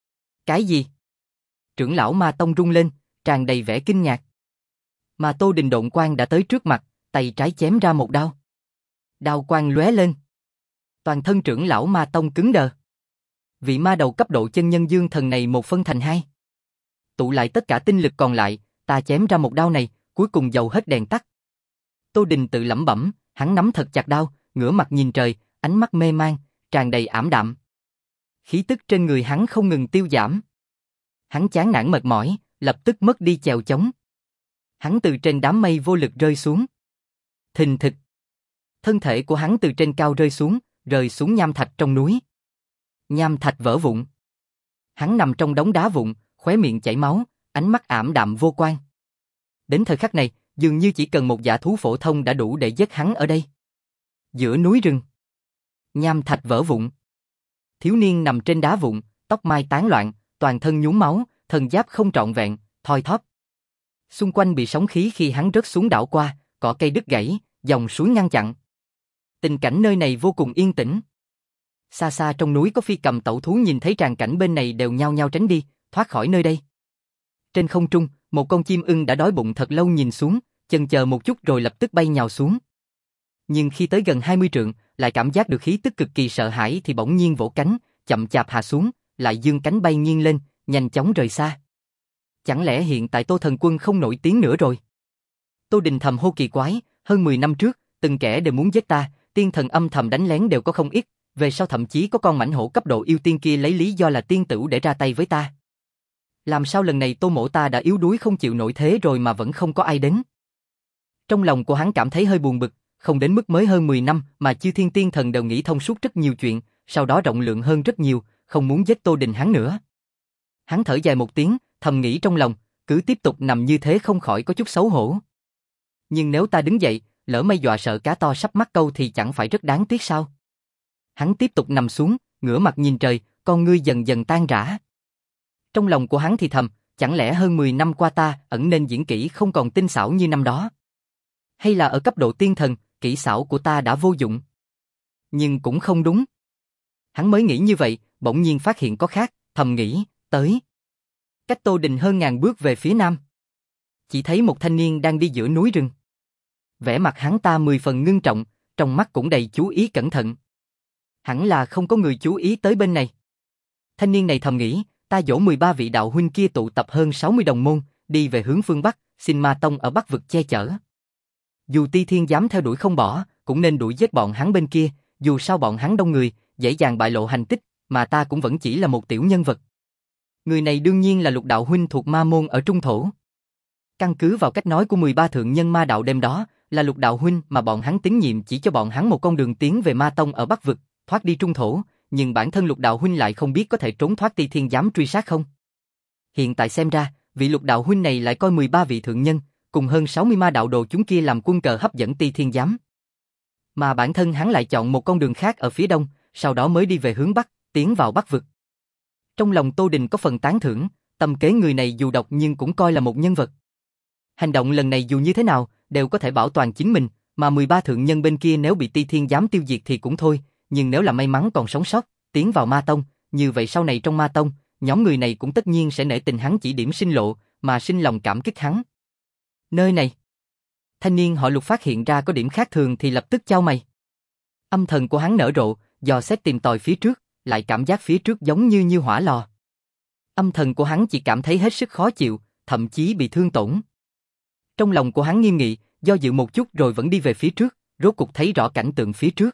S1: Cái gì? Trưởng lão ma tông rung lên, tràn đầy vẻ kinh ngạc. Mà Tô Đình độn quang đã tới trước mặt, tay trái chém ra một đao. Đao quang lóe lên. Toàn thân trưởng lão ma tông cứng đờ. Vị ma đầu cấp độ chân nhân dương thần này một phân thành hai. Tụ lại tất cả tinh lực còn lại, ta chém ra một đao này, cuối cùng dầu hết đèn tắt. Tô Đình tự lẩm bẩm, hắn nắm thật chặt đao, ngửa mặt nhìn trời, ánh mắt mê man, tràn đầy ảm đạm. Khí tức trên người hắn không ngừng tiêu giảm. Hắn chán nản mệt mỏi, lập tức mất đi chèo chống. Hắn từ trên đám mây vô lực rơi xuống. Thình thịch. Thân thể của hắn từ trên cao rơi xuống, rơi xuống nham thạch trong núi. Nham thạch vỡ vụn. Hắn nằm trong đống đá vụn, khóe miệng chảy máu, ánh mắt ảm đạm vô quan. Đến thời khắc này, dường như chỉ cần một dã thú phổ thông đã đủ để giết hắn ở đây. Giữa núi rừng, nham thạch vỡ vụn. Thiếu niên nằm trên đá vụn, tóc mai tán loạn, toàn thân nhuốm máu, thần giáp không trọn vẹn, thoi thóp. Xung quanh bị sóng khí khi hắn rớt xuống đảo qua, cỏ cây đứt gãy, dòng suối ngăn chặn. Tình cảnh nơi này vô cùng yên tĩnh. Xa xa trong núi có phi cầm tẩu thú nhìn thấy tràng cảnh bên này đều nhao nhao tránh đi, thoát khỏi nơi đây. Trên không trung, một con chim ưng đã đói bụng thật lâu nhìn xuống, chần chờ một chút rồi lập tức bay nhào xuống. Nhưng khi tới gần hai mươi trượng, lại cảm giác được khí tức cực kỳ sợ hãi thì bỗng nhiên vỗ cánh, chậm chạp hạ xuống, lại dương cánh bay nghiêng lên, nhanh chóng rời xa. Chẳng lẽ hiện tại Tô Thần Quân không nổi tiếng nữa rồi? Tô Đình thầm hô kỳ quái, hơn mười năm trước, từng kẻ đều muốn giết ta, tiên thần âm thầm đánh lén đều có không ít, về sau thậm chí có con mãnh hổ cấp độ yêu tiên kia lấy lý do là tiên tửu để ra tay với ta. Làm sao lần này Tô mỗ ta đã yếu đuối không chịu nổi thế rồi mà vẫn không có ai đến? Trong lòng của hắn cảm thấy hơi buồn bực, không đến mức mới hơn mười năm mà chư thiên tiên thần đều nghĩ thông suốt rất nhiều chuyện, sau đó rộng lượng hơn rất nhiều, không muốn giết Tô Đình hắn nữa. Hắn thở dài một tiếng, thầm nghĩ trong lòng, cứ tiếp tục nằm như thế không khỏi có chút xấu hổ. Nhưng nếu ta đứng dậy, lỡ may dọa sợ cá to sắp mắc câu thì chẳng phải rất đáng tiếc sao? Hắn tiếp tục nằm xuống, ngửa mặt nhìn trời, con ngươi dần dần tan rã. Trong lòng của hắn thì thầm, chẳng lẽ hơn mười năm qua ta ẩn nên diễn kỹ không còn tinh xảo như năm đó? Hay là ở cấp độ tiên thần, kỹ xảo của ta đã vô dụng? Nhưng cũng không đúng. Hắn mới nghĩ như vậy, bỗng nhiên phát hiện có khác, thầm nghĩ, tới. Cách Tô Đình hơn ngàn bước về phía nam. Chỉ thấy một thanh niên đang đi giữa núi rừng. Vẻ mặt hắn ta mười phần ngưng trọng, trong mắt cũng đầy chú ý cẩn thận. Hẳn là không có người chú ý tới bên này. Thanh niên này thầm nghĩ, ta dỗ mười ba vị đạo huynh kia tụ tập hơn sáu mươi đồng môn, đi về hướng phương Bắc, xin ma tông ở Bắc vực che chở. Dù Ti Thiên dám theo đuổi không bỏ, cũng nên đuổi giết bọn hắn bên kia, dù sao bọn hắn đông người, dễ dàng bại lộ hành tích, mà ta cũng vẫn chỉ là một tiểu nhân vật. Người này đương nhiên là Lục đạo huynh thuộc ma môn ở Trung Thổ. Căn cứ vào cách nói của mười ba thượng nhân ma đạo đêm đó, là Lục đạo huynh mà bọn hắn tín nhiệm chỉ cho bọn hắn một con đường tiến về ma tông ở Bắc vực, thoát đi Trung Thổ, nhưng bản thân Lục đạo huynh lại không biết có thể trốn thoát Ti Thiên dám truy sát không. Hiện tại xem ra, vị Lục đạo huynh này lại coi mười ba vị thượng nhân, cùng hơn sáu mươi ma đạo đồ chúng kia làm quân cờ hấp dẫn Ti Thiên giám. Mà bản thân hắn lại chọn một con đường khác ở phía đông, sau đó mới đi về hướng Bắc, tiến vào Bắc vực. Trong lòng Tô Đình có phần tán thưởng, tâm kế người này dù độc nhưng cũng coi là một nhân vật. Hành động lần này dù như thế nào, đều có thể bảo toàn chính mình, mà mười ba thượng nhân bên kia nếu bị Ti Thiên giám tiêu diệt thì cũng thôi, nhưng nếu là may mắn còn sống sót, tiến vào ma tông, như vậy sau này trong ma tông, nhóm người này cũng tất nhiên sẽ nể tình hắn chỉ điểm sinh lộ, mà sinh lòng cảm kích hắn. Nơi này, thanh niên họ Lục phát hiện ra có điểm khác thường thì lập tức chau mày. Âm thần của hắn nở rộ, dò xét tìm tòi phía trước, lại cảm giác phía trước giống như như hỏa lò. Âm thần của hắn chỉ cảm thấy hết sức khó chịu, thậm chí bị thương tổn. Trong lòng của hắn nghiêm nghị, do dự một chút rồi vẫn đi về phía trước, rốt cục thấy rõ cảnh tượng phía trước.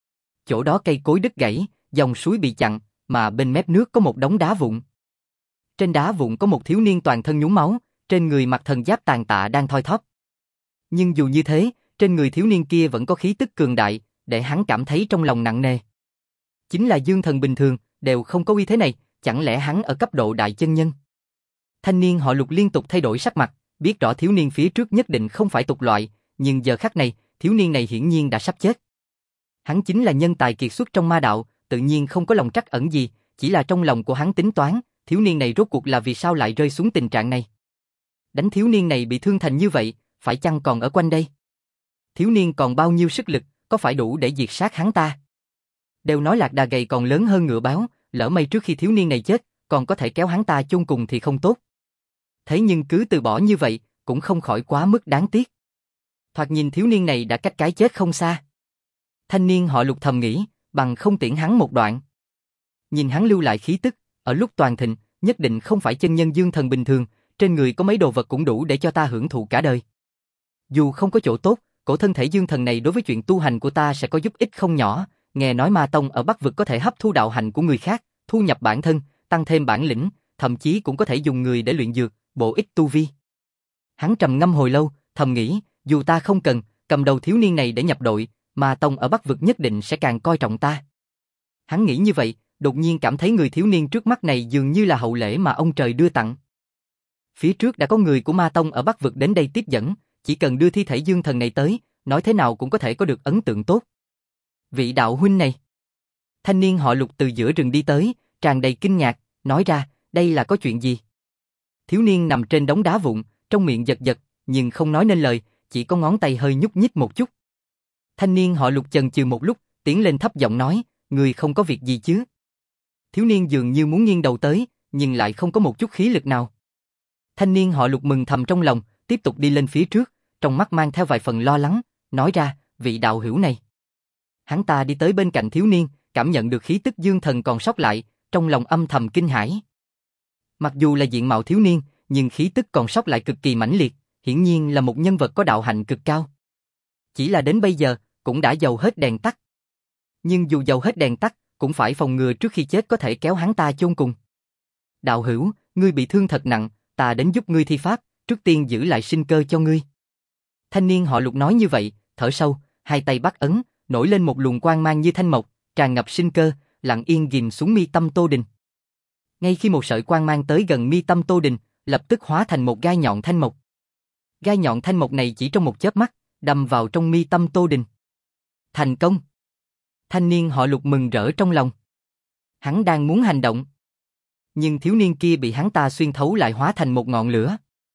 S1: Chỗ đó cây cối đứt gãy, dòng suối bị chặn, mà bên mép nước có một đống đá vụn. Trên đá vụn có một thiếu niên toàn thân nhúm máu, trên người mặc thần giáp tàn tạ đang thoi thóp. Nhưng dù như thế, trên người thiếu niên kia vẫn có khí tức cường đại, để hắn cảm thấy trong lòng nặng nề. Chính là dương thần bình thường, đều không có uy thế này, chẳng lẽ hắn ở cấp độ đại chân nhân? Thanh niên họ Lục liên tục thay đổi sắc mặt, biết rõ thiếu niên phía trước nhất định không phải tục loại, nhưng giờ khắc này, thiếu niên này hiển nhiên đã sắp chết. Hắn chính là nhân tài kiệt xuất trong ma đạo, tự nhiên không có lòng trắc ẩn gì, chỉ là trong lòng của hắn tính toán, thiếu niên này rốt cuộc là vì sao lại rơi xuống tình trạng này. Đánh thiếu niên này bị thương thành như vậy, phải chăng còn ở quanh đây? Thiếu niên còn bao nhiêu sức lực, có phải đủ để diệt sát hắn ta? Đều nói lạc đà gầy còn lớn hơn ngựa báo, lỡ may trước khi thiếu niên này chết, còn có thể kéo hắn ta chôn cùng thì không tốt. Thế nhưng cứ từ bỏ như vậy, cũng không khỏi quá mức đáng tiếc. Thoạt nhìn thiếu niên này đã cách cái chết không xa. Thanh niên họ Lục thầm nghĩ, bằng không tiễn hắn một đoạn. Nhìn hắn lưu lại khí tức, ở lúc toàn thịnh, nhất định không phải chân nhân dương thần bình thường, trên người có mấy đồ vật cũng đủ để cho ta hưởng thụ cả đời. Dù không có chỗ tốt, cổ thân thể dương thần này đối với chuyện tu hành của ta sẽ có giúp ích không nhỏ, nghe nói ma tông ở Bắc vực có thể hấp thu đạo hành của người khác, thu nhập bản thân, tăng thêm bản lĩnh, thậm chí cũng có thể dùng người để luyện dược, bổ ích tu vi. Hắn trầm ngâm hồi lâu, thầm nghĩ, dù ta không cần, cầm đầu thiếu niên này để nhập đội, ma tông ở Bắc vực nhất định sẽ càng coi trọng ta. Hắn nghĩ như vậy, đột nhiên cảm thấy người thiếu niên trước mắt này dường như là hậu lễ mà ông trời đưa tặng. Phía trước đã có người của ma tông ở Bắc vực đến đây tiếp dẫn, chỉ cần đưa thi thể dương thần này tới, nói thế nào cũng có thể có được ấn tượng tốt. Vị đạo huynh này. Thanh niên họ Lục từ giữa rừng đi tới, tràn đầy kinh ngạc, nói ra, đây là có chuyện gì? Thiếu niên nằm trên đống đá vụn, trong miệng giật giật, nhưng không nói nên lời, chỉ có ngón tay hơi nhúc nhích một chút. Thanh niên họ Lục chần chừ một lúc, tiến lên thấp giọng nói, người không có việc gì chứ? Thiếu niên dường như muốn nghiêng đầu tới, nhưng lại không có một chút khí lực nào. Thanh niên họ Lục mừng thầm trong lòng, tiếp tục đi lên phía trước, trong mắt mang theo vài phần lo lắng, nói ra, vị đạo hữu này. Hắn ta đi tới bên cạnh thiếu niên, cảm nhận được khí tức dương thần còn sót lại, trong lòng âm thầm kinh hãi. Mặc dù là diện mạo thiếu niên, nhưng khí tức còn sót lại cực kỳ mãnh liệt, hiển nhiên là một nhân vật có đạo hạnh cực cao. Chỉ là đến bây giờ, cũng đã dầu hết đèn tắt. Nhưng dù dầu hết đèn tắt, cũng phải phòng ngừa trước khi chết có thể kéo hắn ta chôn cùng. Đạo hữu, ngươi bị thương thật nặng, ta đến giúp ngươi thi pháp, trước tiên giữ lại sinh cơ cho ngươi. Thanh niên họ Lục nói như vậy, thở sâu, hai tay bắt ấn, nổi lên một luồng quang mang như thanh mộc, tràn ngập sinh cơ, lặng yên ghim xuống mi tâm Tô Đình. Ngay khi một sợi quang mang tới gần mi tâm Tô Đình, lập tức hóa thành một gai nhọn thanh mộc. Gai nhọn thanh mộc này chỉ trong một chớp mắt, đâm vào trong mi tâm Tô Đình. Thành công! Thanh niên họ Lục mừng rỡ trong lòng. Hắn đang muốn hành động. Nhưng thiếu niên kia bị hắn ta xuyên thấu lại hóa thành một ngọn lửa.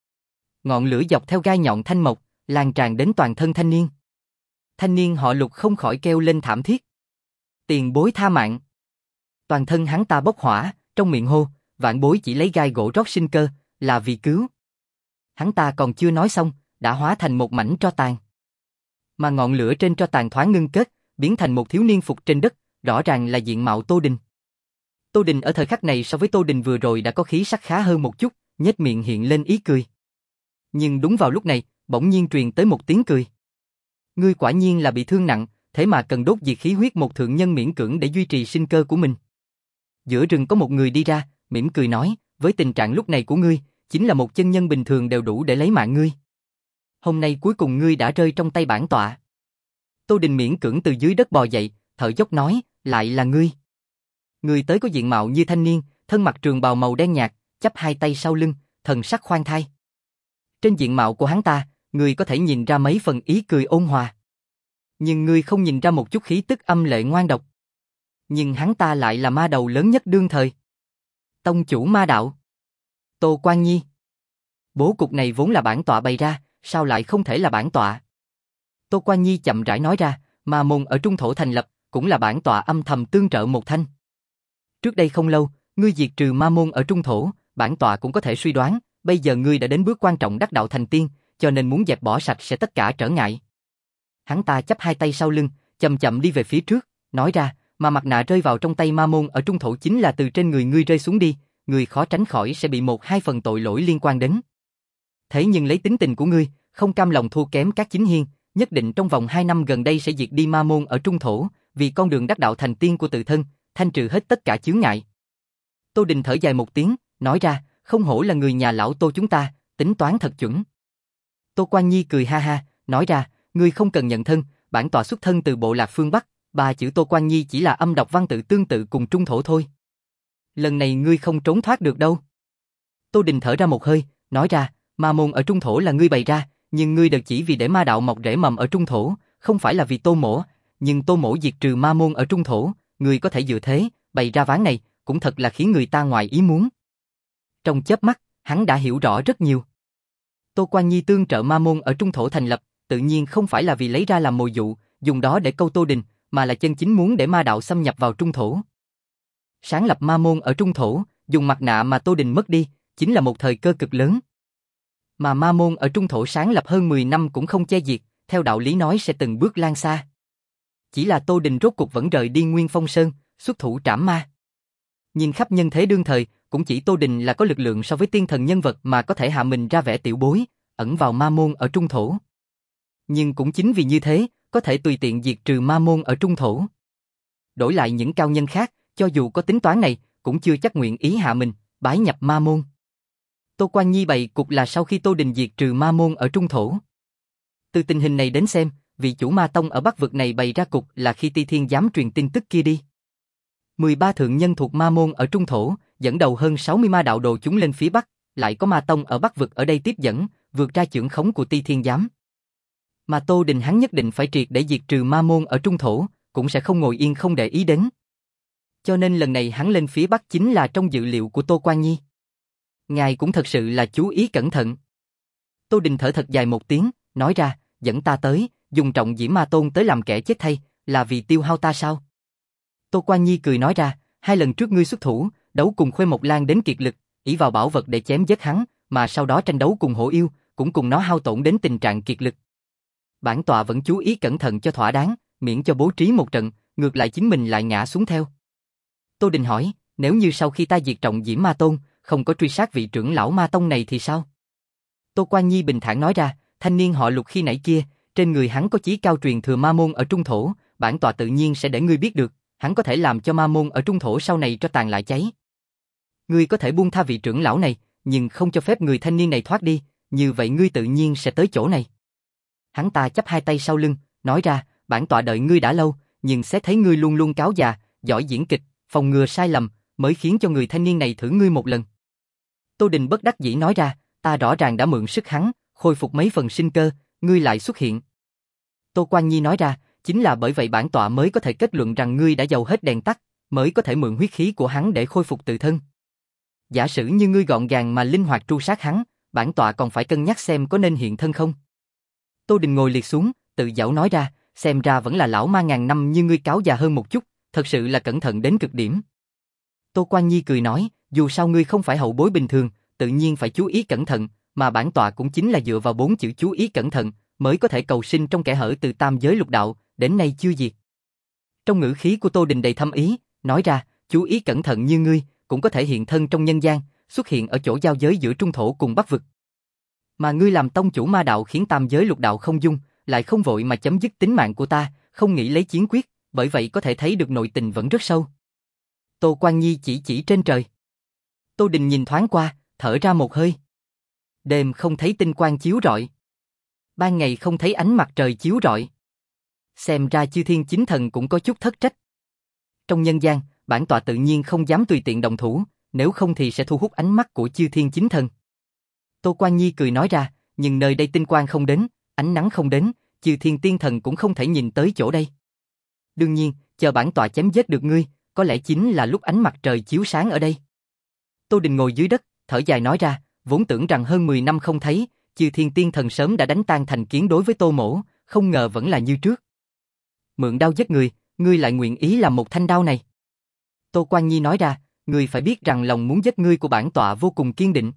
S1: Ngọn lửa dọc theo gai nhọn thanh mộc, lan tràn đến toàn thân thanh niên. Thanh niên họ Lục không khỏi kêu lên thảm thiết. Tiền bối tha mạng. Toàn thân hắn ta bốc hỏa, trong miệng hô, vạn bối chỉ lấy gai gỗ rót sinh cơ, là vì cứu. Hắn ta còn chưa nói xong, đã hóa thành một mảnh tro tàn. Mà ngọn lửa trên tro tàn thoáng ngưng kết, biến thành một thiếu niên phục trên đất, rõ ràng là diện mạo Tô Đình. Tô Đình ở thời khắc này so với Tô Đình vừa rồi đã có khí sắc khá hơn một chút, nhếch miệng hiện lên ý cười. Nhưng đúng vào lúc này, bỗng nhiên truyền tới một tiếng cười. Ngươi quả nhiên là bị thương nặng, thế mà cần đốt diệt khí huyết một thượng nhân miễn cưỡng để duy trì sinh cơ của mình. Giữa rừng có một người đi ra, mỉm cười nói, với tình trạng lúc này của ngươi, chính là một chân nhân bình thường đều đủ để lấy mạng ngươi. Hôm nay cuối cùng ngươi đã rơi trong tay bản tọa. Tô Đình miễn cưỡng từ dưới đất bò dậy, thở dốc nói, lại là ngươi. Người tới có diện mạo như thanh niên, thân mặc trường bào màu đen nhạt, chắp hai tay sau lưng, thần sắc khoan thai. Trên diện mạo của hắn ta, người có thể nhìn ra mấy phần ý cười ôn hòa. Nhưng người không nhìn ra một chút khí tức âm lệ ngoan độc. Nhưng hắn ta lại là ma đầu lớn nhất đương thời. Tông chủ ma đạo. Tô Quan Nhi. Bố cục này vốn là bản tọa bày ra, sao lại không thể là bản tọa? Tô Quan Nhi chậm rãi nói ra, ma môn ở Trung Thổ thành lập, cũng là bản tọa âm thầm tương trợ một thanh. Trước đây không lâu, ngươi diệt trừ ma môn ở Trung Thổ, bản tọa cũng có thể suy đoán, bây giờ ngươi đã đến bước quan trọng đắc đạo thành tiên, cho nên muốn dẹp bỏ sạch sẽ tất cả trở ngại. Hắn ta chắp hai tay sau lưng, chậm chậm đi về phía trước, nói ra, mà mặt nạ rơi vào trong tay ma môn ở Trung Thổ chính là từ trên người ngươi rơi xuống đi, người khó tránh khỏi sẽ bị một hai phần tội lỗi liên quan đến. Thế nhưng lấy tính tình của ngươi, không cam lòng thua kém các chính hiên, nhất định trong vòng hai năm gần đây sẽ diệt đi ma môn ở Trung Thổ, vì con đường đắc đạo thành tiên của tự thân, thanh trừ hết tất cả chướng ngại. Tô Đình thở dài một tiếng, nói ra, không hổ là người nhà lão Tô chúng ta, tính toán thật chuẩn. Tô Quan Nhi cười ha ha, nói ra, ngươi không cần nhận thân, bản tọa xuất thân từ bộ lạc phương Bắc, ba chữ Tô Quan Nhi chỉ là âm đọc văn tự tương tự cùng Trung Thổ thôi. Lần này ngươi không trốn thoát được đâu. Tô Đình thở ra một hơi, nói ra, ma môn ở Trung Thổ là ngươi bày ra, nhưng ngươi đều chỉ vì để ma đạo mọc rễ mầm ở Trung Thổ, không phải là vì Tô Mỗ, nhưng Tô Mỗ diệt trừ ma môn ở Trung Thổ, ngươi có thể dựa thế, bày ra ván này, cũng thật là khiến người ta ngoài ý muốn. Trong chớp mắt, hắn đã hiểu rõ rất nhiều. Tô Quan Nhi tương trợ ma môn ở Trung Thổ thành lập, tự nhiên không phải là vì lấy ra làm mồi dụ, dùng đó để câu Tô Đình, mà là chân chính muốn để ma đạo xâm nhập vào Trung Thổ. Sáng lập ma môn ở Trung Thổ, dùng mặt nạ mà Tô Đình mất đi, chính là một thời cơ cực lớn. Mà ma môn ở Trung Thổ sáng lập hơn mười năm cũng không che diệt, theo đạo lý nói sẽ từng bước lan xa. Chỉ là Tô Đình rốt cuộc vẫn rời đi Nguyên Phong Sơn, xuất thủ trảm ma. Nhìn khắp nhân thế đương thời, cũng chỉ Tô Đình là có lực lượng so với tiên thần nhân vật mà có thể hạ mình ra vẻ tiểu bối, ẩn vào ma môn ở Trung Thổ. Nhưng cũng chính vì như thế, có thể tùy tiện diệt trừ ma môn ở Trung Thổ. Đổi lại những cao nhân khác, cho dù có tính toán này, cũng chưa chắc nguyện ý hạ mình, bái nhập ma môn. Tô Quan Nhi bày cục là sau khi Tô Đình diệt trừ ma môn ở Trung Thổ. Từ tình hình này đến xem, vị chủ ma tông ở Bắc vực này bày ra cục là khi Ti Thiên dám truyền tin tức kia đi. mười ba thượng nhân thuộc ma môn ở Trung Thổ, dẫn đầu hơn sáu mươi ma đạo đồ chúng lên phía Bắc, lại có ma tông ở Bắc vực ở đây tiếp dẫn, vượt ra chưởng khống của Ti Thiên giám. Mà Tô Đình hắn nhất định phải triệt để diệt trừ ma môn ở Trung Thổ, cũng sẽ không ngồi yên không để ý đến. Cho nên lần này hắn lên phía Bắc chính là trong dự liệu của Tô Quan Nhi. Ngài cũng thật sự là chú ý cẩn thận. Tô Đình thở thật dài một tiếng, nói ra, dẫn ta tới, dùng trọng diễm ma tôn tới làm kẻ chết thay, là vì tiêu hao ta sao? Tô Quan Nhi cười nói ra, hai lần trước ngươi xuất thủ, đấu cùng Khuê Mộc Lan đến kiệt lực, ỷ vào bảo vật để chém giết hắn, mà sau đó tranh đấu cùng hổ yêu, cũng cùng nó hao tổn đến tình trạng kiệt lực. Bản tọa vẫn chú ý cẩn thận cho thỏa đáng, miễn cho bố trí một trận, ngược lại chính mình lại ngã xuống theo. Tô Đình hỏi, nếu như sau khi ta diệt trọng diễm ma tôn, không có truy sát vị trưởng lão ma tông này thì sao? Tô Quan Nhi bình thản nói ra, thanh niên họ Lục khi nãy kia, trên người hắn có chí cao truyền thừa ma môn ở Trung Thổ, bản tọa tự nhiên sẽ để ngươi biết được, hắn có thể làm cho ma môn ở Trung Thổ sau này cho tàn lại cháy. Ngươi có thể buông tha vị trưởng lão này, nhưng không cho phép người thanh niên này thoát đi, như vậy ngươi tự nhiên sẽ tới chỗ này. Hắn ta chắp hai tay sau lưng, nói ra, bản tọa đợi ngươi đã lâu, nhưng xét thấy ngươi luôn luôn cáo già, giỏi diễn kịch, phòng ngừa sai lầm, mới khiến cho người thanh niên này thử ngươi một lần. Tô Đình bất đắc dĩ nói ra, ta rõ ràng đã mượn sức hắn, khôi phục mấy phần sinh cơ, ngươi lại xuất hiện. Tô Quan Nhi nói ra, chính là bởi vậy bản tọa mới có thể kết luận rằng ngươi đã dầu hết đèn tắt, mới có thể mượn huyết khí của hắn để khôi phục tự thân. Giả sử như ngươi gọn gàng mà linh hoạt tru sát hắn, bản tọa còn phải cân nhắc xem có nên hiện thân không. Tô Đình ngồi liệt xuống, tự giảo nói ra, xem ra vẫn là lão ma ngàn năm như ngươi cáo già hơn một chút, thật sự là cẩn thận đến cực điểm. Tô Quan Nhi cười nói, dù sao ngươi không phải hậu bối bình thường, tự nhiên phải chú ý cẩn thận, mà bản tọa cũng chính là dựa vào bốn chữ chú ý cẩn thận, mới có thể cầu sinh trong kẻ hở từ tam giới lục đạo, đến nay chưa diệt. Trong ngữ khí của Tô Đình đầy thâm ý, nói ra, chú ý cẩn thận như ngươi, cũng có thể hiện thân trong nhân gian, xuất hiện ở chỗ giao giới giữa Trung Thổ cùng Bắc vực. Mà ngươi làm tông chủ ma đạo khiến tam giới lục đạo không dung, lại không vội mà chấm dứt tính mạng của ta, không nghĩ lấy chiến quyết, bởi vậy có thể thấy được nội tình vẫn rất sâu. Tô Quan Nhi chỉ chỉ trên trời. Tô Đình nhìn thoáng qua, thở ra một hơi. Đêm không thấy tinh quang chiếu rọi, ban ngày không thấy ánh mặt trời chiếu rọi. Xem ra chư thiên chính thần cũng có chút thất trách. Trong nhân gian, bản tọa tự nhiên không dám tùy tiện động thủ, nếu không thì sẽ thu hút ánh mắt của chư thiên chính thần. Tô Quan Nhi cười nói ra, nhưng nơi đây tinh quang không đến, ánh nắng không đến, chư thiên tiên thần cũng không thể nhìn tới chỗ đây. Đương nhiên, chờ bản tọa chém giết được ngươi, có lẽ chính là lúc ánh mặt trời chiếu sáng ở đây. Tô Đình ngồi dưới đất, thở dài nói ra, vốn tưởng rằng hơn mười năm không thấy, chư thiên tiên thần sớm đã đánh tan thành kiến đối với Tô Mỗ, không ngờ vẫn là như trước. Mượn đao giết người, ngươi lại nguyện ý làm một thanh đao này. Tô Quan Nhi nói ra, ngươi phải biết rằng lòng muốn giết ngươi của bản tọa vô cùng kiên định.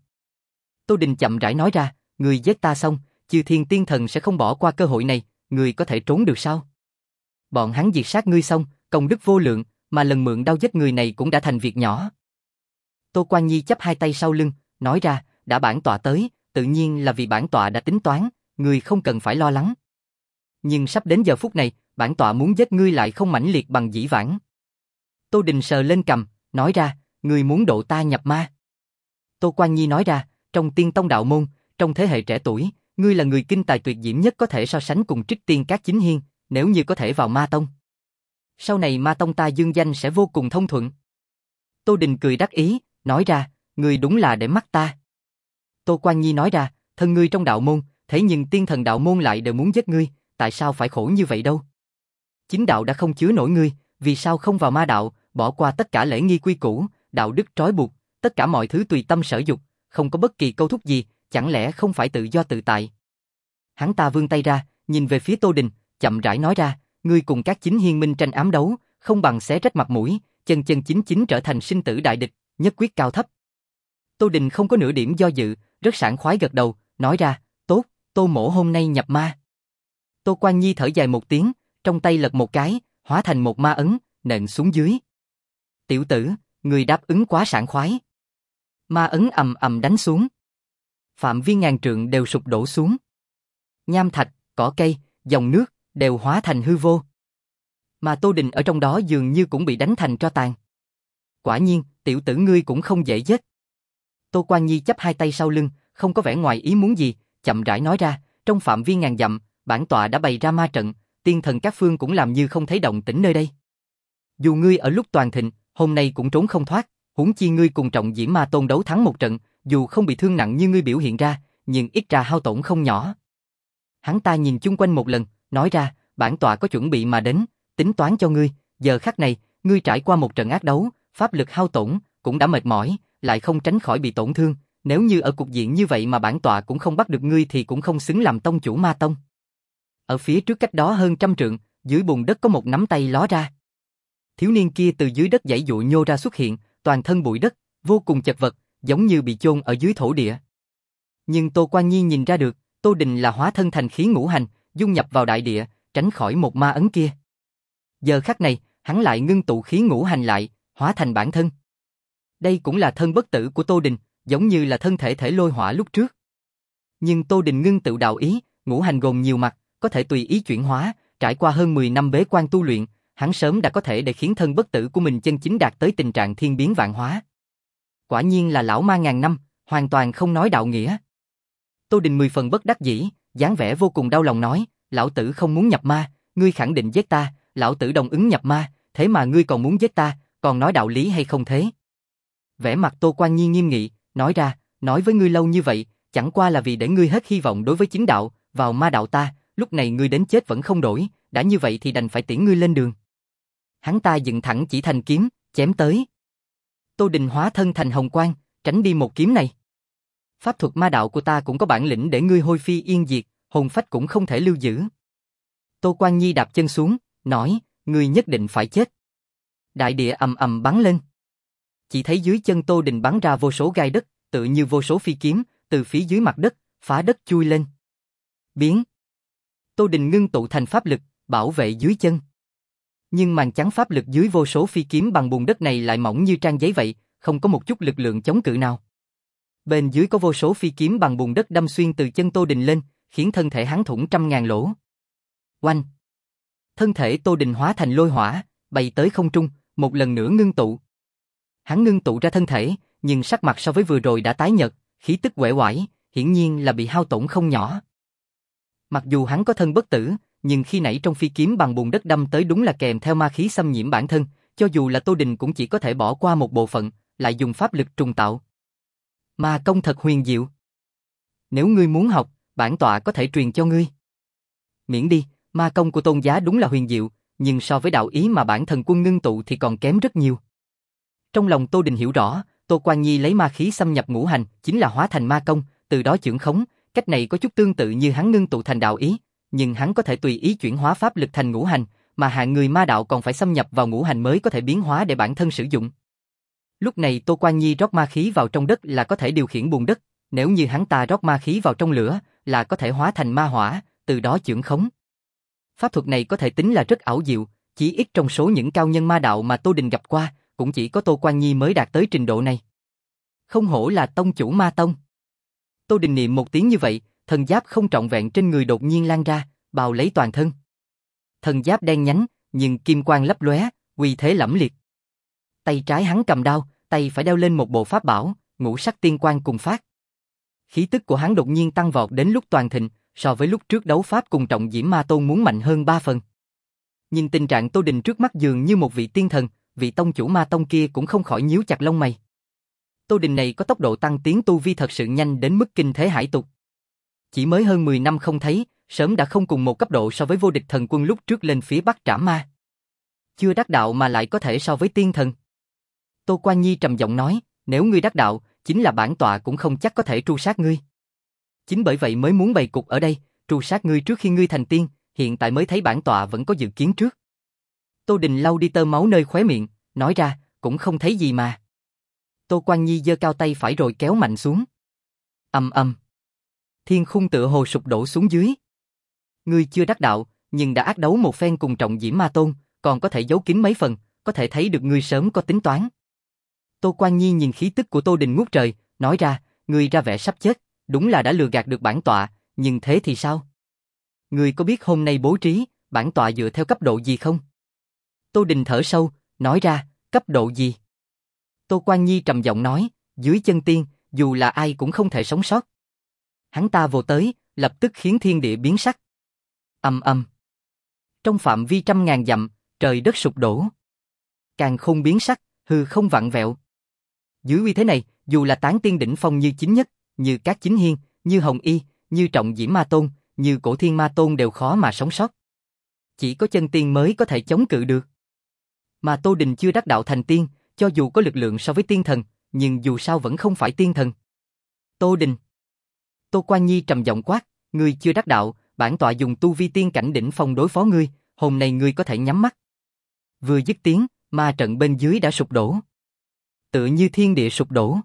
S1: Tô Đình chậm rãi nói ra, ngươi giết ta xong, chư thiên tiên thần sẽ không bỏ qua cơ hội này, ngươi có thể trốn được sao? Bọn hắn diệt sát ngươi xong, công đức vô lượng, mà lần mượn đao giết người này cũng đã thành việc nhỏ. Tô Quan Nhi chắp hai tay sau lưng, nói ra, đã bản tọa tới, tự nhiên là vì bản tọa đã tính toán, ngươi không cần phải lo lắng. Nhưng sắp đến giờ phút này, bản tọa muốn giết ngươi lại không mãnh liệt bằng dĩ vãng. Tô Đình sờ lên cằm, nói ra, ngươi muốn độ ta nhập ma. Tô Quan Nhi nói ra, trong tiên tông đạo môn, trong thế hệ trẻ tuổi, ngươi là người kinh tài tuyệt diễm nhất có thể so sánh cùng Trích Tiên Các Chính Hiên, nếu như có thể vào ma tông. Sau này ma tông ta dương danh sẽ vô cùng thông thuận. Tô Đình cười đắc ý, nói ra, ngươi đúng là để mắt ta. Tô Quan Nhi nói ra, thân ngươi trong đạo môn, thế nhưng tiên thần đạo môn lại đều muốn giết ngươi, tại sao phải khổ như vậy đâu? Chính đạo đã không chứa nổi ngươi, vì sao không vào ma đạo, bỏ qua tất cả lễ nghi quy củ, đạo đức trói buộc, tất cả mọi thứ tùy tâm sở dục, không có bất kỳ câu thúc gì, chẳng lẽ không phải tự do tự tại? Hắn ta vươn tay ra, nhìn về phía Tô Đình, chậm rãi nói ra, ngươi cùng các chính hiên minh tranh ám đấu, không bằng xé rách mặt mũi, chân chân chính chính trở thành sinh tử đại địch, nhất quyết cao thấp. Tô Đình không có nửa điểm do dự, rất sảng khoái gật đầu, nói ra, tốt, Tô mỗ hôm nay nhập ma. Tô Quan Nhi thở dài một tiếng, trong tay lật một cái, hóa thành một ma ấn, nện xuống dưới. Tiểu tử, người đáp ứng quá sảng khoái. Ma ấn ầm ầm đánh xuống. Phạm vi ngàn trượng đều sụp đổ xuống. Nham thạch, cỏ cây, dòng nước, đều hóa thành hư vô. Mà Tô Đình ở trong đó dường như cũng bị đánh thành tro tàn. Quả nhiên, tiểu tử ngươi cũng không dễ giết. Tô Quan Nhi chắp hai tay sau lưng, không có vẻ ngoài ý muốn gì, chậm rãi nói ra, trong phạm vi ngàn dặm, bản tọa đã bày ra ma trận, tiên thần các phương cũng làm như không thấy động tĩnh nơi đây. Dù ngươi ở lúc toàn thịnh, hôm nay cũng trốn không thoát, huống chi ngươi cùng Trọng Diễm Ma Tôn đấu thắng một trận, dù không bị thương nặng như ngươi biểu hiện ra, nhưng ít ra hao tổn không nhỏ. Hắn ta nhìn chung quanh một lần, nói ra, bản tọa có chuẩn bị mà đến, tính toán cho ngươi, giờ khắc này, ngươi trải qua một trận ác đấu, pháp lực hao tổn, cũng đã mệt mỏi, lại không tránh khỏi bị tổn thương, nếu như ở cục diện như vậy mà bản tọa cũng không bắt được ngươi thì cũng không xứng làm tông chủ ma tông. Ở phía trước cách đó hơn trăm trượng, dưới bùn đất có một nắm tay ló ra. Thiếu niên kia từ dưới đất giãy giụa nhô ra xuất hiện, toàn thân bụi đất, vô cùng chật vật, giống như bị chôn ở dưới thổ địa. Nhưng Tô Quan Nhi nhìn ra được, Tô Đình là hóa thân thành khí ngũ hành, dung nhập vào đại địa, tránh khỏi một ma ấn kia. Giờ khắc này, hắn lại ngưng tụ khí ngũ hành lại, hóa thành bản thân. Đây cũng là thân bất tử của Tô Đình, giống như là thân thể thể lôi hỏa lúc trước. Nhưng Tô Đình ngưng tụ đạo ý, ngũ hành gồm nhiều mặt, có thể tùy ý chuyển hóa, trải qua hơn mười năm bế quan tu luyện, hắn sớm đã có thể để khiến thân bất tử của mình chân chính đạt tới tình trạng thiên biến vạn hóa. Quả nhiên là lão ma ngàn năm, hoàn toàn không nói đạo nghĩa. Tô Đình mười phần bất đắc dĩ, dáng vẻ vô cùng đau lòng nói, lão tử không muốn nhập ma, ngươi khẳng định giết ta, lão tử đồng ứng nhập ma, thế mà ngươi còn muốn giết ta, còn nói đạo lý hay không thế? Vẻ mặt Tô Quan Nhi nghiêm nghị, nói ra, nói với ngươi lâu như vậy, chẳng qua là vì để ngươi hết hy vọng đối với chính đạo, vào ma đạo ta, lúc này ngươi đến chết vẫn không đổi, đã như vậy thì đành phải tiễn ngươi lên đường. Hắn ta dựng thẳng chỉ thành kiếm, chém tới. Tô Đình hóa thân thành hồng quang, tránh đi một kiếm này. Pháp thuật ma đạo của ta cũng có bản lĩnh để ngươi hôi phi yên diệt, hồn phách cũng không thể lưu giữ. Tô Quan Nhi đạp chân xuống, nói, ngươi nhất định phải chết. Đại địa ầm ầm bắn lên. Chỉ thấy dưới chân Tô Đình bắn ra vô số gai đất, tự như vô số phi kiếm, từ phía dưới mặt đất, phá đất chui lên. Biến. Tô Đình ngưng tụ thành pháp lực, bảo vệ dưới chân. Nhưng màn chắn pháp lực dưới vô số phi kiếm bằng bùn đất này lại mỏng như trang giấy vậy, không có một chút lực lượng chống cự nào. Bên dưới có vô số phi kiếm bằng bùn đất đâm xuyên từ chân Tô Đình lên, khiến thân thể hắn thủng trăm ngàn lỗ. Oanh! Thân thể Tô Đình hóa thành lôi hỏa, bay tới không trung, một lần nữa ngưng tụ. Hắn ngưng tụ ra thân thể, nhưng sắc mặt so với vừa rồi đã tái nhợt, khí tức uể oải, hiển nhiên là bị hao tổn không nhỏ. Mặc dù hắn có thân bất tử, nhưng khi nãy trong phi kiếm bằng bùn đất đâm tới đúng là kèm theo ma khí xâm nhiễm bản thân, cho dù là Tô Đình cũng chỉ có thể bỏ qua một bộ phận, lại dùng pháp lực trùng tạo. Ma công thật huyền diệu. Nếu ngươi muốn học, bản tọa có thể truyền cho ngươi. Miễn đi, ma công của Tôn giá đúng là huyền diệu, nhưng so với đạo ý mà bản thần quân ngưng tụ thì còn kém rất nhiều. Trong lòng Tô Đình hiểu rõ, Tô Quan Nhi lấy ma khí xâm nhập ngũ hành, chính là hóa thành ma công, từ đó chưởng khống, cách này có chút tương tự như hắn ngưng tụ thành đạo ý, nhưng hắn có thể tùy ý chuyển hóa pháp lực thành ngũ hành, mà hạng người ma đạo còn phải xâm nhập vào ngũ hành mới có thể biến hóa để bản thân sử dụng. Lúc này Tô Quan Nhi rót ma khí vào trong đất là có thể điều khiển bùn đất, nếu như hắn ta rót ma khí vào trong lửa là có thể hóa thành ma hỏa, từ đó chưởng khống. Pháp thuật này có thể tính là rất ảo diệu, chỉ ít trong số những cao nhân ma đạo mà Tô Đình gặp qua, cũng chỉ có Tô Quan Nhi mới đạt tới trình độ này. Không hổ là tông chủ ma tông. Tô Đình niệm một tiếng như vậy, thần giáp không trọn vẹn trên người đột nhiên lan ra, bào lấy toàn thân. Thần giáp đen nhánh, nhưng kim quang lấp lóe, uy thế lẫm liệt. Tay trái hắn cầm đao, tay phải đeo lên một bộ pháp bảo, ngũ sắc tiên quang cùng phát. Khí tức của hắn đột nhiên tăng vọt đến lúc toàn thịnh, so với lúc trước đấu pháp cùng Trọng Diễm Ma Tôn muốn mạnh hơn ba phần. Nhìn tình trạng Tô Đình trước mắt dường như một vị tiên thần, vị tông chủ ma tông kia cũng không khỏi nhíu chặt lông mày. Tô Đình này có tốc độ tăng tiến tu vi thật sự nhanh đến mức kinh thế hải tục. Chỉ mới hơn mười năm không thấy, sớm đã không cùng một cấp độ so với vô địch thần quân lúc trước lên phía Bắc trảm ma. Chưa đắc đạo mà lại có thể so với tiên thần. Tô Quan Nhi trầm giọng nói, nếu ngươi đắc đạo, chính là bản tọa cũng không chắc có thể tru sát ngươi. Chính bởi vậy mới muốn bày cục ở đây, tru sát ngươi trước khi ngươi thành tiên, hiện tại mới thấy bản tọa vẫn có dự kiến trước. Tô Đình lau đi tơ máu nơi khóe miệng, nói ra, cũng không thấy gì mà. Tô Quan Nhi giơ cao tay phải rồi kéo mạnh xuống. Ầm ầm. Thiên khung tựa hồ sụp đổ xuống dưới. Ngươi chưa đắc đạo, nhưng đã ác đấu một phen cùng Trọng Diễm Ma Tôn, còn có thể giấu kín mấy phần, có thể thấy được ngươi sớm có tính toán. Tô Quan Nhi nhìn khí tức của Tô Đình ngút trời, nói ra, ngươi ra vẻ sắp chết, đúng là đã lừa gạt được bản tọa, nhưng thế thì sao? Ngươi có biết hôm nay bố trí, bản tọa dựa theo cấp độ gì không? Tô Đình thở sâu, nói ra, cấp độ gì? Tô Quan Nhi trầm giọng nói, dưới chân tiên, dù là ai cũng không thể sống sót. Hắn ta vồ tới, lập tức khiến thiên địa biến sắc. Ầm ầm. Trong phạm vi trăm ngàn dặm, trời đất sụp đổ. Càn khôn biến sắc, hư không vặn vẹo. Dưới uy thế này, dù là tán tiên đỉnh phong như Chính Nhất, như Cát Chính Hiên, như Hồng Y, như Trọng Diễm Ma Tôn, như Cổ Thiên Ma Tôn đều khó mà sống sót. Chỉ có chân tiên mới có thể chống cự được. Mà Tô Đình chưa đắc đạo thành tiên, cho dù có lực lượng so với tiên thần, nhưng dù sao vẫn không phải tiên thần. Tô Đình. Tô Quan Nhi trầm giọng quát, ngươi chưa đắc đạo, bản tọa dùng tu vi tiên cảnh đỉnh phong đối phó ngươi, hôm nay ngươi có thể nhắm mắt. Vừa dứt tiếng, ma trận bên dưới đã sụp đổ. Tựa như thiên địa sụp đổ.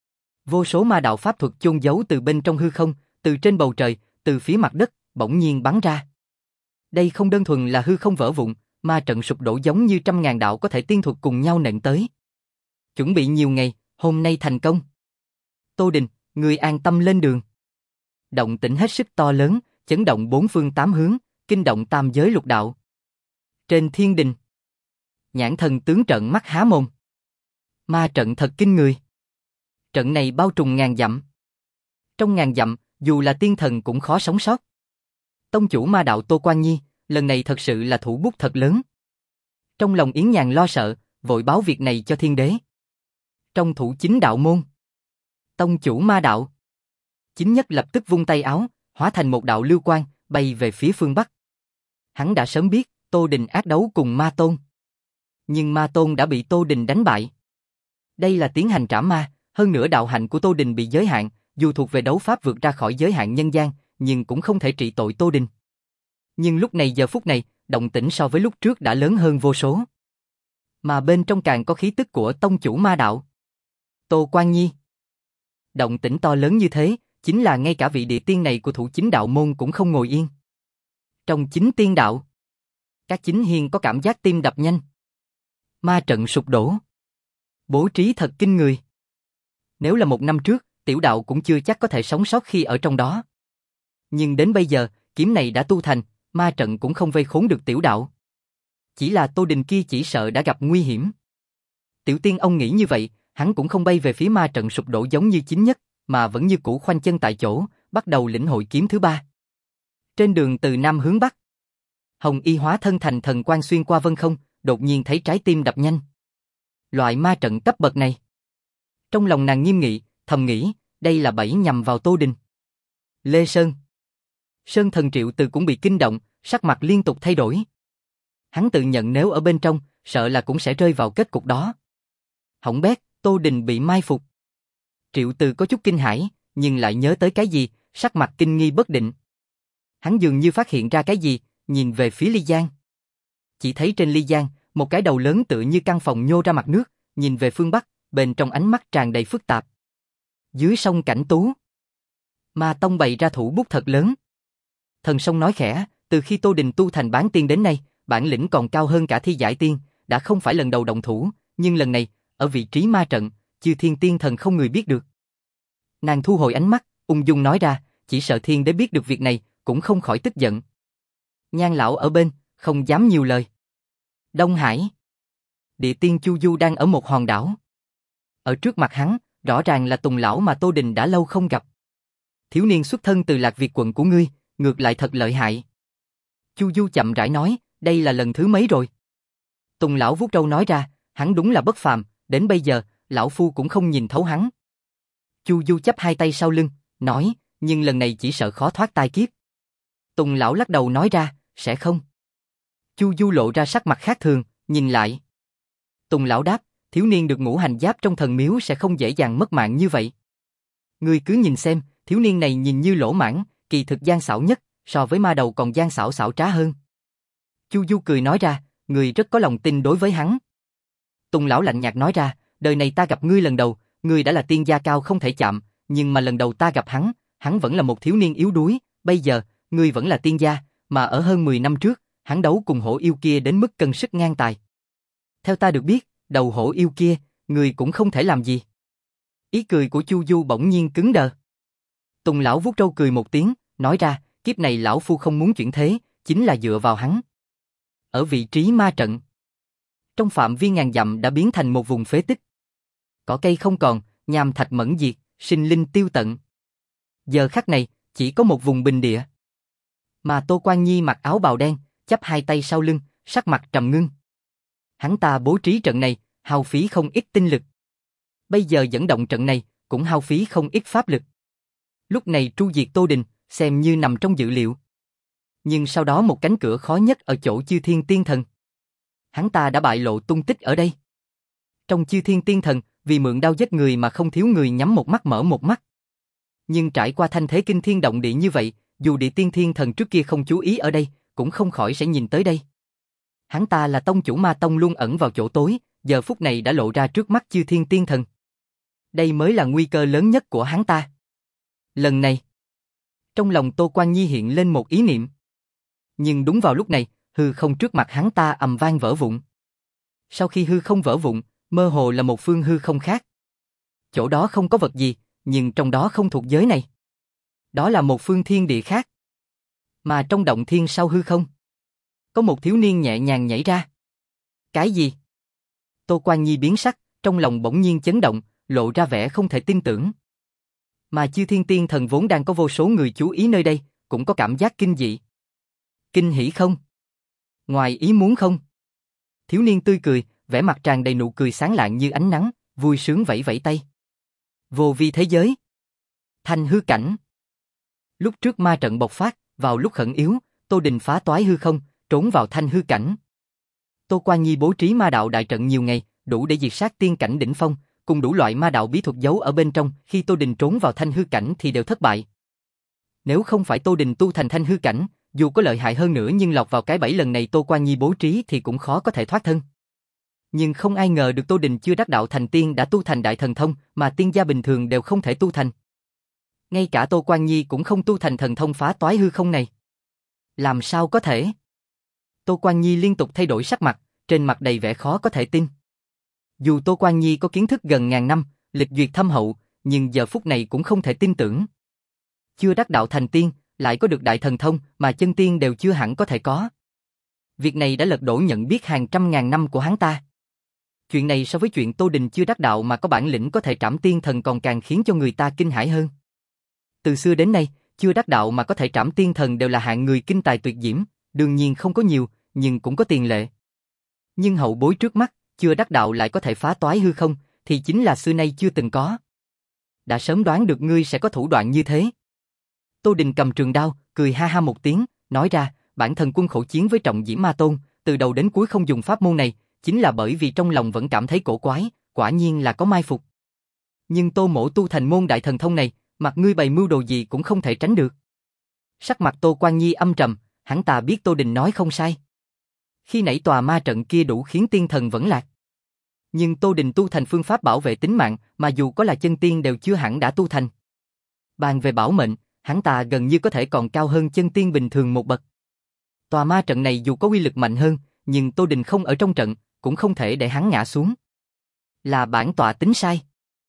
S1: Vô số ma đạo pháp thuật chôn giấu từ bên trong hư không, từ trên bầu trời, từ phía mặt đất, bỗng nhiên bắn ra. Đây không đơn thuần là hư không vỡ vụn, ma trận sụp đổ giống như trăm ngàn đạo có thể tiên thuật cùng nhau nện tới. Chuẩn bị nhiều ngày, hôm nay thành công. Tô Đình, người an tâm lên đường. Động tĩnh hết sức to lớn, chấn động bốn phương tám hướng, kinh động tam giới lục đạo. Trên thiên đình, Nhãn Thần tướng trợn mắt há mồm. Ma trận thật kinh người. Trận này bao trùm ngàn dặm. Trong ngàn dặm, dù là tiên thần cũng khó sống sót. Tông chủ ma đạo Tô Quan Nhi, lần này thật sự là thủ bút thật lớn. Trong lòng Yến Nhàn lo sợ, vội báo việc này cho thiên đế. Trong thủ chính đạo môn, tông chủ ma đạo Chính Nhất lập tức vung tay áo, hóa thành một đạo lưu quang, bay về phía phương Bắc. Hắn đã sớm biết, Tô Đình ác đấu cùng Ma Tôn. Nhưng Ma Tôn đã bị Tô Đình đánh bại. Đây là tiến hành trảm ma, hơn nữa đạo hạnh của Tô Đình bị giới hạn, dù thuộc về đấu pháp vượt ra khỏi giới hạn nhân gian, nhưng cũng không thể trị tội Tô Đình. Nhưng lúc này giờ phút này, động tĩnh so với lúc trước đã lớn hơn vô số. Mà bên trong càng có khí tức của tông chủ ma đạo Tô Quan Nhi. Động tĩnh to lớn như thế, chính là ngay cả vị địa tiên này của thủ chính đạo môn cũng không ngồi yên. Trong chính tiên đạo, các chính hiền có cảm giác tim đập nhanh. Ma trận sụp đổ. Bố trí thật kinh người. Nếu là một năm trước, tiểu đạo cũng chưa chắc có thể sống sót khi ở trong đó. Nhưng đến bây giờ, kiếm này đã tu thành, ma trận cũng không vây khốn được tiểu đạo. Chỉ là Tô Đình kia chỉ sợ đã gặp nguy hiểm. Tiểu tiên ông nghĩ như vậy, hắn cũng không bay về phía ma trận sụp đổ giống như Chính Nhất, mà vẫn như cũ khoanh chân tại chỗ, bắt đầu lĩnh hội kiếm thứ ba. Trên đường từ Nam hướng Bắc, Hồng Y hóa thân thành thần quang xuyên qua vân không, đột nhiên thấy trái tim đập nhanh. Loại ma trận cấp bậc này. Trong lòng nàng nghiêm nghị, thầm nghĩ, đây là bẫy nhằm vào Tô Đình. Lê Sơn. Sơn thần Triệu Từ cũng bị kinh động, sắc mặt liên tục thay đổi. Hắn tự nhận nếu ở bên trong, sợ là cũng sẽ rơi vào kết cục đó. Hỏng bét, Tô Đình bị mai phục. Triệu Từ có chút kinh hãi, nhưng lại nhớ tới cái gì, sắc mặt kinh nghi bất định. Hắn dường như phát hiện ra cái gì, nhìn về phía ly giang. Chỉ thấy trên ly giang, một cái đầu lớn tựa như căn phòng nhô ra mặt nước, nhìn về phương Bắc, bên trong ánh mắt tràn đầy phức tạp. Dưới sông Cảnh Tú, Ma Tông bày ra thủ bút thật lớn. Thần sông nói khẽ, từ khi Tô Đình tu thành bán tiên đến nay, bản lĩnh còn cao hơn cả thi giải tiên, đã không phải lần đầu động thủ, nhưng lần này, ở vị trí ma trận, Chư Thiên Tiên Thần không người biết được. Nàng thu hồi ánh mắt, ung dung nói ra, chỉ sợ Thiên Đế biết được việc này, cũng không khỏi tức giận. Nhan lão ở bên, không dám nhiều lời. Đông Hải. Địa tiên Chu Du đang ở một hòn đảo. Ở trước mặt hắn, rõ ràng là Tùng lão mà Tô Đình đã lâu không gặp. Thiếu niên xuất thân từ Lạc Việt quận của ngươi, ngược lại thật lợi hại. Chu Du chậm rãi nói, đây là lần thứ mấy rồi? Tùng lão vuốt râu nói ra, hắn đúng là bất phàm, đến bây giờ, lão phu cũng không nhìn thấu hắn. Chu Du chắp hai tay sau lưng, nói, nhưng lần này chỉ sợ khó thoát tai kiếp. Tùng lão lắc đầu nói ra, sẽ không. Chu Du lộ ra sắc mặt khác thường, nhìn lại. Tùng lão đáp, thiếu niên được ngũ hành giáp trong thần miếu sẽ không dễ dàng mất mạng như vậy. Ngươi cứ nhìn xem, thiếu niên này nhìn như lỗ mãng, kỳ thực gian xảo nhất, so với ma đầu còn gian xảo xảo trá hơn. Chu Du cười nói ra, ngươi rất có lòng tin đối với hắn. Tùng lão lạnh nhạt nói ra, đời này ta gặp ngươi lần đầu, ngươi đã là tiên gia cao không thể chạm, nhưng mà lần đầu ta gặp hắn, hắn vẫn là một thiếu niên yếu đuối, bây giờ, ngươi vẫn là tiên gia, mà ở hơn mười năm trước, hắn đấu cùng hổ yêu kia đến mức cân sức ngang tài. Theo ta được biết, đầu hổ yêu kia, ngươi cũng không thể làm gì. Ý cười của Chu Du bỗng nhiên cứng đờ. Tùng lão vuốt râu cười một tiếng, nói ra, kiếp này lão phu không muốn chuyển thế, chính là dựa vào hắn. Ở vị trí ma trận, trong phạm vi ngàn dặm đã biến thành một vùng phế tích. Cỏ cây không còn, nham thạch mẫn diệt, sinh linh tiêu tận. Giờ khắc này, chỉ có một vùng bình địa. Mà Tô Quan Nhi mặc áo bào đen, chắp hai tay sau lưng, sắc mặt trầm ngưng. Hắn ta bố trí trận này, hao phí không ít tinh lực. Bây giờ dẫn động trận này, cũng hao phí không ít pháp lực. Lúc này tru diệt Tô Đình, xem như nằm trong dự liệu. Nhưng sau đó một cánh cửa khó nhất ở chỗ Chư Thiên Tiên Thần. Hắn ta đã bại lộ tung tích ở đây. Trong Chư Thiên Tiên Thần, vì mượn đao giết người mà không thiếu người nhắm một mắt mở một mắt. Nhưng trải qua thanh thế kinh thiên động địa như vậy, dù địa tiên thiên thần trước kia không chú ý ở đây, cũng không khỏi sẽ nhìn tới đây. Hắn ta là tông chủ ma tông luôn ẩn vào chỗ tối, giờ phút này đã lộ ra trước mắt Chư Thiên Tiên Thần. Đây mới là nguy cơ lớn nhất của hắn ta. Lần này, trong lòng Tô Quan Nhi hiện lên một ý niệm. Nhưng đúng vào lúc này, hư không trước mặt hắn ta ầm vang vỡ vụn. Sau khi hư không vỡ vụn, mơ hồ là một phương hư không khác. Chỗ đó không có vật gì, nhưng trong đó không thuộc giới này. Đó là một phương thiên địa khác. Mà trong động thiên sau hư không, có một thiếu niên nhẹ nhàng nhảy ra. Cái gì? Tô Quan Nhi biến sắc, trong lòng bỗng nhiên chấn động, lộ ra vẻ không thể tin tưởng. Mà Chư Thiên Tiên Thần vốn đang có vô số người chú ý nơi đây, cũng có cảm giác kinh dị. Kinh hỉ không? Ngoài ý muốn không? Thiếu niên tươi cười, vẻ mặt tràn đầy nụ cười sáng lạng như ánh nắng, vui sướng vẫy vẫy tay. Vô vi thế giới. Thanh hư cảnh. Lúc trước ma trận bộc phát, vào lúc khẩn yếu, Tô Đình phá toái hư không, trốn vào thanh hư cảnh. Tô Quan Nhi bố trí ma đạo đại trận nhiều ngày, đủ để diệt sát tiên cảnh đỉnh phong, cùng đủ loại ma đạo bí thuật giấu ở bên trong, khi Tô Đình trốn vào thanh hư cảnh thì đều thất bại. Nếu không phải Tô Đình tu thành thanh hư cảnh, dù có lợi hại hơn nữa nhưng lọt vào cái bẫy lần này Tô Quan Nhi bố trí thì cũng khó có thể thoát thân. Nhưng không ai ngờ được Tô Đình chưa đắc đạo thành tiên đã tu thành đại thần thông, mà tiên gia bình thường đều không thể tu thành. Ngay cả Tô Quan Nhi cũng không tu thành thần thông phá toái hư không này. Làm sao có thể? Tô Quan Nhi liên tục thay đổi sắc mặt, trên mặt đầy vẻ khó có thể tin. Dù Tô Quan Nhi có kiến thức gần ngàn năm, lịch duyệt thâm hậu, nhưng giờ phút này cũng không thể tin tưởng. Chưa đắc đạo thành tiên, lại có được đại thần thông mà chân tiên đều chưa hẳn có thể có. Việc này đã lật đổ nhận biết hàng trăm ngàn năm của hắn ta. Chuyện này so với chuyện Tô Đình chưa đắc đạo mà có bản lĩnh có thể trảm tiên thần còn càng khiến cho người ta kinh hãi hơn. Từ xưa đến nay, chưa đắc đạo mà có thể trảm tiên thần đều là hạng người kinh tài tuyệt diễm, đương nhiên không có nhiều, nhưng cũng có tiền lệ. Nhưng hậu bối trước mắt, chưa đắc đạo lại có thể phá toái hư không, thì chính là xưa nay chưa từng có. Đã sớm đoán được ngươi sẽ có thủ đoạn như thế. Tô Đình cầm trường đao, cười ha ha một tiếng, nói ra, bản thân quân khổ chiến với Trọng Diễm Ma Tôn, từ đầu đến cuối không dùng pháp môn này, chính là bởi vì trong lòng vẫn cảm thấy cổ quái, quả nhiên là có mai phục. Nhưng Tô Mỗ tu thành môn đại thần thông này, mặt ngươi bày mưu đồ gì cũng không thể tránh được. Sắc mặt Tô Quan Nhi âm trầm, hắn ta biết Tô Đình nói không sai. Khi nãy tòa ma trận kia đủ khiến tiên thần vẫn lạc. Nhưng Tô Đình tu thành phương pháp bảo vệ tính mạng, mà dù có là chân tiên đều chưa hẳn đã tu thành. Bàn về bảo mệnh, hắn ta gần như có thể còn cao hơn chân tiên bình thường một bậc. Tòa ma trận này dù có uy lực mạnh hơn, nhưng Tô Đình không ở trong trận, cũng không thể để hắn ngã xuống. Là bản tọa tính sai.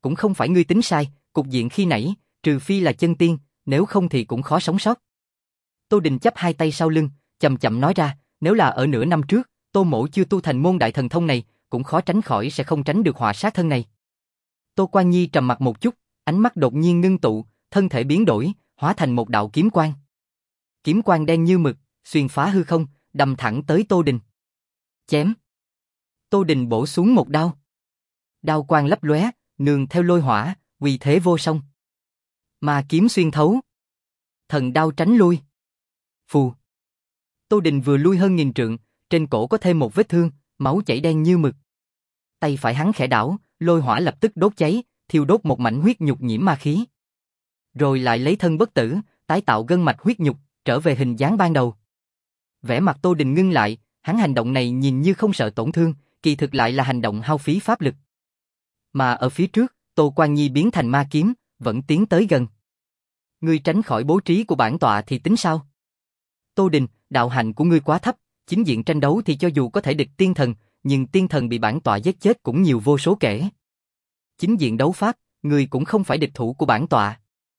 S1: cũng không phải ngươi tính sai, cục diện khi nãy, trừ phi là chân tiên, nếu không thì cũng khó sống sót. Tô Đình chắp hai tay sau lưng, chậm chậm nói ra, nếu là ở nửa năm trước, Tô Mỗ chưa tu thành môn đại thần thông này, cũng khó tránh khỏi sẽ không tránh được họa sát thân này. Tô Quan Nhi trầm mặt một chút, ánh mắt đột nhiên ngưng tụ, thân thể biến đổi, hóa thành một đạo kiếm quang. Kiếm quang đen như mực, xuyên phá hư không, đâm thẳng tới Tô Đình. Chém. Tô Đình bổ xuống một đao. Đao quang lấp lóe, nương theo lôi hỏa, uy thế vô song. Mà kiếm xuyên thấu. Thần đao tránh lui. Phù. Tô Đình vừa lui hơn nghìn trượng, trên cổ có thêm một vết thương, máu chảy đen như mực. Tay phải hắn khẽ đảo, lôi hỏa lập tức đốt cháy, thiêu đốt một mảnh huyết nhục nhiễm ma khí. Rồi lại lấy thân bất tử, tái tạo gân mạch huyết nhục, trở về hình dáng ban đầu. Vẻ mặt Tô Đình ngưng lại, hắn hành động này nhìn như không sợ tổn thương, kỳ thực lại là hành động hao phí pháp lực. Mà ở phía trước, Tô Quan Nhi biến thành ma kiếm, vẫn tiến tới gần. Ngươi tránh khỏi bố trí của bản tọa thì tính sao? Tô Đình, đạo hạnh của ngươi quá thấp, chính diện tranh đấu thì cho dù có thể địch tiên thần, nhưng tiên thần bị bản tọa giết chết cũng nhiều vô số kể. Chính diện đấu pháp, ngươi cũng không phải địch thủ của bản tọa.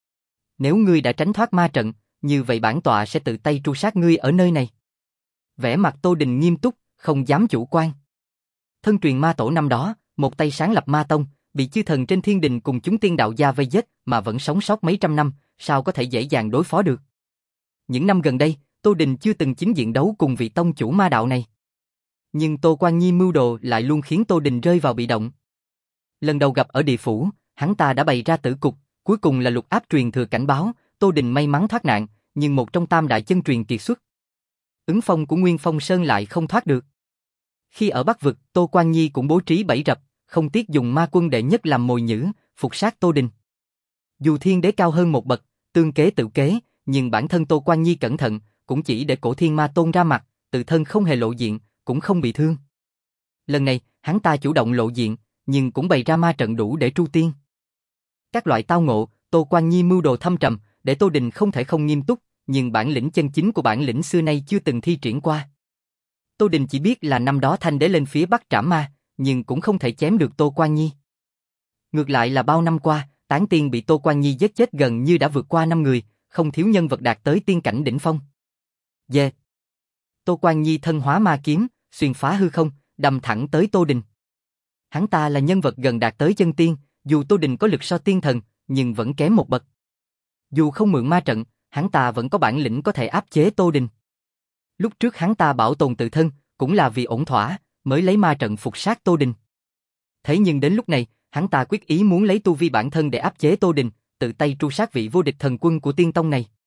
S1: Nếu ngươi đã tránh thoát ma trận, như vậy bản tọa sẽ tự tay tru sát ngươi ở nơi này. Vẻ mặt Tô Đình nghiêm túc, không dám chủ quan. Thân truyền ma tổ năm đó, một tay sáng lập ma tông, bị chư thần trên thiên đình cùng chúng tiên đạo gia vây giết mà vẫn sống sót mấy trăm năm, sao có thể dễ dàng đối phó được. Những năm gần đây, Tô Đình chưa từng chính diện đấu cùng vị tông chủ ma đạo này. Nhưng Tô Quan Nhi mưu đồ lại luôn khiến Tô Đình rơi vào bị động. Lần đầu gặp ở địa phủ, hắn ta đã bày ra tử cục, cuối cùng là lục áp truyền thừa cảnh báo, Tô Đình may mắn thoát nạn, nhưng một trong tam đại chân truyền kiệt xuất. Ứng phong của Nguyên Phong Sơn lại không thoát được. Khi ở Bắc Vực, Tô Quan Nhi cũng bố trí bẫy rập, không tiếc dùng ma quân đệ nhất làm mồi nhử, phục sát Tô Đình. Dù thiên đế cao hơn một bậc, tương kế tự kế, nhưng bản thân Tô Quan Nhi cẩn thận, cũng chỉ để cổ thiên ma tôn ra mặt, tự thân không hề lộ diện, cũng không bị thương. Lần này, hắn ta chủ động lộ diện, nhưng cũng bày ra ma trận đủ để tru tiên. Các loại tao ngộ, Tô Quan Nhi mưu đồ thâm trầm, để Tô Đình không thể không nghiêm túc, nhưng bản lĩnh chân chính của bản lĩnh xưa nay chưa từng thi triển qua. Tô Đình chỉ biết là năm đó Thanh đế lên phía Bắc trảm ma, nhưng cũng không thể chém được Tô Quan Nhi. Ngược lại là bao năm qua, tán tiên bị Tô Quan Nhi giết chết gần như đã vượt qua năm người, không thiếu nhân vật đạt tới tiên cảnh đỉnh phong. Dê. Tô Quan Nhi thân hóa ma kiếm, xuyên phá hư không, đâm thẳng tới Tô Đình. Hắn ta là nhân vật gần đạt tới chân tiên, dù Tô Đình có lực so tiên thần, nhưng vẫn kém một bậc. Dù không mượn ma trận, hắn ta vẫn có bản lĩnh có thể áp chế Tô Đình. Lúc trước hắn ta bảo tồn tự thân, cũng là vì ổn thỏa, mới lấy ma trận phục sát Tô Đình. Thế nhưng đến lúc này, hắn ta quyết ý muốn lấy tu vi bản thân để áp chế Tô Đình, tự tay tru sát vị vô địch thần quân của tiên tông này.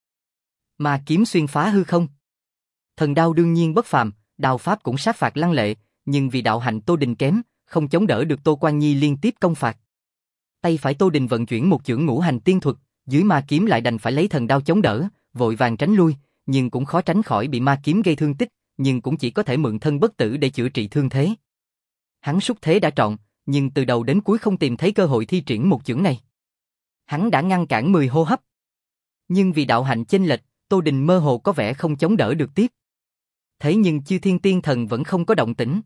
S1: Ma kiếm xuyên phá hư không. Thần đao đương nhiên bất phàm, đao pháp cũng sát phạt lăng lệ, nhưng vì đạo hạnh Tô Đình kém, không chống đỡ được Tô Quan Nhi liên tiếp công phạt. Tay phải Tô Đình vận chuyển một chưởng ngũ hành tiên thuật, dưới ma kiếm lại đành phải lấy thần đao chống đỡ, vội vàng tránh lui, nhưng cũng khó tránh khỏi bị ma kiếm gây thương tích, nhưng cũng chỉ có thể mượn thân bất tử để chữa trị thương thế. Hắn xúc thế đã trọn, nhưng từ đầu đến cuối không tìm thấy cơ hội thi triển một chưởng này. Hắn đã ngăn cản mười hô hấp. Nhưng vì đạo hạnh chênh lệch, Tô Đình mơ hồ có vẻ không chống đỡ được tiếp. Thế nhưng chư thiên tiên thần vẫn không có động tĩnh.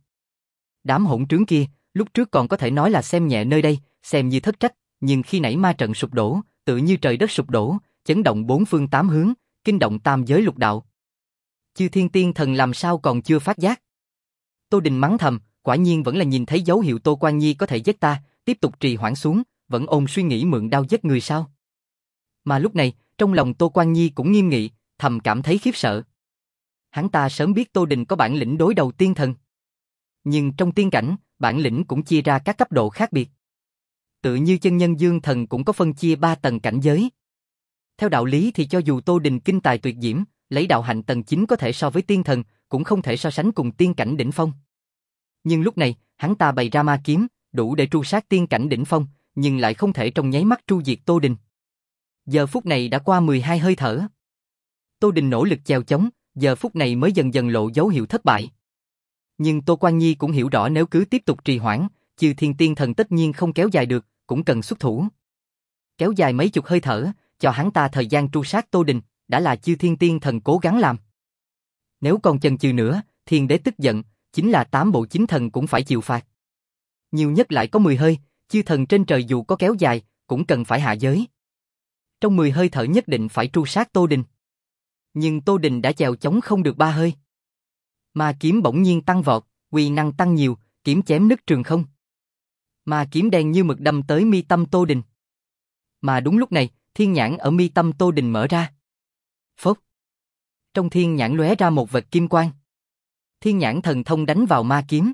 S1: Đám hỗn trướng kia, lúc trước còn có thể nói là xem nhẹ nơi đây, xem như thất trách, nhưng khi nãy ma trận sụp đổ, tự như trời đất sụp đổ, chấn động bốn phương tám hướng, kinh động tam giới lục đạo. Chư thiên tiên thần làm sao còn chưa phát giác? Tô Đình mắng thầm, quả nhiên vẫn là nhìn thấy dấu hiệu Tô Quan Nhi có thể giết ta, tiếp tục trì hoãn xuống, vẫn ôm suy nghĩ mượn đao giết người sao? Mà lúc này, trong lòng Tô Quan Nhi cũng nghiêm nghị, thầm cảm thấy khiếp sợ. Hắn ta sớm biết Tô Đình có bản lĩnh đối đầu tiên thần. Nhưng trong tiên cảnh, bản lĩnh cũng chia ra các cấp độ khác biệt. Tự như chân nhân dương thần cũng có phân chia ba tầng cảnh giới. Theo đạo lý thì cho dù Tô Đình kinh tài tuyệt diễm, lấy đạo hạnh tầng chín có thể so với tiên thần, cũng không thể so sánh cùng tiên cảnh đỉnh phong. Nhưng lúc này, hắn ta bày ra ma kiếm, đủ để tru sát tiên cảnh đỉnh phong, nhưng lại không thể trong nháy mắt tru diệt Tô Đình. Giờ phút này đã qua mười hai hơi thở. Tô Đình nỗ lực chèo chống, giờ phút này mới dần dần lộ dấu hiệu thất bại. Nhưng Tô Quan Nhi cũng hiểu rõ nếu cứ tiếp tục trì hoãn, chư thiên tiên thần tất nhiên không kéo dài được, cũng cần xuất thủ. Kéo dài mấy chục hơi thở, cho hắn ta thời gian tru sát Tô Đình, đã là chư thiên tiên thần cố gắng làm. Nếu còn chần chừ nữa, thiên đế tức giận, chính là tám bộ chính thần cũng phải chịu phạt. Nhiều nhất lại có mười hơi, Chư thần trên trời dù có kéo dài, cũng cần phải hạ giới. Trong mười hơi thở nhất định phải tru sát Tô Đình. Nhưng Tô Đình đã chèo chống không được ba hơi. Ma kiếm bỗng nhiên tăng vọt, uy năng tăng nhiều, kiếm chém nứt trường không. Ma kiếm đen như mực đâm tới mi tâm Tô Đình. Mà đúng lúc này, thiên nhãn ở mi tâm Tô Đình mở ra. Phốc. Trong thiên nhãn lóe ra một vệt kim quang. Thiên nhãn thần thông đánh vào ma kiếm.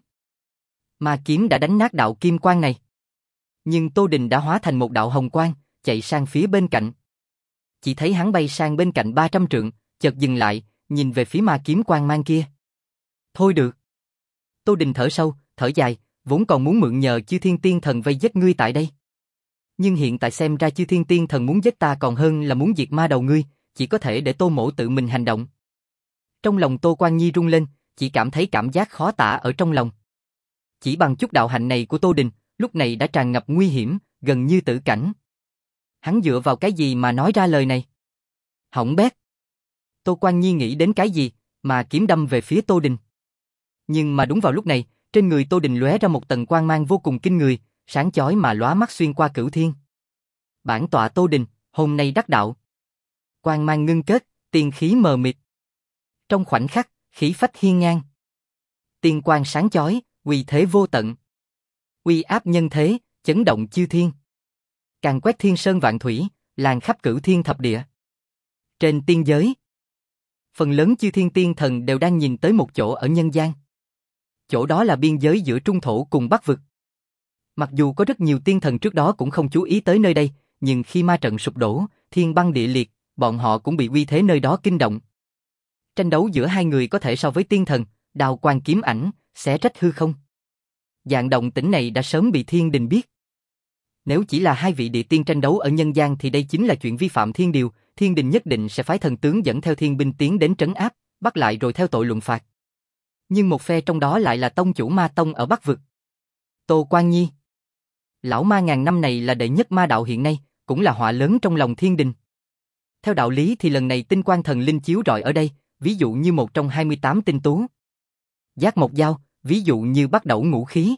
S1: Ma kiếm đã đánh nát đạo kim quang này. Nhưng Tô Đình đã hóa thành một đạo hồng quang, chạy sang phía bên cạnh. Chỉ thấy hắn bay sang bên cạnh ba trăm trượng, chợt dừng lại, nhìn về phía ma kiếm quang mang kia. Thôi được. Tô Đình thở sâu, thở dài, vốn còn muốn mượn nhờ Chư Thiên Tiên Thần vây giết ngươi tại đây. Nhưng hiện tại xem ra Chư Thiên Tiên Thần muốn giết ta còn hơn là muốn diệt ma đầu ngươi, chỉ có thể để Tô Mỗ tự mình hành động. Trong lòng Tô Quan Nhi rung lên, chỉ cảm thấy cảm giác khó tả ở trong lòng. Chỉ bằng chút đạo hạnh này của Tô Đình, lúc này đã tràn ngập nguy hiểm, gần như tử cảnh. Hắn dựa vào cái gì mà nói ra lời này? Hỏng bét. Tô Quan Nhi nghĩ đến cái gì, mà kiếm đâm về phía Tô Đình. Nhưng mà đúng vào lúc này, trên người Tô Đình lóe ra một tầng quang mang vô cùng kinh người, sáng chói mà lóa mắt xuyên qua cửu thiên. Bản tọa Tô Đình, hôm nay đắc đạo. Quang mang ngưng kết, tiên khí mờ mịt. Trong khoảnh khắc, khí phách hiên ngang. Tiên quang sáng chói, uy thế vô tận. Uy áp nhân thế, chấn động chư thiên. Càng quét thiên sơn vạn thủy, làn khắp cửu thiên thập địa. Trên tiên giới, phần lớn chư thiên tiên thần đều đang nhìn tới một chỗ ở nhân gian. Chỗ đó là biên giới giữa Trung Thổ cùng Bắc Vực. Mặc dù có rất nhiều tiên thần trước đó cũng không chú ý tới nơi đây, nhưng khi ma trận sụp đổ, thiên băng địa liệt, bọn họ cũng bị uy thế nơi đó kinh động. Tranh đấu giữa hai người có thể so với tiên thần, đao quang kiếm ảnh, xé rách hư không. Dạng động tĩnh này đã sớm bị thiên đình biết. Nếu chỉ là hai vị địa tiên tranh đấu ở nhân gian thì đây chính là chuyện vi phạm thiên điều, thiên đình nhất định sẽ phái thần tướng dẫn theo thiên binh tiến đến trấn áp, bắt lại rồi theo tội luận phạt. Nhưng một phe trong đó lại là tông chủ ma tông ở Bắc Vực. Tô Quan Nhi. Lão ma ngàn năm này là đệ nhất ma đạo hiện nay, cũng là họa lớn trong lòng thiên đình. Theo đạo lý thì lần này tinh quang thần linh chiếu rọi ở đây, ví dụ như một trong hai mươi tám tinh tú. Giác Mộc Dao, ví dụ như Bắc Đẩu Ngũ Khí.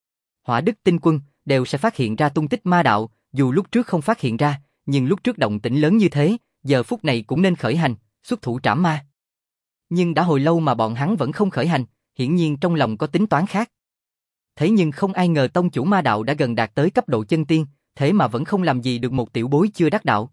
S1: Hỏa Đức Tinh Quân, đều sẽ phát hiện ra tung tích ma đạo, dù lúc trước không phát hiện ra, nhưng lúc trước động tĩnh lớn như thế, giờ phút này cũng nên khởi hành, xuất thủ trảm ma. Nhưng đã hồi lâu mà bọn hắn vẫn không khởi hành, hiển nhiên trong lòng có tính toán khác. Thế nhưng không ai ngờ tông chủ ma đạo đã gần đạt tới cấp độ chân tiên, thế mà vẫn không làm gì được một tiểu bối chưa đắc đạo.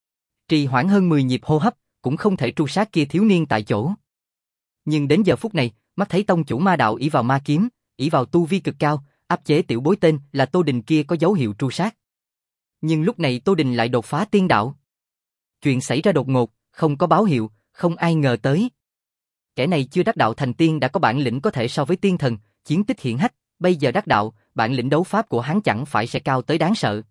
S1: Trì hoãn hơn mười nhịp hô hấp, cũng không thể tru sát kia thiếu niên tại chỗ. Nhưng đến giờ phút này, mắt thấy tông chủ ma đạo ỷ vào ma kiếm, ỷ vào tu vi cực cao, áp chế tiểu bối tên là Tô Đình kia có dấu hiệu tru sát. Nhưng lúc này Tô Đình lại đột phá tiên đạo. Chuyện xảy ra đột ngột, không có báo hiệu, không ai ngờ tới. Kẻ này chưa đắc đạo thành tiên đã có bản lĩnh có thể so với tiên thần, chiến tích hiển hách, bây giờ đắc đạo, bản lĩnh đấu pháp của hắn chẳng phải sẽ cao tới đáng sợ.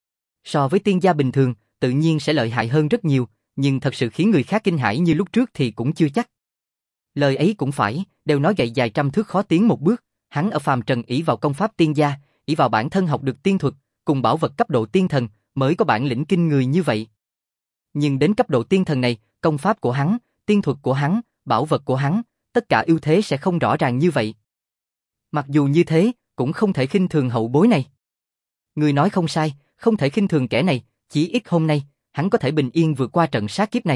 S1: So với tiên gia bình thường, tự nhiên sẽ lợi hại hơn rất nhiều, nhưng thật sự khiến người khác kinh hãi như lúc trước thì cũng chưa chắc. Lời ấy cũng phải, đều nói gậy dài trăm thước khó tiến một bước, hắn ở phàm trần ỷ vào công pháp tiên gia, ỷ vào bản thân học được tiên thuật, cùng bảo vật cấp độ tiên thần, mới có bản lĩnh kinh người như vậy. Nhưng đến cấp độ tiên thần này, công pháp của hắn, tiên thuật của hắn, bảo vật của hắn, tất cả ưu thế sẽ không rõ ràng như vậy. Mặc dù như thế, cũng không thể khinh thường hậu bối này. Người nói không sai, không thể khinh thường kẻ này, chỉ ít hôm nay, hắn có thể bình yên vượt qua trận sát kiếp này.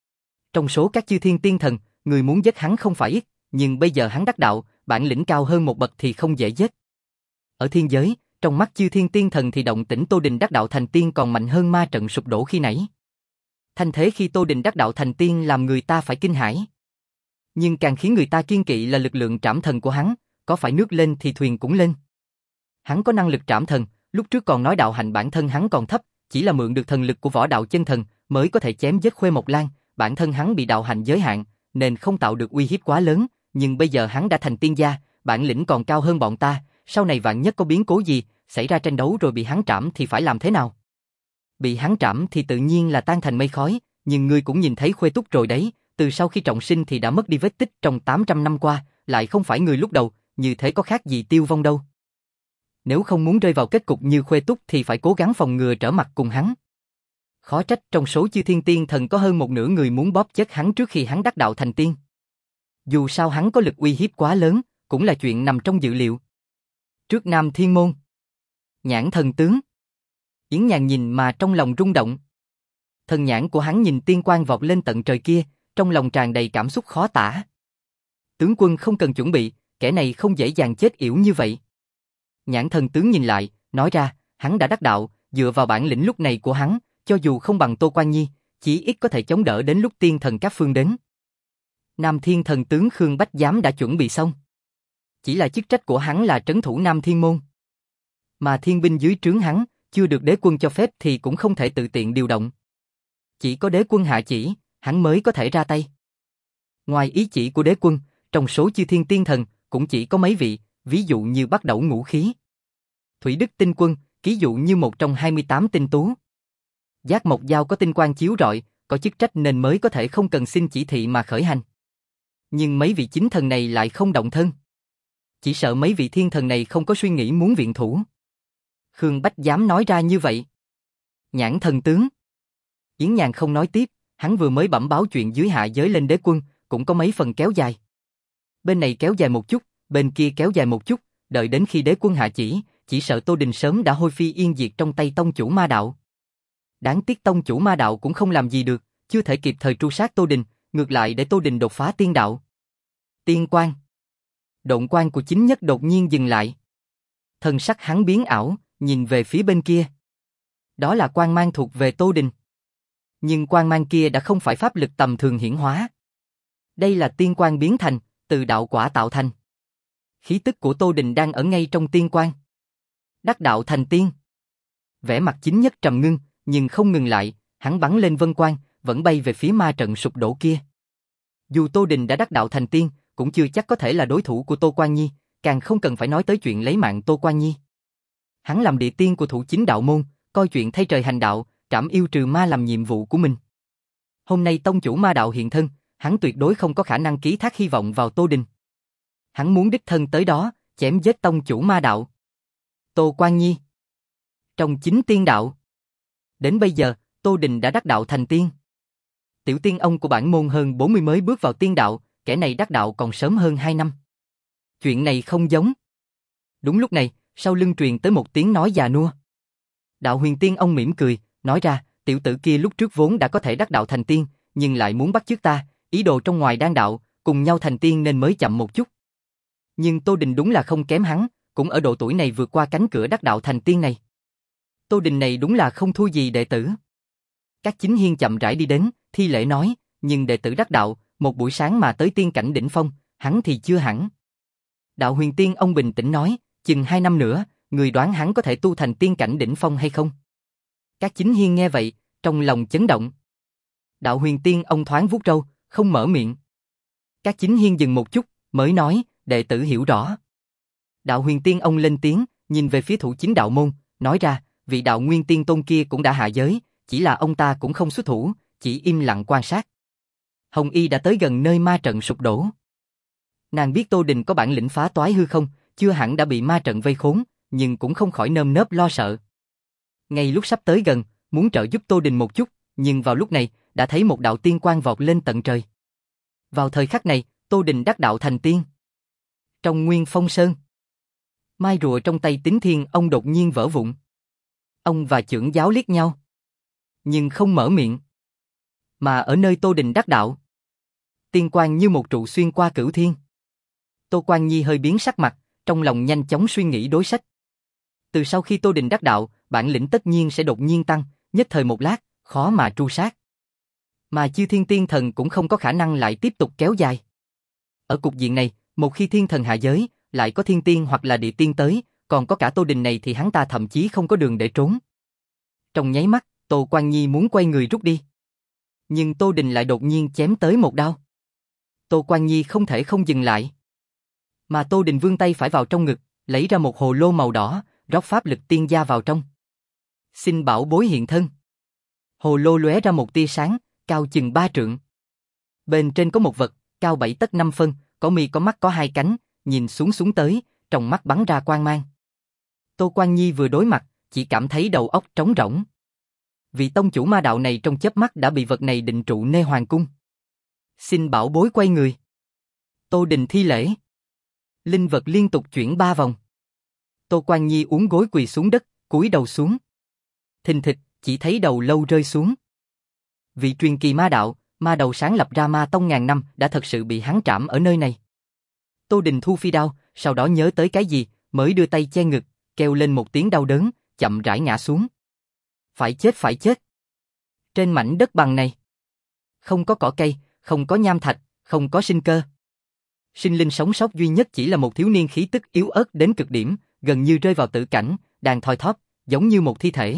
S1: Trong số các chư thiên tiên thần, người muốn giết hắn không phải ít, nhưng bây giờ hắn đắc đạo, bản lĩnh cao hơn một bậc thì không dễ giết. Ở thiên giới, trong mắt chư thiên tiên thần thì động tĩnh Tô Đình đắc đạo thành tiên còn mạnh hơn ma trận sụp đổ khi nãy. Thanh thế khi Tô Đình đắc đạo thành tiên làm người ta phải kinh hãi. Nhưng càng khiến người ta kiêng kỵ là lực lượng trảm thần của hắn, có phải nước lên thì thuyền cũng lên. Hắn có năng lực trảm thần, lúc trước còn nói đạo hạnh bản thân hắn còn thấp, chỉ là mượn được thần lực của võ đạo chân thần mới có thể chém giết Khuê Mộc Lan, bản thân hắn bị đạo hạnh giới hạn, nên không tạo được uy hiếp quá lớn, nhưng bây giờ hắn đã thành tiên gia, bản lĩnh còn cao hơn bọn ta, sau này vạn nhất có biến cố gì, xảy ra tranh đấu rồi bị hắn trảm thì phải làm thế nào? Bị hắn trảm thì tự nhiên là tan thành mây khói, nhưng ngươi cũng nhìn thấy Khuê Túc rồi đấy, từ sau khi trọng sinh thì đã mất đi vết tích trong tám trăm năm qua, lại không phải người lúc đầu, như thế có khác gì tiêu vong đâu. Nếu không muốn rơi vào kết cục như Khuê Túc thì phải cố gắng phòng ngừa trở mặt cùng hắn. Khó trách trong số chư thiên tiên thần có hơn một nửa người muốn bóp chết hắn trước khi hắn đắc đạo thành tiên. Dù sao hắn có lực uy hiếp quá lớn, cũng là chuyện nằm trong dự liệu. Trước Nam Thiên Môn, Nhãn thần tướng. Yến Nhàn nhìn mà trong lòng rung động. Thần nhãn của hắn nhìn tiên quang vọt lên tận trời kia, trong lòng tràn đầy cảm xúc khó tả. Tướng quân không cần chuẩn bị, kẻ này không dễ dàng chết yểu như vậy. Nhãn thần tướng nhìn lại, nói ra, hắn đã đắc đạo, dựa vào bản lĩnh lúc này của hắn, cho dù không bằng Tô Quan Nhi, chỉ ít có thể chống đỡ đến lúc tiên thần các phương đến. Nam Thiên thần tướng Khương Bách Giám đã chuẩn bị xong. Chỉ là chức trách của hắn là trấn thủ Nam Thiên môn. Mà thiên binh dưới trướng hắn, chưa được đế quân cho phép thì cũng không thể tự tiện điều động. Chỉ có đế quân hạ chỉ, hắn mới có thể ra tay. Ngoài ý chỉ của đế quân, trong số chư thiên tiên thần, cũng chỉ có mấy vị, ví dụ như Bắc Đẩu Ngũ Khí, Thủy Đức Tinh Quân, ký dụ như một trong hai mươi tám tinh tú. Giác Mộc Giao có tinh quang chiếu rọi, có chức trách nên mới có thể không cần xin chỉ thị mà khởi hành. Nhưng mấy vị chính thần này lại không động thân. Chỉ sợ mấy vị thiên thần này không có suy nghĩ muốn viện thủ. Khương Bách dám nói ra như vậy. Nhãn thần tướng. Yến Nhàn không nói tiếp, hắn vừa mới bẩm báo chuyện dưới hạ giới lên đế quân, cũng có mấy phần kéo dài. Bên này kéo dài một chút, bên kia kéo dài một chút, đợi đến khi đế quân hạ chỉ, chỉ sợ Tô Đình sớm đã hôi phi yên diệt trong tay tông chủ ma đạo. Đáng tiếc tông chủ ma đạo cũng không làm gì được, chưa thể kịp thời tru sát Tô Đình, ngược lại để Tô Đình đột phá tiên đạo. Tiên quang. Độn quang của chính nhất đột nhiên dừng lại. Thần sắc hắn biến ảo, nhìn về phía bên kia. Đó là quang mang thuộc về Tô Đình. Nhưng quang mang kia đã không phải pháp lực tầm thường hiển hóa. Đây là tiên quang biến thành, từ đạo quả tạo thành. Khí tức của Tô Đình đang ở ngay trong tiên quang. Đắc đạo thành tiên. Vẻ mặt chính nhất trầm ngưng, nhưng không ngừng lại, hắn bắn lên vân quang, vẫn bay về phía ma trận sụp đổ kia. Dù Tô Đình đã đắc đạo thành tiên, cũng chưa chắc có thể là đối thủ của Tô Quan Nhi, càng không cần phải nói tới chuyện lấy mạng Tô Quan Nhi. Hắn làm địa tiên của thủ chính đạo môn, coi chuyện thay trời hành đạo, trảm yêu trừ ma làm nhiệm vụ của mình. Hôm nay tông chủ ma đạo hiện thân, hắn tuyệt đối không có khả năng ký thác hy vọng vào Tô Đình. Hắn muốn đích thân tới đó, chém giết tông chủ ma đạo. Tô Quan Nhi. Trong chính tiên đạo. Đến bây giờ, Tô Đình đã đắc đạo thành tiên. Tiểu tiên ông của bản môn hơn bốn mươi mới bước vào tiên đạo, kẻ này đắc đạo còn sớm hơn hai năm. Chuyện này không giống. Đúng lúc này, sau lưng truyền tới một tiếng nói già nua. Đạo huyền tiên ông mỉm cười, nói ra, tiểu tử kia lúc trước vốn đã có thể đắc đạo thành tiên, nhưng lại muốn bắt chước ta, ý đồ trong ngoài đan đạo, cùng nhau thành tiên nên mới chậm một chút. Nhưng Tô Đình đúng là không kém hắn, cũng ở độ tuổi này vượt qua cánh cửa đắc đạo thành tiên này. Tô Đình này đúng là không thua gì đệ tử. Các chính hiên chậm rãi đi đến, thi lễ nói, nhưng đệ tử đắc đạo, một buổi sáng mà tới tiên cảnh đỉnh phong, hắn thì chưa hẳn. Đạo huyền tiên ông bình tĩnh nói, chừng hai năm nữa, người đoán hắn có thể tu thành tiên cảnh đỉnh phong hay không? Các chính hiên nghe vậy, trong lòng chấn động. Đạo huyền tiên ông thoáng vuốt râu, không mở miệng. Các chính hiên dừng một chút, mới nói, đệ tử hiểu rõ. Đạo huyền tiên ông lên tiếng, nhìn về phía thủ chính đạo môn, nói ra, vị đạo nguyên tiên tôn kia cũng đã hạ giới, chỉ là ông ta cũng không xuất thủ, chỉ im lặng quan sát. Hồng Y đã tới gần nơi ma trận sụp đổ. Nàng biết Tô Đình có bản lĩnh phá toái hư không, chưa hẳn đã bị ma trận vây khốn, nhưng cũng không khỏi nơm nớp lo sợ. Ngay lúc sắp tới gần, muốn trợ giúp Tô Đình một chút, nhưng vào lúc này, đã thấy một đạo tiên quang vọt lên tận trời. Vào thời khắc này, Tô Đình đắc đạo thành tiên. Trong Nguyên Phong Sơn, mai rùa trong tay Tín Thiên ông đột nhiên vỡ vụn. Ông và trưởng giáo liếc nhau, nhưng không mở miệng. Mà ở nơi Tô Đình đắc đạo, tiên quang như một trụ xuyên qua cửu thiên. Tô Quan Nhi hơi biến sắc mặt, trong lòng nhanh chóng suy nghĩ đối sách. Từ sau khi Tô Đình đắc đạo, bản lĩnh tất nhiên sẽ đột nhiên tăng, nhất thời một lát, khó mà tru sát. Mà chư thiên tiên thần cũng không có khả năng lại tiếp tục kéo dài. Ở cục diện này, một khi thiên thần hạ giới, lại có thiên tiên hoặc là địa tiên tới, còn có cả Tô Đình này thì hắn ta thậm chí không có đường để trốn. Trong nháy mắt, Tô Quan Nhi muốn quay người rút đi. Nhưng Tô Đình lại đột nhiên chém tới một đao. Tô Quan Nhi không thể không dừng lại. Mà Tô Đình vươn tay phải vào trong ngực, lấy ra một hồ lô màu đỏ, rót pháp lực tiên gia vào trong. Xin bảo bối hiện thân. Hồ lô lóe ra một tia sáng, cao chừng ba trượng. Bên trên có một vật, cao bảy tấc năm phân, có mi có mắt có hai cánh, nhìn xuống xuống tới, trong mắt bắn ra quang mang. Tô Quan Nhi vừa đối mặt, chỉ cảm thấy đầu óc trống rỗng. Vị tông chủ ma đạo này trong chớp mắt đã bị vật này định trụ nơi hoàng cung. Xin bảo bối quay người. Tô Đình thi lễ. Linh vật liên tục chuyển ba vòng. Tô Quan Nhi uốn gối quỳ xuống đất, cúi đầu xuống. Thình thịch, chỉ thấy đầu lâu rơi xuống. Vị truyền kỳ ma đạo, ma đầu sáng lập ra ma tông ngàn năm đã thật sự bị hắn trảm ở nơi này. Tô Đình thu phi đao, sau đó nhớ tới cái gì, mới đưa tay che ngực, kêu lên một tiếng đau đớn, chậm rãi ngã xuống. Phải chết phải chết. Trên mảnh đất bằng này, không có cỏ cây, không có nham thạch, không có sinh cơ. Sinh linh sống sót duy nhất chỉ là một thiếu niên khí tức yếu ớt đến cực điểm, gần như rơi vào tử cảnh, đang thoi thóp, giống như một thi thể.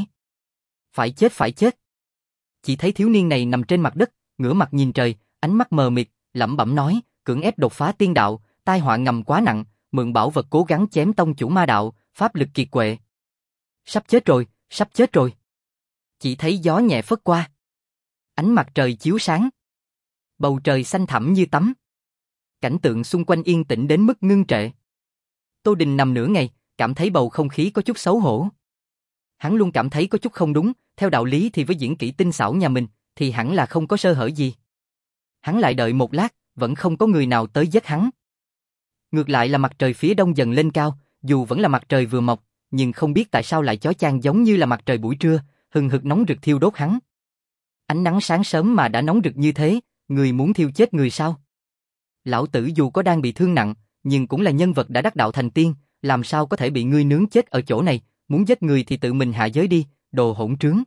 S1: Phải chết phải chết. Chỉ thấy thiếu niên này nằm trên mặt đất, ngửa mặt nhìn trời, ánh mắt mờ mịt, lẩm bẩm nói, cưỡng ép đột phá tiên đạo, tai họa ngầm quá nặng, mượn bảo vật cố gắng chém tông chủ ma đạo, pháp lực kiệt quệ. Sắp chết rồi, sắp chết rồi. Chỉ thấy gió nhẹ phất qua. Ánh mặt trời chiếu sáng. Bầu trời xanh thẳm như tắm. Cảnh tượng xung quanh yên tĩnh đến mức ngưng trệ. Tô Đình nằm nửa ngày, cảm thấy bầu không khí có chút xấu hổ. Hắn luôn cảm thấy có chút không đúng, theo đạo lý thì với diễn kỹ tinh xảo nhà mình, thì hẳn là không có sơ hở gì. Hắn lại đợi một lát, vẫn không có người nào tới giết hắn. Ngược lại là mặt trời phía đông dần lên cao, dù vẫn là mặt trời vừa mọc, nhưng không biết tại sao lại chói chang giống như là mặt trời buổi trưa, hừng hực nóng rực thiêu đốt hắn. Ánh nắng sáng sớm mà đã nóng rực như thế, người muốn thiêu chết người sao? Lão tử dù có đang bị thương nặng, nhưng cũng là nhân vật đã đắc đạo thành tiên, làm sao có thể bị ngươi nướng chết ở chỗ này, muốn giết người thì tự mình hạ giới đi, đồ hỗn trướng.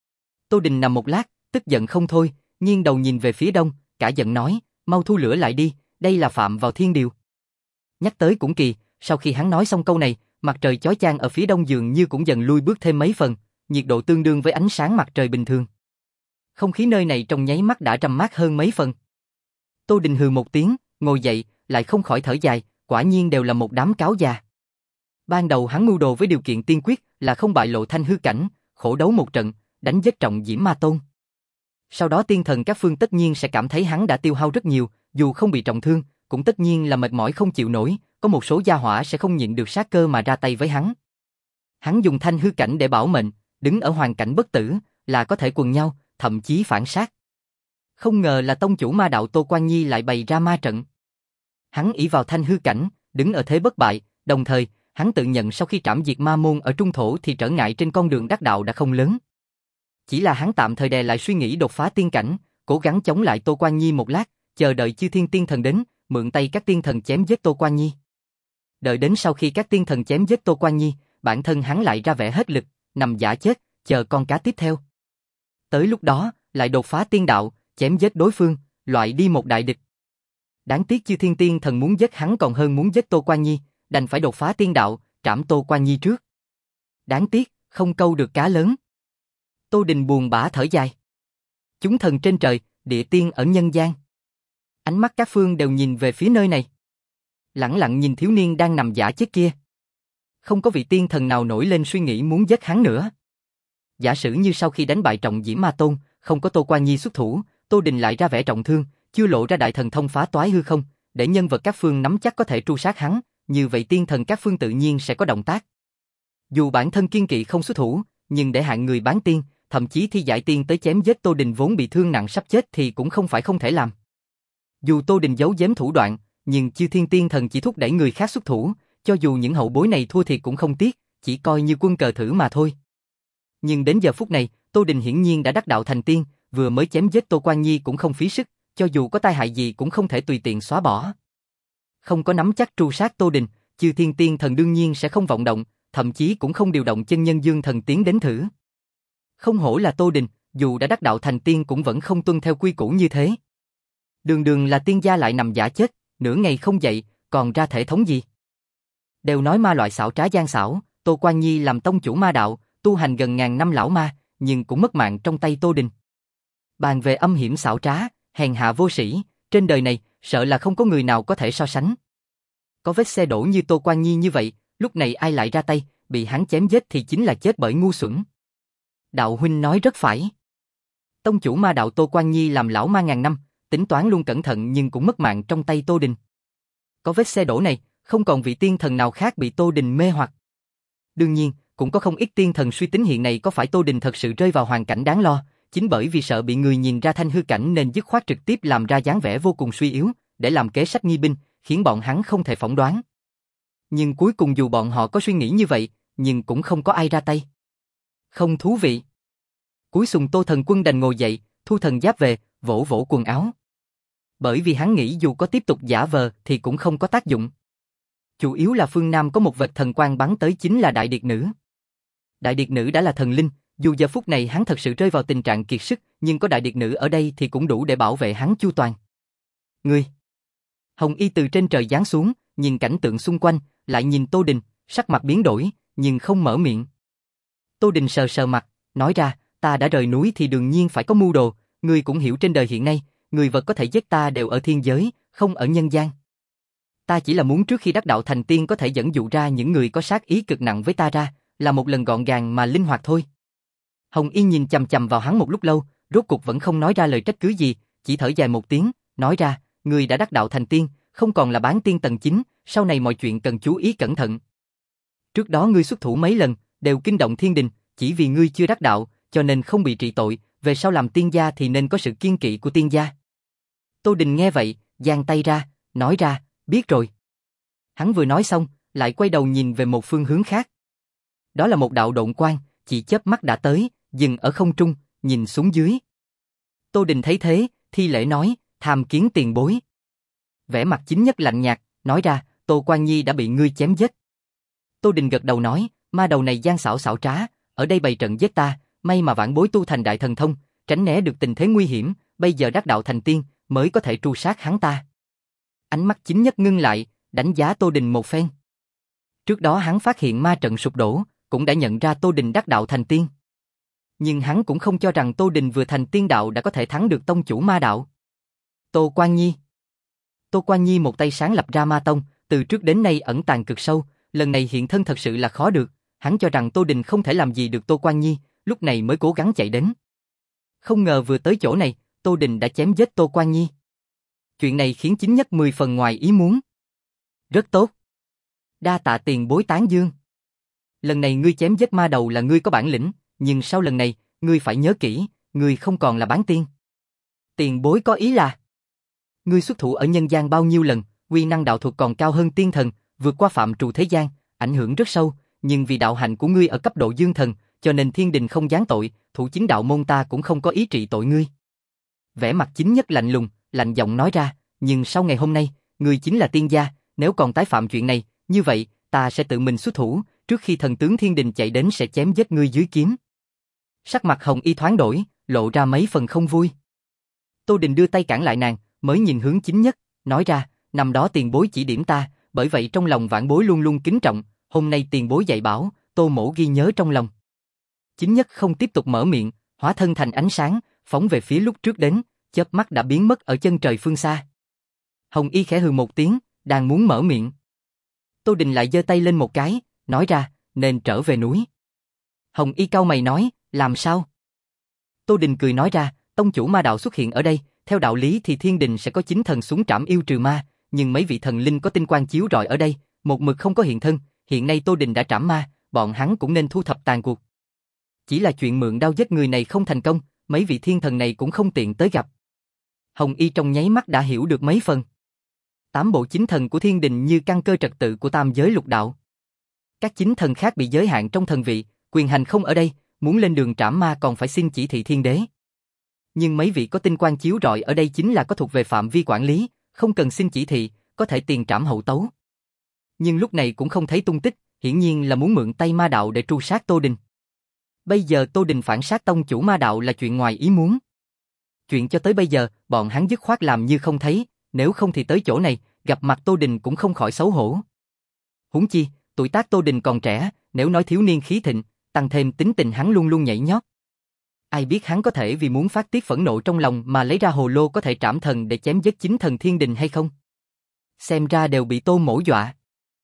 S1: Tô Đình nằm một lát, tức giận không thôi, nghiêng đầu nhìn về phía đông, cả giận nói, mau thu lửa lại đi, đây là phạm vào thiên điều. Nhắc tới cũng kỳ, sau khi hắn nói xong câu này, mặt trời chói chang ở phía đông dường như cũng dần lui bước thêm mấy phần, nhiệt độ tương đương với ánh sáng mặt trời bình thường. Không khí nơi này trong nháy mắt đã trầm mát hơn mấy phần. Tô Đình hừ một tiếng, ngồi dậy, lại không khỏi thở dài, quả nhiên đều là một đám cáo già. Ban đầu hắn mưu đồ với điều kiện tiên quyết là không bại lộ thanh hư cảnh, khổ đấu một trận, đánh giết trọng Diễm Ma Tôn. Sau đó tiên thần các phương tất nhiên sẽ cảm thấy hắn đã tiêu hao rất nhiều, dù không bị trọng thương, cũng tất nhiên là mệt mỏi không chịu nổi, có một số gia hỏa sẽ không nhịn được sát cơ mà ra tay với hắn. Hắn dùng thanh hư cảnh để bảo mệnh, đứng ở hoàn cảnh bất tử, là có thể quần nhau, thậm chí phản sát. Không ngờ là tông chủ ma đạo Tô Quan Nhi lại bày ra ma trận. Hắn ỷ vào thanh hư cảnh, đứng ở thế bất bại, đồng thời, hắn tự nhận sau khi trảm diệt ma môn ở trung thổ thì trở ngại trên con đường đắc đạo đã không lớn. Chỉ là hắn tạm thời đè lại suy nghĩ đột phá tiên cảnh, cố gắng chống lại Tô Quan Nhi một lát, chờ đợi chư thiên tiên thần đến, mượn tay các tiên thần chém giết Tô Quan Nhi. Đợi đến sau khi các tiên thần chém giết Tô Quan Nhi, bản thân hắn lại ra vẻ hết lực, nằm giả chết, chờ con cá tiếp theo. Tới lúc đó, lại đột phá tiên đạo, chém giết đối phương, loại đi một đại địch. Đáng tiếc chư thiên tiên thần muốn giết hắn còn hơn muốn giết Tô Quan Nhi, đành phải đột phá tiên đạo, trảm Tô Quan Nhi trước. Đáng tiếc, không câu được cá lớn. Tô Đình buồn bã thở dài. Chúng thần trên trời, địa tiên ở nhân gian. Ánh mắt các phương đều nhìn về phía nơi này. Lẳng lặng nhìn thiếu niên đang nằm giả chết kia. Không có vị tiên thần nào nổi lên suy nghĩ muốn giết hắn nữa. Giả sử như sau khi đánh bại trọng Diễm Ma Tôn, không có Tô Quan Nhi xuất thủ, Tô Đình lại ra vẻ trọng thương, chưa lộ ra đại thần thông phá toái hư không, để nhân vật các phương nắm chắc có thể tru sát hắn, như vậy tiên thần các phương tự nhiên sẽ có động tác. Dù bản thân kiên kỵ không xuất thủ, nhưng để hạng người bán tiên, thậm chí thi giải tiên tới chém giết Tô Đình vốn bị thương nặng sắp chết thì cũng không phải không thể làm. Dù Tô Đình giấu giếm thủ đoạn, nhưng chư thiên tiên thần chỉ thúc đẩy người khác xuất thủ, cho dù những hậu bối này thua thiệt cũng không tiếc, chỉ coi như quân cờ thử mà thôi. Nhưng đến giờ phút này, Tô Đình hiển nhiên đã đắc đạo thành tiên, vừa mới chém giết Tô Quan Nhi cũng không phí sức, cho dù có tai hại gì cũng không thể tùy tiện xóa bỏ. Không có nắm chắc tru sát Tô Đình, chư thiên tiên thần đương nhiên sẽ không vọng động, thậm chí cũng không điều động chân nhân dương thần tiến đến thử. Không hổ là Tô Đình, dù đã đắc đạo thành tiên cũng vẫn không tuân theo quy củ như thế. Đường đường là tiên gia lại nằm giả chết, nửa ngày không dậy, còn ra thể thống gì? Đều nói ma loại xảo trá gian xảo, Tô Quan Nhi làm tông chủ ma đạo, tu hành gần ngàn năm lão ma, nhưng cũng mất mạng trong tay Tô Đình. Bàn về âm hiểm xảo trá, hèn hạ vô sĩ, trên đời này, sợ là không có người nào có thể so sánh. Có vết xe đổ như Tô Quan Nhi như vậy, lúc này ai lại ra tay, bị hắn chém giết thì chính là chết bởi ngu xuẩn. Đạo huynh nói rất phải. Tông chủ ma đạo Tô Quan Nhi làm lão ma ngàn năm, tính toán luôn cẩn thận nhưng cũng mất mạng trong tay Tô Đình. Có vết xe đổ này, không còn vị tiên thần nào khác bị Tô Đình mê hoặc. Đương nhiên, cũng có không ít tiên thần suy tính hiện nay có phải Tô Đình thật sự rơi vào hoàn cảnh đáng lo, chính bởi vì sợ bị người nhìn ra thanh hư cảnh nên dứt khoát trực tiếp làm ra dáng vẻ vô cùng suy yếu, để làm kế sách nghi binh, khiến bọn hắn không thể phỏng đoán. Nhưng cuối cùng dù bọn họ có suy nghĩ như vậy, nhưng cũng không có ai ra tay. Không thú vị. Cuối cùng Tô Thần Quân đành ngồi dậy, thu thần giáp về, vỗ vỗ quần áo. Bởi vì hắn nghĩ dù có tiếp tục giả vờ thì cũng không có tác dụng. Chủ yếu là phương Nam có một vệt thần quang bắn tới chính là Đại Điệt Nữ. Đại Điệt Nữ đã là thần linh, dù giờ phút này hắn thật sự rơi vào tình trạng kiệt sức, nhưng có Đại Điệt Nữ ở đây thì cũng đủ để bảo vệ hắn chu toàn. Ngươi! Hồng Y từ trên trời giáng xuống, nhìn cảnh tượng xung quanh, lại nhìn Tô Đình, sắc mặt biến đổi, nhưng không mở miệng. Tô Đình sờ sờ mặt, nói ra, ta đã rời núi thì đương nhiên phải có mưu đồ, ngươi cũng hiểu trên đời hiện nay, người vật có thể giết ta đều ở thiên giới, không ở nhân gian. Ta chỉ là muốn trước khi đắc đạo thành tiên có thể dẫn dụ ra những người có sát ý cực nặng với ta ra, là một lần gọn gàng mà linh hoạt thôi. Hồng Y nhìn chằm chằm vào hắn một lúc lâu, rốt cục vẫn không nói ra lời trách cứ gì, chỉ thở dài một tiếng, nói ra, ngươi đã đắc đạo thành tiên, không còn là bán tiên tầng chín, sau này mọi chuyện cần chú ý cẩn thận. Trước đó ngươi xuất thủ mấy lần, đều kinh động thiên đình, chỉ vì ngươi chưa đắc đạo, cho nên không bị trị tội, về sau làm tiên gia thì nên có sự kiên kỵ của tiên gia. Tô Đình nghe vậy, giang tay ra, nói ra, biết rồi. Hắn vừa nói xong, lại quay đầu nhìn về một phương hướng khác. Đó là một đạo độn quang, chỉ chớp mắt đã tới, dừng ở không trung, nhìn xuống dưới. Tô Đình thấy thế, thi lễ nói, tham kiến tiền bối. Vẻ mặt chính nhất lạnh nhạt, nói ra, Tô Quan Nhi đã bị ngươi chém giết. Tô Đình gật đầu nói, ma đầu này gian xảo xảo trá, ở đây bày trận giết ta, may mà vãn bối tu thành đại thần thông, tránh né được tình thế nguy hiểm, bây giờ đắc đạo thành tiên, mới có thể tru sát hắn ta. Ánh mắt chính nhất ngưng lại, đánh giá Tô Đình một phen. Trước đó hắn phát hiện ma trận sụp đổ, cũng đã nhận ra Tô Đình đắc đạo thành tiên. Nhưng hắn cũng không cho rằng Tô Đình vừa thành tiên đạo đã có thể thắng được tông chủ ma đạo. Tô Quan Nhi. Tô Quan Nhi một tay sáng lập ra ma tông, từ trước đến nay ẩn tàng cực sâu, lần này hiện thân thật sự là khó được, hắn cho rằng Tô Đình không thể làm gì được Tô Quan Nhi, lúc này mới cố gắng chạy đến. Không ngờ vừa tới chỗ này, Tô Đình đã chém giết Tô Quan Nhi. Chuyện này khiến chính nhất mười phần ngoài ý muốn. Rất tốt. Đa tạ tiền bối tán dương. Lần này ngươi chém giết ma đầu là ngươi có bản lĩnh, nhưng sau lần này, ngươi phải nhớ kỹ, ngươi không còn là bán tiên. Tiền bối có ý là, ngươi xuất thủ ở nhân gian bao nhiêu lần, uy năng đạo thuật còn cao hơn tiên thần, vượt qua phạm trù thế gian, ảnh hưởng rất sâu, nhưng vì đạo hạnh của ngươi ở cấp độ dương thần, cho nên thiên đình không giáng tội, thủ chính đạo môn ta cũng không có ý trị tội ngươi. Vẻ mặt chính nhất lạnh lùng, lạnh giọng nói ra, nhưng sau ngày hôm nay, ngươi chính là tiên gia, nếu còn tái phạm chuyện này, như vậy, ta sẽ tự mình xuất thủ, trước khi thần tướng thiên đình chạy đến sẽ chém giết ngươi dưới kiếm. Sắc mặt Hồng Y thoáng đổi, lộ ra mấy phần không vui. Tô Đình đưa tay cản lại nàng, mới nhìn hướng chính nhất, nói ra, năm đó tiền bối chỉ điểm ta, bởi vậy trong lòng vãn bối luôn luôn kính trọng, hôm nay tiền bối dạy bảo, Tô mỗ ghi nhớ trong lòng. Chính nhất không tiếp tục mở miệng, hóa thân thành ánh sáng, phóng về phía lúc trước đến, chớp mắt đã biến mất ở chân trời phương xa. Hồng Y khẽ hừ một tiếng, đang muốn mở miệng. Tô Đình lại giơ tay lên một cái, nói ra, nên trở về núi. Hồng Y cau mày nói, làm sao? Tô Đình cười nói ra, tông chủ ma đạo xuất hiện ở đây, theo đạo lý thì thiên đình sẽ có chính thần xuống trảm yêu trừ ma, nhưng mấy vị thần linh có tinh quang chiếu rọi ở đây, một mực không có hiện thân, hiện nay Tô Đình đã trảm ma, bọn hắn cũng nên thu thập tàn cuộc. Chỉ là chuyện mượn đao giết người này không thành công, mấy vị thiên thần này cũng không tiện tới gặp. Hồng Y trong nháy mắt đã hiểu được mấy phần. Tám bộ chính thần của thiên đình như căn cơ trật tự của tam giới lục đạo. Các chính thần khác bị giới hạn trong thần vị, quyền hành không ở đây, muốn lên đường trảm ma còn phải xin chỉ thị thiên đế. Nhưng mấy vị có tinh quang chiếu rọi ở đây chính là có thuộc về phạm vi quản lý, không cần xin chỉ thị, có thể tiền trảm hậu tấu. Nhưng lúc này cũng không thấy tung tích, hiển nhiên là muốn mượn tay ma đạo để tru sát Tô Đình. Bây giờ Tô Đình phản sát tông chủ ma đạo là chuyện ngoài ý muốn. Chuyện cho tới bây giờ, bọn hắn dứt khoát làm như không thấy, nếu không thì tới chỗ này, gặp mặt Tô Đình cũng không khỏi xấu hổ. Huống chi, tuổi tác Tô Đình còn trẻ, nếu nói thiếu niên khí thịnh, tăng thêm tính tình hắn luôn luôn nhảy nhót. Ai biết hắn có thể vì muốn phát tiết phẫn nộ trong lòng mà lấy ra hồ lô có thể trảm thần để chém giết chính thần thiên đình hay không? Xem ra đều bị Tô mỗ dọa.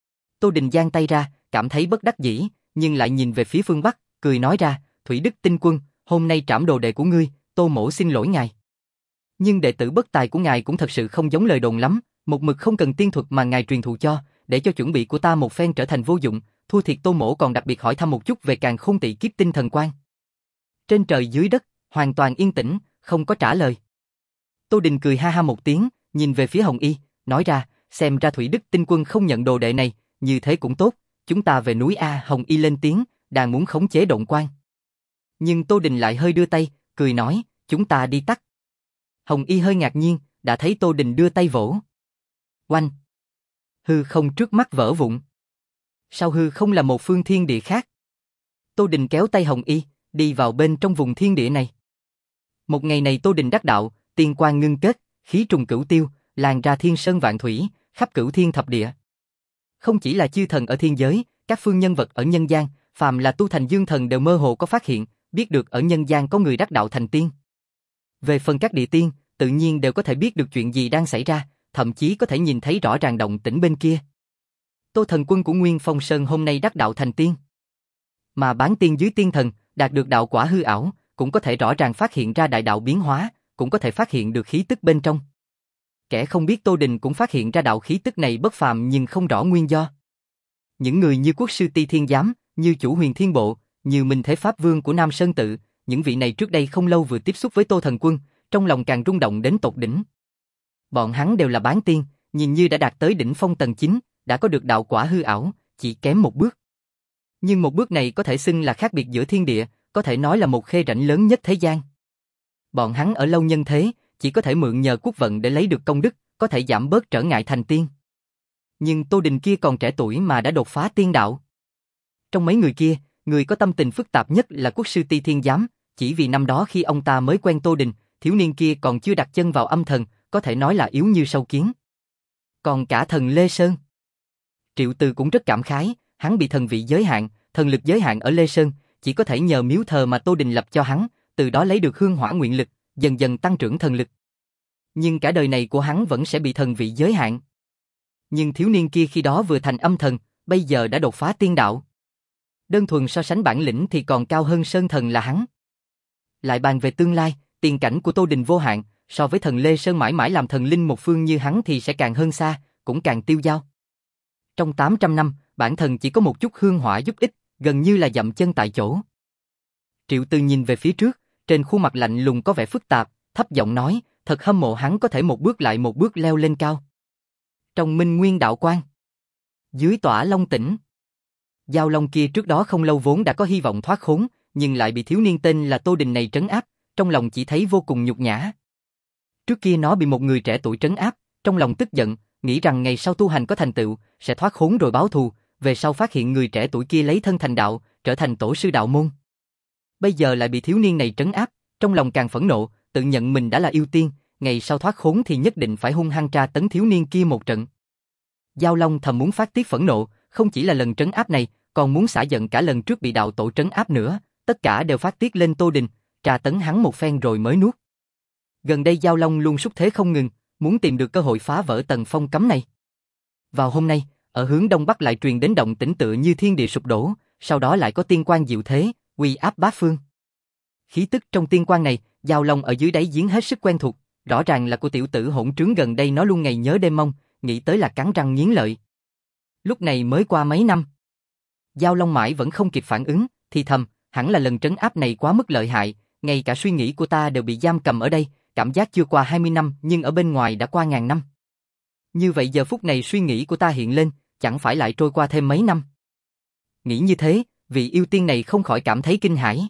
S1: Tô Đình giang tay ra, cảm thấy bất đắc dĩ, nhưng lại nhìn về phía phương Bắc, cười nói ra, Thủy Đức Tinh Quân, hôm nay trảm đồ đệ của ngươi, Tô mỗ xin lỗi ngài. Nhưng đệ tử bất tài của ngài cũng thật sự không giống lời đồn lắm, một mực không cần tiên thuật mà ngài truyền thụ cho, để cho chuẩn bị của ta một phen trở thành vô dụng, thua thiệt Tô mỗ còn đặc biệt hỏi thăm một chút về càn khôn tỵ kiếp tinh thần quan. Trên trời dưới đất, hoàn toàn yên tĩnh, không có trả lời. Tô Đình cười ha ha một tiếng, nhìn về phía Hồng Y, nói ra, xem ra Thủy Đức Tinh Quân không nhận đồ đệ này, như thế cũng tốt, chúng ta về núi A. Hồng Y lên tiếng, đang muốn khống chế động quan. Nhưng Tô Đình lại hơi đưa tay, cười nói, chúng ta đi tắt. Hồng Y hơi ngạc nhiên, đã thấy Tô Đình đưa tay vỗ. Oanh! Hư không trước mắt vỡ vụn. Sau hư không là một phương thiên địa khác. Tô Đình kéo tay Hồng Y, đi vào bên trong vùng thiên địa này. Một ngày này Tô Đình đắc đạo, tiên quang ngưng kết, khí trùng cửu tiêu, lan ra thiên sơn vạn thủy, khắp cửu thiên thập địa. Không chỉ là chư thần ở thiên giới, các phương nhân vật ở nhân gian, phàm là tu thành dương thần đều mơ hồ có phát hiện, biết được ở nhân gian có người đắc đạo thành tiên. Về phần các địa tiên, tự nhiên đều có thể biết được chuyện gì đang xảy ra, thậm chí có thể nhìn thấy rõ ràng động tĩnh bên kia. Tô Thần Quân của Nguyên Phong Sơn hôm nay đắc đạo thành tiên. Mà bán tiên dưới tiên thần, đạt được đạo quả hư ảo, cũng có thể rõ ràng phát hiện ra đại đạo biến hóa, cũng có thể phát hiện được khí tức bên trong. Kẻ không biết Tô Đình cũng phát hiện ra đạo khí tức này bất phàm nhưng không rõ nguyên do. Những người như Quốc sư Ti Thiên Giám, như Chủ Huyền Thiên Bộ, như Minh Thế Pháp Vương của Nam Sơn Tự, những vị này trước đây không lâu vừa tiếp xúc với Tô Thần Quân, trong lòng càng rung động đến tột đỉnh. Bọn hắn đều là bán tiên, nhìn như đã đạt tới đỉnh phong tầng chín, đã có được đạo quả hư ảo, chỉ kém một bước. Nhưng một bước này có thể xưng là khác biệt giữa thiên địa, có thể nói là một khê rãnh lớn nhất thế gian. Bọn hắn ở lâu nhân thế, chỉ có thể mượn nhờ quốc vận để lấy được công đức, có thể giảm bớt trở ngại thành tiên. Nhưng Tô Đình kia còn trẻ tuổi mà đã đột phá tiên đạo. Trong mấy người kia, người có tâm tình phức tạp nhất là Quốc sư Ti Thiên Giám, chỉ vì năm đó khi ông ta mới quen Tô Đình, thiếu niên kia còn chưa đặt chân vào âm thần, có thể nói là yếu như sâu kiến. Còn cả thần Lê Sơn, Triệu Từ cũng rất cảm khái, hắn bị thần vị giới hạn, thần lực giới hạn ở Lê Sơn, chỉ có thể nhờ miếu thờ mà Tô Đình lập cho hắn, từ đó lấy được hương hỏa nguyện lực, dần dần tăng trưởng thần lực. Nhưng cả đời này của hắn vẫn sẽ bị thần vị giới hạn. Nhưng thiếu niên kia khi đó vừa thành âm thần, bây giờ đã đột phá tiên đạo. Đơn thuần so sánh bản lĩnh thì còn cao hơn Sơn thần là hắn. Lại bàn về tương lai, tiền cảnh của Tô Đình vô hạn, so với thần Lê Sơn mãi mãi làm thần linh một phương như hắn thì sẽ càng hơn xa, cũng càng tiêu dao. Trong tám trăm năm, bản thần chỉ có một chút hương hỏa giúp ích, gần như là dậm chân tại chỗ. Triệu Từ nhìn về phía trước, trên khuôn mặt lạnh lùng có vẻ phức tạp, thấp giọng nói, thật hâm mộ hắn có thể một bước lại một bước leo lên cao. Trong Minh Nguyên đạo quan, dưới tỏa Long Tỉnh, Giao Long kia trước đó không lâu vốn đã có hy vọng thoát khốn, nhưng lại bị thiếu niên tên là Tô Đình này trấn áp, trong lòng chỉ thấy vô cùng nhục nhã. Trước kia nó bị một người trẻ tuổi trấn áp, trong lòng tức giận, nghĩ rằng ngày sau tu hành có thành tựu, sẽ thoát khốn rồi báo thù, về sau phát hiện người trẻ tuổi kia lấy thân thành đạo, trở thành tổ sư đạo môn. Bây giờ lại bị thiếu niên này trấn áp, trong lòng càng phẫn nộ, tự nhận mình đã là yêu tiên, ngày sau thoát khốn thì nhất định phải hung hăng tra tấn thiếu niên kia một trận. Giao Long thầm muốn phát tiết phẫn nộ, không chỉ là lần trấn áp này, còn muốn xả giận cả lần trước bị đạo tổ trấn áp nữa, tất cả đều phát tiết lên Tô Đình, tra tấn hắn một phen rồi mới nuốt. Gần đây Giao Long luôn xúc thế không ngừng, muốn tìm được cơ hội phá vỡ tầng phong cấm này. Vào hôm nay, ở hướng đông bắc lại truyền đến động tĩnh tựa như thiên địa sụp đổ, sau đó lại có tiên quang diệu thế, uy áp bát phương. Khí tức trong tiên quang này, Giao Long ở dưới đáy giếng hết sức quen thuộc, rõ ràng là của tiểu tử hỗn trướng gần đây nó luôn ngày nhớ đêm mong, nghĩ tới là cắn răng nghiến lợi. Lúc này mới qua mấy năm, Giao Long mãi vẫn không kịp phản ứng, thì thầm, hẳn là lần trấn áp này quá mức lợi hại, ngay cả suy nghĩ của ta đều bị giam cầm ở đây, cảm giác chưa qua hai mươi năm nhưng ở bên ngoài đã qua ngàn năm. Như vậy giờ phút này suy nghĩ của ta hiện lên, chẳng phải lại trôi qua thêm mấy năm. Nghĩ như thế, vị yêu tiên này không khỏi cảm thấy kinh hãi.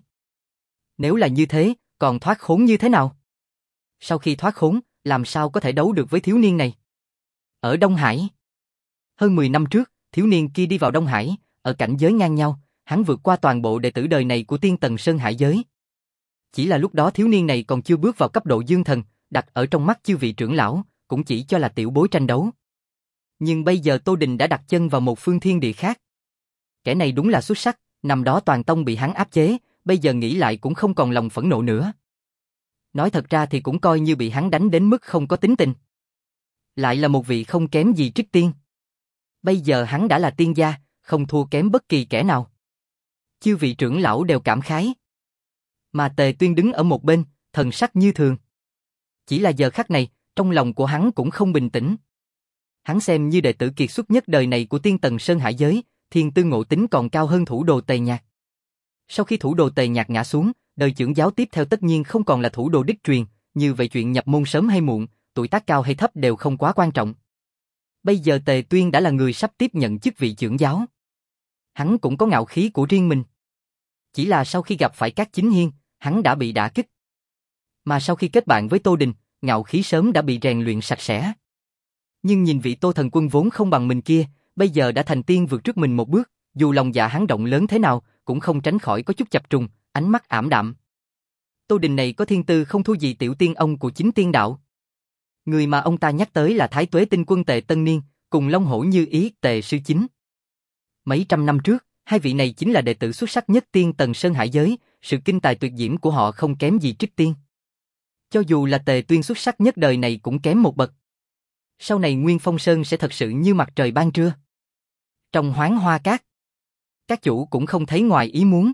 S1: Nếu là như thế, còn thoát khốn như thế nào? Sau khi thoát khốn, làm sao có thể đấu được với thiếu niên này? Ở Đông Hải, hơn mười năm trước, thiếu niên kia đi vào Đông Hải, ở cảnh giới ngang nhau, hắn vượt qua toàn bộ đệ tử đời này của Tiên Tần Sơn Hải giới. Chỉ là lúc đó thiếu niên này còn chưa bước vào cấp độ dương thần, đặt ở trong mắt chư vị trưởng lão, cũng chỉ cho là tiểu bối tranh đấu. Nhưng bây giờ Tô Đình đã đặt chân vào một phương thiên địa khác. Kẻ này đúng là xuất sắc, năm đó toàn tông bị hắn áp chế, bây giờ nghĩ lại cũng không còn lòng phẫn nộ nữa. Nói thật ra thì cũng coi như bị hắn đánh đến mức không có tính tình. Lại là một vị không kém gì Trích Tiên. Bây giờ hắn đã là tiên gia, không thua kém bất kỳ kẻ nào. Chư vị trưởng lão đều cảm khái. Mà Tề Tuyên đứng ở một bên, thần sắc như thường. Chỉ là giờ khắc này, trong lòng của hắn cũng không bình tĩnh. Hắn xem như đệ tử kiệt xuất nhất đời này của Tiên Tần Sơn Hải giới, thiên tư ngộ tính còn cao hơn thủ đồ Tề Nhạc. Sau khi thủ đồ Tề Nhạc ngã xuống, đời trưởng giáo tiếp theo tất nhiên không còn là thủ đồ đích truyền, như vậy chuyện nhập môn sớm hay muộn, tuổi tác cao hay thấp đều không quá quan trọng. Bây giờ Tề Tuyên đã là người sắp tiếp nhận chức vị trưởng giáo. Hắn cũng có ngạo khí của riêng mình. Chỉ là sau khi gặp phải các chính hiên, hắn đã bị đả kích. Mà sau khi kết bạn với Tô Đình, ngạo khí sớm đã bị rèn luyện sạch sẽ. Nhưng nhìn vị Tô thần quân vốn không bằng mình kia, bây giờ đã thành tiên vượt trước mình một bước, dù lòng dạ hắn rộng lớn thế nào, cũng không tránh khỏi có chút chập trùng, ánh mắt ảm đạm. Tô Đình này có thiên tư không thua gì tiểu tiên ông của chính tiên đạo. Người mà ông ta nhắc tới là Thái Tuế Tinh Quân Tề Tân Niên, cùng Long Hổ Như Ý Tề Sư Chính. Mấy trăm năm trước, hai vị này chính là đệ tử xuất sắc nhất tiên tầng Sơn Hải giới, sự kinh tài tuyệt diễm của họ không kém gì Trích Tiên. Cho dù là Tề Tuyên xuất sắc nhất đời này cũng kém một bậc. Sau này Nguyên Phong Sơn sẽ thật sự như mặt trời ban trưa. Trong Hoán Hoa Cát, các chủ cũng không thấy ngoài ý muốn.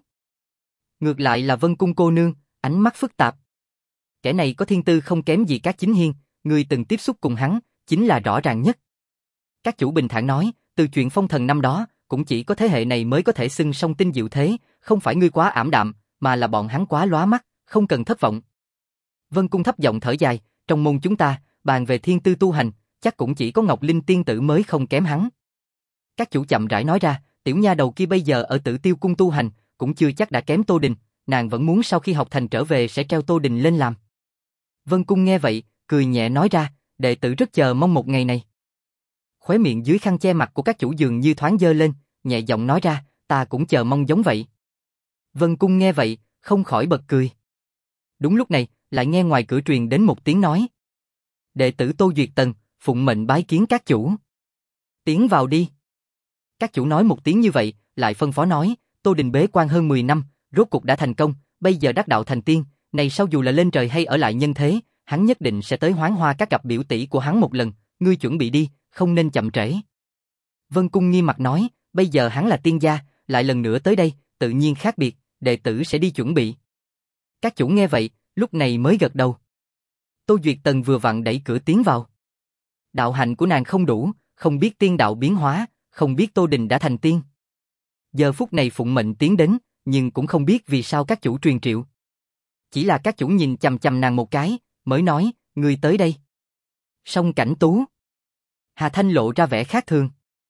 S1: Ngược lại là Vân Cung cô nương, ánh mắt phức tạp. Kẻ này có thiên tư không kém gì các chính hiên, người từng tiếp xúc cùng hắn, chính là rõ ràng nhất. Các chủ bình thản nói, từ chuyện phong thần năm đó, cũng chỉ có thế hệ này mới có thể xưng song tinh diệu thế, không phải ngươi quá ảm đạm, mà là bọn hắn quá lóa mắt, không cần thất vọng. Vân Cung thấp giọng thở dài, trong môn chúng ta, bàn về thiên tư tu hành, chắc cũng chỉ có Ngọc Linh tiên tử mới không kém hắn. Các chủ chậm rãi nói ra, tiểu nha đầu kia bây giờ ở Tử Tiêu cung tu hành, cũng chưa chắc đã kém Tô Đình, nàng vẫn muốn sau khi học thành trở về sẽ treo Tô Đình lên làm. Vân Cung nghe vậy, cười nhẹ nói ra, đệ tử rất chờ mong một ngày này. Khóe miệng dưới khăn che mặt của các chủ dường như thoáng dơ lên, nhẹ giọng nói ra, ta cũng chờ mong giống vậy. Vân Cung nghe vậy, không khỏi bật cười. Đúng lúc này, lại nghe ngoài cửa truyền đến một tiếng nói. Đệ tử Tô Duyệt Tần, phụng mệnh bái kiến các chủ. Tiến vào đi. Các chủ nói một tiếng như vậy, lại phân phó nói, Tô Đình bế quan hơn mười năm, rốt cuộc đã thành công, bây giờ đắc đạo thành tiên, này sau dù là lên trời hay ở lại nhân thế, hắn nhất định sẽ tới Hoán Hoa Các gặp biểu tỷ của hắn một lần, ngươi chuẩn bị đi, không nên chậm trễ. Vân Cung nghiêm mặt nói, bây giờ hắn là tiên gia, lại lần nữa tới đây, tự nhiên khác biệt, đệ tử sẽ đi chuẩn bị. Các chủ nghe vậy, lúc này mới gật đầu. Tô Duyệt Tần vừa vặn đẩy cửa tiến vào. Đạo hạnh của nàng không đủ, không biết tiên đạo biến hóa, không biết Tô Đình đã thành tiên. Giờ phút này phụng mệnh tiến đến, nhưng cũng không biết vì sao các chủ truyền triệu. Chỉ là các chủ nhìn chằm chằm nàng một cái, mới nói, ngươi tới đây. Song Cảnh Tú. Hà Thanh lộ ra vẻ khác thường.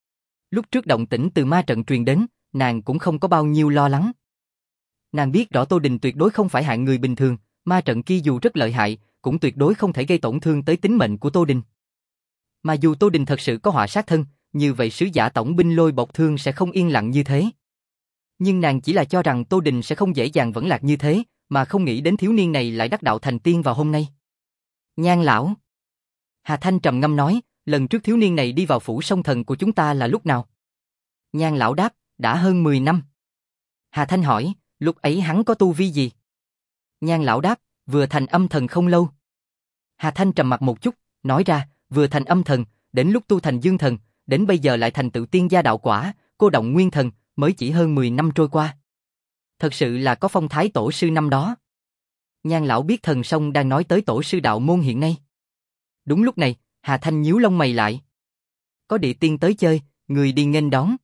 S1: Lúc trước động tĩnh từ ma trận truyền đến, nàng cũng không có bao nhiêu lo lắng. Nàng biết rõ Tô Đình tuyệt đối không phải hạng người bình thường, ma trận kia dù rất lợi hại, cũng tuyệt đối không thể gây tổn thương tới tính mệnh của Tô Đình. Mà dù Tô Đình thật sự có họa sát thân, như vậy sứ giả tổng binh Lôi Bộc Thương sẽ không yên lặng như thế. Nhưng nàng chỉ là cho rằng Tô Đình sẽ không dễ dàng vẫn lạc như thế, mà không nghĩ đến thiếu niên này lại đắc đạo thành tiên vào hôm nay. Nhan lão. Hà Thanh trầm ngâm nói, lần trước thiếu niên này đi vào phủ song thần của chúng ta là lúc nào? Nhan lão đáp, đã hơn mười năm. Hà Thanh hỏi, lúc ấy hắn có tu vi gì? Nhan lão đáp, vừa thành âm thần không lâu. Hà Thanh trầm mặt một chút, nói ra, vừa thành âm thần, đến lúc tu thành dương thần, đến bây giờ lại thành tự tiên gia đạo quả, cô động nguyên thần, mới chỉ hơn mười năm trôi qua. Thật sự là có phong thái tổ sư năm đó. Nhan lão biết thần song đang nói tới tổ sư đạo môn hiện nay. Đúng lúc này, Hà Thanh nhíu lông mày lại. Có địa tiên tới chơi, người đi nghênh đón.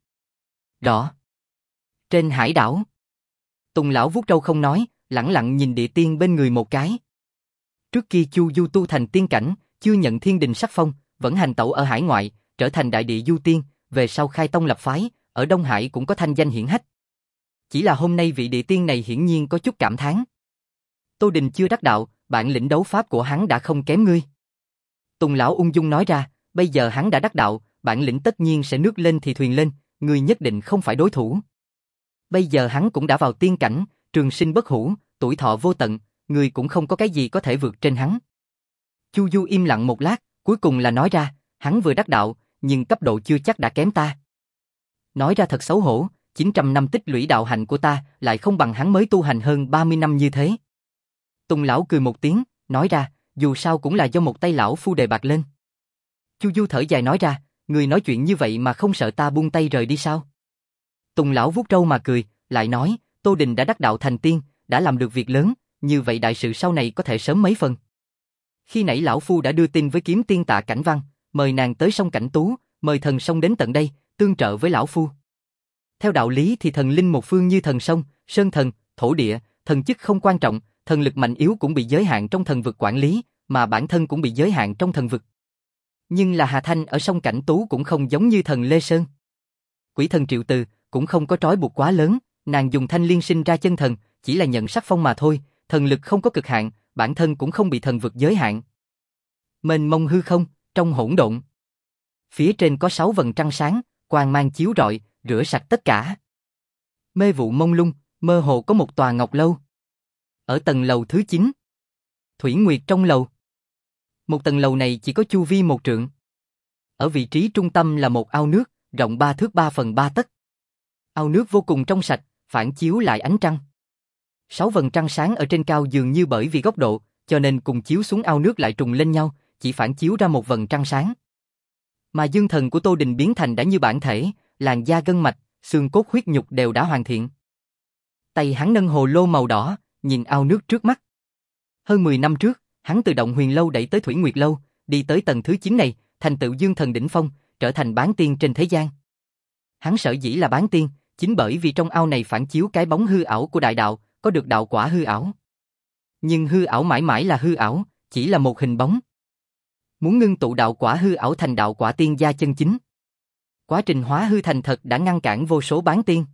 S1: Rõ. Trên hải đảo. Tùng lão vuốt râu không nói, lẳng lặng nhìn địa tiên bên người một cái. Trước kia Chu Du tu thành tiên cảnh, chưa nhận thiên đình sắc phong, vẫn hành tẩu ở hải ngoại, trở thành đại địa du tiên, về sau khai tông lập phái, ở Đông Hải cũng có thanh danh hiển hách. Chỉ là hôm nay vị địa tiên này hiển nhiên có chút cảm thán. Tô Đình chưa đắc đạo, bản lĩnh đấu pháp của hắn đã không kém ngươi. Tùng lão ung dung nói ra, bây giờ hắn đã đắc đạo, bản lĩnh tất nhiên sẽ nước lên thì thuyền lên, ngươi nhất định không phải đối thủ. Bây giờ hắn cũng đã vào tiên cảnh, trường sinh bất hủ, tuổi thọ vô tận, ngươi cũng không có cái gì có thể vượt trên hắn. Chu Du im lặng một lát, cuối cùng là nói ra, hắn vừa đắc đạo, nhưng cấp độ chưa chắc đã kém ta. Nói ra thật xấu hổ, chín trăm năm tích lũy đạo hạnh của ta lại không bằng hắn mới tu hành hơn ba mươi năm như thế. Tùng lão cười một tiếng, nói ra, dù sao cũng là do một tay lão phu đề bạc lên. Chu Du thở dài nói ra, người nói chuyện như vậy mà không sợ ta buông tay rời đi sao? Tùng lão vuốt râu mà cười, lại nói, Tô Đình đã đắc đạo thành tiên, đã làm được việc lớn, như vậy đại sự sau này có thể sớm mấy phần. Khi nãy lão phu đã đưa tin với kiếm tiên Tạ Cảnh Văn, mời nàng tới sông Cảnh Tú, mời thần sông đến tận đây, tương trợ với lão phu. Theo đạo lý thì thần linh một phương như thần sông, sơn thần, thổ địa, thần chức không quan trọng, thần lực mạnh yếu cũng bị giới hạn trong thần vực quản lý, mà bản thân cũng bị giới hạn trong thần vực. Nhưng là Hà Thanh ở song Cảnh Tú cũng không giống như thần Lê Sơn. Quỷ thần Triệu Từ cũng không có trói buộc quá lớn, nàng dùng thanh liên sinh ra chân thần, chỉ là nhận sắc phong mà thôi, thần lực không có cực hạn, bản thân cũng không bị thần vực giới hạn. Mênh mông hư không, trong hỗn độn. Phía trên có sáu vầng trăng sáng, quang mang chiếu rọi, rửa sạch tất cả. Mê vụ mông lung, mơ hồ có một tòa ngọc lâu. Ở tầng lầu thứ chín, Thủy Nguyệt trong lầu. Một tầng lầu này chỉ có chu vi một trượng. Ở vị trí trung tâm là một ao nước, rộng ba thước ba phần ba tấc. Ao nước vô cùng trong sạch, phản chiếu lại ánh trăng. Sáu vầng trăng sáng ở trên cao dường như bởi vì góc độ, cho nên cùng chiếu xuống ao nước lại trùng lên nhau, chỉ phản chiếu ra một vầng trăng sáng. Mà dương thần của Tô Đình biến thành đã như bản thể, làn da gân mạch, xương cốt huyết nhục đều đã hoàn thiện. Tay hắn nâng hồ lô màu đỏ, nhìn ao nước trước mắt. Hơn mười năm trước, hắn từ động huyền lâu đẩy tới Thủy Nguyệt lâu, đi tới tầng thứ chín này, thành tựu dương thần đỉnh phong, trở thành bán tiên trên thế gian. Hắn sở dĩ là bán tiên, chính bởi vì trong ao này phản chiếu cái bóng hư ảo của đại đạo, có được đạo quả hư ảo. Nhưng hư ảo mãi mãi là hư ảo, chỉ là một hình bóng. Muốn ngưng tụ đạo quả hư ảo thành đạo quả tiên gia chân chính. Quá trình hóa hư thành thật đã ngăn cản vô số bán tiên.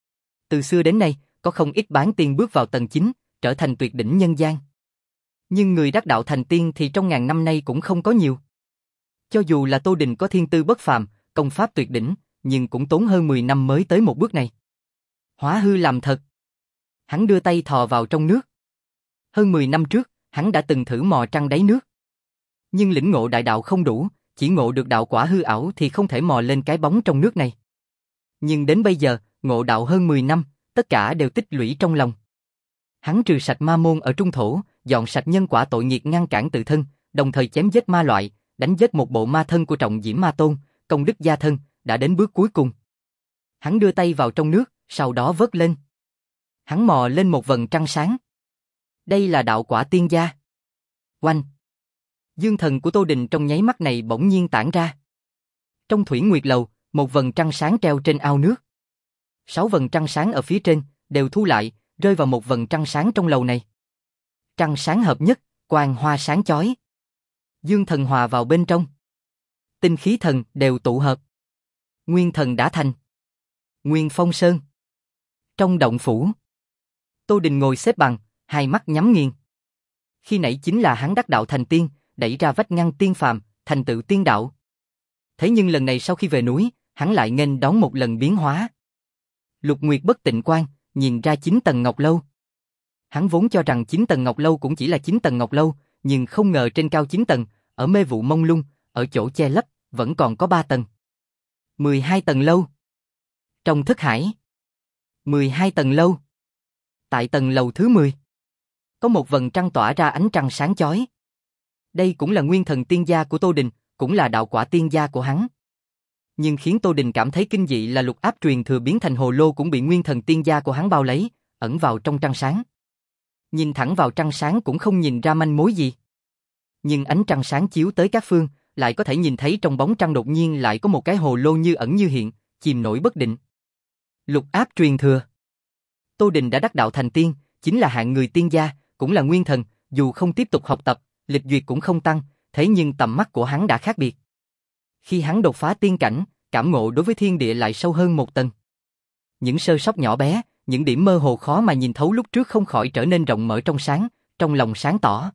S1: Từ xưa đến nay, có không ít bán tiên bước vào tầng chín, trở thành tuyệt đỉnh nhân gian. Nhưng người đắc đạo thành tiên thì trong ngàn năm nay cũng không có nhiều. Cho dù là Tô Đình có thiên tư bất phàm, công pháp tuyệt đỉnh, nhưng cũng tốn hơn mười năm mới tới một bước này. Hóa hư làm thật. Hắn đưa tay thò vào trong nước. Hơn mười năm trước, hắn đã từng thử mò trăng đáy nước. Nhưng lĩnh ngộ đại đạo không đủ, chỉ ngộ được đạo quả hư ảo thì không thể mò lên cái bóng trong nước này. Nhưng đến bây giờ, ngộ đạo hơn mười năm, tất cả đều tích lũy trong lòng. Hắn trừ sạch ma môn ở trung thổ, dọn sạch nhân quả tội nghiệt ngăn cản tự thân, đồng thời chém giết ma loại, đánh giết một bộ ma thân của Trọng Diễm Ma Tôn, công đức gia thân, đã đến bước cuối cùng. Hắn đưa tay vào trong nước, sau đó vớt lên. Hắn mò lên một vầng trăng sáng. Đây là đạo quả tiên gia. Oanh! Dương thần của Tô Đình trong nháy mắt này bỗng nhiên tản ra. Trong Thủy Nguyệt lầu, một vầng trăng sáng treo trên ao nước. Sáu vầng trăng sáng ở phía trên, đều thu lại, rơi vào một vầng trăng sáng trong lầu này. Trăng sáng hợp nhất, quang hoa sáng chói. Dương thần hòa vào bên trong. Tinh khí thần đều tụ hợp. Nguyên thần đã thành. Nguyên Phong Sơn. Trong động phủ, Tô Đình ngồi xếp bằng, hai mắt nhắm nghiền. Khi nãy chính là hắn đắc đạo thành tiên, đẩy ra vách ngăn tiên phàm, thành tựu tiên đạo. Thế nhưng lần này sau khi về núi, hắn lại nghênh đón một lần biến hóa. Lục Nguyệt bất tịnh quan, nhìn ra chín tầng ngọc lâu. Hắn vốn cho rằng chín tầng ngọc lâu cũng chỉ là chín tầng ngọc lâu, nhưng không ngờ trên cao chín tầng, ở mê vụ mông lung, ở chỗ che lấp, vẫn còn có ba tầng. mười hai tầng lâu. Trong thức hải. mười hai tầng lâu. Tại tầng lầu thứ mười, có một vầng trăng tỏa ra ánh trăng sáng chói. Đây cũng là nguyên thần tiên gia của Tô Đình, cũng là đạo quả tiên gia của hắn. Nhưng khiến Tô Đình cảm thấy kinh dị là lục áp truyền thừa biến thành hồ lô cũng bị nguyên thần tiên gia của hắn bao lấy, ẩn vào trong trăng sáng. Nhìn thẳng vào trăng sáng cũng không nhìn ra manh mối gì. Nhưng ánh trăng sáng chiếu tới các phương, lại có thể nhìn thấy trong bóng trăng đột nhiên lại có một cái hồ lô như ẩn như hiện, chìm nổi bất định. Lục áp truyền thừa. Tô Đình đã đắc đạo thành tiên, chính là hạng người tiên gia, cũng là nguyên thần, dù không tiếp tục học tập, lịch duyệt cũng không tăng, thế nhưng tầm mắt của hắn đã khác biệt. Khi hắn đột phá tiên cảnh, cảm ngộ đối với thiên địa lại sâu hơn một tầng. Những sơ sót nhỏ bé, những điểm mơ hồ khó mà nhìn thấu lúc trước không khỏi trở nên rộng mở trong sáng, trong lòng sáng tỏ.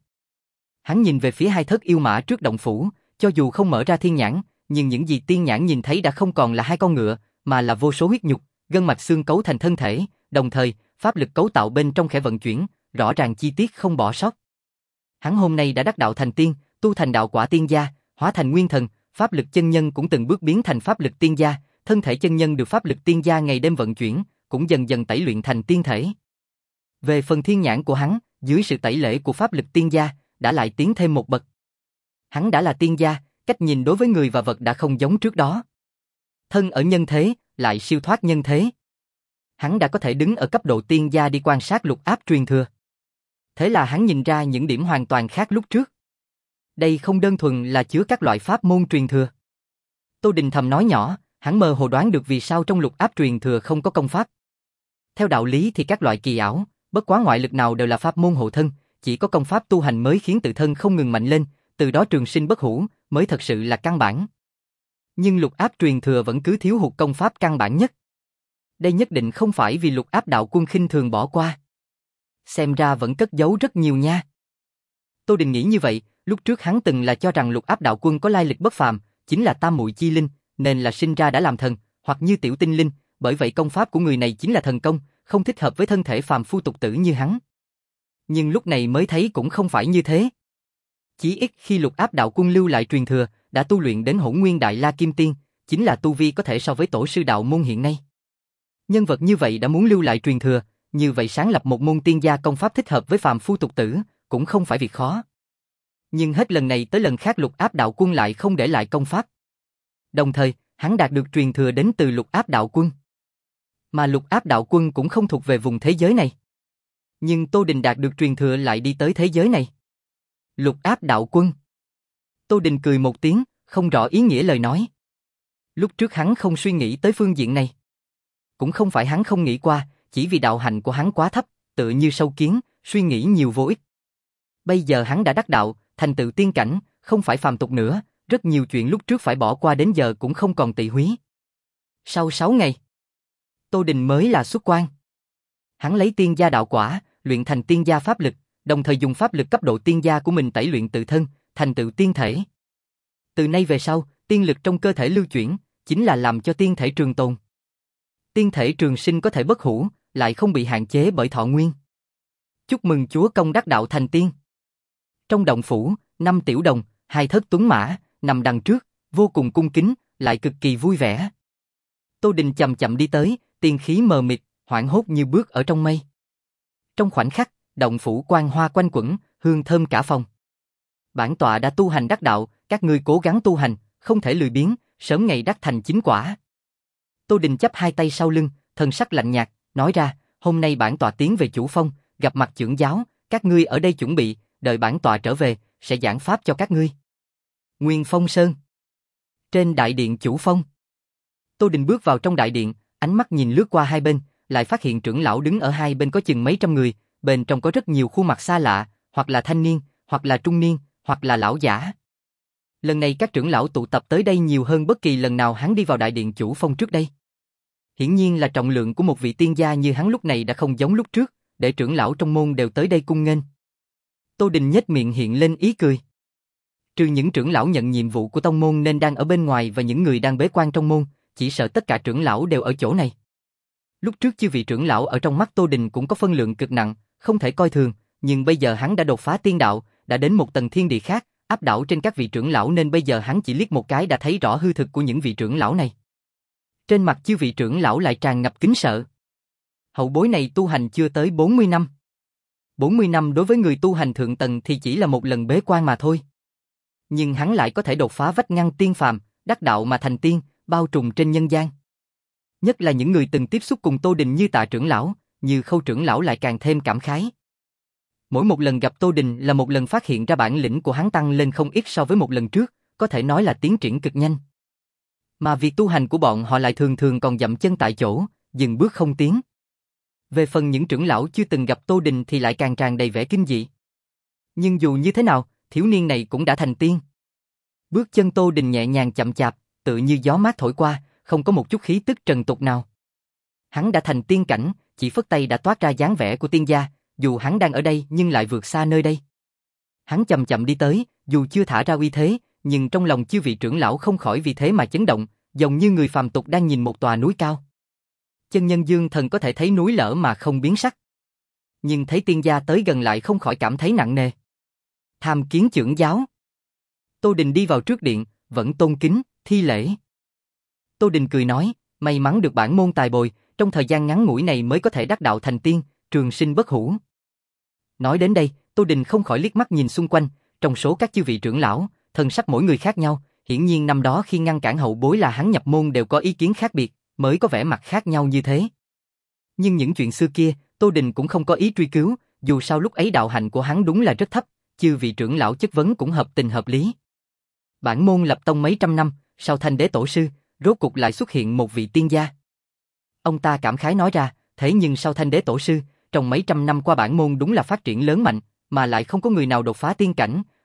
S1: Hắn nhìn về phía hai thất yêu mã trước động phủ, cho dù không mở ra thiên nhãn, nhưng những gì tiên nhãn nhìn thấy đã không còn là hai con ngựa, mà là vô số huyết nhục, gân mạch xương cấu thành thân thể, đồng thời, pháp lực cấu tạo bên trong khẽ vận chuyển, rõ ràng chi tiết không bỏ sót. Hắn hôm nay đã đắc đạo thành tiên, tu thành đạo quả tiên gia, hóa thành nguyên thần, pháp lực chân nhân cũng từng bước biến thành pháp lực tiên gia, thân thể chân nhân được pháp lực tiên gia ngày đêm vận chuyển, cũng dần dần tẩy luyện thành tiên thể. Về phần thiên nhãn của hắn, dưới sự tẩy lễ của pháp lực tiên gia, đã lại tiến thêm một bậc. Hắn đã là tiên gia, cách nhìn đối với người và vật đã không giống trước đó. Thân ở nhân thế, lại siêu thoát nhân thế. Hắn đã có thể đứng ở cấp độ tiên gia đi quan sát lục áp truyền thừa. Thế là hắn nhìn ra những điểm hoàn toàn khác lúc trước. Đây không đơn thuần là chứa các loại pháp môn truyền thừa. Tô Đình thầm nói nhỏ, hắn mơ hồ đoán được vì sao trong lục áp truyền thừa không có công pháp. Theo đạo lý thì các loại kỳ ảo, bất quá ngoại lực nào đều là pháp môn hộ thân, chỉ có công pháp tu hành mới khiến tự thân không ngừng mạnh lên, từ đó trường sinh bất hủ mới thật sự là căn bản. Nhưng lục áp truyền thừa vẫn cứ thiếu hụt công pháp căn bản nhất. Đây nhất định không phải vì lục áp đạo quân khinh thường bỏ qua. Xem ra vẫn cất giấu rất nhiều nha. Tô Đình nghĩ như vậy, lúc trước hắn từng là cho rằng lục áp đạo quân có lai lịch bất phàm, chính là tam muội chi linh, nên là sinh ra đã làm thần, hoặc như tiểu tinh linh, bởi vậy công pháp của người này chính là thần công, không thích hợp với thân thể phàm phu tục tử như hắn. Nhưng lúc này mới thấy cũng không phải như thế. Chí ít khi lục áp đạo quân lưu lại truyền thừa, đã tu luyện đến hỗn nguyên đại la kim tiên, chính là tu vi có thể so với tổ sư đạo môn hiện nay. Nhân vật như vậy đã muốn lưu lại truyền thừa, như vậy sáng lập một môn tiên gia công pháp thích hợp với phàm phu tục tử, cũng không phải việc khó. Nhưng hết lần này tới lần khác lục áp đạo quân lại không để lại công pháp. Đồng thời, hắn đạt được truyền thừa đến từ lục áp đạo quân. Mà lục áp đạo quân cũng không thuộc về vùng thế giới này. Nhưng Tô Đình đạt được truyền thừa lại đi tới thế giới này. Lục áp đạo quân. Tô Đình cười một tiếng, không rõ ý nghĩa lời nói. Lúc trước hắn không suy nghĩ tới phương diện này. Cũng không phải hắn không nghĩ qua, chỉ vì đạo hạnh của hắn quá thấp, tựa như sâu kiến, suy nghĩ nhiều vô ích. Bây giờ hắn đã đắc đạo, thành tựu tiên cảnh, không phải phàm tục nữa, rất nhiều chuyện lúc trước phải bỏ qua đến giờ cũng không còn tị húy. Sau sáu ngày, Tô Đình mới là xuất quan. Hắn lấy tiên gia đạo quả, luyện thành tiên gia pháp lực, đồng thời dùng pháp lực cấp độ tiên gia của mình tẩy luyện tự thân, thành tựu tiên thể. Từ nay về sau, tiên lực trong cơ thể lưu chuyển, chính là làm cho tiên thể trường tồn. Tiên thể trường sinh có thể bất hủ, lại không bị hạn chế bởi thọ nguyên. Chúc mừng chúa công đắc đạo thành tiên. Trong động phủ, năm tiểu đồng, hai thất tuấn mã, nằm đằng trước, vô cùng cung kính, lại cực kỳ vui vẻ. Tô Đình chậm chậm đi tới, tiên khí mờ mịt, hoảng hốt như bước ở trong mây. Trong khoảnh khắc, động phủ quang hoa quanh quẩn, hương thơm cả phòng. Bản tọa đã tu hành đắc đạo, các ngươi cố gắng tu hành, không thể lười biếng, sớm ngày đắc thành chính quả. Tô Đình chắp hai tay sau lưng, thần sắc lạnh nhạt, nói ra, hôm nay bản tọa tiến về Chủ Phong, gặp mặt trưởng giáo, các ngươi ở đây chuẩn bị, đợi bản tọa trở về, sẽ giảng pháp cho các ngươi. Nguyên Phong Sơn. Trên đại điện Chủ Phong. Tô Đình bước vào trong đại điện, ánh mắt nhìn lướt qua hai bên, lại phát hiện trưởng lão đứng ở hai bên có chừng mấy trăm người, bên trong có rất nhiều khuôn mặt xa lạ, hoặc là thanh niên, hoặc là trung niên, hoặc là lão giả. Lần này các trưởng lão tụ tập tới đây nhiều hơn bất kỳ lần nào hắn đi vào đại điện Chủ Phong trước đây. Hiển nhiên là trọng lượng của một vị tiên gia như hắn lúc này đã không giống lúc trước, để trưởng lão trong môn đều tới đây cung nghênh. Tô Đình nhếch miệng hiện lên ý cười. Trừ những trưởng lão nhận nhiệm vụ của tông môn nên đang ở bên ngoài và những người đang bế quan trong môn, chỉ sợ tất cả trưởng lão đều ở chỗ này. Lúc trước chư vị trưởng lão ở trong mắt Tô Đình cũng có phân lượng cực nặng, không thể coi thường, nhưng bây giờ hắn đã đột phá tiên đạo, đã đến một tầng thiên địa khác, áp đảo trên các vị trưởng lão nên bây giờ hắn chỉ liếc một cái đã thấy rõ hư thực của những vị trưởng lão này. Trên mặt chư vị trưởng lão lại tràn ngập kính sợ. Hậu bối này tu hành chưa tới bốn mươi năm. bốn mươi năm đối với người tu hành thượng tầng thì chỉ là một lần bế quan mà thôi. Nhưng hắn lại có thể đột phá vách ngăn tiên phàm, đắc đạo mà thành tiên, bao trùm trên nhân gian. Nhất là những người từng tiếp xúc cùng Tô Đình như Tạ trưởng lão, như Khâu trưởng lão lại càng thêm cảm khái. Mỗi một lần gặp Tô Đình là một lần phát hiện ra bản lĩnh của hắn tăng lên không ít so với một lần trước, có thể nói là tiến triển cực nhanh. Mà việc tu hành của bọn họ lại thường thường còn dậm chân tại chỗ, dừng bước không tiến. Về phần những trưởng lão chưa từng gặp Tô Đình thì lại càng tràn đầy vẻ kinh dị. Nhưng dù như thế nào, thiếu niên này cũng đã thành tiên. Bước chân Tô Đình nhẹ nhàng chậm chạp, tự như gió mát thổi qua, không có một chút khí tức trần tục nào. Hắn đã thành tiên cảnh, chỉ phất tay đã toát ra dáng vẻ của tiên gia, dù hắn đang ở đây nhưng lại vượt xa nơi đây. Hắn chậm chậm đi tới, dù chưa thả ra uy thế, nhưng trong lòng chư vị trưởng lão không khỏi vì thế mà chấn động, giống như người phàm tục đang nhìn một tòa núi cao. Chân nhân dương thần có thể thấy núi lở mà không biến sắc. Nhưng thấy tiên gia tới gần lại không khỏi cảm thấy nặng nề. Tham kiến trưởng giáo. Tô Đình đi vào trước điện, vẫn tôn kính, thi lễ. Tô Đình cười nói, may mắn được bản môn tài bồi, trong thời gian ngắn ngủi này mới có thể đắc đạo thành tiên, trường sinh bất hủ. Nói đến đây, Tô Đình không khỏi liếc mắt nhìn xung quanh, trong số các chư vị trưởng lão, thân sắc mỗi người khác nhau, hiển nhiên năm đó khi ngăn cản hậu bối là hắn nhập môn đều có ý kiến khác biệt, mới có vẻ mặt khác nhau như thế. Nhưng những chuyện xưa kia, Tô Đình cũng không có ý truy cứu, dù sao lúc ấy đạo hạnh của hắn đúng là rất thấp, chư vị trưởng lão chất vấn cũng hợp tình hợp lý. Bản môn lập tông mấy trăm năm, sau Thanh Đế tổ sư, rốt cục lại xuất hiện một vị tiên gia. Ông ta cảm khái nói ra, thế nhưng sau Thanh Đế tổ sư, trong mấy trăm năm qua bản môn đúng là phát triển lớn mạnh, mà lại không có người nào đột phá tiên cảnh,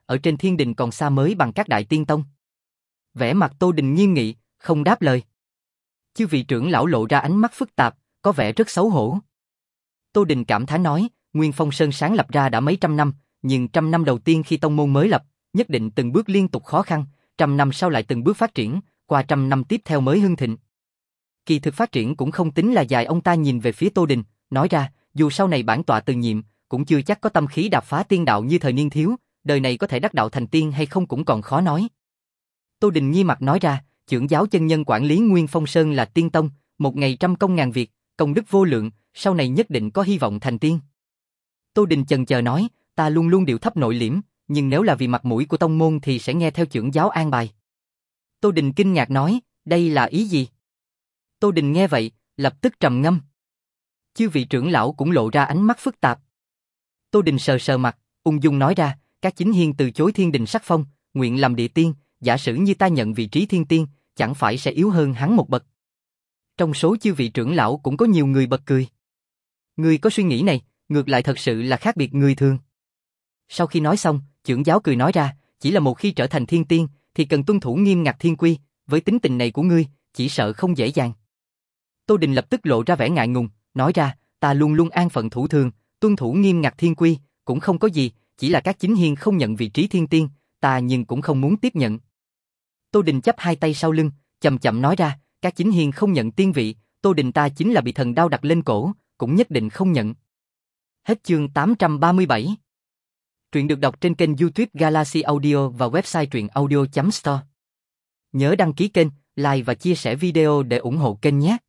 S1: ở trên thiên đình còn xa mới bằng các đại tiên tông. Vẻ mặt Tô Đình nghiêm nghị, không đáp lời. Chư vị trưởng lão lộ ra ánh mắt phức tạp, có vẻ rất xấu hổ. Tô Đình cảm thán nói, Nguyên Phong Sơn sáng lập ra đã mấy trăm năm, nhưng trăm năm đầu tiên khi tông môn mới lập, nhất định từng bước liên tục khó khăn, trăm năm sau lại từng bước phát triển, qua trăm năm tiếp theo mới hưng thịnh. Kỳ thực phát triển cũng không tính là dài. Ông ta nhìn về phía Tô Đình, nói ra, dù sau này bản tọa từ nhiệm, cũng chưa chắc có tâm khí đạp phá tiên đạo như thời niên thiếu, đời này có thể đắc đạo thành tiên hay không cũng còn khó nói. Tô Đình nghi mặt nói ra, trưởng giáo chân nhân quản lý Nguyên Phong Sơn là tiên tông, một ngày trăm công ngàn việc, công đức vô lượng, sau này nhất định có hy vọng thành tiên. Tô Đình chần chờ nói, ta luôn luôn điệu thấp nội liễm, nhưng nếu là vì mặt mũi của tông môn thì sẽ nghe theo trưởng giáo an bài. Tô Đình kinh ngạc nói, đây là ý gì? Tô Đình nghe vậy, lập tức trầm ngâm. Chư vị trưởng lão cũng lộ ra ánh mắt phức tạp. Tô Đình sờ sờ mặt, ung dung nói ra, các chính hiên từ chối thiên đình sắc phong, nguyện làm địa tiên, giả sử như ta nhận vị trí thiên tiên, chẳng phải sẽ yếu hơn hắn một bậc. Trong số chư vị trưởng lão cũng có nhiều người bật cười. Người có suy nghĩ này, ngược lại thật sự là khác biệt người thường. Sau khi nói xong, trưởng giáo cười nói ra, chỉ là một khi trở thành thiên tiên, thì cần tuân thủ nghiêm ngặt thiên quy, với tính tình này của ngươi, chỉ sợ không dễ dàng. Tô Đình lập tức lộ ra vẻ ngại ngùng, nói ra, ta luôn luôn an phận thủ thường, tuân thủ nghiêm ngặt thiên quy, cũng không có gì, chỉ là các chính hiên không nhận vị trí thiên tiên, ta nhưng cũng không muốn tiếp nhận. Tô Đình chắp hai tay sau lưng, chậm chậm nói ra, các chính hiên không nhận tiên vị, Tô Đình ta chính là bị thần đao đặt lên cổ, cũng nhất định không nhận. Hết chương tám trăm ba mươi bảy. Truyện được đọc trên kênh YouTube Galaxy Audio và website truyện audio chấm store. Nhớ đăng ký kênh, like và chia sẻ video để ủng hộ kênh nhé.